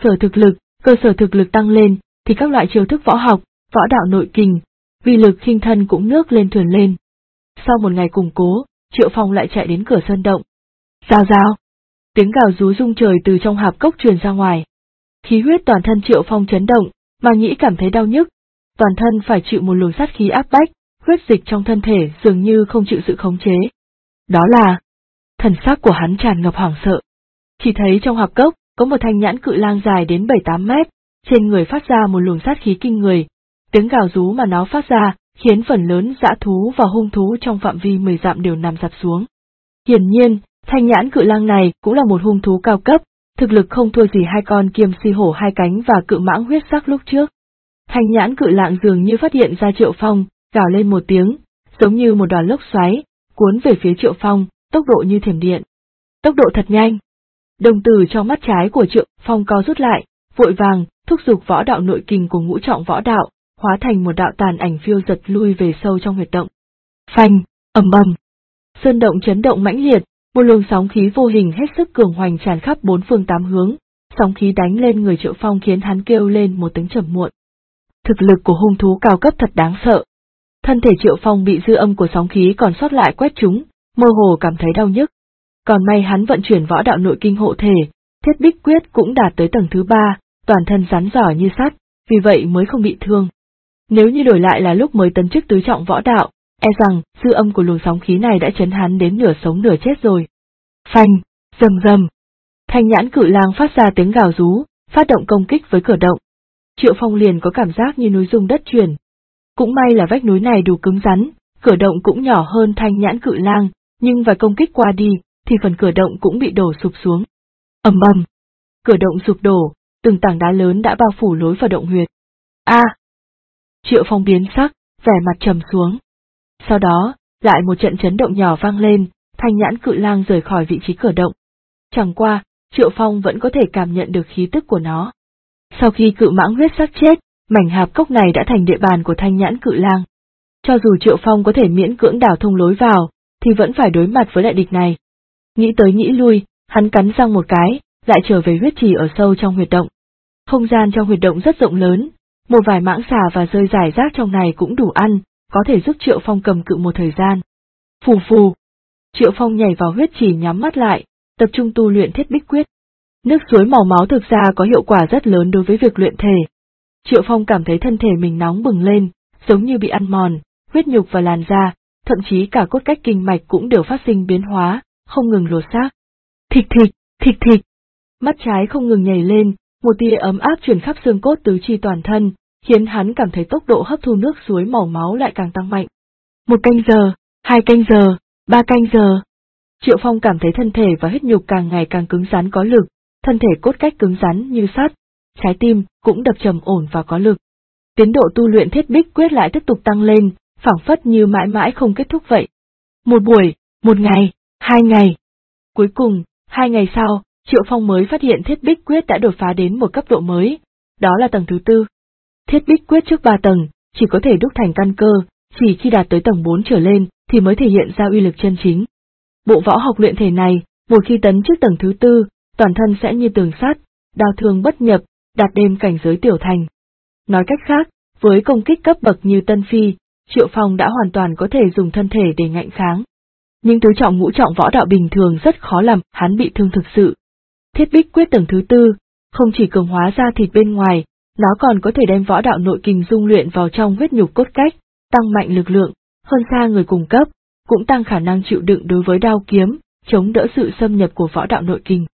sở thực lực tăng lên, thì các loại chiêu thức võ học, võ đạo nội kình, vi lực khinh thân cũng nước lên thuyền lên. Sau một ngày củng cố, Triệu Phong lại chạy đến cửa sơn động. Rào rào, tiếng gào rú rung trời từ trong hạp cốc truyền ra ngoài. Khí huyết toàn thân Triệu Phong chấn động, màng nhĩ cảm thấy đau nhức, toàn thân phải chịu một luồng sát khí áp bách, huyết dịch trong thân thể dường như không chịu sự khống chế. Đó là... Thần sắc của hắn tràn ngập hoảng sợ. Chỉ thấy trong hạp cốc, có một thanh nhãn cự lang dài đến 7-8 mét, trên người phát ra một luồng sát khí kinh người. Tiếng gào rú mà nó phát ra, khiến phần lớn dã thú và hung thú trong phạm vi 10 dặm đều nằm dạp xuống. Hiển nhiên, thanh nhãn cự lang này cũng là một hung thú cao cấp, thực lực không thua gì hai con Kiêm Si hổ hai cánh và cự mãng huyết sắc lúc trước. Thanh nhãn cự lang dường như phát hiện ra Triệu Phong, gào lên một tiếng, giống như một đoàn lốc xoáy, cuốn về phía Triệu Phong, tốc độ như thiểm điện. Tốc độ thật nhanh. Đồng tử trong mắt trái của Triệu Phong co rút lại, vội vàng, thúc giục võ đạo nội kình của ngũ trọng võ đạo, hóa thành một đạo tàn ảnh phiêu dật lui về sâu trong huyệt động. Phanh, ầm ầm. Sơn động chấn động mãnh liệt, một luồng sóng khí vô hình hết sức cường hoành tràn khắp bốn phương tám hướng, sóng khí đánh lên người Triệu Phong khiến hắn kêu lên một tiếng trầm muộn. Thực lực của hung thú cao cấp thật đáng sợ. Thân thể Triệu Phong bị dư âm của sóng khí còn sót lại quét trúng, mơ hồ cảm thấy đau nhức. Còn may hắn vận chuyển võ đạo nội kinh hộ thể, Thiết Bích Quyết cũng đạt tới tầng thứ 3, toàn thân rắn giỏi như sắt, vì vậy mới không bị thương. Nếu như đổi lại là lúc mới tấn chức tứ trọng võ đạo, e rằng dư âm của luồng sóng khí này đã chấn hắn đến nửa sống nửa chết rồi. Phanh, rầm rầm. Thanh nhãn cự lang phát ra tiếng gào rú, phát động công kích với cửa động. Triệu Phong liền có cảm giác như núi rung đất chuyển. Cũng may là vách núi này đủ cứng rắn, cửa động cũng nhỏ hơn thanh nhãn cự lang, nhưng vài công kích qua đi, thì phần cửa động cũng bị đổ sụp xuống. Ầm ầm. Cửa động sụp đổ, từng tảng đá lớn đã bao phủ lối vào động huyệt. A! Triệu Phong biến sắc, vẻ mặt trầm xuống. Sau đó, lại một trận chấn động nhỏ vang lên, thanh nhãn cự lang rời khỏi vị trí cửa động. Chẳng qua, Triệu Phong vẫn có thể cảm nhận được khí tức của nó. Sau khi cự mãng huyết sắc chết, mảnh hạp cốc này đã thành địa bàn của thanh nhãn cự lang. Cho dù Triệu Phong có thể miễn cưỡng đào thông lối vào, thì vẫn phải đối mặt với đại địch này. Nghĩ tới nghĩ lui, hắn cắn răng một cái, lại trở về huyết trì ở sâu trong huyệt động. Không gian trong huyệt động rất rộng lớn, một vài mãng xà và rơi rải rác trong này cũng đủ ăn, có thể giúp Triệu Phong cầm cự một thời gian. Phù phù. Triệu Phong nhảy vào huyết trì nhắm mắt lại, tập trung tu luyện Thiết Bích Quyết. Nước suối màu máu thực ra có hiệu quả rất lớn đối với việc luyện thể. Triệu Phong cảm thấy thân thể mình nóng bừng lên, giống như bị ăn mòn, huyết nhục và làn da, thậm chí cả cốt cách kinh mạch cũng đều phát sinh biến hóa, không ngừng lột xác. Thịch thịch, thịch thịch. Mắt trái không ngừng nhảy lên, một tia ấm áp truyền khắp xương cốt tứ chi toàn thân, khiến hắn cảm thấy tốc độ hấp thu nước suối màu máu lại càng tăng mạnh. 1 canh giờ, 2 canh giờ, 3 canh giờ. Triệu Phong cảm thấy thân thể và huyết nhục càng ngày càng cứng rắn có lực, thân thể cốt cách cứng rắn như sắt, trái tim cũng đập trầm ổn và có lực. Tiến độ tu luyện Thiết Bích Quyết lại tiếp tục tăng lên, phảng phất như mãi mãi không kết thúc vậy. Một buổi, 1 ngày, 2 ngày. Cuối cùng, 2 ngày sau, Triệu Phong mới phát hiện Thiết Bích Quyết đã đột phá đến một cấp độ mới, đó là tầng thứ 4. Thiết Bích Quyết trước 3 tầng, chỉ có thể đúc thành căn cơ, chỉ khi đạt tới tầng 4 trở lên thì mới thể hiện ra uy lực chân chính. Bộ võ học luyện thể này, một khi tấn trước tầng thứ 4, toàn thân sẽ như tường sắt, đao thương bất nhập, đạt đêm cảnh giới tiểu thành. Nói cách khác, với công kích cấp bậc như Tân Phi, Triệu Phong đã hoàn toàn có thể dùng thân thể để ngạnh kháng. Nhưng tứ trọng ngũ trọng võ đạo bình thường rất khó làm hắn bị thương thực sự. Thiết Bích Quyết tầng thứ 4, không chỉ cường hóa da thịt bên ngoài, nó còn có thể đem võ đạo nội kình dung luyện vào trong huyết nhục cốt cách, tăng mạnh lực lượng, hơn xa người cùng cấp, cũng tăng khả năng chịu đựng đối với đao kiếm, chống đỡ sự xâm nhập của võ đạo nội kình.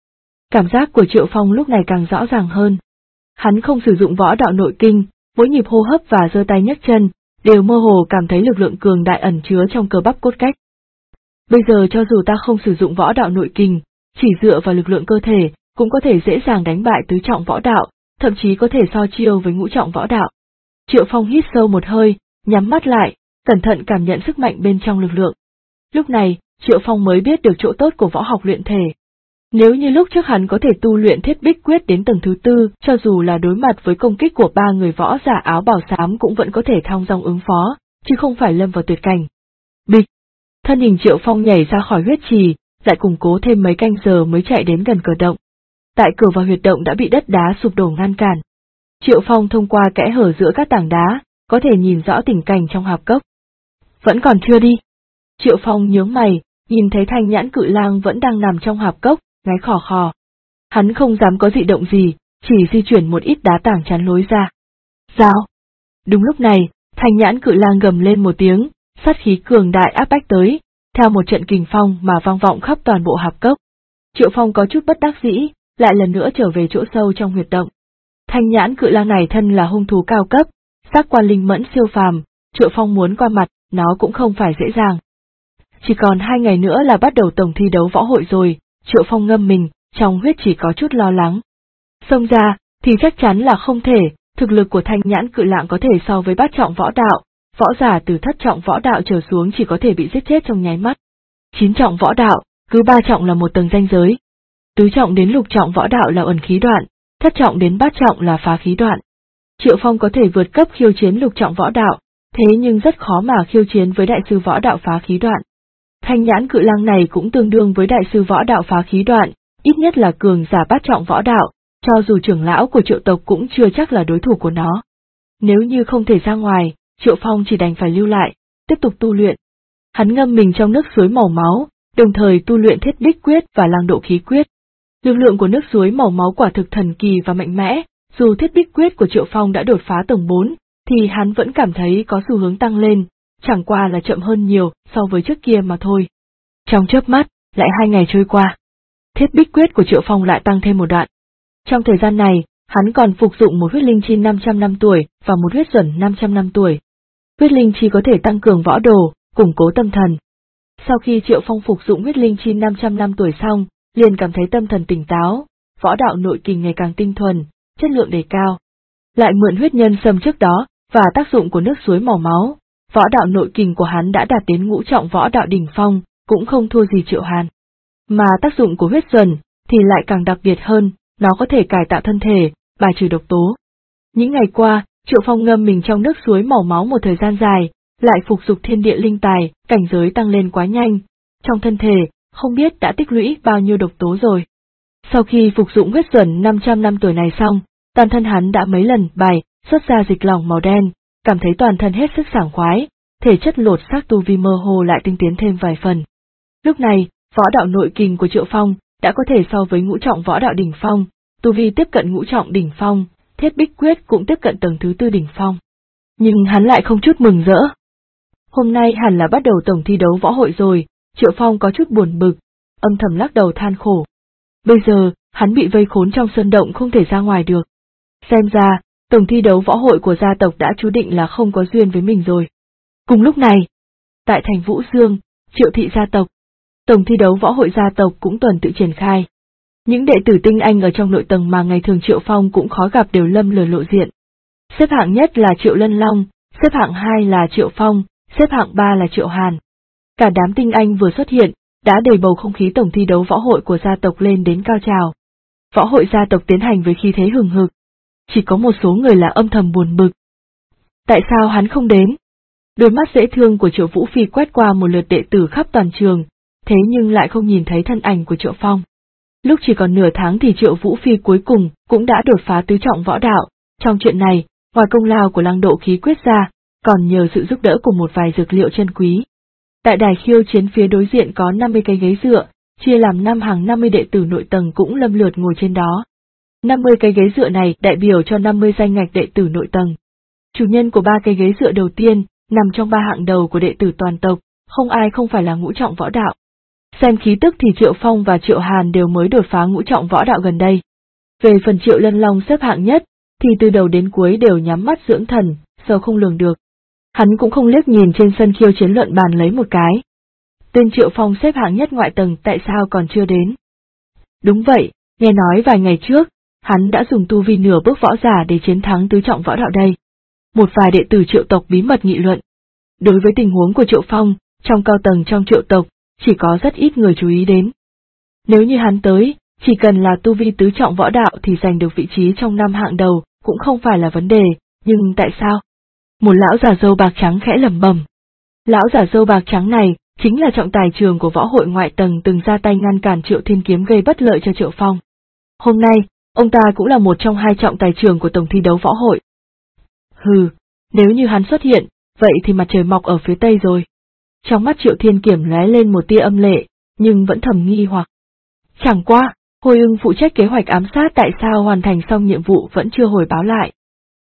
Cảm giác của Triệu Phong lúc này càng rõ ràng hơn. Hắn không sử dụng võ đạo nội kinh, mỗi nhịp hô hấp và giơ tay nhấc chân, đều mơ hồ cảm thấy lực lượng cường đại ẩn chứa trong cơ bắp cốt cách. Bây giờ cho dù ta không sử dụng võ đạo nội kinh, chỉ dựa vào lực lượng cơ thể, cũng có thể dễ dàng đánh bại tứ trọng võ đạo, thậm chí có thể so chiêu với ngũ trọng võ đạo. Triệu Phong hít sâu một hơi, nhắm mắt lại, cẩn thận cảm nhận sức mạnh bên trong lực lượng. Lúc này, Triệu Phong mới biết được chỗ tốt của võ học luyện thể. Nếu như lúc trước hắn có thể tu luyện Thiết Bích Quyết đến tầng thứ 4, cho dù là đối mặt với công kích của 3 người võ giả áo bào xám cũng vẫn có thể thong dong ứng phó, chứ không phải lâm vào tuyệt cảnh. Bịch! Thân hình Triệu Phong nhảy ra khỏi huyết trì, lại củng cố thêm mấy canh giờ mới chạy đến gần cửa động. Tại cửa vào huyệt động đã bị đất đá sụp đổ ngăn cản. Triệu Phong thông qua kẽ hở giữa các tảng đá, có thể nhìn rõ tình cảnh trong hạp cốc. Vẫn còn chưa đi. Triệu Phong nhướng mày, nhìn thấy Thanh Nhãn Cự Lang vẫn đang nằm trong hạp cốc, ngáy khò khò. Hắn không dám có dị động gì, chỉ di chuyển một ít đá tảng chắn lối ra. Sao? Đúng lúc này, Thanh Nhãn Cự Lang gầm lên một tiếng, sát khí cường đại áp bách tới, theo một trận kình phong mà vang vọng khắp toàn bộ hạp cốc. Triệu Phong có chút bất đắc dĩ, lại lần nữa trở về chỗ sâu trong huyệt động. Thanh Nhãn Cự Lang này thân là hung thú cao cấp, giác quan linh mẫn siêu phàm, Triệu Phong muốn qua mặt, nó cũng không phải dễ dàng. Chỉ còn 2 ngày nữa là bắt đầu tổng thi đấu võ hội rồi, Triệu Phong ngâm mình, trong huyết chỉ có chút lo lắng. Xông ra, thì chắc chắn là không thể, thực lực của Thanh Nhãn Cự Lang có thể so với bát trọng võ đạo, võ giả từ thất trọng võ đạo trở xuống chỉ có thể bị giết chết trong nháy mắt. 9 trọng võ đạo, cứ 3 trọng là một tầng ranh giới. Tứ trọng đến lục trọng võ đạo là ẩn khí đoạn, thất trọng đến bát trọng là phá khí đoạn. Triệu Phong có thể vượt cấp khiêu chiến lục trọng võ đạo, thế nhưng rất khó mà khiêu chiến với đại sư võ đạo phá khí đoạn. Thanh Nhãn Cự Lang này cũng tương đương với đại sư võ đạo phá khí đoạn, ít nhất là cường giả bát trọng võ đạo, cho dù trưởng lão của Triệu tộc cũng chưa chắc là đối thủ của nó. Nếu như không thể ra ngoài, Triệu Phong chỉ đành phải lưu lại, tiếp tục tu luyện. Hắn ngâm mình trong nước suối màu máu, đồng thời tu luyện Thiết Bích Quyết và Lang Độ Khí Quyết. Lực lượng của nước suối màu máu quả thực thần kỳ và mạnh mẽ, dù Thiết Bích Quyết của Triệu Phong đã đột phá tầng 4, thì hắn vẫn cảm thấy có xu hướng tăng lên, chẳng qua là chậm hơn nhiều so với trước kia mà thôi. Trong chớp mắt, lại 2 ngày trôi qua. Thiết Bích Quyết của Triệu Phong lại tăng thêm một đoạn. Trong thời gian này, hắn còn phục dụng một huyết linh chi 500 năm tuổi và một huyết duẩn 500 năm tuổi. Huyết linh chi có thể tăng cường võ đồ, củng cố tâm thần. Sau khi Triệu Phong phục dụng huyết linh chi 500 năm tuổi xong, liền cảm thấy tâm thần tỉnh táo, võ đạo nội kình ngày càng tinh thuần, chất lượng đề cao. Lại mượn huyết nhân sâm trước đó, và tác dụng của nước suối màu máu, võ đạo nội kình của hắn đã đạt đến ngũ trọng võ đạo đỉnh phong, cũng không thua gì Triệu Hàn. Mà tác dụng của huyết duẩn thì lại càng đặc biệt hơn, nó có thể cải tạo thân thể, bài trừ độc tố. Những ngày qua, Triệu Phong ngâm mình trong nước suối màu máu một thời gian dài, lại phục dục thiên địa linh tài, cảnh giới tăng lên quá nhanh, trong thân thể, không biết đã tích lũy bao nhiêu độc tố rồi. Sau khi phục dụng huyết duẩn 500 năm tuổi này xong, toàn thân hắn đã mấy lần bài xuất ra dịch lỏng màu đen, cảm thấy toàn thân hết sức sảng khoái, thể chất lột xác tu vi mơ hồ lại tinh tiến thêm vài phần. Lúc này, võ đạo nội kình của Triệu Phong đã có thể so với ngũ trọng võ đạo đỉnh phong, tu vi tiếp cận ngũ trọng đỉnh phong, Thiết Bích Quyết cũng tiếp cận tầng thứ 4 đỉnh phong. Nhưng hắn lại không chút mừng rỡ. Hôm nay hẳn là bắt đầu tổng thi đấu võ hội rồi, Triệu Phong có chút buồn bực, âm thầm lắc đầu than khổ. Bây giờ, hắn bị vây khốn trong sơn động không thể ra ngoài được. Xem ra, tổng thi đấu võ hội của gia tộc đã chú định là không có duyên với mình rồi. Cùng lúc này, tại thành Vũ Dương, Triệu thị gia tộc, tổng thi đấu võ hội gia tộc cũng tuần tự triển khai. Những đệ tử tinh anh ở trong nội tầng mà ngày thường Triệu Phong cũng khó gặp đều lâm lờ lộ diện. Xếp hạng nhất là Triệu Lân Long, xếp hạng 2 là Triệu Phong, xếp hạng 3 là Triệu Hàn. Cả đám tinh anh vừa xuất hiện, đã đẩy bầu không khí tổng thi đấu võ hội của gia tộc lên đến cao trào. Võ hội gia tộc tiến hành với khí thế hừng hực. Chỉ có một số người là âm thầm buồn bực. Tại sao hắn không đến? Đôi mắt dễ thương của Triệu Vũ Phi quét qua một lượt đệ tử khắp toàn trường, thế nhưng lại không nhìn thấy thân ảnh của Triệu Phong. Lúc chỉ còn nửa tháng thì Triệu Vũ Phi cuối cùng cũng đã đột phá tứ trọng võ đạo, trong chuyện này, ngoài công lao của Lang Độ Khí Quyết ra, còn nhờ sự giúp đỡ của một vài dược liệu chân quý. Tại đài khiêu chiến phía đối diện có 50 cái ghế dựa, chia làm 5 hàng 50 đệ tử nội tầng cũng lâm lượt ngồi trên đó. 50 cái ghế dựa này đại biểu cho 50 danh ngạch đệ tử nội tầng. Chủ nhân của 3 cái ghế dựa đầu tiên, nằm trong 3 hạng đầu của đệ tử toàn tộc, không ai không phải là ngũ trọng võ đạo. Xem khí tức thì Triệu Phong và Triệu Hàn đều mới đột phá ngũ trọng võ đạo gần đây. Về phần Triệu Lân Long xếp hạng nhất, thì từ đầu đến cuối đều nhắm mắt dưỡng thần, sâu không lường được. Hắn cũng không liếc nhìn trên sân khiêu chiến luận bàn lấy một cái. Tên Triệu Phong xếp hạng nhất ngoại tầng tại sao còn chưa đến? Đúng vậy, nghe nói vài ngày trước, hắn đã dùng tu vi nửa bước võ giả để chiến thắng tứ trọng võ đạo đây. Một vài đệ tử Triệu tộc bí mật nghị luận. Đối với tình huống của Triệu Phong, trong cao tầng trong Triệu tộc, chỉ có rất ít người chú ý đến. Nếu như hắn tới, chỉ cần là tu vi tứ trọng võ đạo thì giành được vị trí trong 5 hạng đầu, cũng không phải là vấn đề, nhưng tại sao? Một lão già râu bạc trắng khẽ lẩm bẩm. Lão già râu bạc trắng này, chính là trọng tài trường của võ hội ngoại tầng từng ra tay ngăn cản Triệu Thiên Kiếm gây bất lợi cho Triệu Phong. Hôm nay, ông ta cũng là một trong 2 trọng tài trường của tổng thi đấu võ hội. Hừ, nếu như hắn xuất hiện, vậy thì mặt trời mọc ở phía tây rồi. Trong mắt Triệu Thiên Kiếm lóe lên một tia âm lệ, nhưng vẫn thầm nghi hoặc. Chẳng qua, Hồi Ưng phụ trách kế hoạch ám sát tại sao hoàn thành xong nhiệm vụ vẫn chưa hồi báo lại.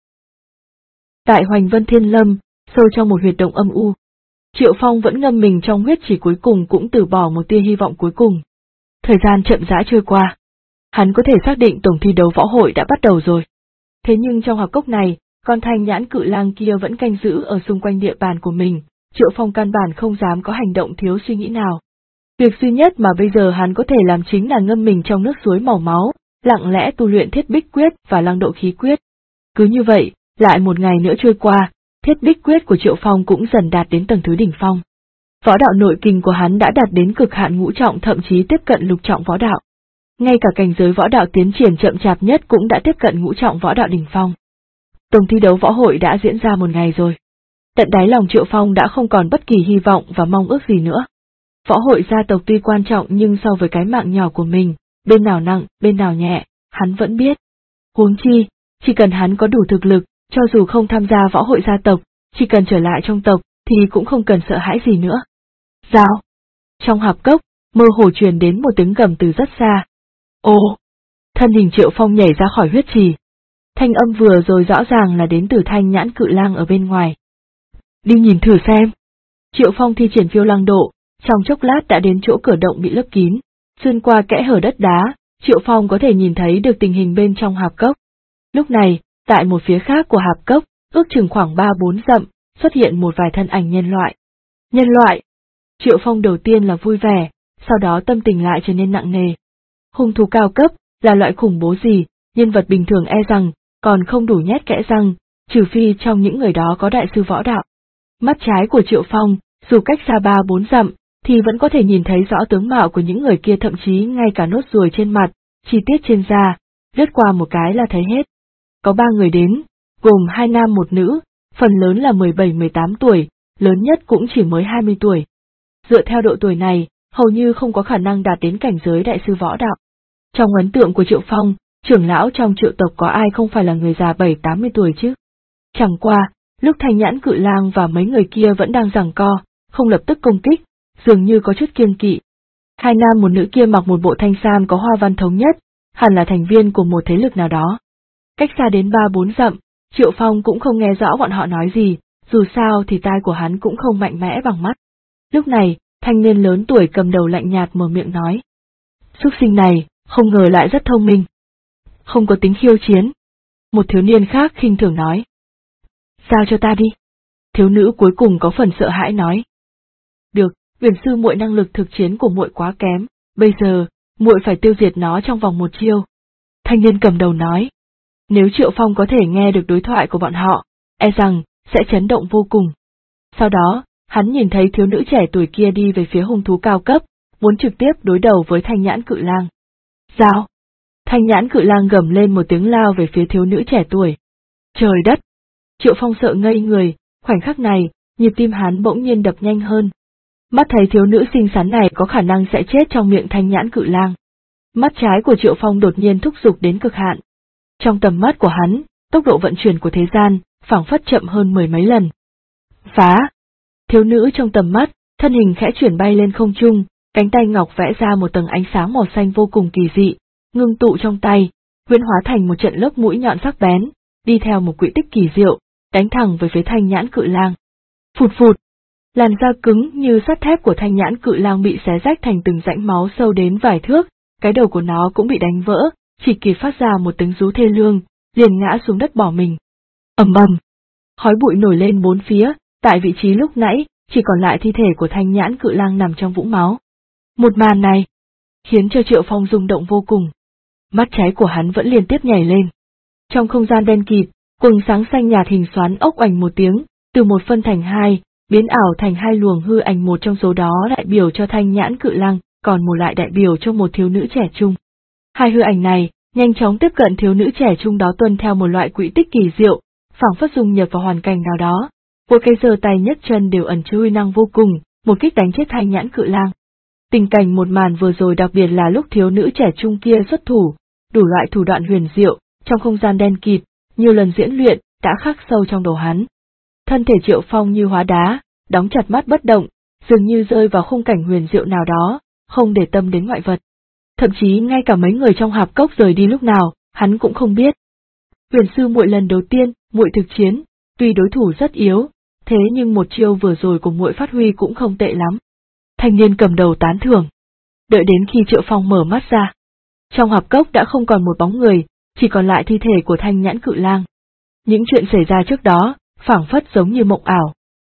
Tại Hoành Vân Thiên Lâm, sâu trong một huyệt động âm u, Triệu Phong vẫn ngâm mình trong huyết chỉ cuối cùng cũng từ bỏ một tia hy vọng cuối cùng. Thời gian chậm rãi trôi qua. Hắn có thể xác định tổng thi đấu võ hội đã bắt đầu rồi. Thế nhưng trong hạp cốc này, con Thanh Nhãn Cự Lang kia vẫn canh giữ ở xung quanh địa bàn của mình, Triệu Phong căn bản không dám có hành động thiếu suy nghĩ nào. Việc duy nhất mà bây giờ hắn có thể làm chính là ngâm mình trong nước suối màu máu, lặng lẽ tu luyện Thiết Bích Quyết và Lăng Độ Khí Quyết. Cứ như vậy, lại một ngày nữa trôi qua, Thiết Bích Quyết của Triệu Phong cũng dần đạt đến tầng thứ đỉnh phong. Võ đạo nội kinh của hắn đã đạt đến cực hạn ngũ trọng, thậm chí tiếp cận lục trọng võ đạo. Ngay cả cảnh giới võ đạo tiến triển chậm chạp nhất cũng đã tiếp cận ngũ trọng võ đạo đỉnh phong. Tổng thi đấu võ hội đã diễn ra một ngày rồi. Tận đáy lòng Triệu Phong đã không còn bất kỳ hy vọng và mong ước gì nữa. Võ hội gia tộc tuy quan trọng nhưng so với cái mạng nhỏ của mình, bên nào nặng, bên nào nhẹ, hắn vẫn biết. Huống chi, chỉ cần hắn có đủ thực lực, cho dù không tham gia võ hội gia tộc, chỉ cần trở lại trong tộc, thì cũng không cần sợ hãi gì nữa. Rào! Trong hạp cốc, mơ hồ truyền đến một tiếng gầm từ rất xa. Ồ! Thân hình Triệu Phong nhảy ra khỏi huyết trì. Thanh âm vừa rồi rõ ràng là đến từ Thanh Nhãn Cự Lang ở bên ngoài. Đi nhìn thử xem. Triệu Phong thi triển phiêu lăng độ, trong chốc lát đã đến chỗ cửa động bị lấp kín, xuyên qua kẽ hở đất đá, Triệu Phong có thể nhìn thấy được tình hình bên trong hạp cốc. Lúc này, tại một phía khác của hạp cốc, ước chừng khoảng 3-4 dặm, xuất hiện một vài thân ảnh nhân loại. Nhân loại! Triệu Phong đầu tiên là vui vẻ, sau đó tâm tình lại trở nên nặng nề. Hung thú cao cấp, là loại khủng bố gì, nhân vật bình thường e rằng, còn không đủ nhét kẽ răng, trừ phi trong những người đó có đại sư võ đạo. Mắt trái của Triệu Phong, dù cách xa 3-4 dặm, thì vẫn có thể nhìn thấy rõ tướng mạo của những người kia, thậm chí ngay cả nốt ruồi trên mặt, chi tiết trên da, lướt qua một cái là thấy hết. Có 3 người đến, gồm 2 nam 1 nữ, phần lớn là 17-18 tuổi, lớn nhất cũng chỉ mới 20 tuổi. Dựa theo độ tuổi này, hầu như không có khả năng đạt đến cảnh giới đại sư võ đạo. Trong ấn tượng của Triệu Phong, trưởng lão trong Triệu tộc có ai không phải là người già 7-80 tuổi chứ? Chẳng qua, lúc Thanh Nhãn Cự Lang và mấy người kia vẫn đang giằng co, không lập tức công kích, dường như có chút kiêng kỵ. 2 nam 1 nữ kia mặc một bộ thanh sam có hoa văn thống nhất, hẳn là thành viên của một thế lực nào đó. Cách xa đến 3-4 dặm, Triệu Phong cũng không nghe rõ bọn họ nói gì, dù sao thì tai của hắn cũng không mạnh mẽ bằng mắt. Lúc này, thanh niên lớn tuổi cầm đầu lạnh nhạt mở miệng nói. Súc sinh này, không ngờ lại rất thông minh. Không có tính khiêu chiến. Một thiếu niên khác khinh thường nói. Giao cho ta đi. Thiếu nữ cuối cùng có phần sợ hãi nói. Được, Huyền sư muội năng lực thực chiến của muội quá kém, bây giờ, muội phải tiêu diệt nó trong vòng 1 chiêu. Thanh niên cầm đầu nói. Nếu Triệu Phong có thể nghe được đối thoại của bọn họ, e rằng, sẽ chấn động vô cùng. Sau đó, hắn nhìn thấy thiếu nữ trẻ tuổi kia đi về phía hung thú cao cấp, muốn trực tiếp đối đầu với Thanh Nhãn Cự Lang. Giao! Thanh Nhãn Cự Lang gầm lên một tiếng lao về phía thiếu nữ trẻ tuổi. Trời đất! Triệu Phong sợ ngây người, khoảnh khắc này, nhịp tim hắn bỗng nhiên đập nhanh hơn. Mắt thấy thiếu nữ xinh xắn này có khả năng sẽ chết trong miệng Thanh Nhãn Cự Lang. Mắt trái của Triệu Phong đột nhiên thúc giục đến cực hạn. Trong tầm mắt của hắn, tốc độ vận chuyển của thế gian, phảng phất chậm hơn 10 mấy lần. Phá! Thiếu nữ trong tầm mắt, thân hình khẽ chuyển bay lên không trung, cánh tay ngọc vẽ ra một tầng ánh sáng màu xanh vô cùng kỳ dị, ngưng tụ trong tay, huyễn hóa thành một trận lốc mũi nhọn sắc bén, đi theo một quỹ tích kỳ diệu, đánh thẳng về phía Thanh Nhãn Cự Lang. Phụt phụt! Làn da cứng như sắt thép của Thanh Nhãn Cự Lang bị xé rách thành từng rãnh máu sâu đến vài thước, cái đầu của nó cũng bị đánh vỡ, chỉ kịp phát ra một tiếng rú thê lương, liền ngã xuống đất bỏ mình. Ầm ầm, khói bụi nổi lên bốn phía, tại vị trí lúc nãy, chỉ còn lại thi thể của Thanh Nhãn Cự Lang nằm trong vũng máu. Một màn này khiến cho Triệu Phong rung động vô cùng. Mắt trái của hắn vẫn liên tiếp nhảy lên. Trong không gian đen kịt, quầng sáng xanh nhạt hình xoắn ốc oành một tiếng, từ một phân thành hai, biến ảo thành hai luồng hư ảnh, một trong số đó đại biểu cho Thanh Nhãn Cự Lang, còn một lại đại biểu cho một thiếu nữ trẻ trung. Hai hư ảnh này nhanh chóng tiếp cận thiếu nữ trẻ trung đó, tuân theo một loại quỹ tích kỳ diệu, phảng phất dung nhập vào hoàn cảnh nào đó. Mỗi cái giơ tay nhấc chân đều ẩn chứa uy năng vô cùng, một kích đánh chết Thanh Nhãn Cự Lang. Tình cảnh một màn vừa rồi, đặc biệt là lúc thiếu nữ trẻ trung kia xuất thủ, đủ loại thủ đoạn huyền diệu, trong không gian đen kịt, nhiều lần diễn luyện, đã khắc sâu trong đầu hắn. Thân thể Triệu Phong như hóa đá, đóng chặt mắt bất động, dường như rơi vào khung cảnh huyền diệu nào đó, không để tâm đến ngoại vật. Thậm chí ngay cả mấy người trong hạp cốc rời đi lúc nào, hắn cũng không biết. Huyền sư muội lần đầu tiên, muội thực chiến, tuy đối thủ rất yếu, thế nhưng một chiêu vừa rồi của muội phát huy cũng không tệ lắm. Thanh niên cầm đầu tán thưởng. Đợi đến khi Triệu Phong mở mắt ra, trong hạp cốc đã không còn một bóng người, chỉ còn lại thi thể của Thanh Nhãn Cự Lang. Những chuyện xảy ra trước đó, phảng phất giống như mộng ảo.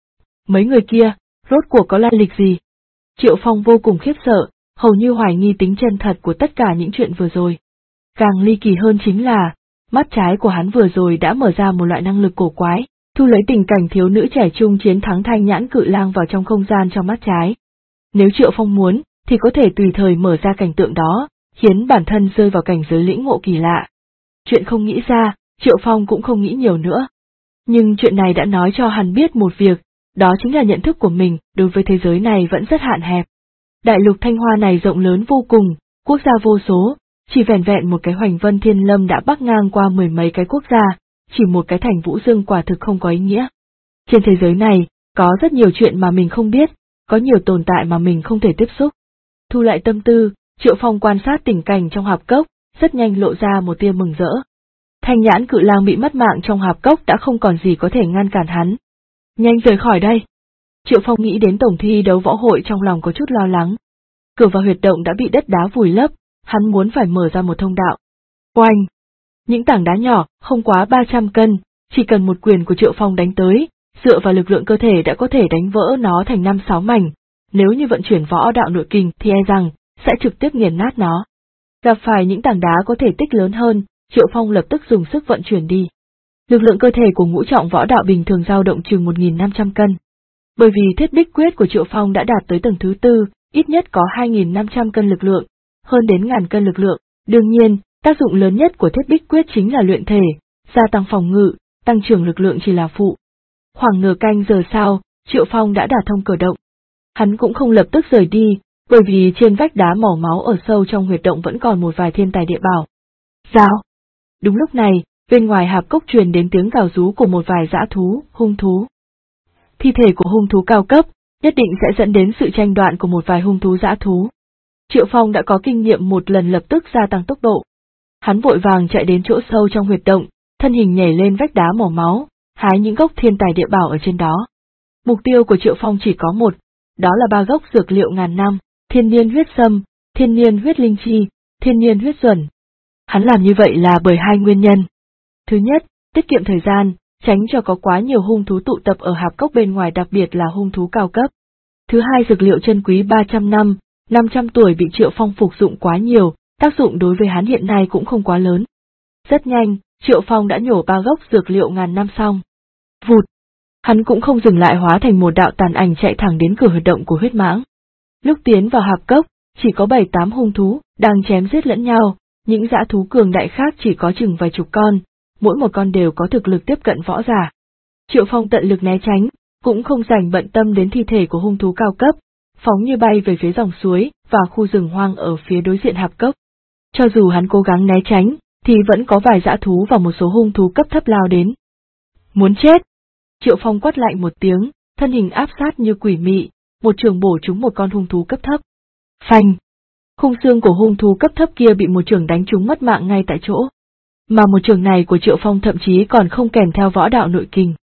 Mấy người kia, rốt cuộc có lai lịch gì? Triệu Phong vô cùng khiếp sợ, hầu như hoài nghi tính chân thật của tất cả những chuyện vừa rồi. Càng ly kỳ hơn chính là, mắt trái của hắn vừa rồi đã mở ra một loại năng lực cổ quái, thu lấy tình cảnh thiếu nữ trẻ trung chiến thắng Thanh Nhãn Cự Lang vào trong không gian trong mắt trái. Nếu Triệu Phong muốn, thì có thể tùy thời mở ra cảnh tượng đó, khiến bản thân rơi vào cảnh giới lĩnh ngộ kỳ lạ. Chuyện không nghĩ ra, Triệu Phong cũng không nghĩ nhiều nữa. Nhưng chuyện này đã nói cho hắn biết một việc, đó chính là nhận thức của mình đối với thế giới này vẫn rất hạn hẹp. Đại lục Thanh Hoa này rộng lớn vô cùng, quốc gia vô số, chỉ vẻn vẹn một cái Hoành Vân Thiên Lâm đã bắc ngang qua mười mấy cái quốc gia, chỉ một cái thành Vũ Dương quả thực không có ý nghĩa. Trên thế giới này, có rất nhiều chuyện mà mình không biết, có nhiều tồn tại mà mình không thể tiếp xúc. Thu lại tâm tư, Triệu Phong quan sát tình cảnh trong hạp cốc, rất nhanh lộ ra một tia mừng rỡ. Thanh Nhãn Cự Lang bị mất mạng trong hạp cốc đã không còn gì có thể ngăn cản hắn. Nhanh rời khỏi đây. Triệu Phong nghĩ đến tổng thi đấu võ hội, trong lòng có chút lo lắng. Cửa vào huyệt động đã bị đất đá vùi lấp, hắn muốn phải mở ra một thông đạo. Oanh! Những tảng đá nhỏ, không quá 300 cân, chỉ cần một quyền của Triệu Phong đánh tới, dựa vào lực lượng cơ thể đã có thể đánh vỡ nó thành 5-6 mảnh, nếu như vận chuyển võ đạo nội kình thì e rằng sẽ trực tiếp nghiền nát nó. Gặp phải những tảng đá có thể tích lớn hơn, Triệu Phong lập tức dùng sức vận chuyển đi. Lực lượng cơ thể của ngũ trọng võ đạo bình thường dao động chừng 1.500 cân. Bởi vì thiết bích quyết của Triệu Phong đã đạt tới tầng thứ tư, ít nhất có 2.500 cân lực lượng, hơn đến 1.000 cân lực lượng. Đương nhiên, tác dụng lớn nhất của thiết bích quyết chính là luyện thể, gia tăng phòng ngự, tăng trưởng lực lượng chỉ là phụ. Khoảng nửa canh giờ sau, Triệu Phong đã đả thông cửa động. Hắn cũng không lập tức rời đi, bởi vì trên vách đá màu máu ở sâu trong huyệt động vẫn còn một vài thiên tài địa bảo. Rào! Đúng lúc này, bên ngoài hạp cốc truyền đến tiếng gào rú của một vài dã thú, hung thú. Thi thể của hung thú cao cấp, nhất định sẽ dẫn đến sự tranh đoạt của một vài hung thú dã thú. Triệu Phong đã có kinh nghiệm một lần, lập tức gia tăng tốc độ. Hắn vội vàng chạy đến chỗ sâu trong huyệt động, thân hình nhảy lên vách đá màu máu, hái những gốc thiên tài địa bảo ở trên đó. Mục tiêu của Triệu Phong chỉ có một, đó là 3 gốc dược liệu ngàn năm, thiên niên huyết sâm, thiên niên huyết linh chi, thiên niên huyết duẩn. Hắn làm như vậy là bởi 2 nguyên nhân. Thứ nhất, tiết kiệm thời gian, tránh cho có quá nhiều hung thú tụ tập ở hạp cốc bên ngoài, đặc biệt là hung thú cao cấp. Thứ hai, dược liệu chân quý 300 năm, 500 tuổi bị Triệu Phong phục dụng quá nhiều, tác dụng đối với hắn hiện nay cũng không quá lớn. Rất nhanh, Triệu Phong đã nhổ 3 gốc dược liệu ngàn năm xong. Vụt! Hắn cũng không dừng lại, hóa thành một đạo tàn ảnh chạy thẳng đến cửa huyệt động của huyết mãng. Lúc tiến vào hạp cốc, chỉ có 7-8 hung thú đang chém giết lẫn nhau, những dã thú cường đại khác chỉ có chừng vài chục con, mỗi một con đều có thực lực tiếp cận võ giả. Triệu Phong tận lực né tránh, cũng không dành bận tâm đến thi thể của hung thú cao cấp, phóng như bay về phía dòng suối và khu rừng hoang ở phía đối diện hạp cốc. Cho dù hắn cố gắng né tránh, thì vẫn có vài dã thú và một số hung thú cấp thấp lao đến. Muốn chết! Triệu Phong quát lạnh một tiếng, thân hình áp sát như quỷ mị, một trường bổ trúng một con hung thú cấp thấp. Phanh! Khung xương của hung thú cấp thấp kia bị một trường đánh trúng mất mạng ngay tại chỗ. Mà một trường này của Triệu Phong thậm chí còn không kèm theo võ đạo nội kình.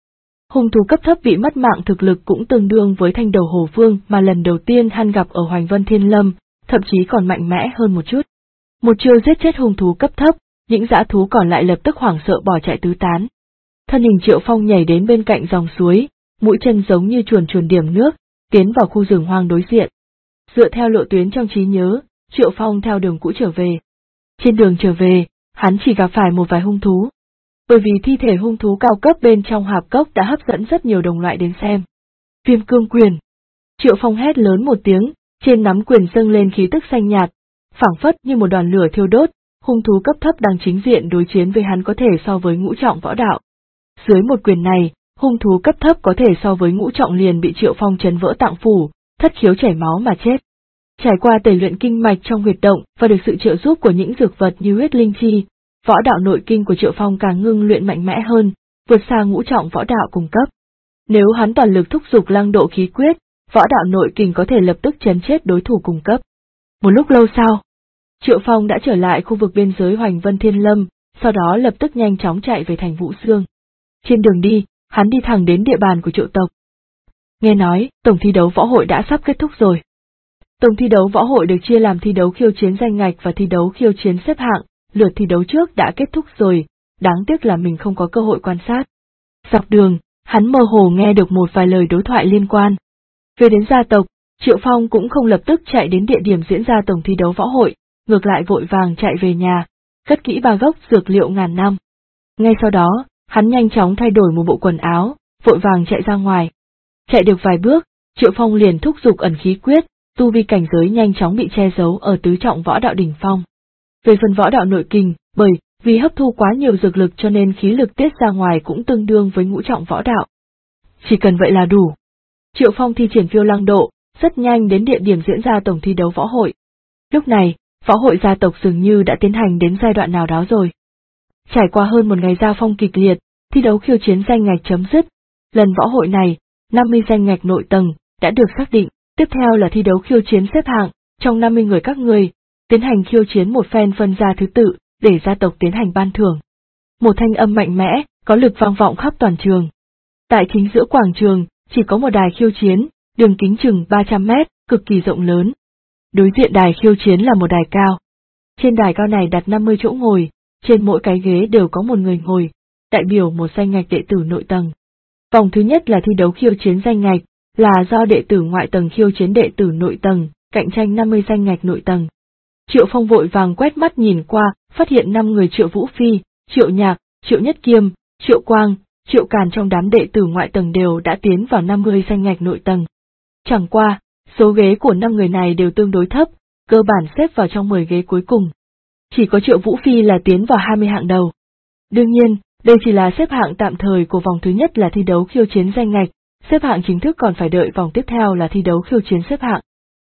Hung thú cấp thấp bị mất mạng thực lực cũng tương đương với Thanh Đầu Hổ Vương mà lần đầu tiên hắn gặp ở Hoành Vân Thiên Lâm, thậm chí còn mạnh mẽ hơn một chút. Một chiêu giết chết hung thú cấp thấp, những dã thú còn lại lập tức hoảng sợ bỏ chạy tứ tán. Thân hình Triệu Phong nhảy đến bên cạnh dòng suối, mũi chân giống như chuồn chuồn điểm nước, tiến vào khu rừng hoang đối diện. Dựa theo lộ tuyến trong trí nhớ, Triệu Phong theo đường cũ trở về. Trên đường trở về, hắn chỉ gặp phải một vài hung thú. Bởi vì thi thể hung thú cao cấp bên trong hạp cốc đã hấp dẫn rất nhiều đồng loại đến xem. Viêm cương quyền. Triệu Phong hét lớn một tiếng, trên nắm quyền dâng lên khí tức xanh nhạt, phảng phất như một đoàn lửa thiêu đốt, hung thú cấp thấp đang chính diện đối chiến với hắn có thể so với ngũ trọng võ đạo. Dưới một quyền này, hung thú cấp thấp có thể so với ngũ trọng liền bị Triệu Phong chấn vỡ tạng phủ, thất khiếu chảy máu mà chết. Trải qua tẩy luyện kinh mạch trong huyệt động và được sự trợ giúp của những dược vật như huyết linh chi, võ đạo nội kinh của Triệu Phong càng ngưng luyện mạnh mẽ hơn, vượt xa ngũ trọng võ đạo cùng cấp. Nếu hắn toàn lực thúc giục lăng độ khí quyết, võ đạo nội kinh có thể lập tức chấn chết đối thủ cùng cấp. Một lúc lâu sau, Triệu Phong đã trở lại khu vực biên giới Hoành Vân Thiên Lâm, sau đó lập tức nhanh chóng chạy về thành Vũ Xương. Trên đường đi, hắn đi thẳng đến địa bàn của Triệu tộc. Nghe nói, tổng thi đấu võ hội đã sắp kết thúc rồi. Tổng thi đấu võ hội được chia làm thi đấu khiêu chiến danh ngạch và thi đấu khiêu chiến xếp hạng, lượt thi đấu trước đã kết thúc rồi, đáng tiếc là mình không có cơ hội quan sát. Dọc đường, hắn mơ hồ nghe được một vài lời đối thoại liên quan. Về đến gia tộc, Triệu Phong cũng không lập tức chạy đến địa điểm diễn ra tổng thi đấu võ hội, ngược lại vội vàng chạy về nhà, cất kỹ 3 gốc dược liệu ngàn năm. Ngay sau đó, hắn nhanh chóng thay đổi một bộ quần áo, vội vàng chạy ra ngoài. Chạy được vài bước, Triệu Phong liền thúc giục ẩn khí quyết, tu vi cảnh giới nhanh chóng bị che giấu ở tứ trọng võ đạo đỉnh phong. Về phần võ đạo nội kinh, bởi vì hấp thu quá nhiều dược lực cho nên khí lực tiết ra ngoài cũng tương đương với ngũ trọng võ đạo. Chỉ cần vậy là đủ. Triệu Phong thi triển phiêu lăng độ, rất nhanh đến địa điểm diễn ra tổng thi đấu võ hội. Lúc này, võ hội gia tộc dường như đã tiến hành đến giai đoạn nào đó rồi. Trải qua hơn một ngày giao phong kịch liệt, thi đấu khiêu chiến danh ngạch chấm dứt. Lần võ hội này, 50 danh ngạch nội tầng đã được xác định, tiếp theo là thi đấu khiêu chiến xếp hạng, trong 50 người các người, tiến hành khiêu chiến một phen phân ra thứ tự, để gia tộc tiến hành ban thưởng. Một thanh âm mạnh mẽ, có lực vang vọng khắp toàn trường. Tại chính giữa quảng trường, chỉ có một đài khiêu chiến, đường kính chừng 300 mét, cực kỳ rộng lớn. Đối diện đài khiêu chiến là một đài cao. Trên đài cao này đặt 50 chỗ ngồi, trên mỗi cái ghế đều có một người ngồi, đại biểu một danh ngạch đệ tử nội tầng. Vòng thứ nhất là thi đấu khiêu chiến danh ngạch, là do đệ tử ngoại tầng khiêu chiến đệ tử nội tầng, cạnh tranh 50 danh ngạch nội tầng. Triệu Phong vội vàng quét mắt nhìn qua, phát hiện 5 người Triệu Vũ Phi, Triệu Nhạc, Triệu Nhất Kiêm, Triệu Quang, Triệu Càn trong đám đệ tử ngoại tầng đều đã tiến vào 50 danh ngạch nội tầng. Chẳng qua, số ghế của 5 người này đều tương đối thấp, cơ bản xếp vào trong 10 ghế cuối cùng. Chỉ có Triệu Vũ Phi là tiến vào 20 hạng đầu. Đương nhiên, đây chỉ là xếp hạng tạm thời của vòng thứ nhất là thi đấu khiêu chiến danh ngạch, xếp hạng chính thức còn phải đợi vòng tiếp theo là thi đấu khiêu chiến xếp hạng.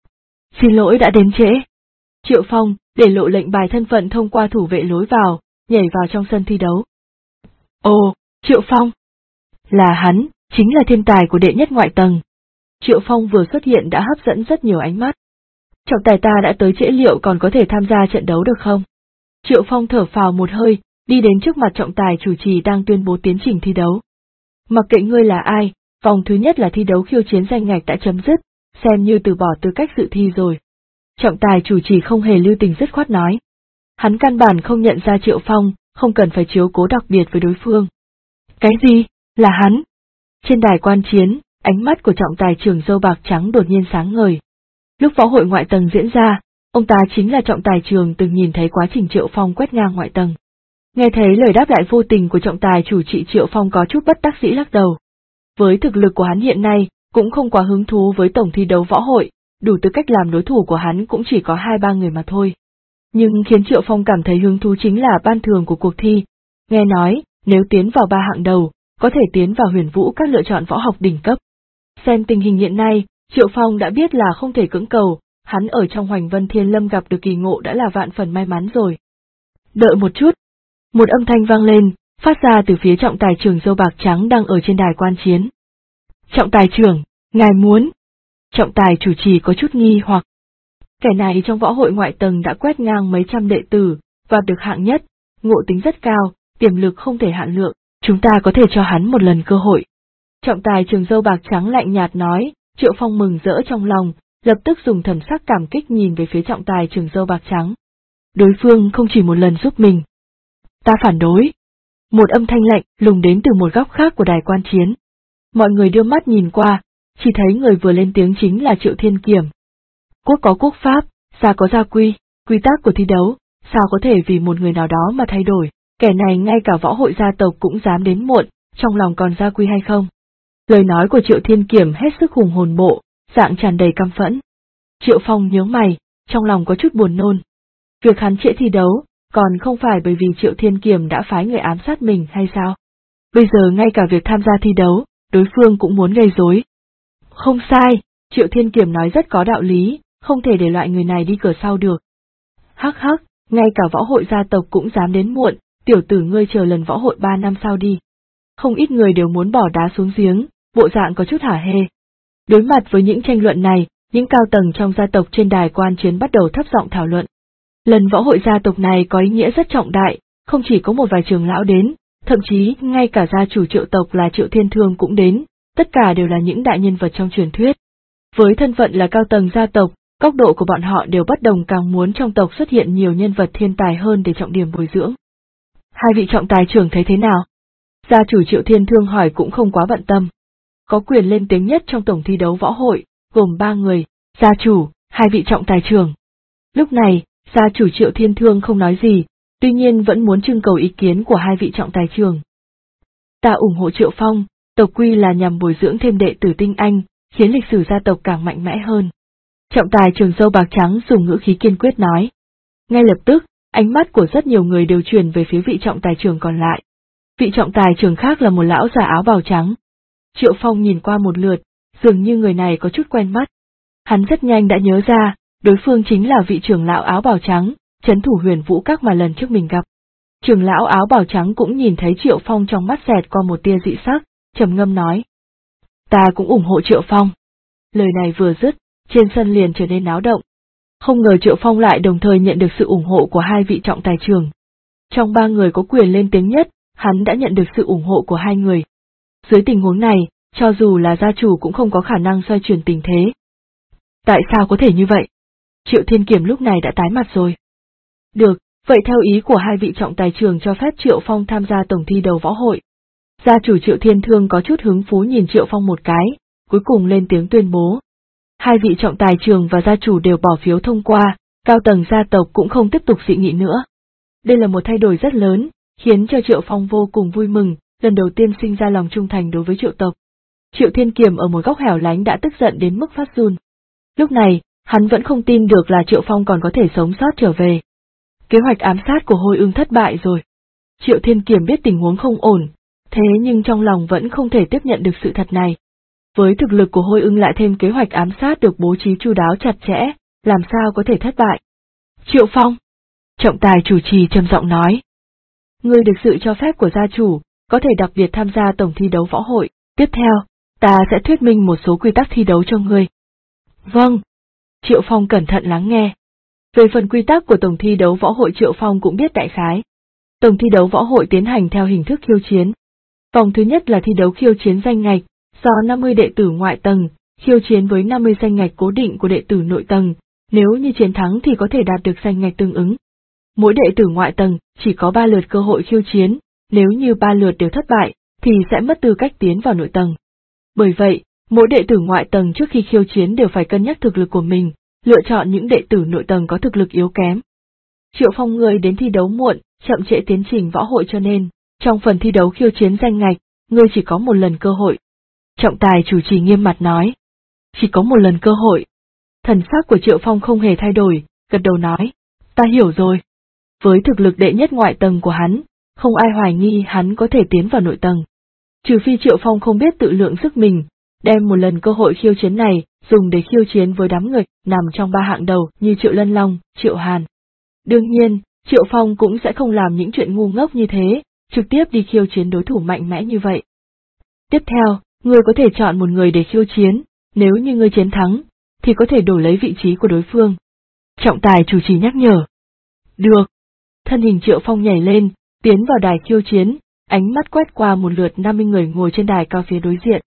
Xin lỗi đã đến trễ. Triệu Phong, để lộ lệnh bài thân phận thông qua thủ vệ lối vào, nhảy vào trong sân thi đấu. Ồ, Triệu Phong! Là hắn, chính là thiên tài của đệ nhất ngoại tầng. Triệu Phong vừa xuất hiện đã hấp dẫn rất nhiều ánh mắt. Trọng tài ta đã tới trễ, liệu còn có thể tham gia trận đấu được không? Triệu Phong thở phào một hơi, đi đến trước mặt trọng tài chủ trì đang tuyên bố tiến trình thi đấu. Mặc kệ ngươi là ai, vòng thứ nhất là thi đấu khiêu chiến danh ngạch đã chấm dứt, xem như từ bỏ tư cách dự thi rồi. Trọng tài chủ trì không hề lưu tình dứt khoát nói. Hắn căn bản không nhận ra Triệu Phong, không cần phải chiếu cố đặc biệt với đối phương. Cái gì? Là hắn? Trên đài quan chiến, ánh mắt của trọng tài trưởng râu bạc trắng đột nhiên sáng ngời. Lúc võ hội ngoại tầng diễn ra, ông ta chính là trọng tài trường từng nhìn thấy quá trình Triệu Phong quét ngang ngoại tầng. Nghe thấy lời đáp lại vô tình của trọng tài chủ trị, Triệu Phong có chút bất đắc dĩ lắc đầu. Với thực lực của hắn hiện nay, cũng không quá hứng thú với tổng thi đấu võ hội, đủ tư cách làm đối thủ của hắn cũng chỉ có 2-3 người mà thôi. Nhưng khiến Triệu Phong cảm thấy hứng thú chính là ban thưởng của cuộc thi. Nghe nói, nếu tiến vào 3 hạng đầu, có thể tiến vào Huyền Vũ các lựa chọn võ học đỉnh cấp. Xem tình hình hiện nay, Triệu Phong đã biết là không thể cưỡng cầu, hắn ở trong Hoành Vân Thiên Lâm gặp được kỳ ngộ đã là vạn phần may mắn rồi. Đợi một chút. Một âm thanh vang lên, phát ra từ phía trọng tài trưởng râu bạc trắng đang ở trên đài quan chiến. Trọng tài trưởng, ngài muốn. Trọng tài chủ trì có chút nghi hoặc. Kẻ này trong võ hội ngoại tầng đã quét ngang mấy trăm đệ tử, và được hạng nhất, ngộ tính rất cao, tiềm lực không thể hạn lượng, chúng ta có thể cho hắn một lần cơ hội. Trọng tài trường râu bạc trắng lạnh nhạt nói. Triệu Phong mừng rỡ trong lòng, lập tức dùng thần sắc cảm kích nhìn về phía trọng tài trường râu bạc trắng. Đối phương không chỉ một lần giúp mình. Ta phản đối. Một âm thanh lạnh lùng đến từ một góc khác của đài quan chiến. Mọi người đưa mắt nhìn qua, chỉ thấy người vừa lên tiếng chính là Triệu Thiên Kiểm. Quốc có quốc pháp, gia có gia quy, quy tắc của thi đấu, sao có thể vì một người nào đó mà thay đổi, kẻ này ngay cả võ hội gia tộc cũng dám đến muộn, trong lòng còn gia quy hay không? Lời nói của Triệu Thiên Kiểm hết sức hùng hồn bộ, dạng tràn đầy căm phẫn. Triệu Phong nhướng mày, trong lòng có chút buồn nôn. Việc hắn trễ thi đấu, còn không phải bởi vì Triệu Thiên Kiểm đã phái người ám sát mình hay sao? Bây giờ ngay cả việc tham gia thi đấu, đối phương cũng muốn gây rối. Không sai, Triệu Thiên Kiểm nói rất có đạo lý, không thể để loại người này đi cửa sau được. Hắc hắc, ngay cả võ hội gia tộc cũng dám đến muộn, tiểu tử ngươi chờ lần võ hội 3 năm sau đi. Không ít người đều muốn bỏ đá xuống giếng, bộ dạng có chút hả hê. Đối mặt với những tranh luận này, những cao tầng trong gia tộc trên đài quan chiến bắt đầu thấp giọng thảo luận. Lần võ hội gia tộc này có ý nghĩa rất trọng đại, không chỉ có một vài trưởng lão đến, thậm chí ngay cả gia chủ Triệu tộc là Triệu Thiên Thương cũng đến, tất cả đều là những đại nhân vật trong truyền thuyết. Với thân phận là cao tầng gia tộc, góc độ của bọn họ đều bất đồng, càng muốn trong tộc xuất hiện nhiều nhân vật thiên tài hơn để trọng điểm bồi dưỡng. Hai vị trọng tài trưởng thấy thế nào? Gia chủ Triệu Thiên Thương hỏi cũng không quá bận tâm. Có quyền lên tiếng nhất trong tổng thi đấu võ hội, gồm 3 người, gia chủ, 2 vị trọng tài trưởng. Lúc này, gia chủ Triệu Thiên Thương không nói gì, tuy nhiên vẫn muốn trưng cầu ý kiến của 2 vị trọng tài trưởng. Ta ủng hộ Triệu Phong, tộc quy là nhằm bồi dưỡng thêm đệ tử tinh anh, khiến lịch sử gia tộc càng mạnh mẽ hơn. Trọng tài trưởng râu bạc trắng dùng ngữ khí kiên quyết nói. Ngay lập tức, ánh mắt của rất nhiều người đều chuyển về phía vị trọng tài trưởng còn lại. Vị trọng tài trưởng khác là một lão già áo bào trắng. Triệu Phong nhìn qua một lượt, dường như người này có chút quen mắt. Hắn rất nhanh đã nhớ ra, đối phương chính là vị trưởng lão áo bào trắng, trấn thủ Huyền Vũ Các mà lần trước mình gặp. Trưởng lão áo bào trắng cũng nhìn thấy Triệu Phong, trong mắt xẹt qua một tia dị sắc, trầm ngâm nói. Ta cũng ủng hộ Triệu Phong. Lời này vừa dứt, trên sân liền trở nên náo động. Không ngờ Triệu Phong lại đồng thời nhận được sự ủng hộ của 2 vị trọng tài trưởng. Trong 3 người có quyền lên tiếng nhất, hắn đã nhận được sự ủng hộ của 2 người. Dưới tình huống này, cho dù là gia chủ cũng không có khả năng xoay chuyển tình thế. Tại sao có thể như vậy? Triệu Thiên Kiểm lúc này đã tái mặt rồi. Được, vậy theo ý của 2 vị trọng tài trưởng cho phép Triệu Phong tham gia tổng thi đấu võ hội. Gia chủ Triệu Thiên Thương có chút hứng thú nhìn Triệu Phong một cái, cuối cùng lên tiếng tuyên bố. 2 vị trọng tài trưởng và gia chủ đều bỏ phiếu thông qua, cao tầng gia tộc cũng không tiếp tục dị nghị nữa. Đây là một thay đổi rất lớn, khiến cho Triệu Phong vô cùng vui mừng, lần đầu tiên sinh ra lòng trung thành đối với Triệu tộc. Triệu Thiên Kiểm ở một góc hẻo lánh đã tức giận đến mức phát run. Lúc này, hắn vẫn không tin được là Triệu Phong còn có thể sống sót trở về. Kế hoạch ám sát của Hôi Ưng thất bại rồi. Triệu Thiên Kiểm biết tình huống không ổn, thế nhưng trong lòng vẫn không thể tiếp nhận được sự thật này. Với thực lực của Hôi Ưng lại thêm kế hoạch ám sát được bố trí chu đáo chặt chẽ, làm sao có thể thất bại? Triệu Phong! Trọng tài chủ trì trầm giọng nói. Ngươi được sự cho phép của gia chủ, có thể đặc biệt tham gia tổng thi đấu võ hội, tiếp theo, ta sẽ thuyết minh một số quy tắc thi đấu cho ngươi. Vâng. Triệu Phong cẩn thận lắng nghe. Về phần quy tắc của tổng thi đấu võ hội Triệu Phong cũng biết đại khái. Tổng thi đấu võ hội tiến hành theo hình thức khiêu chiến. Vòng thứ nhất là thi đấu khiêu chiến danh ngạch, do 50 đệ tử ngoại tầng, khiêu chiến với 50 danh ngạch cố định của đệ tử nội tầng, nếu như chiến thắng thì có thể đạt được danh ngạch tương ứng. Mỗi đệ tử ngoại tầng chỉ có 3 lượt cơ hội khiêu chiến, nếu như 3 lượt đều thất bại, thì sẽ mất tư cách tiến vào nội tầng. Bởi vậy, mỗi đệ tử ngoại tầng trước khi khiêu chiến đều phải cân nhắc thực lực của mình, lựa chọn những đệ tử nội tầng có thực lực yếu kém. Triệu Phong ngươi đến thi đấu muộn, chậm trễ tiến trình võ hội cho nên, trong phần thi đấu khiêu chiến danh ngạch, ngươi chỉ có một lần cơ hội. Trọng tài chủ trì nghiêm mặt nói. Chỉ có một lần cơ hội. Thần sắc của Triệu Phong không hề thay đổi, gật đầu nói. Ta hiểu rồi. Với thực lực đệ nhất ngoại tầng của hắn, không ai hoài nghi hắn có thể tiến vào nội tầng. Trừ phi Triệu Phong không biết tự lượng sức mình, đem một lần cơ hội khiêu chiến này, dùng để khiêu chiến với đám người nằm trong 3 hạng đầu như Triệu Lân Long, Triệu Hàn. Đương nhiên, Triệu Phong cũng sẽ không làm những chuyện ngu ngốc như thế, trực tiếp đi khiêu chiến đối thủ mạnh mẽ như vậy. Tiếp theo, ngươi có thể chọn một người để khiêu chiến, nếu như ngươi chiến thắng, thì có thể đổi lấy vị trí của đối phương. Trọng tài chủ trì nhắc nhở. Được. Thân hình Triệu Phong nhảy lên, tiến vào đài khiêu chiến, ánh mắt quét qua một lượt 50 người ngồi trên đài cao phía đối diện.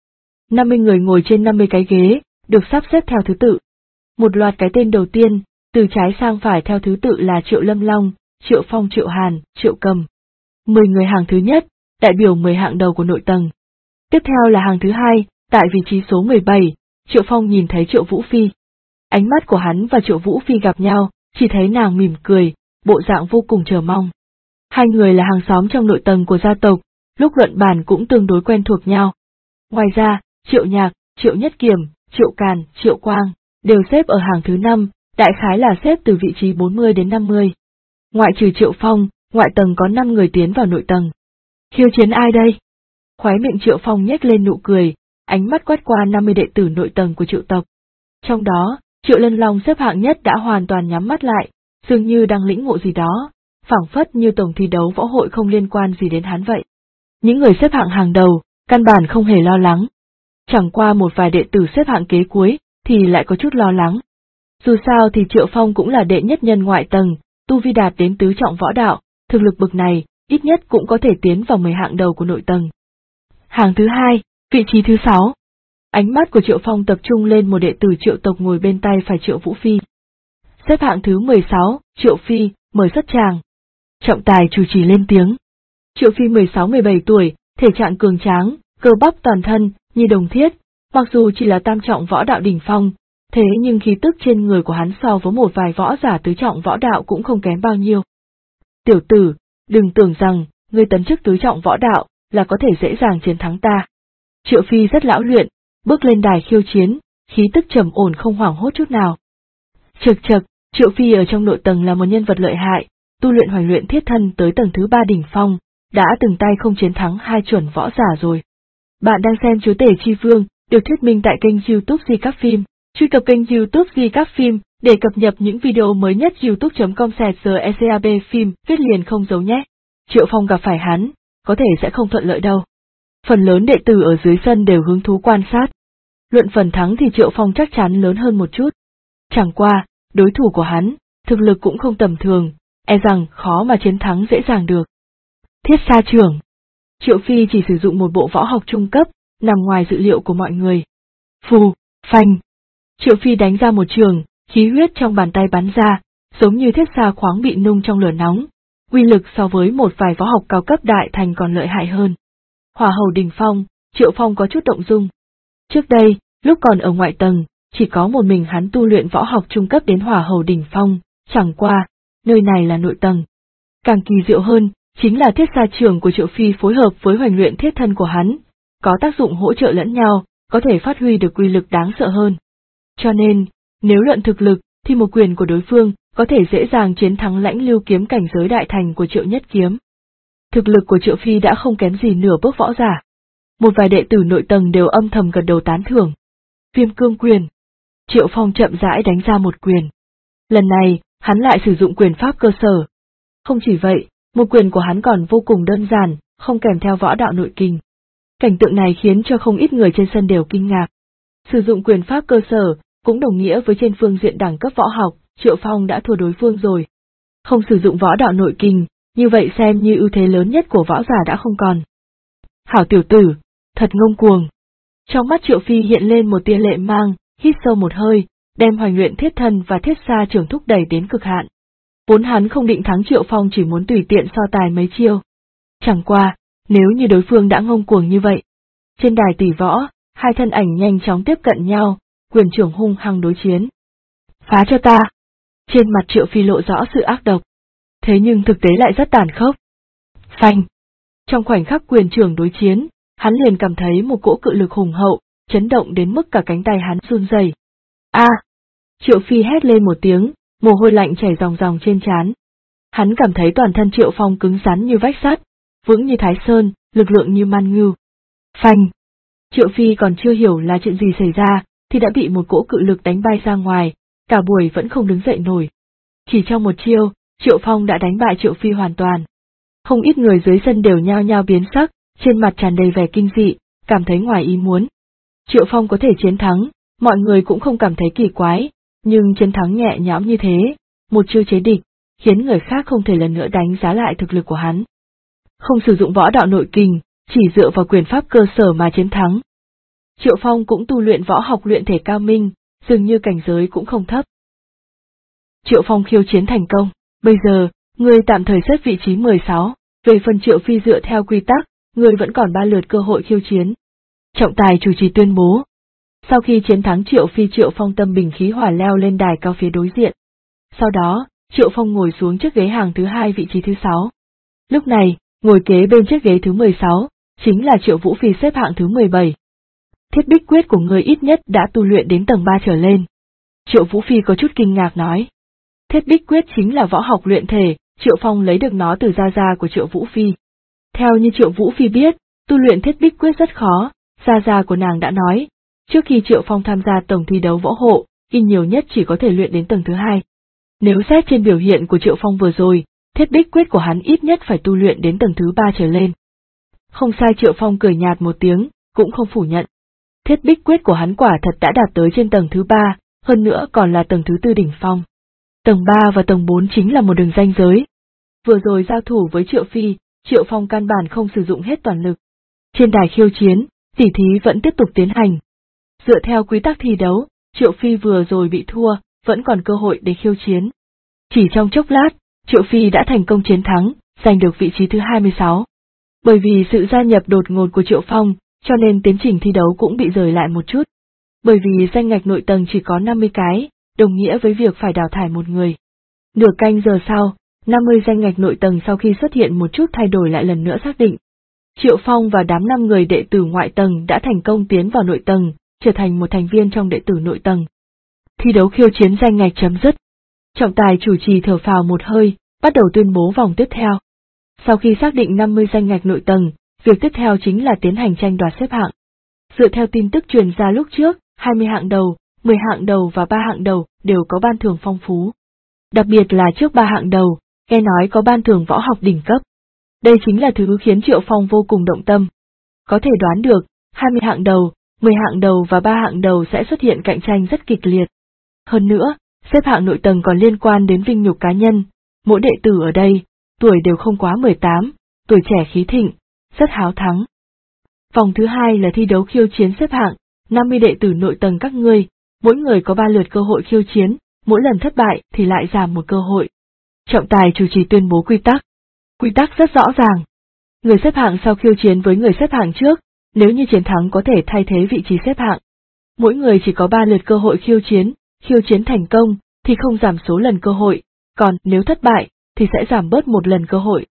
50 người ngồi trên 50 cái ghế, được sắp xếp theo thứ tự. Một loạt cái tên đầu tiên, từ trái sang phải theo thứ tự là Triệu Lâm Long, Triệu Phong, Triệu Hàn, Triệu Cầm. 10 người hàng thứ nhất, đại biểu 10 hạng đầu của nội tầng. Tiếp theo là hàng thứ hai, tại vị trí số 17, Triệu Phong nhìn thấy Triệu Vũ Phi. Ánh mắt của hắn và Triệu Vũ Phi gặp nhau, chỉ thấy nàng mỉm cười, bộ dạng vô cùng chờ mong. Hai người là hàng xóm trong nội tầng của gia tộc, lúc luận bàn cũng tương đối quen thuộc nhau. Ngoài ra, Triệu Nhạc, Triệu Nhất Kiểm, Triệu Càn, Triệu Quang, đều xếp ở hàng thứ 5, đại khái là xếp từ vị trí 40 đến 50. Ngoại trừ Triệu Phong, ngoại tầng có 5 người tiến vào nội tầng. Khiêu chiến ai đây? Khóe miệng Triệu Phong nhếch lên nụ cười, ánh mắt quét qua 50 đệ tử nội tầng của Triệu tộc. Trong đó, Triệu Lân Long xếp hạng nhất đã hoàn toàn nhắm mắt lại, dường như đang lĩnh ngộ gì đó, phảng phất như tổng thi đấu võ hội không liên quan gì đến hắn vậy. Những người xếp hạng hàng đầu, căn bản không hề lo lắng. Chẳng qua một vài đệ tử xếp hạng kế cuối, thì lại có chút lo lắng. Dù sao thì Triệu Phong cũng là đệ nhất nhân ngoại tầng, tu vi đạt đến tứ trọng võ đạo, thực lực bậc này, ít nhất cũng có thể tiến vào 10 hạng đầu của nội tầng. Hàng thứ hai, vị trí thứ 6. Ánh mắt của Triệu Phong tập trung lên một đệ tử Triệu tộc ngồi bên tay phải Triệu Vũ Phi. Xếp hạng thứ 16, Triệu Phi, mời xuất tràng. Trọng tài chủ trì lên tiếng. Triệu Phi 16-17 tuổi, thể trạng cường tráng, cơ bắp toàn thân, như đồng thiết, mặc dù chỉ là tam trọng võ đạo đỉnh phong, thế nhưng khí tức trên người của hắn so với một vài võ giả tứ trọng võ đạo cũng không kém bao nhiêu. Tiểu tử, đừng tưởng rằng, ngươi tấn chức tứ trọng võ đạo, là có thể dễ dàng chiến thắng ta. Triệu Phi rất lão luyện, bước lên đài khiêu chiến, khí tức trầm ổn không hoảng hốt chút nào. Chực, Triệu Phi ở trong nội tầng là một nhân vật lợi hại, tu luyện hoành luyện thiết thân tới tầng thứ 3 đỉnh phong, đã từng tay không chiến thắng 2 chuẩn võ giả rồi. Bạn đang xem Chúa Tể Chi Vương, được thuyết minh tại kênh YouTube Di Các Phim. Truy cập kênh YouTube Di Các Phim để cập nhật những video mới nhất youtube.com/secab phim, viết liền không giấu nhé. Triệu Phong gặp phải hắn, có thể sẽ không thuận lợi đâu. Phần lớn đệ tử ở dưới sân đều hứng thú quan sát. Luận phần thắng thì Triệu Phong chắc chắn lớn hơn một chút. Chẳng qua, đối thủ của hắn, thực lực cũng không tầm thường, e rằng khó mà chiến thắng dễ dàng được. Thiết Sa Trưởng. Triệu Phi chỉ sử dụng một bộ võ học trung cấp, nằm ngoài dự liệu của mọi người. Phù, phanh. Triệu Phi đánh ra một trường, khí huyết trong bàn tay bắn ra, giống như thiết sa khoáng bị nung trong lửa nóng. Uy lực so với một vài võ học cao cấp đại thành còn lợi hại hơn. Hỏa hầu đỉnh phong, Triệu Phong có chút động dung. Trước đây, lúc còn ở ngoại tầng, chỉ có một mình hắn tu luyện võ học trung cấp đến hỏa hầu đỉnh phong, chẳng qua, nơi này là nội tầng. Càng kỳ diệu hơn, chính là thiết sa trưởng của Triệu Phi phối hợp với hoành luyện thiết thân của hắn, có tác dụng hỗ trợ lẫn nhau, có thể phát huy được uy lực đáng sợ hơn. Cho nên, nếu luận thực lực, thì một quyền của đối phương có thể dễ dàng chiến thắng lãnh lưu kiếm cảnh giới đại thành của Triệu Nhất Kiếm. Thực lực của Triệu Phi đã không kém gì nửa bước võ giả. Một vài đệ tử nội tầng đều âm thầm gật đầu tán thưởng. Viêm cương quyền. Triệu Phong chậm rãi đánh ra một quyền. Lần này, hắn lại sử dụng quyền pháp cơ sở. Không chỉ vậy, một quyền của hắn còn vô cùng đơn giản, không kèm theo võ đạo nội kình. Cảnh tượng này khiến cho không ít người trên sân đều kinh ngạc. Sử dụng quyền pháp cơ sở, cũng đồng nghĩa với trên phương diện đẳng cấp võ học, Triệu Phong đã thua đối phương rồi. Không sử dụng võ đạo nội kình, như vậy xem như ưu thế lớn nhất của võ giả đã không còn. Hảo tiểu tử, thật ngông cuồng. Trong mắt Triệu Phi hiện lên một tia lệ mang, hít sâu một hơi, đem hoành luyện thiết thân và thiết sa trưởng thúc đẩy đến cực hạn. Vốn hắn không định thắng Triệu Phong, chỉ muốn tùy tiện so tài mấy chiêu. Chẳng qua, nếu như đối phương đã ngông cuồng như vậy. Trên đài tỷ võ, hai thân ảnh nhanh chóng tiếp cận nhau, quyền trưởng hung hăng đối chiến. Phá cho ta! Trên mặt Triệu Phi lộ rõ sự ác độc. Thế nhưng thực tế lại rất tàn khốc. Phanh! Trong khoảnh khắc quyền trưởng đối chiến, hắn liền cảm thấy một cỗ cự lực hùng hậu, chấn động đến mức cả cánh tay hắn run rẩy. A! Triệu Phi hét lên một tiếng, mồ hôi lạnh chảy ròng ròng trên trán. Hắn cảm thấy toàn thân Triệu Phong cứng rắn như vách sắt, vững như Thái Sơn, lực lượng như man ngưu. Phanh! Triệu Phi còn chưa hiểu là chuyện gì xảy ra, thì đã bị một cỗ cự lực đánh bay ra ngoài, cả buổi vẫn không đứng dậy nổi. Chỉ trong một chiêu, Triệu Phong đã đánh bại Triệu Phi hoàn toàn. Không ít người dưới sân đều nhao nhao biến sắc, trên mặt tràn đầy vẻ kinh dị, cảm thấy ngoài ý muốn. Triệu Phong có thể chiến thắng, mọi người cũng không cảm thấy kỳ quái, nhưng chiến thắng nhẹ nhõm như thế, một chiêu chế địch, khiến người khác không thể lần nữa đánh giá lại thực lực của hắn. Không sử dụng võ đạo nội kình, chỉ dựa vào quyền pháp cơ sở mà chiến thắng. Triệu Phong cũng tu luyện võ học luyện thể cao minh, dường như cảnh giới cũng không thấp. Triệu Phong khiêu chiến thành công, bây giờ, ngươi tạm thời xếp vị trí 16, về phần Triệu Phi dựa theo quy tắc, ngươi vẫn còn 3 lượt cơ hội khiêu chiến. Trọng tài chủ trì tuyên bố. Sau khi chiến thắng Triệu Phi, Triệu Phong tâm bình khí hòa leo lên đài cao phía đối diện. Sau đó, Triệu Phong ngồi xuống chiếc ghế hàng thứ 2 vị trí thứ 6. Lúc này, ngồi kế bên chiếc ghế thứ 16, chính là Triệu Vũ Phi xếp hạng thứ 17. Thiết bích quyết của ngươi ít nhất đã tu luyện đến tầng 3 trở lên. Triệu Vũ Phi có chút kinh ngạc nói. Thiết bích quyết chính là võ học luyện thể, Triệu Phong lấy được nó từ gia gia của Triệu Vũ Phi. Theo như Triệu Vũ Phi biết, tu luyện thiết bích quyết rất khó, gia gia của nàng đã nói. Trước khi Triệu Phong tham gia tổng thi đấu võ hộ, y nhiều nhất chỉ có thể luyện đến tầng thứ 2. Nếu xét trên biểu hiện của Triệu Phong vừa rồi, thiết bích quyết của hắn ít nhất phải tu luyện đến tầng thứ 3 trở lên. Không sai, Triệu Phong cười nhạt một tiếng, cũng không phủ nhận. Thiết bích quyết của hắn quả thật đã đạt tới trên tầng thứ 3, hơn nữa còn là tầng thứ 4 đỉnh phong. Tầng 3 và tầng 4 chính là một đường ranh giới. Vừa rồi giao thủ với Triệu Phi, Triệu Phong căn bản không sử dụng hết toàn lực. Trên đài khiêu chiến, tỉ thí vẫn tiếp tục tiến hành. Dựa theo quy tắc thi đấu, Triệu Phi vừa rồi bị thua, vẫn còn cơ hội để khiêu chiến. Chỉ trong chốc lát, Triệu Phi đã thành công chiến thắng, giành được vị trí thứ 26. Bởi vì sự gia nhập đột ngột của Triệu Phong, cho nên tiến trình thi đấu cũng bị rời lại một chút. Bởi vì danh ngạch nội tầng chỉ có 50 cái, đồng nghĩa với việc phải đào thải một người. Nửa canh giờ sau, 50 danh ngạch nội tầng sau khi xuất hiện một chút thay đổi lại lần nữa xác định. Triệu Phong và đám 5 người đệ tử ngoại tầng đã thành công tiến vào nội tầng, trở thành một thành viên trong đệ tử nội tầng. Thi đấu khiêu chiến danh ngạch chấm dứt. Trọng tài chủ trì thở phào một hơi, bắt đầu tuyên bố vòng tiếp theo. Sau khi xác định 50 danh ngạch nội tầng, việc tiếp theo chính là tiến hành tranh đoạt xếp hạng. Dựa theo tin tức truyền ra lúc trước, 20 hạng đầu, 10 hạng đầu và 3 hạng đầu đều có ban thưởng phong phú. Đặc biệt là trước 3 hạng đầu, nghe nói có ban thưởng võ học đỉnh cấp. Đây chính là thứ khiến Triệu Phong vô cùng động tâm. Có thể đoán được, 20 hạng đầu, 10 hạng đầu và 3 hạng đầu sẽ xuất hiện cạnh tranh rất kịch liệt. Hơn nữa, xếp hạng nội tầng còn liên quan đến vinh nhục cá nhân, mỗi đệ tử ở đây, tuổi đều không quá 18, tuổi trẻ khí thịnh, rất háo thắng. Vòng thứ 2 là thi đấu khiêu chiến xếp hạng, 50 đệ tử nội tầng các ngươi, mỗi người có 3 lượt cơ hội khiêu chiến, mỗi lần thất bại thì lại giảm một cơ hội. Trọng tài chủ trì tuyên bố quy tắc. Quy tắc rất rõ ràng. Người xếp hạng sau khiêu chiến với người xếp hạng trước, nếu như chiến thắng có thể thay thế vị trí xếp hạng. Mỗi người chỉ có 3 lượt cơ hội khiêu chiến thành công thì không giảm số lần cơ hội, còn nếu thất bại thì sẽ giảm bớt một lần cơ hội.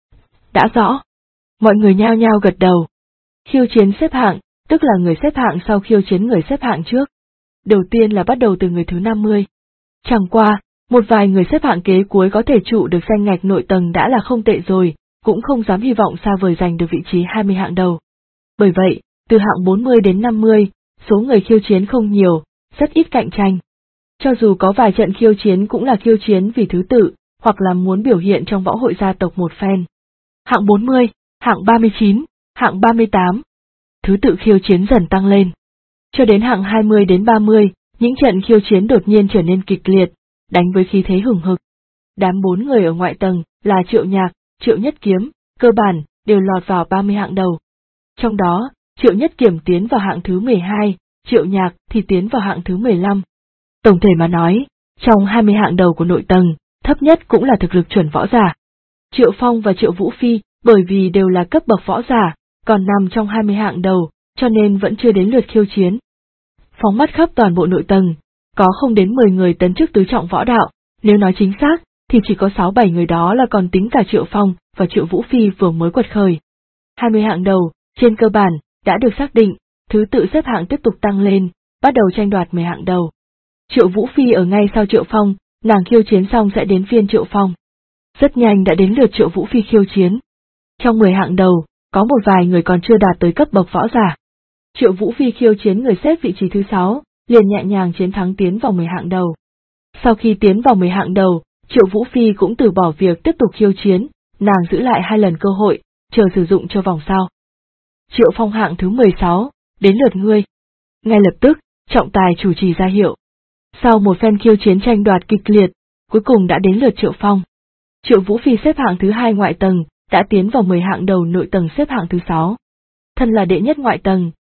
Đã rõ. Mọi người nhao nhao gật đầu. Khiêu chiến xếp hạng, tức là người xếp hạng sau khiêu chiến người xếp hạng trước. Đầu tiên là bắt đầu từ người thứ 50. Chẳng qua, một vài người xếp hạng kế cuối có thể trụ được danh ngạch nội tầng đã là không tệ rồi, cũng không dám hy vọng xa vời giành được vị trí 20 hạng đầu. Bởi vậy, từ hạng 40 đến 50, số người khiêu chiến không nhiều, rất ít cạnh tranh. Cho dù có vài trận khiêu chiến cũng là khiêu chiến vì thứ tự, hoặc là muốn biểu hiện trong võ hội gia tộc một phen. Hạng 40, hạng 39, hạng 38. Thứ tự khiêu chiến dần tăng lên. Cho đến hạng 20 đến 30, những trận khiêu chiến đột nhiên trở nên kịch liệt, đánh với khí thế hừng hực. Đám 4 người ở ngoại tầng là Triệu Nhạc, Triệu Nhất Kiếm, cơ bản đều lọt vào 30 hạng đầu. Trong đó, Triệu Nhất Kiếm tiến vào hạng thứ 12, Triệu Nhạc thì tiến vào hạng thứ 15. Tổng thể mà nói, trong 20 hạng đầu của nội tầng, thấp nhất cũng là thực lực chuẩn võ giả. Triệu Phong và Triệu Vũ Phi, bởi vì đều là cấp bậc võ giả, còn nằm trong 20 hạng đầu, cho nên vẫn chưa đến lượt khiêu chiến. Phóng mắt khắp toàn bộ nội tầng, có không đến 10 người tấn chức tứ trọng võ đạo, nếu nói chính xác, thì chỉ có 6-7 người, đó là còn tính cả Triệu Phong và Triệu Vũ Phi vừa mới quật khởi. 20 hạng đầu, trên cơ bản, đã được xác định, thứ tự xếp hạng tiếp tục tăng lên, bắt đầu tranh đoạt 10 hạng đầu. Triệu Vũ Phi ở ngay sau Triệu Phong, nàng khiêu chiến xong sẽ đến phiên Triệu Phong. Rất nhanh đã đến lượt Triệu Vũ Phi khiêu chiến. Trong 10 hạng đầu, có một vài người còn chưa đạt tới cấp bậc võ giả. Triệu Vũ Phi khiêu chiến người xếp vị trí thứ 6, liền nhẹ nhàng chiến thắng tiến vào 10 hạng đầu. Sau khi tiến vào 10 hạng đầu, Triệu Vũ Phi cũng từ bỏ việc tiếp tục khiêu chiến, nàng giữ lại 2 lần cơ hội, chờ sử dụng cho vòng sau. Triệu Phong hạng thứ 16, đến lượt ngươi. Ngay lập tức, trọng tài chủ trì ra hiệu. Sau một phen khiêu chiến tranh đoạt kịch liệt, cuối cùng đã đến lượt Triệu Phong. Triệu Vũ Phi xếp hạng thứ 2 ngoại tầng, đã tiến vào 10 hạng đầu nội tầng xếp hạng thứ 6. Thân là đệ nhất ngoại tầng,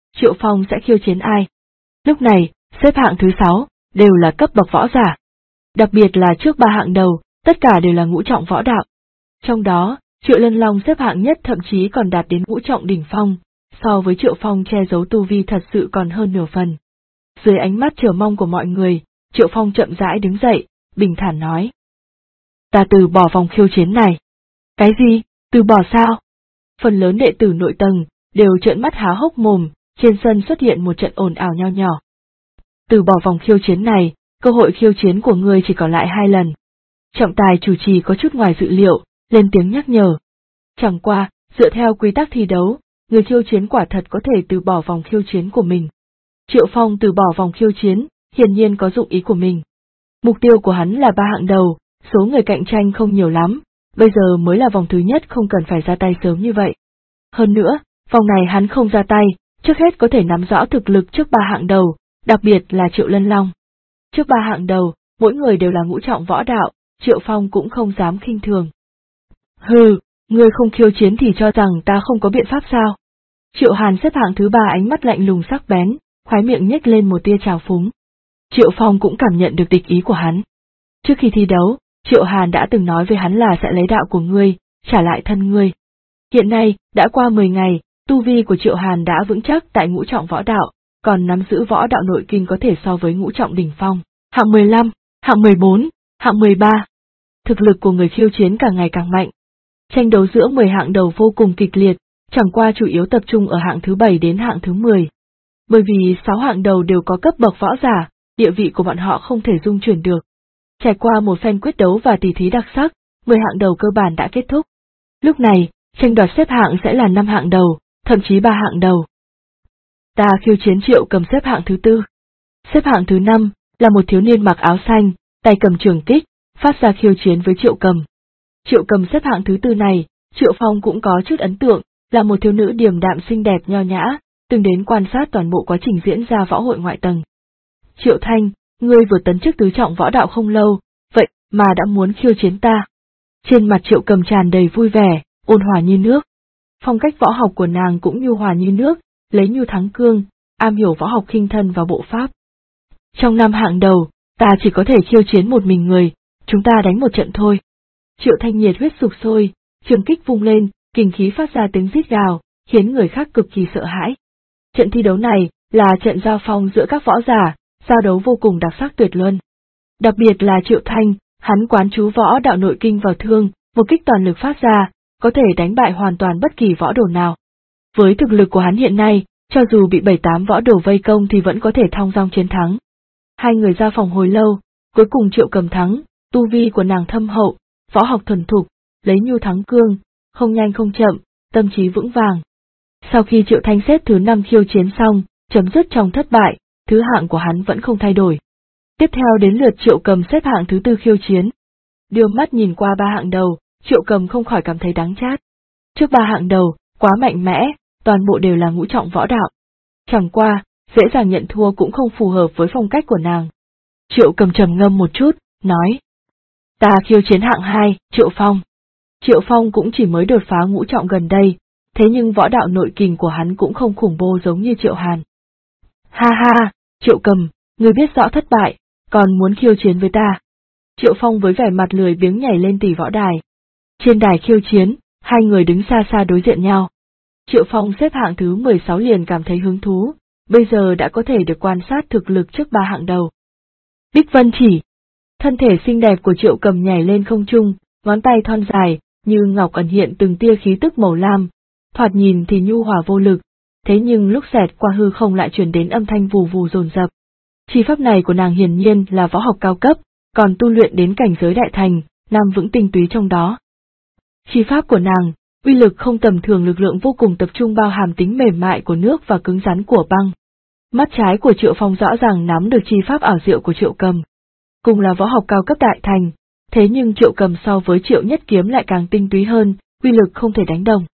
Triệu Phong sẽ khiêu chiến ai. Lúc này, xếp hạng thứ 6, đều là cấp bậc võ giả. Đặc biệt là trước 3 hạng đầu, tất cả đều là ngũ trọng võ đạo. Trong đó, Triệu Lân Long xếp hạng nhất thậm chí còn đạt đến ngũ trọng đỉnh phong, so với Triệu Phong che giấu tu vi thật sự còn hơn nửa phần. Dưới ánh mắt chờ mong của mọi người, Triệu Phong chậm rãi đứng dậy, bình thản nói. Ta từ bỏ vòng khiêu chiến này. Cái gì, từ bỏ sao? Phần lớn đệ tử nội tầng, đều trợn mắt há hốc mồm, trên sân xuất hiện một trận ồn ào nho nhỏ. Từ bỏ vòng khiêu chiến này, cơ hội khiêu chiến của ngươi chỉ còn lại 2 lần. Trọng tài chủ trì có chút ngoài dự liệu, lên tiếng nhắc nhở. Chẳng qua, dựa theo quy tắc thi đấu, người khiêu chiến quả thật có thể từ bỏ vòng khiêu chiến của mình. Triệu Phong từ bỏ vòng khiêu chiến, hiển nhiên có dụng ý của mình. Mục tiêu của hắn là 3 hạng đầu, số người cạnh tranh không nhiều lắm, bây giờ mới là vòng thứ nhất không cần phải ra tay sớm như vậy. Hơn nữa, vòng này hắn không ra tay, trước hết có thể nắm rõ thực lực trước 3 hạng đầu, đặc biệt là Triệu Lân Long. Trước 3 hạng đầu, mỗi người đều là ngũ trọng võ đạo, Triệu Phong cũng không dám khinh thường. Hừ, ngươi không khiêu chiến thì cho rằng ta không có biện pháp sao? Triệu Hàn xếp hạng thứ 3 ánh mắt lạnh lùng sắc bén, khóe miệng nhếch lên một tia trào phúng. Triệu Phong cũng cảm nhận được địch ý của hắn. Trước khi thi đấu, Triệu Hàn đã từng nói với hắn là sẽ lấy đạo của ngươi, trả lại thân ngươi. Hiện nay, đã qua 10 ngày, tu vi của Triệu Hàn đã vững chắc tại ngũ trọng võ đạo, còn nắm giữ võ đạo nội kinh có thể so với ngũ trọng đỉnh phong, hạng 15, hạng 14, hạng 13. Thực lực của người khiêu chiến càng ngày càng mạnh. Tranh đấu giữa 10 hạng đầu vô cùng kịch liệt, chẳng qua chủ yếu tập trung ở hạng thứ 7 đến hạng thứ 10. Bởi vì 6 hạng đầu đều có cấp bậc võ giả, địa vị của bọn họ không thể dung chuyển được. Trải qua một phen quyết đấu và tỉ thí đặc sắc, 10 hạng đầu cơ bản đã kết thúc. Lúc này, tranh đoạt xếp hạng sẽ là 5 hạng đầu, thậm chí 3 hạng đầu. Ta khiêu chiến Triệu Cầm xếp hạng thứ 4. Xếp hạng thứ 5 là một thiếu niên mặc áo xanh, tay cầm trường kích, phát ra khiêu chiến với Triệu Cầm. Triệu Cầm xếp hạng thứ 4 này, Triệu Phong cũng có chút ấn tượng, là một thiếu nữ điềm đạm xinh đẹp nho nhã, từng đến quan sát toàn bộ quá trình diễn ra võ hội ngoại tầng. Triệu Thanh, ngươi vừa tấn chức tứ trọng võ đạo không lâu, vậy mà đã muốn khiêu chiến ta. Trên mặt Triệu Cầm tràn đầy vui vẻ, ôn hòa như nước. Phong cách võ học của nàng cũng nhu hòa như nước, lấy nhu thắng cương, am hiểu võ học khinh thân và bộ pháp. Trong 5 hạng đầu, ta chỉ có thể khiêu chiến một mình người, chúng ta đánh một trận thôi. Triệu Thanh nhiệt huyết sục sôi, trường kích vung lên, kình khí phát ra tiếng rít gào, khiến người khác cực kỳ sợ hãi. Trận thi đấu này là trận giao phong giữa các võ giả, giao đấu vô cùng đặc sắc tuyệt luân. Đặc biệt là Triệu Thanh, hắn quán chú võ đạo nội kinh vào thương, một kích toàn lực phát ra, có thể đánh bại hoàn toàn bất kỳ võ đồ nào. Với thực lực của hắn hiện nay, cho dù bị 7-8 võ đồ vây công thì vẫn có thể thong dong chiến thắng. Hai người giao phòng hồi lâu, cuối cùng Triệu Cầm thắng, tu vi của nàng thâm hậu, võ học thuần thục, lấy nhu thắng cương, không nhanh không chậm, tâm trí vững vàng. Sau khi Triệu Thanh xếp thứ 5 khiêu chiến xong, chấm dứt trong thất bại, thứ hạng của hắn vẫn không thay đổi. Tiếp theo đến lượt Triệu Cầm xếp hạng thứ 4 khiêu chiến. Đưa mắt nhìn qua 3 hạng đầu, Triệu Cầm không khỏi cảm thấy đắng chát. Trước 3 hạng đầu, quá mạnh mẽ, toàn bộ đều là ngũ trọng võ đạo. Chẳng qua, dễ dàng nhận thua cũng không phù hợp với phong cách của nàng. Triệu Cầm trầm ngâm một chút, nói. Ta khiêu chiến hạng 2, Triệu Phong. Triệu Phong cũng chỉ mới đột phá ngũ trọng gần đây, thế nhưng võ đạo nội kình của hắn cũng không khủng bố giống như Triệu Hàn. Ha ha, Triệu Cầm, ngươi biết rõ thất bại, còn muốn khiêu chiến với ta. Triệu Phong với vẻ mặt lười biếng nhảy lên tỷ võ đài. Trên đài khiêu chiến, hai người đứng xa xa đối diện nhau. Triệu Phong xếp hạng thứ 16 liền cảm thấy hứng thú, bây giờ đã có thể được quan sát thực lực trước 3 hạng đầu. Bích Vân Chỉ. Thân thể xinh đẹp của Triệu Cầm nhảy lên không trung, ngón tay thon dài, như ngọc ẩn hiện từng tia khí tức màu lam, thoạt nhìn thì nhu hòa vô lực, thế nhưng lúc xẹt qua hư không lại truyền đến âm thanh vù vù dồn dập. Chi pháp này của nàng hiển nhiên là võ học cao cấp, còn tu luyện đến cảnh giới đại thành, nằm vững tinh túy trong đó. Chi pháp của nàng, uy lực không tầm thường, lực lượng vô cùng tập trung bao hàm tính mềm mại của nước và cứng rắn của băng. Mắt trái của Triệu Phong rõ ràng nắm được chi pháp ảo diệu của Triệu Cầm. Cùng là võ học cao cấp đại thành, thế nhưng Triệu Cầm so với Triệu Nhất Kiếm lại càng tinh túy hơn, uy lực không thể đánh đồng.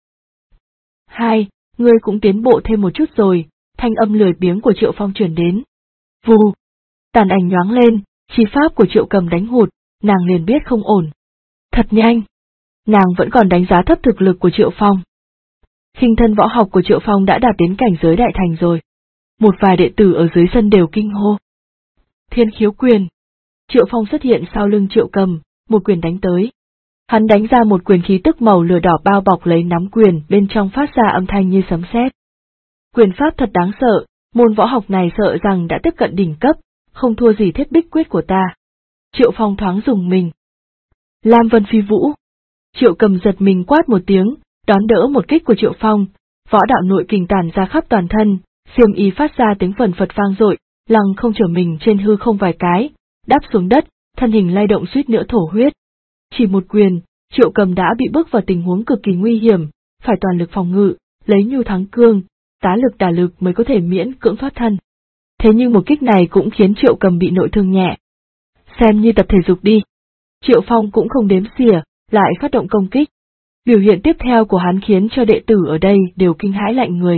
Hai, ngươi cũng tiến bộ thêm một chút rồi, thanh âm lười biếng của Triệu Phong truyền đến. Vù, tàn ảnh nhoáng lên, chi pháp của Triệu Cầm đánh hụt, nàng liền biết không ổn. Thật nhanh, nàng vẫn còn đánh giá thấp thực lực của Triệu Phong. Khinh thân võ học của Triệu Phong đã đạt đến cảnh giới đại thành rồi. Một vài đệ tử ở dưới sân đều kinh hô. Thiên khiếu quyền. Triệu Phong xuất hiện sau lưng Triệu Cầm, một quyền đánh tới. Hắn đánh ra một quyền khí tức màu lửa đỏ bao bọc lấy nắm quyền, bên trong phát ra âm thanh như sấm sét. Quyền pháp thật đáng sợ, môn võ học này sợ rằng đã tiếp cận đỉnh cấp, không thua gì Thiết Bích Quyết của ta. Triệu Phong thoáng dùng mình. Lam Vân Phi Vũ. Triệu Cầm giật mình quát một tiếng, đón đỡ một kích của Triệu Phong, võ đạo nội kình tản ra khắp toàn thân, xiêm y phát ra tiếng phần phật vang dội, lăng không trở mình trên hư không vài cái, đáp xuống đất, thân hình lay động suýt nữa thổ huyết. Chỉ một quyền, Triệu Cầm đã bị bước vào tình huống cực kỳ nguy hiểm, phải toàn lực phòng ngự, lấy nhu thắng cương, tá lực đả lực mới có thể miễn cưỡng thoát thân. Thế nhưng một kích này cũng khiến Triệu Cầm bị nội thương nhẹ. Xem như tập thể dục đi. Triệu Phong cũng không đếm xỉa, lại phát động công kích. Biểu hiện tiếp theo của hắn khiến cho đệ tử ở đây đều kinh hãi lạnh người.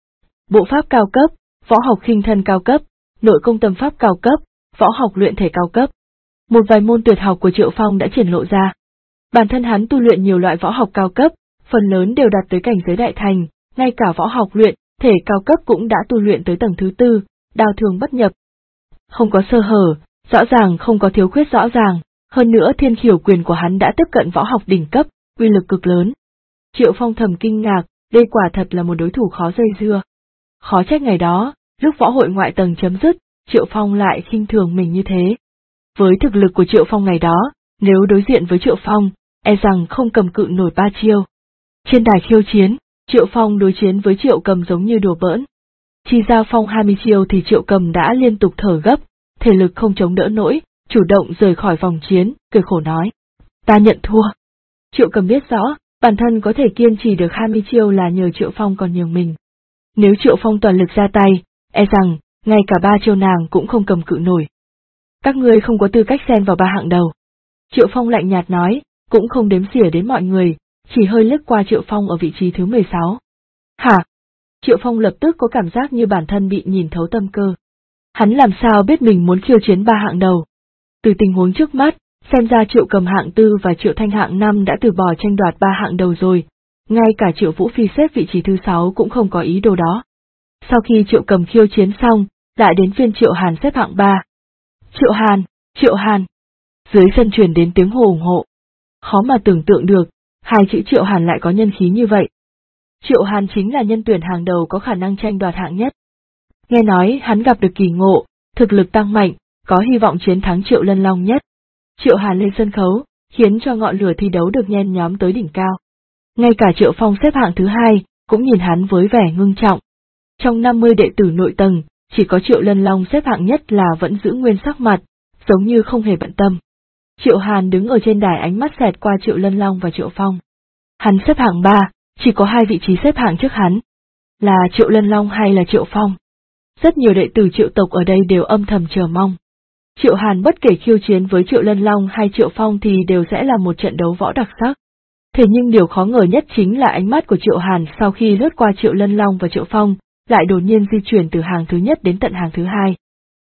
Bộ pháp cao cấp, võ học khinh thân cao cấp, nội công tâm pháp cao cấp, võ học luyện thể cao cấp. Một vài môn tuyệt học của Triệu Phong đã triển lộ ra. Bản thân hắn tu luyện nhiều loại võ học cao cấp, phần lớn đều đạt tới cảnh giới đại thành, ngay cả võ học luyện thể cao cấp cũng đã tu luyện tới tầng thứ 4, đao thường bất nhập. Không có sơ hở, rõ ràng không có thiếu khuyết rõ ràng, hơn nữa thiên khiếu quyền của hắn đã tiếp cận võ học đỉnh cấp, uy lực cực lớn. Triệu Phong thầm kinh ngạc, đây quả thật là một đối thủ khó dây dưa. Khó trách ngày đó, lúc võ hội ngoại tầng chấm dứt, Triệu Phong lại khinh thường mình như thế. Với thực lực của Triệu Phong ngày đó, nếu đối diện với Triệu Phong, e rằng không cầm cự nổi 3 chiêu. Trên đài khiêu chiến, Triệu Phong đối chiến với Triệu Cầm giống như đùa bỡn. Chỉ giao phong 20 chiêu thì Triệu Cầm đã liên tục thở gấp, thể lực không chống đỡ nổi, chủ động rời khỏi vòng chiến, cười khổ nói. Ta nhận thua. Triệu Cầm biết rõ, bản thân có thể kiên trì được 20 chiêu là nhờ Triệu Phong còn nhường mình. Nếu Triệu Phong toàn lực ra tay, e rằng, ngay cả 3 chiêu nàng cũng không cầm cự nổi. Các ngươi không có tư cách xen vào 3 hạng đầu. Triệu Phong lạnh nhạt nói, cũng không đếm xỉa đến mọi người, chỉ hơi lướt qua Triệu Phong ở vị trí thứ 16. Hả? Triệu Phong lập tức có cảm giác như bản thân bị nhìn thấu tâm cơ. Hắn làm sao biết mình muốn khiêu chiến 3 hạng đầu? Từ tình huống trước mắt, xem ra Triệu Cầm hạng 4 và Triệu Thanh hạng 5 đã từ bỏ tranh đoạt 3 hạng đầu rồi, ngay cả Triệu Vũ Phi xếp vị trí thứ 6 cũng không có ý đồ đó. Sau khi Triệu Cầm khiêu chiến xong, lại đến phiên Triệu Hàn xếp hạng 3. Triệu Hàn, Triệu Hàn. Dưới sân truyền đến tiếng hô ủng hộ. Khó mà tưởng tượng được, hai chữ Triệu Hàn lại có nhân khí như vậy. Triệu Hàn chính là nhân tuyển hàng đầu có khả năng tranh đoạt hạng nhất. Nghe nói hắn gặp được kỳ ngộ, thực lực tăng mạnh, có hy vọng chiến thắng Triệu Lân Long nhất. Triệu Hàn lên sân khấu, khiến cho ngọn lửa thi đấu được nhen nhóm tới đỉnh cao. Ngay cả Triệu Phong xếp hạng thứ 2, cũng nhìn hắn với vẻ ngưng trọng. Trong 50 đệ tử nội tầng, chỉ có Triệu Lân Long xếp hạng nhất là vẫn giữ nguyên sắc mặt, giống như không hề bận tâm. Triệu Hàn đứng ở trên đài, ánh mắt xẹt qua Triệu Lân Long và Triệu Phong. Hắn xếp hạng 3, chỉ có 2 vị trí xếp hạng trước hắn. Là Triệu Lân Long hay là Triệu Phong? Rất nhiều đệ tử Triệu tộc ở đây đều âm thầm chờ mong. Triệu Hàn bất kể khiêu chiến với Triệu Lân Long hay Triệu Phong thì đều sẽ là một trận đấu võ đặc sắc. Thế nhưng điều khó ngờ nhất chính là ánh mắt của Triệu Hàn sau khi lướt qua Triệu Lân Long và Triệu Phong, lại đột nhiên di chuyển từ hàng thứ nhất đến tận hàng thứ 2.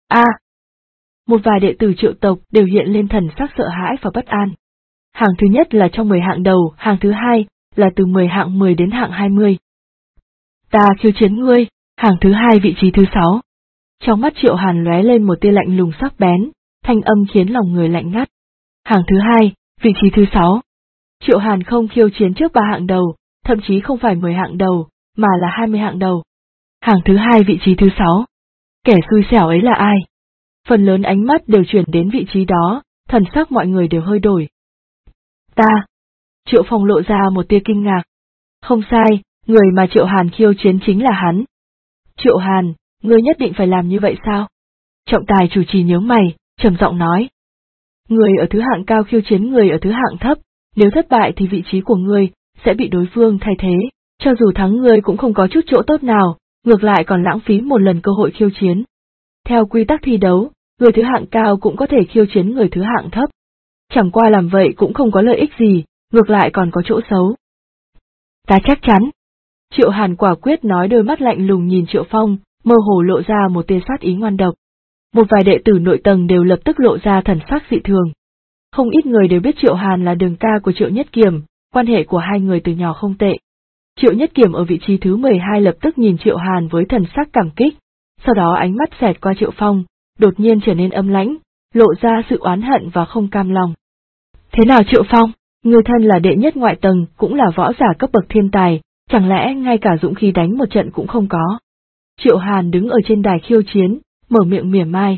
Một vài đệ tử Triệu tộc đều hiện lên thần sắc sợ hãi và bất an. Hàng thứ nhất là trong 10 hạng đầu, hàng thứ 2 là từ 10 hạng 10 đến hạng 20. Ta khiêu chiến ngươi, hàng thứ 2 vị trí thứ 6. Trong mắt Triệu Hàn lóe lên một tia lạnh lùng sắc bén, thanh âm khiến lòng người lạnh ngắt. Hàng thứ 2, vị trí thứ 6. Triệu Hàn không khiêu chiến trước 3 hạng đầu, thậm chí không phải 10 hạng đầu, mà là 20 hạng đầu. Hàng thứ 2 vị trí thứ 6. Kẻ xui xẻo ấy là ai? Phần lớn ánh mắt đều chuyển đến vị trí đó, thần sắc mọi người đều hơi đổi. Ta. Triệu Phong lộ ra một tia kinh ngạc. Không sai, người mà Triệu Hàn khiêu chiến chính là hắn. Triệu Hàn, ngươi nhất định phải làm như vậy sao? Trọng tài chủ trì nhướng mày, trầm giọng nói. Người ở thứ hạng cao khiêu chiến người ở thứ hạng thấp, nếu thất bại thì vị trí của ngươi sẽ bị đối phương thay thế, cho dù thắng ngươi cũng không có chút chỗ tốt nào, ngược lại còn lãng phí một lần cơ hội khiêu chiến. Theo quy tắc thi đấu, người thứ hạng cao cũng có thể khiêu chiến người thứ hạng thấp. Chẳng qua làm vậy cũng không có lợi ích gì, ngược lại còn có chỗ xấu. Ta chắc chắn. Triệu Hàn quả quyết nói, đôi mắt lạnh lùng nhìn Triệu Phong, mơ hồ lộ ra một tia sát ý ngoan độc. Một vài đệ tử nội tầng đều lập tức lộ ra thần sắc dị thường. Không ít người đều biết Triệu Hàn là đường ca của Triệu Nhất Kiểm, quan hệ của hai người từ nhỏ không tệ. Triệu Nhất Kiểm ở vị trí thứ 12 lập tức nhìn Triệu Hàn với thần sắc cảm kích. sau đó ánh mắt xẹt qua Triệu Phong, đột nhiên trở nên âm lãnh, lộ ra sự oán hận và không cam lòng. Thế nào Triệu Phong, người thân là đệ nhất ngoại tầng cũng là võ giả cấp bậc thiên tài, chẳng lẽ ngay cả dũng khí đánh một trận cũng không có? Triệu Hàn đứng ở trên đài khiêu chiến, mở miệng mỉa mai.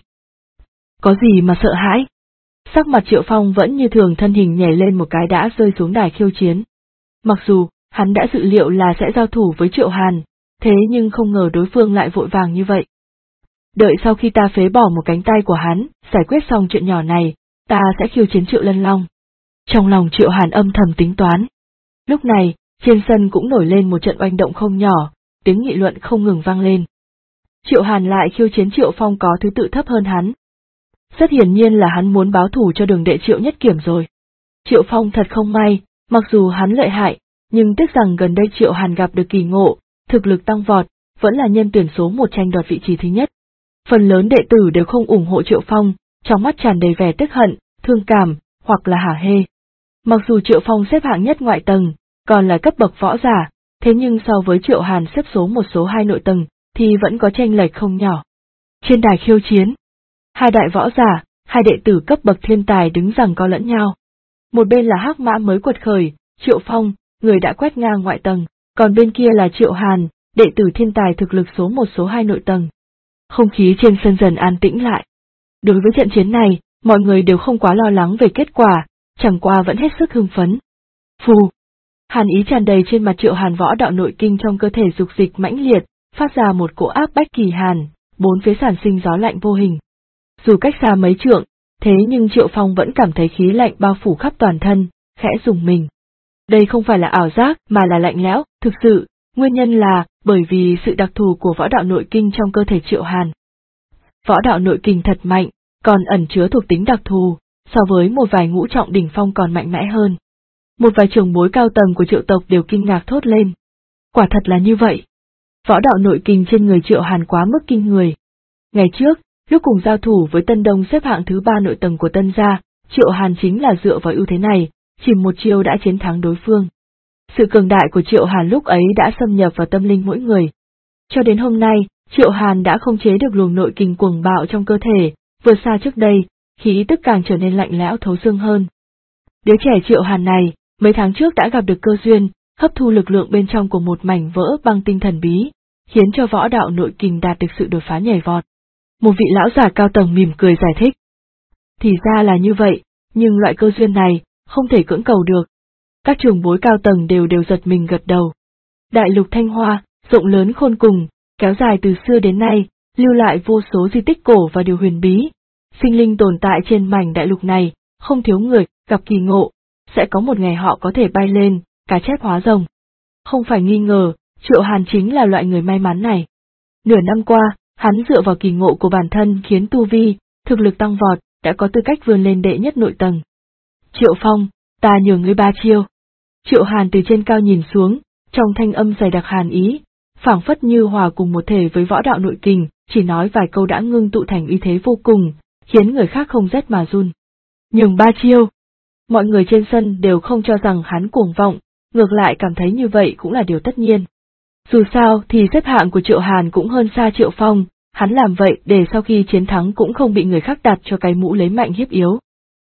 Có gì mà sợ hãi? Sắc mặt Triệu Phong vẫn như thường, thân hình nhảy lên một cái đã rơi xuống đài khiêu chiến. Mặc dù, hắn đã dự liệu là sẽ giao thủ với Triệu Hàn, thế nhưng không ngờ đối phương lại vội vàng như vậy. Đợi sau khi ta phế bỏ một cánh tay của hắn, giải quyết xong chuyện nhỏ này, ta sẽ khiêu chiến Triệu Lân Long. Trong lòng Triệu Hàn âm thầm tính toán. Lúc này, trên sân cũng nổi lên một trận oanh động không nhỏ, tiếng nghị luận không ngừng vang lên. Triệu Hàn lại khiêu chiến Triệu Phong có thứ tự thấp hơn hắn. Rất hiển nhiên là hắn muốn báo thù cho đường đệ Triệu Nhất Kiểm rồi. Triệu Phong thật không may, mặc dù hắn lợi hại, nhưng tiếc rằng gần đây Triệu Hàn gặp được kỳ ngộ, thực lực tăng vọt, vẫn là nhân tuyển số 1 tranh đoạt vị trí thứ nhất. Phần lớn đệ tử đều không ủng hộ Triệu Phong, trong mắt tràn đầy vẻ tức hận, thương cảm, hoặc là hả hê. Mặc dù Triệu Phong xếp hạng nhất ngoại tầng, còn là cấp bậc võ giả, thế nhưng so với Triệu Hàn xếp số 1 số 2 nội tầng, thì vẫn có chênh lệch không nhỏ. Trên đài khiêu chiến, hai đại võ giả, hai đệ tử cấp bậc thiên tài đứng giằng co lẫn nhau. Một bên là Hắc Mã mới quật khởi, Triệu Phong, người đã quét ngang ngoại tầng, còn bên kia là Triệu Hàn, đệ tử thiên tài thực lực số 1 số 2 nội tầng. Không khí trên sân dần an tĩnh lại. Đối với trận chiến này, mọi người đều không quá lo lắng về kết quả, chẳng qua vẫn hết sức hưng phấn. Phù! Hàn ý tràn đầy trên mặt Triệu Hàn, võ đạo nội kinh trong cơ thể dục dịch mãnh liệt, phát ra một cỗ áp bách kỳ hàn, bốn phía sản sinh gió lạnh vô hình. Dù cách xa mấy trượng, thế nhưng Triệu Phong vẫn cảm thấy khí lạnh bao phủ khắp toàn thân, khẽ rùng mình. Đây không phải là ảo giác mà là lạnh lẽo, thực sự, nguyên nhân là bởi vì sự đặc thù của võ đạo nội kinh trong cơ thể Triệu Hàn. Võ đạo nội kinh thật mạnh, còn ẩn chứa thuộc tính đặc thù, so với một vài ngũ trọng đỉnh phong còn mạnh mẽ hơn. Một vài trưởng bối cao tầng của Triệu tộc đều kinh ngạc thốt lên. Quả thật là như vậy. Võ đạo nội kinh trên người Triệu Hàn quá mức kinh người. Ngày trước, lúc cùng giao thủ với Tân Đông xếp hạng thứ 3 nội tầng của Tân gia, Triệu Hàn chính là dựa vào ưu thế này, chỉ một chiêu đã chiến thắng đối phương. Sự cường đại của Triệu Hàn lúc ấy đã xâm nhập vào tâm linh mỗi người. Cho đến hôm nay, Triệu Hàn đã không chế được luồng nội kinh cuồng bạo trong cơ thể, vượt xa trước đây, khí tức càng trở nên lạnh lẽo thấu xương hơn. Đứa trẻ Triệu Hàn này, mấy tháng trước đã gặp được cơ duyên, hấp thu lực lượng bên trong của một mảnh vỡ băng tinh thần bí, khiến cho võ đạo nội kinh đạt được sự đột phá nhảy vọt. Một vị lão giả cao tầng mỉm cười giải thích. Thì ra là như vậy, nhưng loại cơ duyên này, không thể cưỡng cầu được. Các trưởng bối cao tầng đều giật mình gật đầu. Đại lục Thanh Hoa, rộng lớn khôn cùng, kéo dài từ xưa đến nay, lưu lại vô số di tích cổ và điều huyền bí. Sinh linh tồn tại trên mảnh đại lục này, không thiếu người, gặp kỳ ngộ, sẽ có một ngày họ có thể bay lên, cá chép hóa rồng. Không phải nghi ngờ, Triệu Hàn chính là loại người may mắn này. Nửa năm qua, hắn dựa vào kỳ ngộ của bản thân khiến tu vi, thực lực tăng vọt, đã có tư cách vươn lên đệ nhất nội tầng. Triệu Phong, ta nhường ngươi 3 chiêu. Triệu Hàn từ trên cao nhìn xuống, trong thanh âm dày đặc hàn ý, phảng phất như hòa cùng một thể với võ đạo nội kình, chỉ nói vài câu đã ngưng tụ thành uy thế vô cùng, khiến người khác không rét mà run. Nhường 3 chiêu. Mọi người trên sân đều không cho rằng hắn cuồng vọng, ngược lại cảm thấy như vậy cũng là điều tất nhiên. Dù sao thì xếp hạng của Triệu Hàn cũng hơn xa Triệu Phong, hắn làm vậy để sau khi chiến thắng cũng không bị người khác đặt cho cái mũ lấy mạnh hiếp yếu.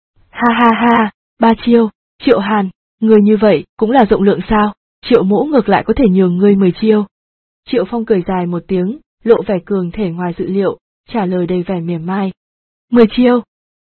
Ha ha ha, 3 chiêu, Triệu Hàn, người như vậy cũng là rộng lượng sao, Triệu mũ ngược lại có thể nhường ngươi 10 chiêu. Triệu Phong cười dài một tiếng, lộ vẻ cường thể ngoài dự liệu, trả lời đầy vẻ mỉa mai. 10 chiêu.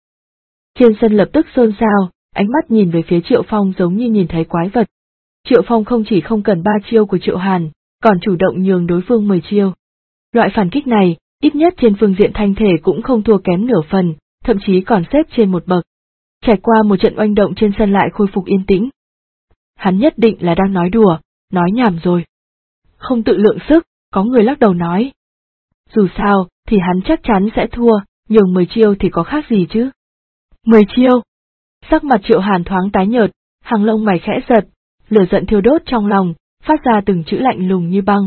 Trên sân lập tức xôn xao, ánh mắt nhìn về phía Triệu Phong giống như nhìn thấy quái vật. Triệu Phong không chỉ không cần 3 chiêu của Triệu Hàn, còn chủ động nhường đối phương 10 chiêu. Loại phản kích này, ít nhất trên phương diện thanh thể cũng không thua kém nửa phần, thậm chí còn xếp trên một bậc. Trải qua một trận oanh động trên sân lại khôi phục yên tĩnh. Hắn nhất định là đang nói đùa, nói nhảm rồi. Không tự lượng sức, có người lắc đầu nói. Dù sao, thì hắn chắc chắn sẽ thua, nhường 10 chiêu thì có khác gì chứ. 10 chiêu. Sắc mặt Triệu Hàn thoáng tái nhợt, hàng lông mày khẽ giật, lửa giận thiêu đốt trong lòng, phát ra từng chữ lạnh lùng như băng.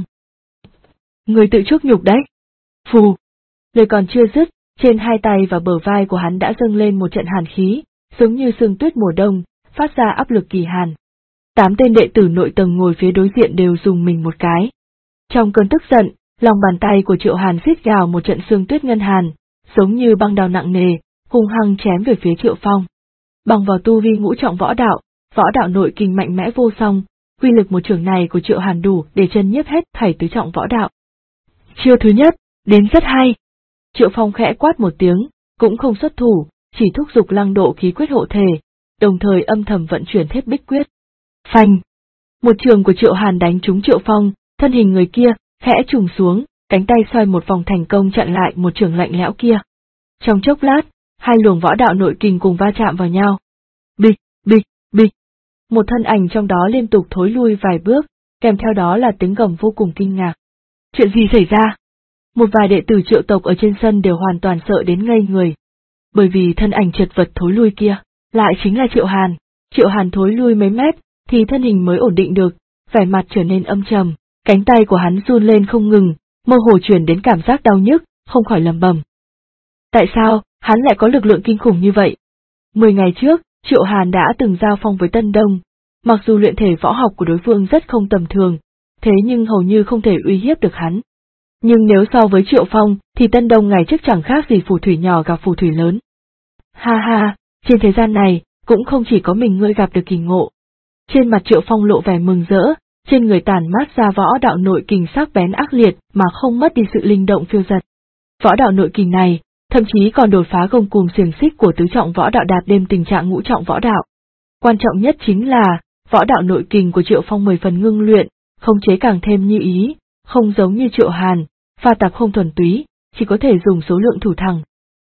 Người tự chuốc nhục đấy. Phù. Lời còn chưa dứt, trên hai tay và bờ vai của hắn đã dâng lên một trận hàn khí, giống như sương tuyết mùa đông, phát ra áp lực kỳ hàn. 8 tên đệ tử nội tầng ngồi phía đối diện đều dùng mình một cái. Trong cơn tức giận, Lòng bàn tay của Triệu Hàn rít gào một trận xương tuyết ngân hàn, giống như băng đao nặng nề, hung hăng chém về phía Triệu Phong. Bằng vào tu vi ngũ trọng võ đạo nội kình mạnh mẽ vô song, uy lực một chưởng này của Triệu Hàn đủ để chân nhiếp hết thảy tứ trọng võ đạo. Chiêu thứ nhất, đến rất hay. Triệu Phong khẽ quát một tiếng, cũng không xuất thủ, chỉ thúc giục lăng độ khí quyết hộ thể, đồng thời âm thầm vận chuyển Thiết Bích quyết. Phanh! Một chưởng của Triệu Hàn đánh trúng Triệu Phong, thân hình người kia khẽ trùng xuống, cánh tay xoay một vòng thành công chặn lại một chưởng lạnh lẽo kia. Trong chốc lát, hai luồng võ đạo nội kình cùng va chạm vào nhau. Bịch, bịch, bịch. Một thân ảnh trong đó liên tục thối lui vài bước, kèm theo đó là tiếng gầm vô cùng kinh ngạc. Chuyện gì xảy ra? Một vài đệ tử Triệu tộc ở trên sân đều hoàn toàn sợ đến ngây người. Bởi vì thân ảnh chật vật thối lui kia, lại chính là Triệu Hàn. Triệu Hàn thối lui mấy mét, thì thân hình mới ổn định được, vẻ mặt trở nên âm trầm, cánh tay của hắn run lên không ngừng, mơ hồ truyền đến cảm giác đau nhức, không khỏi lẩm bẩm. Tại sao, hắn lại có lực lượng kinh khủng như vậy? 10 ngày trước, Triệu Hàn đã từng giao phong với Tân Đông, mặc dù luyện thể võ học của đối phương rất không tầm thường, thế nhưng hầu như không thể uy hiếp được hắn. Nhưng nếu so với Triệu Phong, thì Tân Đông ngày trước chẳng khác gì phù thủy nhỏ gặp phù thủy lớn. Ha ha, trên thế gian này, cũng không chỉ có mình ngươi gặp được kỳ ngộ. Trên mặt Triệu Phong lộ vẻ mừng rỡ, trên người tản mát ra võ đạo nội kình sắc bén ác liệt mà không mất đi sự linh động phiêu dật. Võ đạo nội kình này, thậm chí còn đột phá gông cùm xiềng xích của tứ trọng võ đạo đạt đến tình trạng ngũ trọng võ đạo. Quan trọng nhất chính là, võ đạo nội kình của Triệu Phong 10 phần ngưng luyện, khống chế càng thêm như ý, không giống như Triệu Hàn, pha tạp không thuần túy, chỉ có thể dùng số lượng thủ thẳng.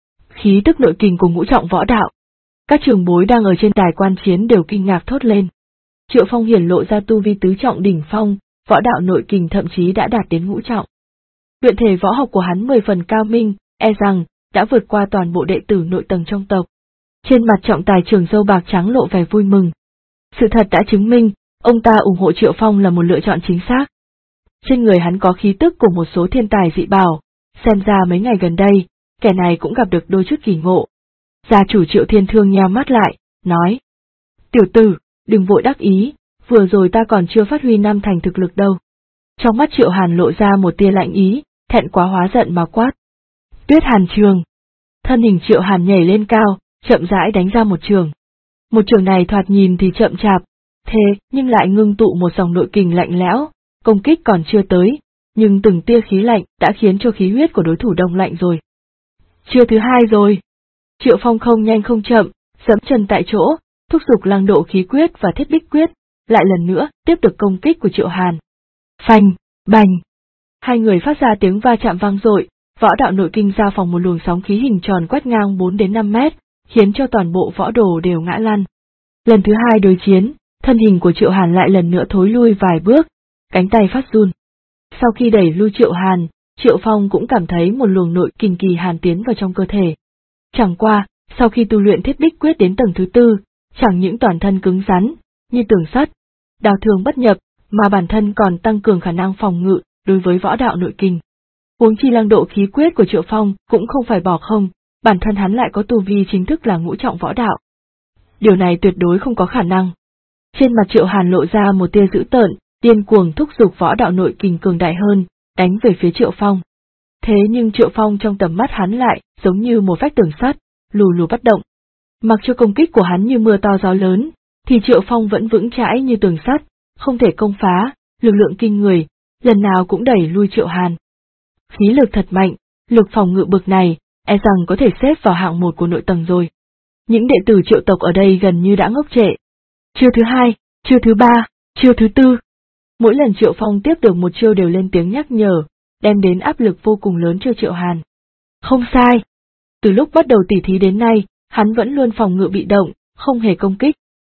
Khí tức nội kình của ngũ trọng võ đạo. Các trưởng bối đang ở trên đài quan chiến đều kinh ngạc thốt lên. Triệu Phong hiển lộ ra tu vi tứ trọng đỉnh phong, võ đạo nội kình thậm chí đã đạt đến ngũ trọng. Luyện thể võ học của hắn 10 phần cao minh, e rằng đã vượt qua toàn bộ đệ tử nội tầng trong tộc. Trên mặt trọng tài trưởng râu bạc trắng lộ vẻ vui mừng. Sự thật đã chứng minh, ông ta ủng hộ Triệu Phong là một lựa chọn chính xác. Trên người hắn có khí tức của một số thiên tài dị bảo, xem ra mấy ngày gần đây, kẻ này cũng gặp được đôi chút kỳ ngộ. Gia chủ Triệu Thiên Thương nheo mắt lại, nói. Tiểu tử, đừng vội đắc ý, vừa rồi ta còn chưa phát huy năm thành thực lực đâu. Trong mắt Triệu Hàn lộ ra một tia lạnh ý, thẹn quá hóa giận mà quát. Tuyết Hàn Trường. Thân hình Triệu Hàn nhảy lên cao, chậm rãi đánh ra một trường. Một trường này thoạt nhìn thì chậm chạp, thế nhưng lại ngưng tụ một dòng nội kình lạnh lẽo, công kích còn chưa tới, nhưng từng tia khí lạnh đã khiến cho khí huyết của đối thủ đông lạnh rồi. Chiêu thứ hai rồi. Triệu Phong không nhanh không chậm, giẫm chân tại chỗ, thúc giục lăng độ khí quyết và thiết bích quyết, lại lần nữa tiếp tục công kích của Triệu Hàn. Phanh, bành. Hai người phát ra tiếng va chạm vang dội, võ đạo nội kinh ra phòng một luồng sóng khí hình tròn quét ngang 4 đến 5 mét, khiến cho toàn bộ võ đồ đều ngã lăn. Lần thứ hai đối chiến, thân hình của Triệu Hàn lại lần nữa thối lui vài bước, cánh tay phát run. Sau khi đẩy lui Triệu Hàn, Triệu Phong cũng cảm thấy một luồng nội kình kỳ hàn tiến vào trong cơ thể. Chẳng qua, sau khi tu luyện thiết bích quyết đến tầng thứ 4, chẳng những toàn thân cứng rắn, như tường sắt, đao thương bất nhập, mà bản thân còn tăng cường khả năng phòng ngự đối với võ đạo nội kình. Huống chi lăng độ khí quyết của Triệu Phong cũng không phải bỏ không, bản thân hắn lại có tu vi chính thức là ngũ trọng võ đạo. Điều này tuyệt đối không có khả năng. Trên mặt Triệu Hàn lộ ra một tia dữ tợn, điên cuồng thúc giục võ đạo nội kình cường đại hơn, đánh về phía Triệu Phong. Thế nhưng Triệu Phong trong tầm mắt hắn lại giống như một vách tường sắt, lù lù bất động. Mặc cho công kích của hắn như mưa to gió lớn, thì Triệu Phong vẫn vững chãi như tường sắt, không thể công phá, lực lượng kinh người, lần nào cũng đẩy lui Triệu Hàn. Khí lực thật mạnh, lực phòng ngự bực này, e rằng có thể xếp vào hạng 1 của nội tầng rồi. Những đệ tử Triệu tộc ở đây gần như đã ngốc trệ. Chiêu thứ 2, chiêu thứ 3, chiêu thứ 4. Mỗi lần Triệu Phong tiếp được một chiêu đều lên tiếng nhắc nhở, đem đến áp lực vô cùng lớn cho Triệu Hàn. Không sai. Từ lúc bắt đầu tỉ thí đến nay, hắn vẫn luôn phòng ngự bị động, không hề công kích.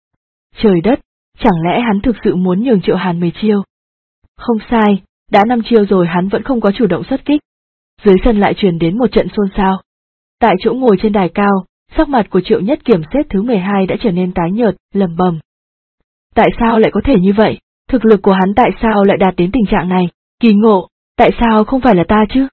Trời đất, chẳng lẽ hắn thực sự muốn nhường Triệu Hàn 10 chiêu? Không sai, đã 5 chiêu rồi hắn vẫn không có chủ động xuất kích. Dưới sân lại truyền đến một trận xôn xao. Tại chỗ ngồi trên đài cao, sắc mặt của Triệu Nhất Kiểm xếp thứ 12 đã trở nên tái nhợt, lẩm bẩm. Tại sao lại có thể như vậy? Thực lực của hắn tại sao lại đạt đến tình trạng này? Kỳ ngộ, tại sao không phải là ta chứ?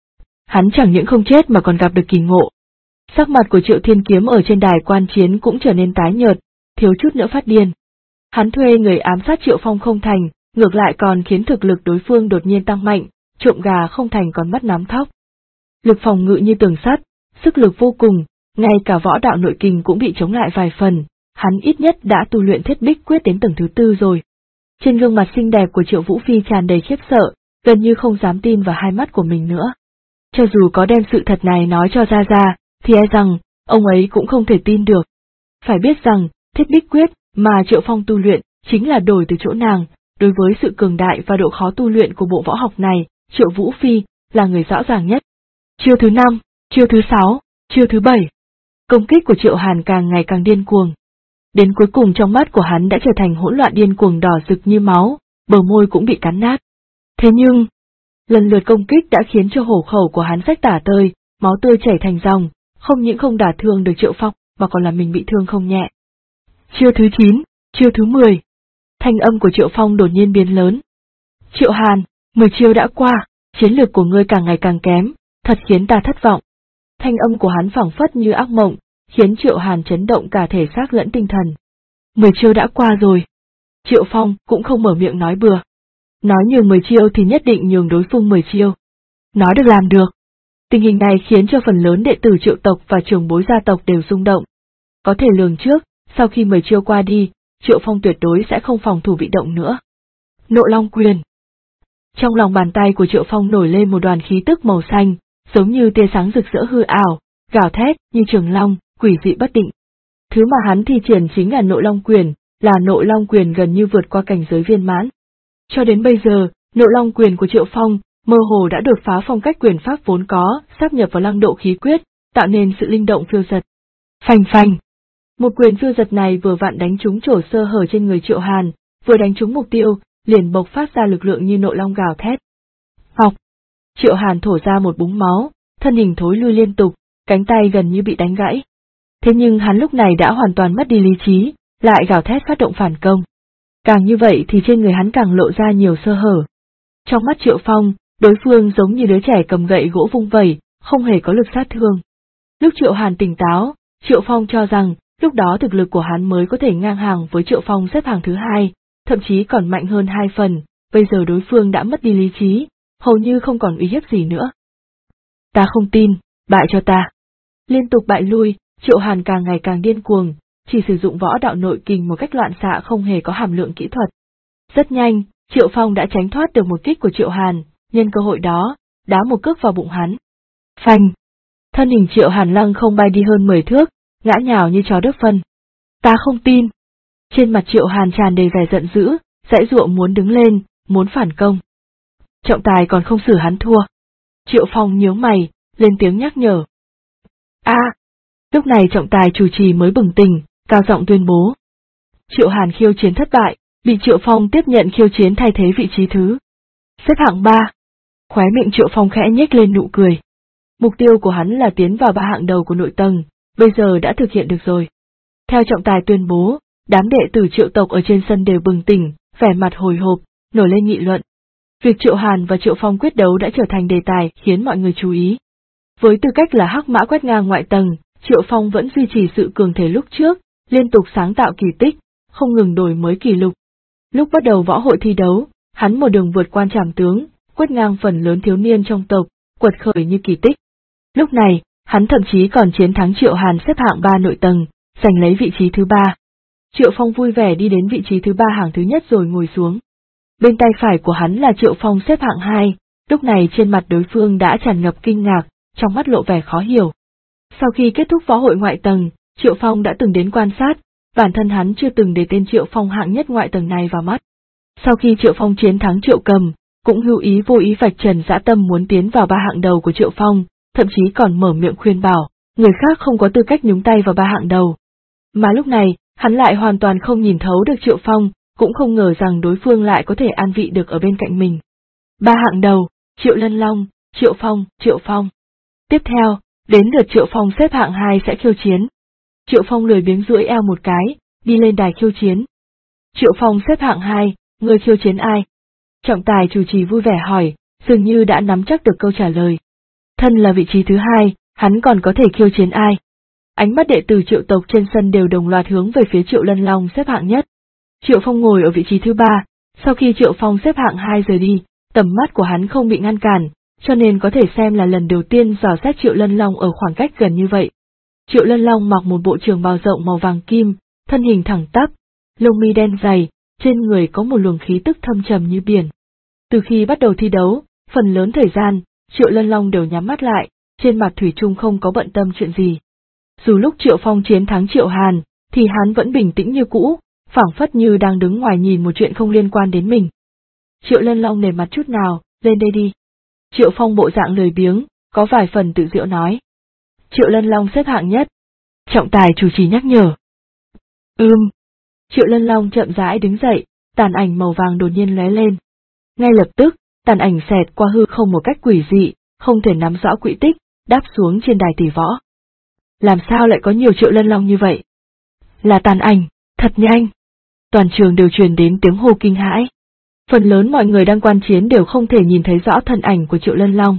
Hắn chẳng những không chết mà còn gặp được kỳ ngộ. Sắc mặt của Triệu Thiên Kiếm ở trên đài quan chiến cũng trở nên tái nhợt, thiếu chút nữa phát điên. Hắn thuê người ám sát Triệu Phong không thành, ngược lại còn khiến thực lực đối phương đột nhiên tăng mạnh, trộm gà không thành còn mắt nắm thóc. Lực phòng ngự như tường sắt, sức lực vô cùng, ngay cả võ đạo nội kình cũng bị chống lại vài phần, hắn ít nhất đã tu luyện Thiết Bích Quyết đến tầng thứ 4 rồi. Trên gương mặt xinh đẹp của Triệu Vũ Phi tràn đầy khiếp sợ, gần như không dám tin vào hai mắt của mình nữa. Cho dù có đem sự thật này nói cho ra, thì e rằng, ông ấy cũng không thể tin được. Phải biết rằng, Thiết Bích Quyết mà Triệu Phong tu luyện chính là đổi từ chỗ nàng, đối với sự cường đại và độ khó tu luyện của bộ võ học này, Triệu Vũ Phi là người rõ ràng nhất. Chiêu thứ 5, chiêu thứ 6, chiêu thứ 7. Công kích của Triệu Hàn càng ngày càng điên cuồng. Đến cuối cùng trong mắt của hắn đã trở thành hỗn loạn điên cuồng đỏ rực như máu, bờ môi cũng bị cắn nát. Thế nhưng, lần lượt công kích đã khiến cho hổ khẩu của hắn rách tả tơi, máu tươi chảy thành dòng, không những không đả thương được Triệu Phong, mà còn làm mình bị thương không nhẹ. Chiêu thứ 9, chiêu thứ 10. Thanh âm của Triệu Phong đột nhiên biến lớn. Triệu Hàn, 10 chiêu đã qua, chiến lược của ngươi càng ngày càng kém, thật khiến ta thất vọng. Thanh âm của hắn phảng phất như ác mộng, khiến Triệu Hàn chấn động cả thể xác lẫn tinh thần. 10 chiêu đã qua rồi. Triệu Phong cũng không mở miệng nói bừa. Nói nhường 10 chiêu thì nhất định nhường đối phương 10 chiêu. Nói được làm được. Tình hình này khiến cho phần lớn đệ tử Triệu tộc và trưởng bối gia tộc đều rung động. Có thể lường trước, sau khi 10 chiêu qua đi, Triệu Phong tuyệt đối sẽ không phòng thủ bị động nữa. Nộ Long Quyền. Trong lòng bàn tay của Triệu Phong nổi lên một đoàn khí tức màu xanh, giống như tia sáng rực rỡ hư ảo, gào thét như trường long, quỷ dị bất định. Thứ mà hắn thi triển chính là Nộ Long Quyền, là Nộ Long Quyền gần như vượt qua cảnh giới viên mãn. Cho đến bây giờ, Nộ Long Quyền của Triệu Phong mơ hồ đã đột phá phong cách quyền pháp vốn có, sáp nhập vào Lăng Độ khí quyết, tạo nên sự linh động phiêu giật. Phành phành. Một quyền phiêu giật này vừa vặn đánh trúng chỗ sơ hở trên người Triệu Hàn, vừa đánh trúng mục tiêu, liền bộc phát ra lực lượng như nộ long gào thét. Phọc. Triệu Hàn thổ ra một búng máu, thân hình thối lui liên tục, cánh tay gần như bị đánh gãy. Thế nhưng hắn lúc này đã hoàn toàn mất đi lý trí, lại gào thét phát động phản công. Càng như vậy thì trên người hắn càng lộ ra nhiều sơ hở. Trong mắt Triệu Phong, đối phương giống như đứa trẻ cầm gậy gỗ vung vẩy, không hề có lực sát thương. Lúc Triệu Hàn tỉnh táo, Triệu Phong cho rằng, lúc đó thực lực của hắn mới có thể ngang hàng với Triệu Phong xếp hàng thứ 2, thậm chí còn mạnh hơn 2 phần, bây giờ đối phương đã mất đi lý trí, hầu như không còn uy hiếp gì nữa. Ta không tin, bại cho ta. Liên tục bại lui, Triệu Hàn càng ngày càng điên cuồng, chỉ sử dụng võ đạo nội kình một cách loạn xạ không hề có hàm lượng kỹ thuật. Rất nhanh, Triệu Phong đã tránh thoát được một kích của Triệu Hàn, nhân cơ hội đó, đá một cước vào bụng hắn. Phanh! Thân hình Triệu Hàn lăng không bay đi hơn 10 thước, ngã nhào như chó đớp phân. Ta không tin! Trên mặt Triệu Hàn tràn đầy vẻ giận dữ, giãy giụa muốn đứng lên, muốn phản công. Trọng tài còn không xử hắn thua. Triệu Phong nhíu mày, lên tiếng nhắc nhở. Lúc này trọng tài chủ trì mới bừng tỉnh, cao giọng tuyên bố. Triệu Hàn khiêu chiến thất bại, bị Triệu Phong tiếp nhận khiêu chiến thay thế vị trí thứ. Xếp hạng 3. Khóe miệng Triệu Phong khẽ nhếch lên nụ cười. Mục tiêu của hắn là tiến vào 3 hạng đầu của nội tầng, bây giờ đã thực hiện được rồi. Theo trọng tài tuyên bố, đám đệ tử Triệu tộc ở trên sân đều bừng tỉnh, vẻ mặt hồi hộp, nổi lên nghị luận. Việc Triệu Hàn và Triệu Phong quyết đấu đã trở thành đề tài khiến mọi người chú ý. Với tư cách là hắc mã quét ngang ngoại tầng, Triệu Phong vẫn duy trì sự cường thể lúc trước, liên tục sáng tạo kỳ tích, không ngừng đổi mới kỷ lục. Lúc bắt đầu võ hội thi đấu, hắn một đường vượt qua trảm tướng, quét ngang phần lớn thiếu niên trong tộc, quật khởi như kỳ tích. Lúc này, hắn thậm chí còn chiến thắng Triệu Hàn xếp hạng 3 nội tầng, giành lấy vị trí thứ 3. Triệu Phong vui vẻ đi đến vị trí thứ 3 hàng thứ nhất rồi ngồi xuống. Bên tay phải của hắn là Triệu Phong xếp hạng 2, lúc này trên mặt đối phương đã tràn ngập kinh ngạc, trong mắt lộ vẻ khó hiểu. Sau khi kết thúc võ hội ngoại tầng, Triệu Phong đã từng đến quan sát, bản thân hắn chưa từng để tên Triệu Phong hạng nhất ngoại tầng này vào mắt. Sau khi Triệu Phong chiến thắng Triệu Cầm, cũng hữu ý vô ý vạch trần dã tâm muốn tiến vào 3 hạng đầu của Triệu Phong, thậm chí còn mở miệng khuyên bảo, người khác không có tư cách nhúng tay vào 3 hạng đầu. Mà lúc này, hắn lại hoàn toàn không nhìn thấu được Triệu Phong, cũng không ngờ rằng đối phương lại có thể an vị được ở bên cạnh mình. 3 hạng đầu, Triệu Lân Long, Triệu Phong. Tiếp theo, đến lượt Triệu Phong xếp hạng 2 sẽ khiêu chiến. Triệu Phong lười biếng duỗi eo một cái, đi lên đài khiêu chiến. Triệu Phong xếp hạng 2, người khiêu chiến ai? Trọng tài chủ trì vui vẻ hỏi, dường như đã nắm chắc được câu trả lời. Thân là vị trí thứ 2, hắn còn có thể khiêu chiến ai? Ánh mắt đệ tử Triệu tộc trên sân đều đồng loạt hướng về phía Triệu Lân Long xếp hạng nhất. Triệu Phong ngồi ở vị trí thứ 3, sau khi Triệu Phong xếp hạng 2 rời đi, tầm mắt của hắn không bị ngăn cản, cho nên có thể xem là lần đầu tiên dò xét Triệu Lân Long ở khoảng cách gần như vậy. Triệu Lân Long mặc một bộ trường bào rộng màu vàng kim, thân hình thẳng tắp, lông mi đen dày, trên người có một luồng khí tức thâm trầm như biển. Từ khi bắt đầu thi đấu, phần lớn thời gian, Triệu Lân Long đều nhắm mắt lại, trên mặt thủy chung không có bận tâm chuyện gì. Dù lúc Triệu Phong chiến thắng Triệu Hàn, thì hắn vẫn bình tĩnh như cũ, phảng phất như đang đứng ngoài nhìn một chuyện không liên quan đến mình. Triệu Lân Long nể mặt chút nào, lên đây đi. Triệu Phong bộ dạng lười biếng, có vài phần tự diệu nói. Triệu Lân Long xếp hạng nhất. Trọng tài chủ trì nhắc nhở. Triệu Lân Long chậm rãi đứng dậy, tàn ảnh màu vàng đột nhiên lóe lên. Ngay lập tức, tàn ảnh xẹt qua hư không một cách quỷ dị, không thể nắm rõ quỹ tích, đáp xuống trên đài tỷ võ. Làm sao lại có nhiều Triệu Lân Long như vậy? Là tàn ảnh, thật nhanh. Toàn trường đều truyền đến tiếng hô kinh hãi. Phần lớn mọi người đang quan chiến đều không thể nhìn thấy rõ thân ảnh của Triệu Lân Long.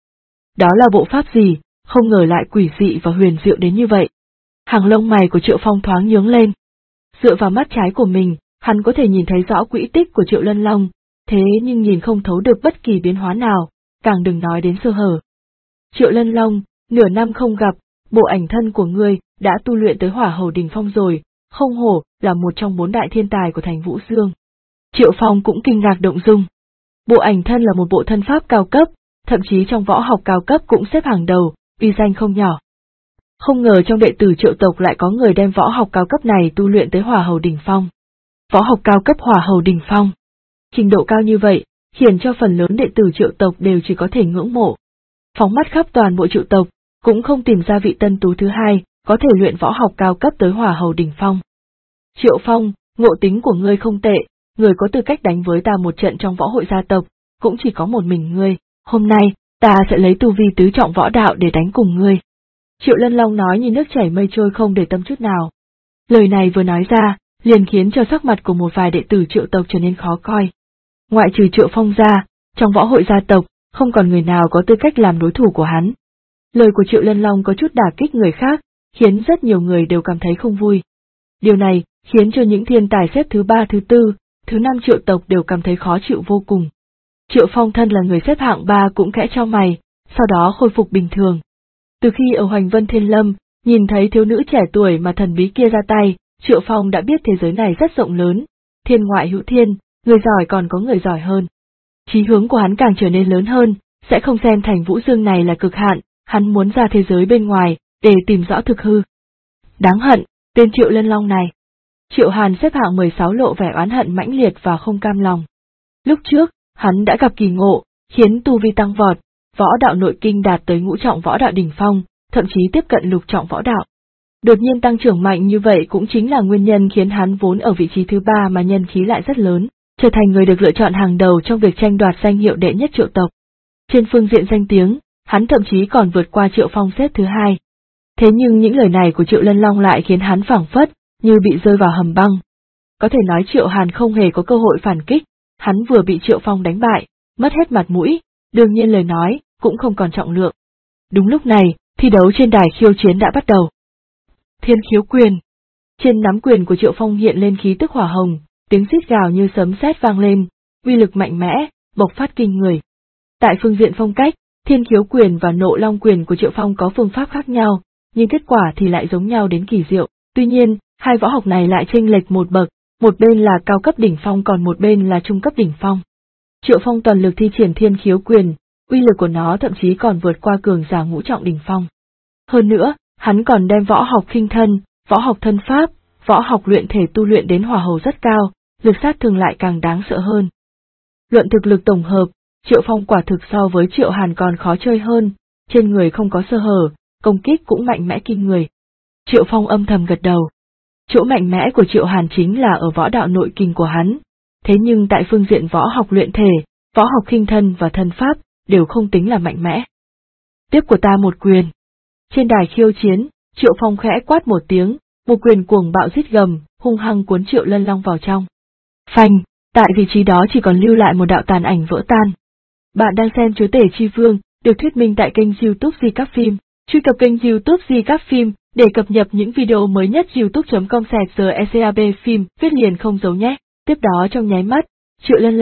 Đó là bộ pháp gì, không ngờ lại quỷ dị và huyền diệu đến như vậy. Hàng lông mày của Triệu Phong thoáng nhướng lên. Dựa vào mắt trái của mình, hắn có thể nhìn thấy rõ quỹ tích của Triệu Lân Long, thế nhưng nhìn không thấu được bất kỳ biến hóa nào, càng đừng nói đến sơ hở. Triệu Lân Long, nửa năm không gặp, bộ ảnh thân của ngươi đã tu luyện tới Hỏa Hầu đỉnh phong rồi, không hổ là một trong 4 đại thiên tài của thành Vũ Dương. Triệu Phong cũng kinh ngạc động dung. Bộ ảnh thân là một bộ thân pháp cao cấp, thậm chí trong võ học cao cấp cũng xếp hàng đầu, uy danh không nhỏ. Không ngờ trong đệ tử Triệu tộc lại có người đem võ học cao cấp này tu luyện tới Hỏa Hầu đỉnh phong. Võ học cao cấp Hỏa Hầu đỉnh phong. Trình độ cao như vậy, khiến cho phần lớn đệ tử Triệu tộc đều chỉ có thể ngưỡng mộ. Phóng mắt khắp toàn bộ Triệu tộc, cũng không tìm ra vị tân tú thứ hai, có thể luyện võ học cao cấp tới Hỏa Hầu đỉnh phong. Triệu Phong, ngộ tính của ngươi không tệ, người có tư cách đánh với ta một trận trong võ hội gia tộc, cũng chỉ có một mình ngươi, hôm nay, ta sẽ lấy tu vi tứ trọng võ đạo để đánh cùng ngươi. Triệu Lân Long nói như nước chảy mây trôi không để tâm chút nào. Lời này vừa nói ra, liền khiến cho sắc mặt của một vài đệ tử Triệu tộc trở nên khó coi. Ngoại trừ Triệu Phong ra, trong võ hội gia tộc, không còn người nào có tư cách làm đối thủ của hắn. Lời của Triệu Lân Long có chút đả kích người khác, khiến rất nhiều người đều cảm thấy không vui. Điều này khiến cho những thiên tài xếp thứ 3, thứ 4, thứ 5 Triệu tộc đều cảm thấy khó chịu vô cùng. Triệu Phong thân là người xếp hạng 3 cũng khẽ chau mày, sau đó khôi phục bình thường. Từ khi ở Hoành Vân Thiên Lâm, nhìn thấy thiếu nữ trẻ tuổi mà thần bí kia ra tay, Triệu Phong đã biết thế giới này rất rộng lớn, thiên ngoại hữu thiên, người giỏi còn có người giỏi hơn. Chí hướng của hắn càng trở nên lớn hơn, sẽ không xem thành Vũ Dương này là cực hạn, hắn muốn ra thế giới bên ngoài, để tìm rõ thực hư. Đáng hận, tên Triệu Lân Long này. Triệu Hàn xếp hạng 16 lộ vẻ oán hận mãnh liệt và không cam lòng. Lúc trước, hắn đã gặp kỳ ngộ, khiến tu vi tăng vọt, võ đạo nội kinh đạt tới ngũ trọng võ đạo đỉnh phong, thậm chí tiếp cận lục trọng võ đạo. Đột nhiên tăng trưởng mạnh như vậy cũng chính là nguyên nhân khiến hắn vốn ở vị trí thứ 3 mà nhân khí lại rất lớn, trở thành người được lựa chọn hàng đầu trong việc tranh đoạt danh hiệu đệ nhất Triệu tộc. Trên phương diện danh tiếng, hắn thậm chí còn vượt qua Triệu Phong xếp thứ 2. Thế nhưng những lời này của Triệu Lân Long lại khiến hắn phảng phất như bị rơi vào hầm băng. Có thể nói Triệu Hàn không hề có cơ hội phản kích, hắn vừa bị Triệu Phong đánh bại, mất hết mặt mũi, đương nhiên lời nói cũng không còn trọng lượng. Đúng lúc này, thi đấu trên đài khiêu chiến đã bắt đầu. Thiên khiếu quyền. Trên nắm quyền của Triệu Phong hiện lên khí tức hỏa hồng, tiếng rít gào như sấm sét vang lên, uy lực mạnh mẽ, bộc phát kinh người. Tại phương diện phong cách, thiên khiếu quyền và nộ long quyền của Triệu Phong có phương pháp khác nhau, nhưng kết quả thì lại giống nhau đến kỳ diệu. Tuy nhiên, hai võ học này lại chênh lệch một bậc, một bên là cao cấp đỉnh phong còn một bên là trung cấp đỉnh phong. Triệu Phong toàn lực thi triển thiên khiếu quyền, uy lực của nó thậm chí còn vượt qua cường giả ngũ trọng đỉnh phong. Hơn nữa, hắn còn đem võ học khinh thân, võ học thân pháp, võ học luyện thể tu luyện đến hỏa hầu rất cao, lực sát thương lại càng đáng sợ hơn. Luận thực lực tổng hợp, Triệu Phong quả thực so với Triệu Hàn còn khó chơi hơn, trên người không có sơ hở, công kích cũng mạnh mẽ kinh người. Triệu Phong âm thầm gật đầu. Chỗ mạnh mẽ của Triệu Hàn chính là ở võ đạo nội kinh của hắn, thế nhưng tại phương diện võ học luyện thể, võ học khinh thân và thân pháp đều không tính là mạnh mẽ. Tiếp của ta một quyền. Trên đài khiêu chiến, Triệu Phong khẽ quát một tiếng, một quyền cuồng bạo rít gầm, hung hăng cuốn Triệu Lân Long vào trong. Phanh, tại vị trí đó chỉ còn lưu lại một đạo tàn ảnh vỡ tan. Bạn đang xem Chúa Tể Chi Vương, được thuyết minh tại kênh YouTube Di Các Phim. Truy cập kênh YouTube Di Các Phim để cập nhật những video mới nhất. youtube.com/GECAB phim viết liền không dấu nhé. Tiếp đó trong nháy mắt, Triệu Lân Long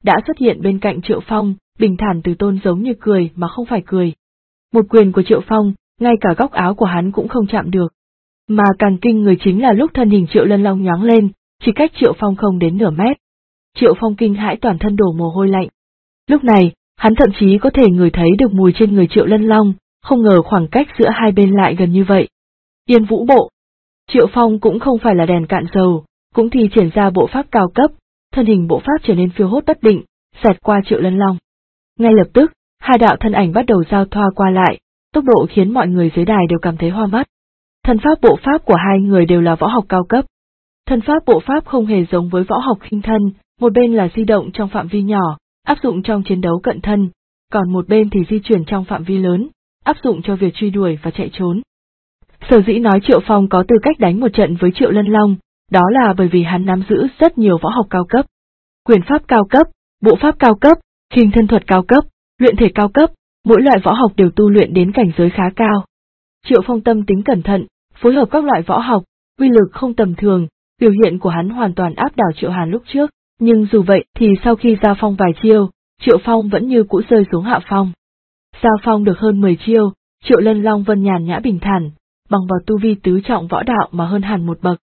đã xuất hiện bên cạnh Triệu Phong, bình thản từ tốn giống như cười mà không phải cười. Một quyền của Triệu Phong, ngay cả góc áo của hắn cũng không chạm được. Mà càng kinh người chính là lúc thân hình Triệu Lân Long nhoáng lên, chỉ cách Triệu Phong không đến nửa mét. Triệu Phong kinh hãi toàn thân đổ mồ hôi lạnh. Lúc này, hắn thậm chí có thể ngửi thấy được mùi trên người Triệu Lân Long, không ngờ khoảng cách giữa hai bên lại gần như vậy. Yên Vũ Bộ. Triệu Phong cũng không phải là đèn cạn dầu, cũng thi triển ra bộ pháp cao cấp, thân hình bộ pháp trở nên phiêu hốt bất định, xẹt qua Triệu Lân Long. Ngay lập tức, hai đạo thân ảnh bắt đầu giao thoa qua lại, tốc độ khiến mọi người dưới đài đều cảm thấy hoa mắt. Thân pháp bộ pháp của hai người đều là võ học cao cấp. Thân pháp bộ pháp không hề giống với võ học khinh thân, một bên là di động trong phạm vi nhỏ, áp dụng trong chiến đấu cận thân, còn một bên thì di chuyển trong phạm vi lớn, áp dụng cho việc truy đuổi và chạy trốn. Sở dĩ nói Triệu Phong có tư cách đánh một trận với Triệu Lân Long, đó là bởi vì hắn nắm giữ rất nhiều võ học cao cấp. Quyền pháp cao cấp, bộ pháp cao cấp, khinh thân thuật cao cấp, luyện thể cao cấp, mỗi loại võ học đều tu luyện đến cảnh giới khá cao. Triệu Phong tâm tính cẩn thận, phối hợp các loại võ học, uy lực không tầm thường, biểu hiện của hắn hoàn toàn áp đảo Triệu Hàn lúc trước, nhưng dù vậy thì sau khi giao phong vài chiêu, Triệu Phong vẫn như cũ rơi xuống hạ phong. Giao phong được hơn 10 chiêu, Triệu Lân Long vẫn nhàn nhã bình thản, bằng vào tu vi tứ trọng võ đạo mà hơn hẳn một bậc.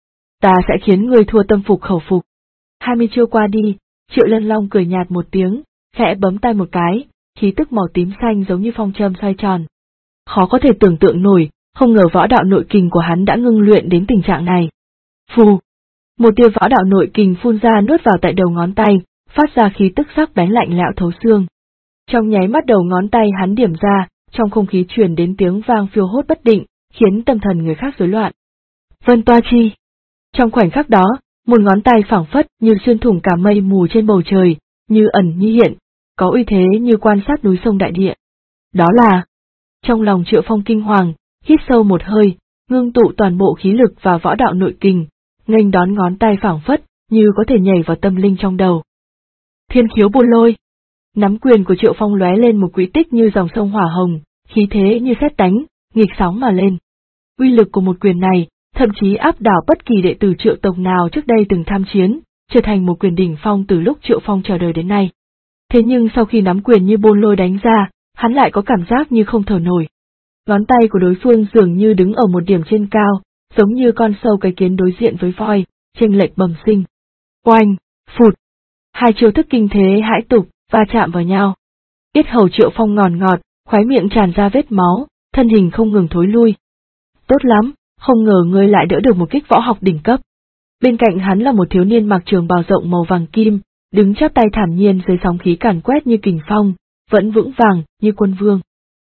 Ta sẽ khiến ngươi thua tâm phục khẩu phục. 20 chiêu qua đi, Triệu Lân Long cười nhạt một tiếng, khẽ bấm tay một cái, khí tức màu tím xanh giống như phong châm xoay tròn. Khó có thể tưởng tượng nổi, không ngờ võ đạo nội kình của hắn đã ngưng luyện đến tình trạng này. Phù! Một tia võ đạo nội kình phun ra nuốt vào tại đầu ngón tay, phát ra khí tức sắc bén lạnh lẽo thấu xương. Trong nháy mắt đầu ngón tay hắn điểm ra, trong không khí truyền đến tiếng vang phiêu hốt bất định, khiến tâm thần người khác rối loạn. Vân Toa Chi! Trong khoảnh khắc đó, một ngón tay phảng phất như xuyên thủng cả mây mù trên bầu trời, như ẩn như hiện, có uy thế như quan sát núi sông đại địa. Đó là... Trong lòng Triệu Phong kinh hoàng, hít sâu một hơi, ngưng tụ toàn bộ khí lực và võ đạo nội kình, nghênh đón ngón tay phảng phất, như có thể nhảy vào tâm linh trong đầu. Thiên khiếu buôn lôi. Nắm quyền của Triệu Phong lóe lên một quỹ tích như dòng sông hỏa hồng, khí thế như sét đánh, nghịch sóng mà lên. Uy lực của một quyền này, thậm chí áp đảo bất kỳ đệ tử Triệu tộc nào trước đây từng tham chiến, trở thành một quyền đỉnh phong từ lúc Triệu Phong chờ đời đến nay. Thế nhưng sau khi nắm quyền như buôn lôi đánh ra, hắn lại có cảm giác như không thở nổi. Ngón tay của đối phương dường như đứng ở một điểm trên cao, giống như con sâu cái kiến đối diện với voi, chênh lệch bẩm sinh. Oanh, phụt. Hai chiêu thức kinh thế hãi tục, va chạm vào nhau. Yết hầu Triệu Phong ngọt, khóe miệng tràn ra vết máu, thân hình không ngừng thối lui. Tốt lắm, không ngờ ngươi lại đỡ được một kích võ học đỉnh cấp. Bên cạnh hắn là một thiếu niên mặc trường bào rộng màu vàng kim, đứng chắp tay thản nhiên dưới sóng khí càn quét như kình phong, vẫn vững vàng như quân vương.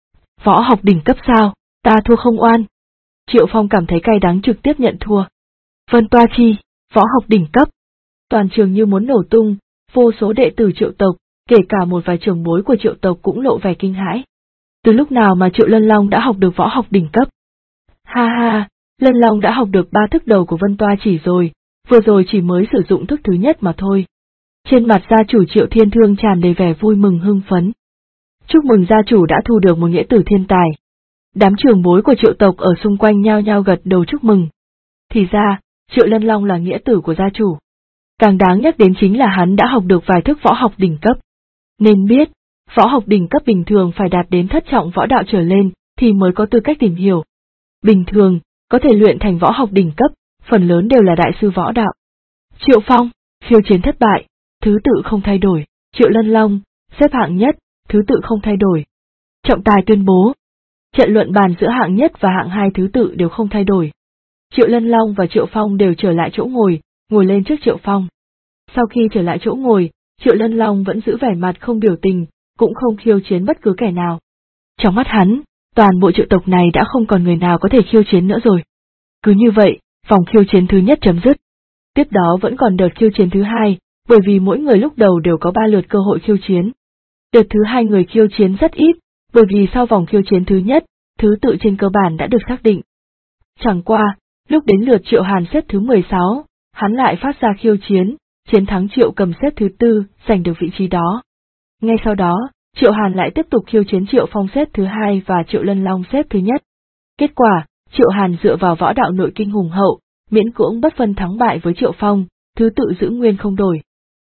Võ học đỉnh cấp sao, ta thua không oan. Triệu Phong cảm thấy cay đắng trực tiếp nhận thua. Vân Toa Chi, võ học đỉnh cấp. Toàn trường như muốn nổ tung, vô số đệ tử Triệu tộc, kể cả một vài trưởng bối của Triệu tộc cũng lộ vẻ kinh hãi. Từ lúc nào mà Triệu Lân Long đã học được võ học đỉnh cấp? Ha ha, Lân Long đã học được 3 thức đầu của Vân Toa Chỉ rồi, vừa rồi chỉ mới sử dụng thức thứ nhất mà thôi. Trên mặt gia chủ Triệu Thiên Thương tràn đầy vẻ vui mừng hưng phấn. Chúc mừng gia chủ đã thu được một nghĩa tử thiên tài. Đám trưởng bối của Triệu tộc ở xung quanh nhao nhao gật đầu chúc mừng. Thì ra, Triệu Lân Long là nghĩa tử của gia chủ. Càng đáng nhắc đến chính là hắn đã học được vài thức võ học đỉnh cấp. Nên biết, võ học đỉnh cấp bình thường phải đạt đến thất trọng võ đạo trở lên thì mới có tư cách tìm hiểu. Bình thường, có thể luyện thành võ học đỉnh cấp, phần lớn đều là đại sư võ đạo. Triệu Phong, khiêu chiến thất bại, thứ tự không thay đổi. Triệu Lân Long, xếp hạng nhất, thứ tự không thay đổi. Trọng tài tuyên bố. Trận luận bàn giữa hạng nhất và hạng hai thứ tự đều không thay đổi. Triệu Lân Long và Triệu Phong đều trở lại chỗ ngồi lên trước Triệu Phong. Sau khi trở lại chỗ ngồi, Triệu Lân Long vẫn giữ vẻ mặt không biểu tình, cũng không khiêu chiến bất cứ kẻ nào. Trong mắt hắn, toàn bộ Triệu tộc này đã không còn người nào có thể khiêu chiến nữa rồi. Cứ như vậy, vòng khiêu chiến thứ nhất chấm dứt. Tiếp đó vẫn còn đợt khiêu chiến thứ hai, bởi vì mỗi người lúc đầu đều có 3 lượt cơ hội khiêu chiến. Đợt thứ hai người khiêu chiến rất ít, bởi vì sau vòng khiêu chiến thứ nhất, thứ tự trên cơ bản đã được xác định. Chẳng qua, lúc đến lượt Triệu Hàn xếp thứ 16, hắn lại phát ra khiêu chiến, chiến thắng Triệu Cầm xếp thứ 4, giành được vị trí đó. Ngay sau đó, Triệu Hàn lại tiếp tục khiêu chiến Triệu Phong xếp thứ 2 và Triệu Lân Long xếp thứ nhất. Kết quả, Triệu Hàn dựa vào võ đạo nội kinh hùng hậu, miễn cưỡng bất phân thắng bại với Triệu Phong, thứ tự giữ nguyên không đổi.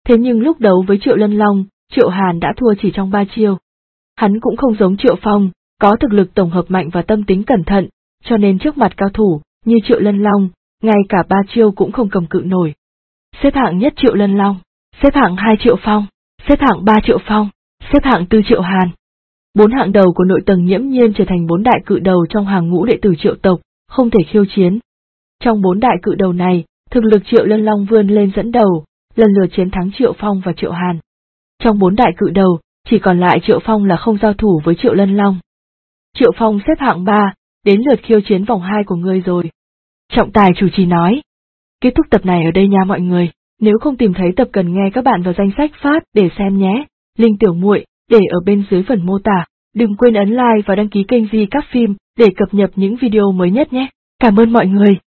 Thế nhưng lúc đấu với Triệu Lân Long, Triệu Hàn đã thua chỉ trong 3 chiêu. Hắn cũng không giống Triệu Phong, có thực lực tổng hợp mạnh và tâm tính cẩn thận, cho nên trước mặt cao thủ như Triệu Lân Long, ngay cả 3 chiêu cũng không cầm cự nổi. Xếp hạng nhất Triệu Lân Long, xếp hạng 2 Triệu Phong, xếp hạng 3 Triệu Phong, xếp hạng 4 Triệu Hàn. 4 hạng đầu của nội tầng nghiễm nhiên trở thành 4 đại cự đầu trong hàng ngũ đệ tử Triệu tộc, không thể khiêu chiến. Trong 4 đại cự đầu này, thực lực Triệu Lân Long vươn lên dẫn đầu, lần lượt chiến thắng Triệu Phong và Triệu Hàn. Trong 4 đại cự đầu, chỉ còn lại Triệu Phong là không giao thủ với Triệu Lân Long. Triệu Phong xếp hạng 3, đến lượt khiêu chiến vòng 2 của ngươi rồi. Trọng tài chủ trì nói. Kết thúc tập này ở đây nha mọi người, nếu không tìm thấy tập cần nghe các bạn vào danh sách phát để xem nhé. Link tiểu muội để ở bên dưới phần mô tả, đừng quên ấn like và đăng ký kênh Di Các Phim để cập nhật những video mới nhất nhé. Cảm ơn mọi người.